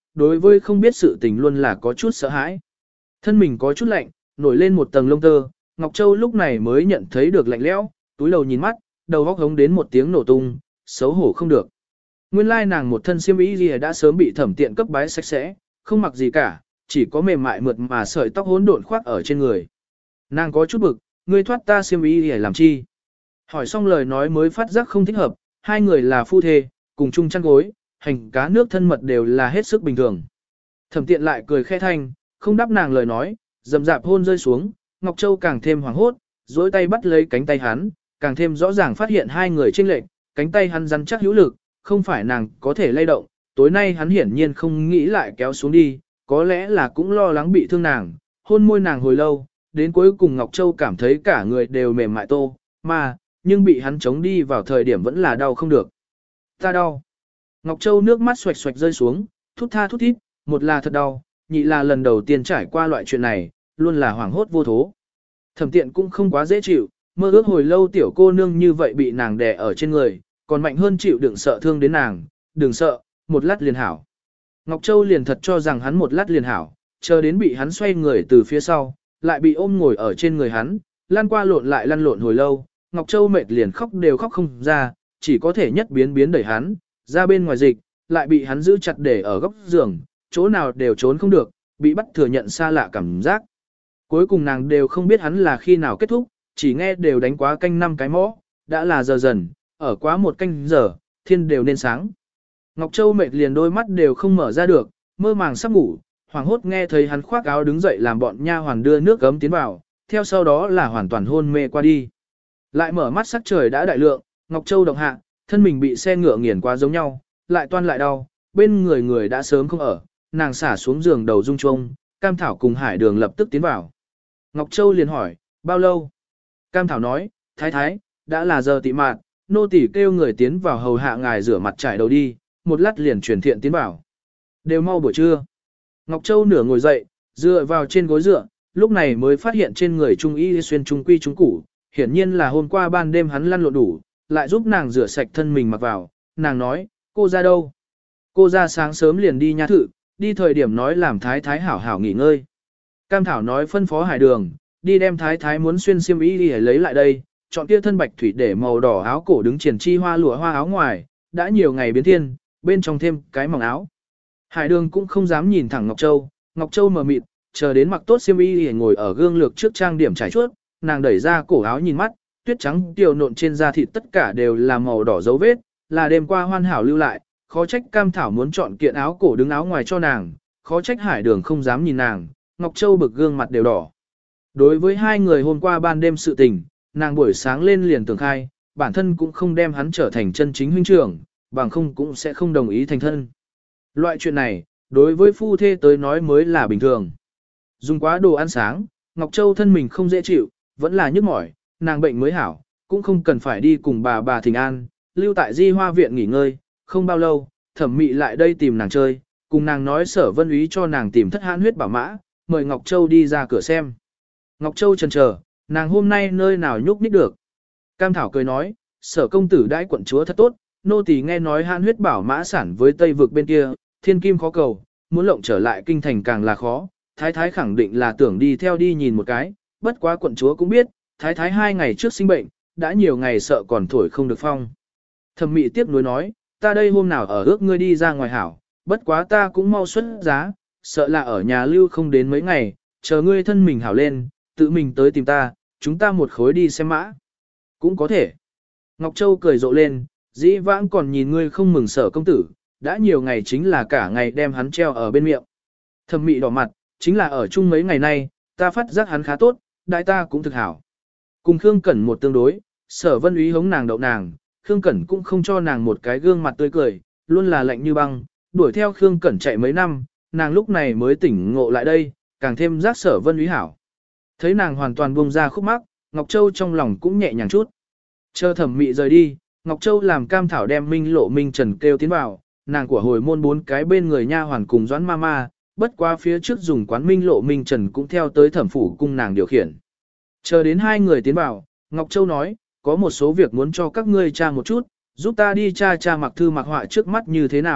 đối với không biết sự tình luôn là có chút sợ hãi. Thân mình có chút lạnh, nổi lên một tầng lông tơ, Ngọc Châu lúc này mới nhận thấy được lạnh lẽo, túi đầu nhìn mắt, đầu góc hống đến một tiếng nổ tung, xấu hổ không được. Nguyên lai nàng một thân xiêm y gì đã sớm bị Thẩm Tiện cấp bái sạch sẽ, không mặc gì cả, chỉ có mềm mại mượt mà sợi tóc hỗn độn khoác ở trên người. Nàng có chút bực, ngươi thoát ta xiêm y gì làm chi? Hỏi xong lời nói mới phát giác không thích hợp, hai người là phu thê, cùng chung chăn gối, hành cá nước thân mật đều là hết sức bình thường. Thẩm Tiện lại cười khẽ thanh, không đáp nàng lời nói, dầm dạp hôn rơi xuống, Ngọc Châu càng thêm hoảng hốt, dối tay bắt lấy cánh tay hắn, càng thêm rõ ràng phát hiện hai người chênh lệch, cánh tay hắn rắn chắc hữu lực, không phải nàng có thể lay động, tối nay hắn hiển nhiên không nghĩ lại kéo xuống đi, có lẽ là cũng lo lắng bị thương nàng, hôn môi nàng hồi lâu, đến cuối cùng Ngọc Châu cảm thấy cả người đều mềm mại tô, mà, nhưng bị hắn chống đi vào thời điểm vẫn là đau không được. Ta đau. Ngọc Châu nước mắt xoạch xoạch rơi xuống, thút tha thút thít, một là thật đau, nhị là lần đầu tiên trải qua loại chuyện này, luôn là hoảng hốt vô thố. Thẩm Tiện cũng không quá dễ chịu, mơ ước hồi lâu tiểu cô nương như vậy bị nàng đè ở trên người, còn mạnh hơn chịu đựng sợ thương đến nàng, đừng sợ, một lát liền hảo. Ngọc Châu liền thật cho rằng hắn một lát liền hảo, chờ đến bị hắn xoay người từ phía sau, lại bị ôm ngồi ở trên người hắn, lăn qua lộn lại lăn lộn hồi lâu, Ngọc Châu mệt liền khóc đều khóc không ra, chỉ có thể nhất biến biến đẩy hắn, ra bên ngoài dịch, lại bị hắn giữ chặt để ở góc giường, chỗ nào đều trốn không được, bị bắt thừa nhận xa lạ cảm giác. Cuối cùng nàng đều không biết hắn là khi nào kết thúc, chỉ nghe đều đánh quá canh 5 cái mõ, đã là giờ dần, ở quá một canh giờ, thiên đều nên sáng. Ngọc Châu mệt liền đôi mắt đều không mở ra được, mơ màng sắp ngủ, hoàng hốt nghe thấy hắn khoác áo đứng dậy làm bọn nha hoàn đưa nước gấm tiến vào, theo sau đó là hoàn toàn hôn mê qua đi. Lại mở mắt sắc trời đã đại lượng, Ngọc Châu động hạ, thân mình bị xe ngựa nghiền qua giống nhau, lại toan lại đau, bên người người đã sớm không ở, nàng xả xuống giường đầu rung trông, Cam Thảo cùng Hải Đường lập tức tiến vào. Ngọc Châu liền hỏi, bao lâu? Cam Thảo nói, thái thái, đã là giờ tị mạt, nô tỳ kêu người tiến vào hầu hạ ngài rửa mặt trải đầu đi, một lát liền truyền thiện tiến vào. Đều mau buổi trưa. Ngọc Châu nửa ngồi dậy, dựa vào trên gối dựa, lúc này mới phát hiện trên người trung y xuyên trung quy trung củ, hiển nhiên là hôm qua ban đêm hắn lăn lộn đủ, lại giúp nàng rửa sạch thân mình mặc vào, nàng nói, cô ra đâu? Cô ra sáng sớm liền đi nha thự, đi thời điểm nói làm thái thái hảo hảo nghỉ ngơi. Cam Thảo nói phân phó Hải Đường, đi đem thái thái muốn xuyên xiêm y đi lấy lại đây, chọn kia thân bạch thủy để màu đỏ áo cổ đứng triển chi hoa lụa hoa áo ngoài, đã nhiều ngày biến thiên, bên trong thêm cái mỏng áo. Hải Đường cũng không dám nhìn thẳng Ngọc Châu mờ mịt, chờ đến mặc tốt xiêm y để ngồi ở gương lược trước trang điểm trải chuốt, nàng đẩy ra cổ áo nhìn mắt, tuyết trắng tiểu nộn trên da thịt tất cả đều là màu đỏ dấu vết, là đêm qua hoàn hảo lưu lại, khó trách Cam Thảo muốn chọn kiện áo cổ đứng áo ngoài cho nàng, khó trách Hải Đường không dám nhìn nàng, Ngọc Châu bực gương mặt đều đỏ. Đối với hai người hôm qua ban đêm sự tình, nàng buổi sáng lên liền tưởng khai, bản thân cũng không đem hắn trở thành chân chính huynh trưởng, bằng không cũng sẽ không đồng ý thành thân. Loại chuyện này, đối với phu thê tới nói mới là bình thường. Dùng quá đồ ăn sáng, Ngọc Châu thân mình không dễ chịu, vẫn là nhức mỏi, nàng bệnh mới hảo, cũng không cần phải đi cùng bà Thình An, lưu tại Di Hoa viện nghỉ ngơi, không bao lâu, Thẩm Mị lại đây tìm nàng chơi, cùng nàng nói Sở Vân Úy cho nàng tìm thất hãn huyết bảo mã, mời Ngọc Châu đi ra cửa xem. Ngọc Châu chần chờ, nàng hôm nay nơi nào nhúc nhích được. Cam Thảo cười nói, Sở công tử đãi quận chúa thật tốt, nô tỳ nghe nói hãn huyết bảo mã sản với Tây vực bên kia, thiên kim khó cầu, muốn lộng trở lại kinh thành càng là khó, thái thái khẳng định là tưởng đi theo đi nhìn một cái, bất quá quận chúa cũng biết, thái thái 2 ngày trước sinh bệnh, đã nhiều ngày sợ còn thổi không được phong. Thẩm Mị tiếp nối nói, ta đây hôm nào ở ước ngươi đi ra ngoài hảo, bất quá ta cũng mau xuất giá, sợ là ở nhà lưu không đến mấy ngày, chờ ngươi thân mình hảo lên, tự mình tới tìm ta, chúng ta một khối đi xem mã. Cũng có thể. Ngọc Châu cười rộ lên, dĩ vãng còn nhìn ngươi không mừng Sở công tử, đã nhiều ngày chính là cả ngày đem hắn treo ở bên miệng. Thẩm Mị đỏ mặt, chính là ở chung mấy ngày nay, ta phát giác hắn khá tốt, đại ta cũng thực hảo. Cùng Khương Cẩn một tương đối, Sở Vân Úy hống nàng đậu nàng, Khương Cẩn cũng không cho nàng một cái gương mặt tươi cười, luôn là lạnh như băng, đuổi theo Khương Cẩn chạy mấy năm, nàng lúc này mới tỉnh ngộ lại đây, càng thêm giác Sở Vân Úy hảo. Thấy nàng hoàn toàn buông ra khúc mắc, Ngọc Châu trong lòng cũng nhẹ nhàng chút. Chờ Thẩm Mị rời đi, Ngọc Châu làm Cam Thảo đem Minh Lộ Minh Trần kêu tiến vào, nàng của hồi môn 4 cái bên người nha hoàn cùng Doãn Mama, bất qua phía trước dùng quán Minh Lộ Minh Trần cũng theo tới thẩm phủ cung nàng điều khiển. Chờ đến 2 người tiến vào, Ngọc Châu nói, có một số việc muốn cho các ngươi tra một chút, giúp ta đi tra Mặc Thư Mặc Họa trước mắt như thế nào,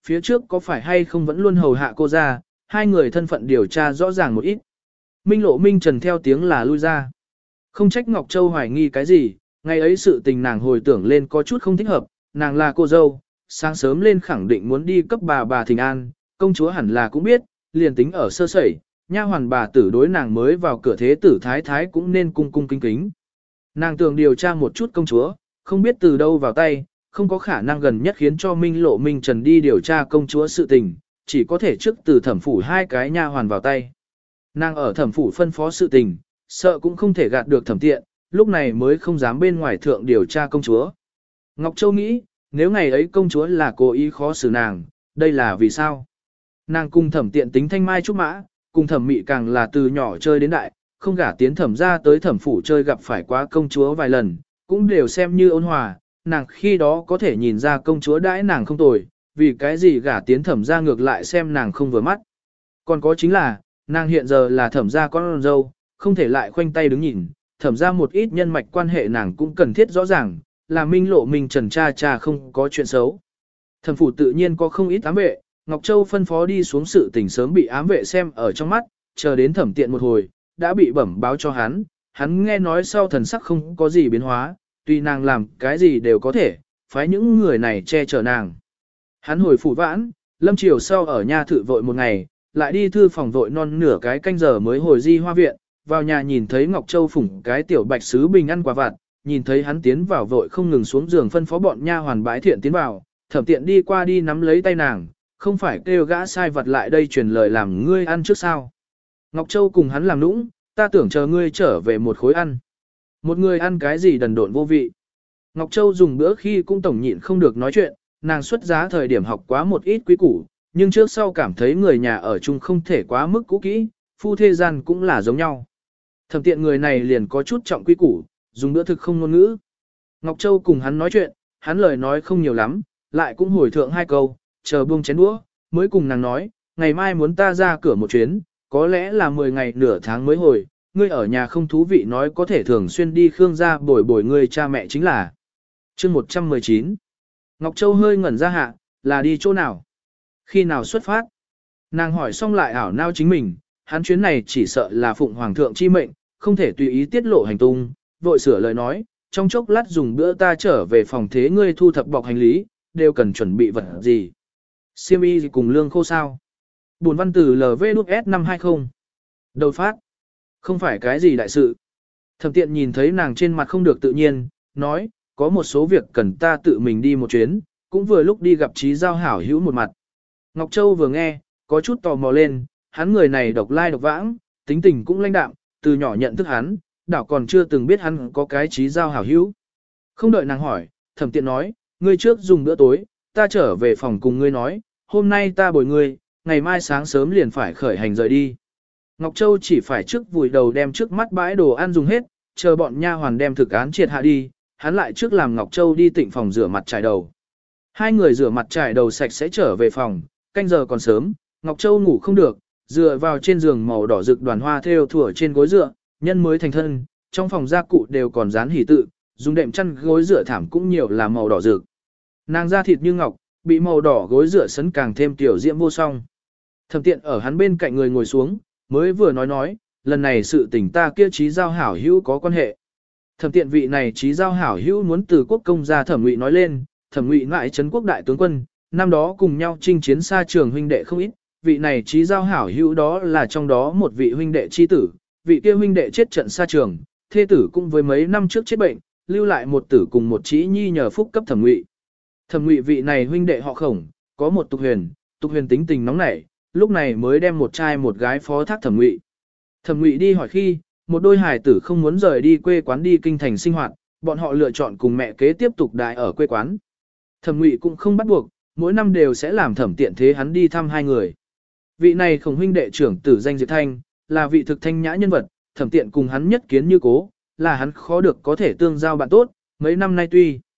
phía trước có phải hay không vẫn luôn hầu hạ cô ra, hai người thân phận điều tra rõ ràng một ít. Minh Lộ Minh Trần theo tiếng là lui ra. Không trách Ngọc Châu hoài nghi cái gì, ngày ấy sự tình nàng hồi tưởng lên có chút không thích hợp, nàng là cô dâu, sáng sớm lên khẳng định muốn đi cấp bà thỉnh an, công chúa hẳn là cũng biết, liền tính ở sơ sẩy, nha hoàn bà tử đối nàng mới vào cửa thế tử thái thái cũng nên cung cung kính kính. Nàng tưởng điều tra một chút công chúa, không biết từ đâu vào tay, không có khả năng gần nhất khiến cho Minh Lộ Minh Trần đi điều tra công chúa sự tình, chỉ có thể trước từ thẩm phủ hai cái nha hoàn vào tay. Nàng ở thẩm phủ phân phó sự tình, sợ cũng không thể gạt được thẩm tiện, lúc này mới không dám bên ngoài thượng điều tra công chúa. Ngọc Châu nghĩ, nếu ngày ấy công chúa là cố ý khó xử nàng, đây là vì sao? Nàng cùng thẩm tiện tính thanh mai trúc mã, cùng thẩm mị càng là từ nhỏ chơi đến đại, không gả tiến thẩm ra tới thẩm phủ chơi gặp phải quá công chúa vài lần, cũng đều xem như ôn hòa, nàng khi đó có thể nhìn ra công chúa đãi nàng không tồi, vì cái gì gả tiến thẩm ra ngược lại xem nàng không vừa mắt. Còn có chính là, nàng hiện giờ là thẩm ra con dâu, không thể lại khoanh tay đứng nhìn, thẩm ra một ít nhân mạch quan hệ nàng cũng cần thiết rõ ràng, là Minh Lộ Minh Trần cha không có chuyện xấu. Thẩm phủ tự nhiên có không ít ám vệ, Ngọc Châu phân phó đi xuống sự tình sớm bị ám vệ xem ở trong mắt, chờ đến thẩm tiện một hồi, đã bị bẩm báo cho hắn nghe nói sau thần sắc không có gì biến hóa, tuy nàng làm cái gì đều có thể, phái những người này che chở nàng. Hắn hồi phủ vãn, lâm chiều sau ở nhà thự vội một ngày, lại đi thư phòng vội non nửa cái canh giờ mới hồi Di Hoa viện, vào nhà nhìn thấy Ngọc Châu phủng cái tiểu bạch sứ bình ăn quả vặt, nhìn thấy hắn tiến vào vội không ngừng xuống giường phân phó bọn nha hoàn bái thiện tiến vào, thẩm tiện đi qua đi nắm lấy tay nàng, không phải kêu gã sai vật lại đây truyền lời làm ngươi ăn trước sao. Ngọc Châu cùng hắn làm nũng, ta tưởng chờ ngươi trở về một khối ăn. Một người ăn cái gì đần độn vô vị. Ngọc Châu dùng bữa khi cũng tổng nhịn không được nói chuyện, nàng xuất giá thời điểm học quá một ít quý củ, nhưng trước sau cảm thấy người nhà ở chung không thể quá mức cũ kỹ, phu thế gian cũng là giống nhau. Thẩm tiện người này liền có chút trọng quý củ, dùng bữa thực không ngôn ngữ. Ngọc Châu cùng hắn nói chuyện, hắn lời nói không nhiều lắm, lại cũng hồi thượng hai câu, chờ buông chén đũa, mới cùng nàng nói, ngày mai muốn ta ra cửa một chuyến, có lẽ là 10 ngày nửa tháng mới hồi, ngươi ở nhà không thú vị nói có thể thường xuyên đi Khương gia bồi bồi ngươi cha mẹ chính là. Chương 119 Ngọc Châu hơi ngẩn ra hạ, là đi chỗ nào? Khi nào xuất phát? Nàng hỏi xong lại ảo nao chính mình, hắn chuyến này chỉ sợ là phụng hoàng thượng chi mệnh, không thể tùy ý tiết lộ hành tung, vội sửa lời nói, trong chốc lát dùng bữa ta trở về phòng thế ngươi thu thập bọc hành lý, đều cần chuẩn bị vật gì. Xiêm y cùng lương khô sao? Buồn văn từ LVS 520. Đầu phát. Không phải cái gì đại sự. Thẩm tiện nhìn thấy nàng trên mặt không được tự nhiên, nói, có một số việc cần ta tự mình đi một chuyến, cũng vừa lúc đi gặp trí giao hảo hữu một mặt. Ngọc Châu vừa nghe, có chút tò mò lên, hắn người này độc lai độc vãng, tính tình cũng lãnh đạm, từ nhỏ nhận thức hắn, đảo còn chưa từng biết hắn có cái trí giao hảo hữu. Không đợi nàng hỏi, thẩm tiện nói, ngươi trước dùng bữa tối, ta trở về phòng cùng ngươi nói, hôm nay ta bồi ngươi, ngày mai sáng sớm liền phải khởi hành rời đi. Ngọc Châu chỉ phải trước vùi đầu đem trước mắt bãi đồ ăn dùng hết, chờ bọn nha hoàn đem thực án triệt hạ đi, hắn lại trước làm Ngọc Châu đi tịnh phòng rửa mặt trải đầu. Hai người rửa mặt trải đầu sạch sẽ trở về phòng, canh giờ còn sớm, Ngọc Châu ngủ không được, dựa vào trên giường màu đỏ rực đoàn hoa thêu thủa trên gối dựa, nhân mới thành thân, trong phòng gia cụ đều còn dán hỉ tự, dùng đệm chăn gối dựa thảm cũng nhiều là màu đỏ rực. Nàng da thịt như ngọc, bị màu đỏ gối dựa sấn càng thêm tiểu diễm vô song. Thẩm tiện ở hắn bên cạnh người ngồi xuống, mới vừa nói, lần này sự tình ta kia trí giao hảo hữu có quan hệ. Thẩm tiện vị này trí giao hảo hữu muốn từ quốc công gia Thẩm Ngụy nói lên, Thẩm Ngụy ngoại trấn quốc đại tướng quân, năm đó cùng nhau chinh chiến xa trường huynh đệ không ít, vị này trí giao hảo hữu đó là trong đó một vị huynh đệ chi tử, vị kia huynh đệ chết trận xa trường, thê tử cũng với mấy năm trước chết bệnh, lưu lại một tử cùng một trí nhi nhờ phúc cấp Thẩm Ngụy. Thẩm Ngụy vị này huynh đệ họ Khổng, có một Tục Huyền tính tình nóng nảy, lúc này mới đem một trai một gái phó thác Thẩm Ngụy. Thẩm Ngụy đi hỏi khi, một đôi hài tử không muốn rời đi quê quán đi kinh thành sinh hoạt, bọn họ lựa chọn cùng mẹ kế tiếp tục đại ở quê quán. Thẩm Ngụy cũng không bắt buộc, mỗi năm đều sẽ làm Thẩm tiện thế hắn đi thăm hai người. Vị này Khổng huynh đệ trưởng tử danh Diệp Thanh, là vị thực thanh nhã nhân vật, Thẩm tiện cùng hắn nhất kiến như cố, là hắn khó được có thể tương giao bạn tốt, mấy năm nay tuy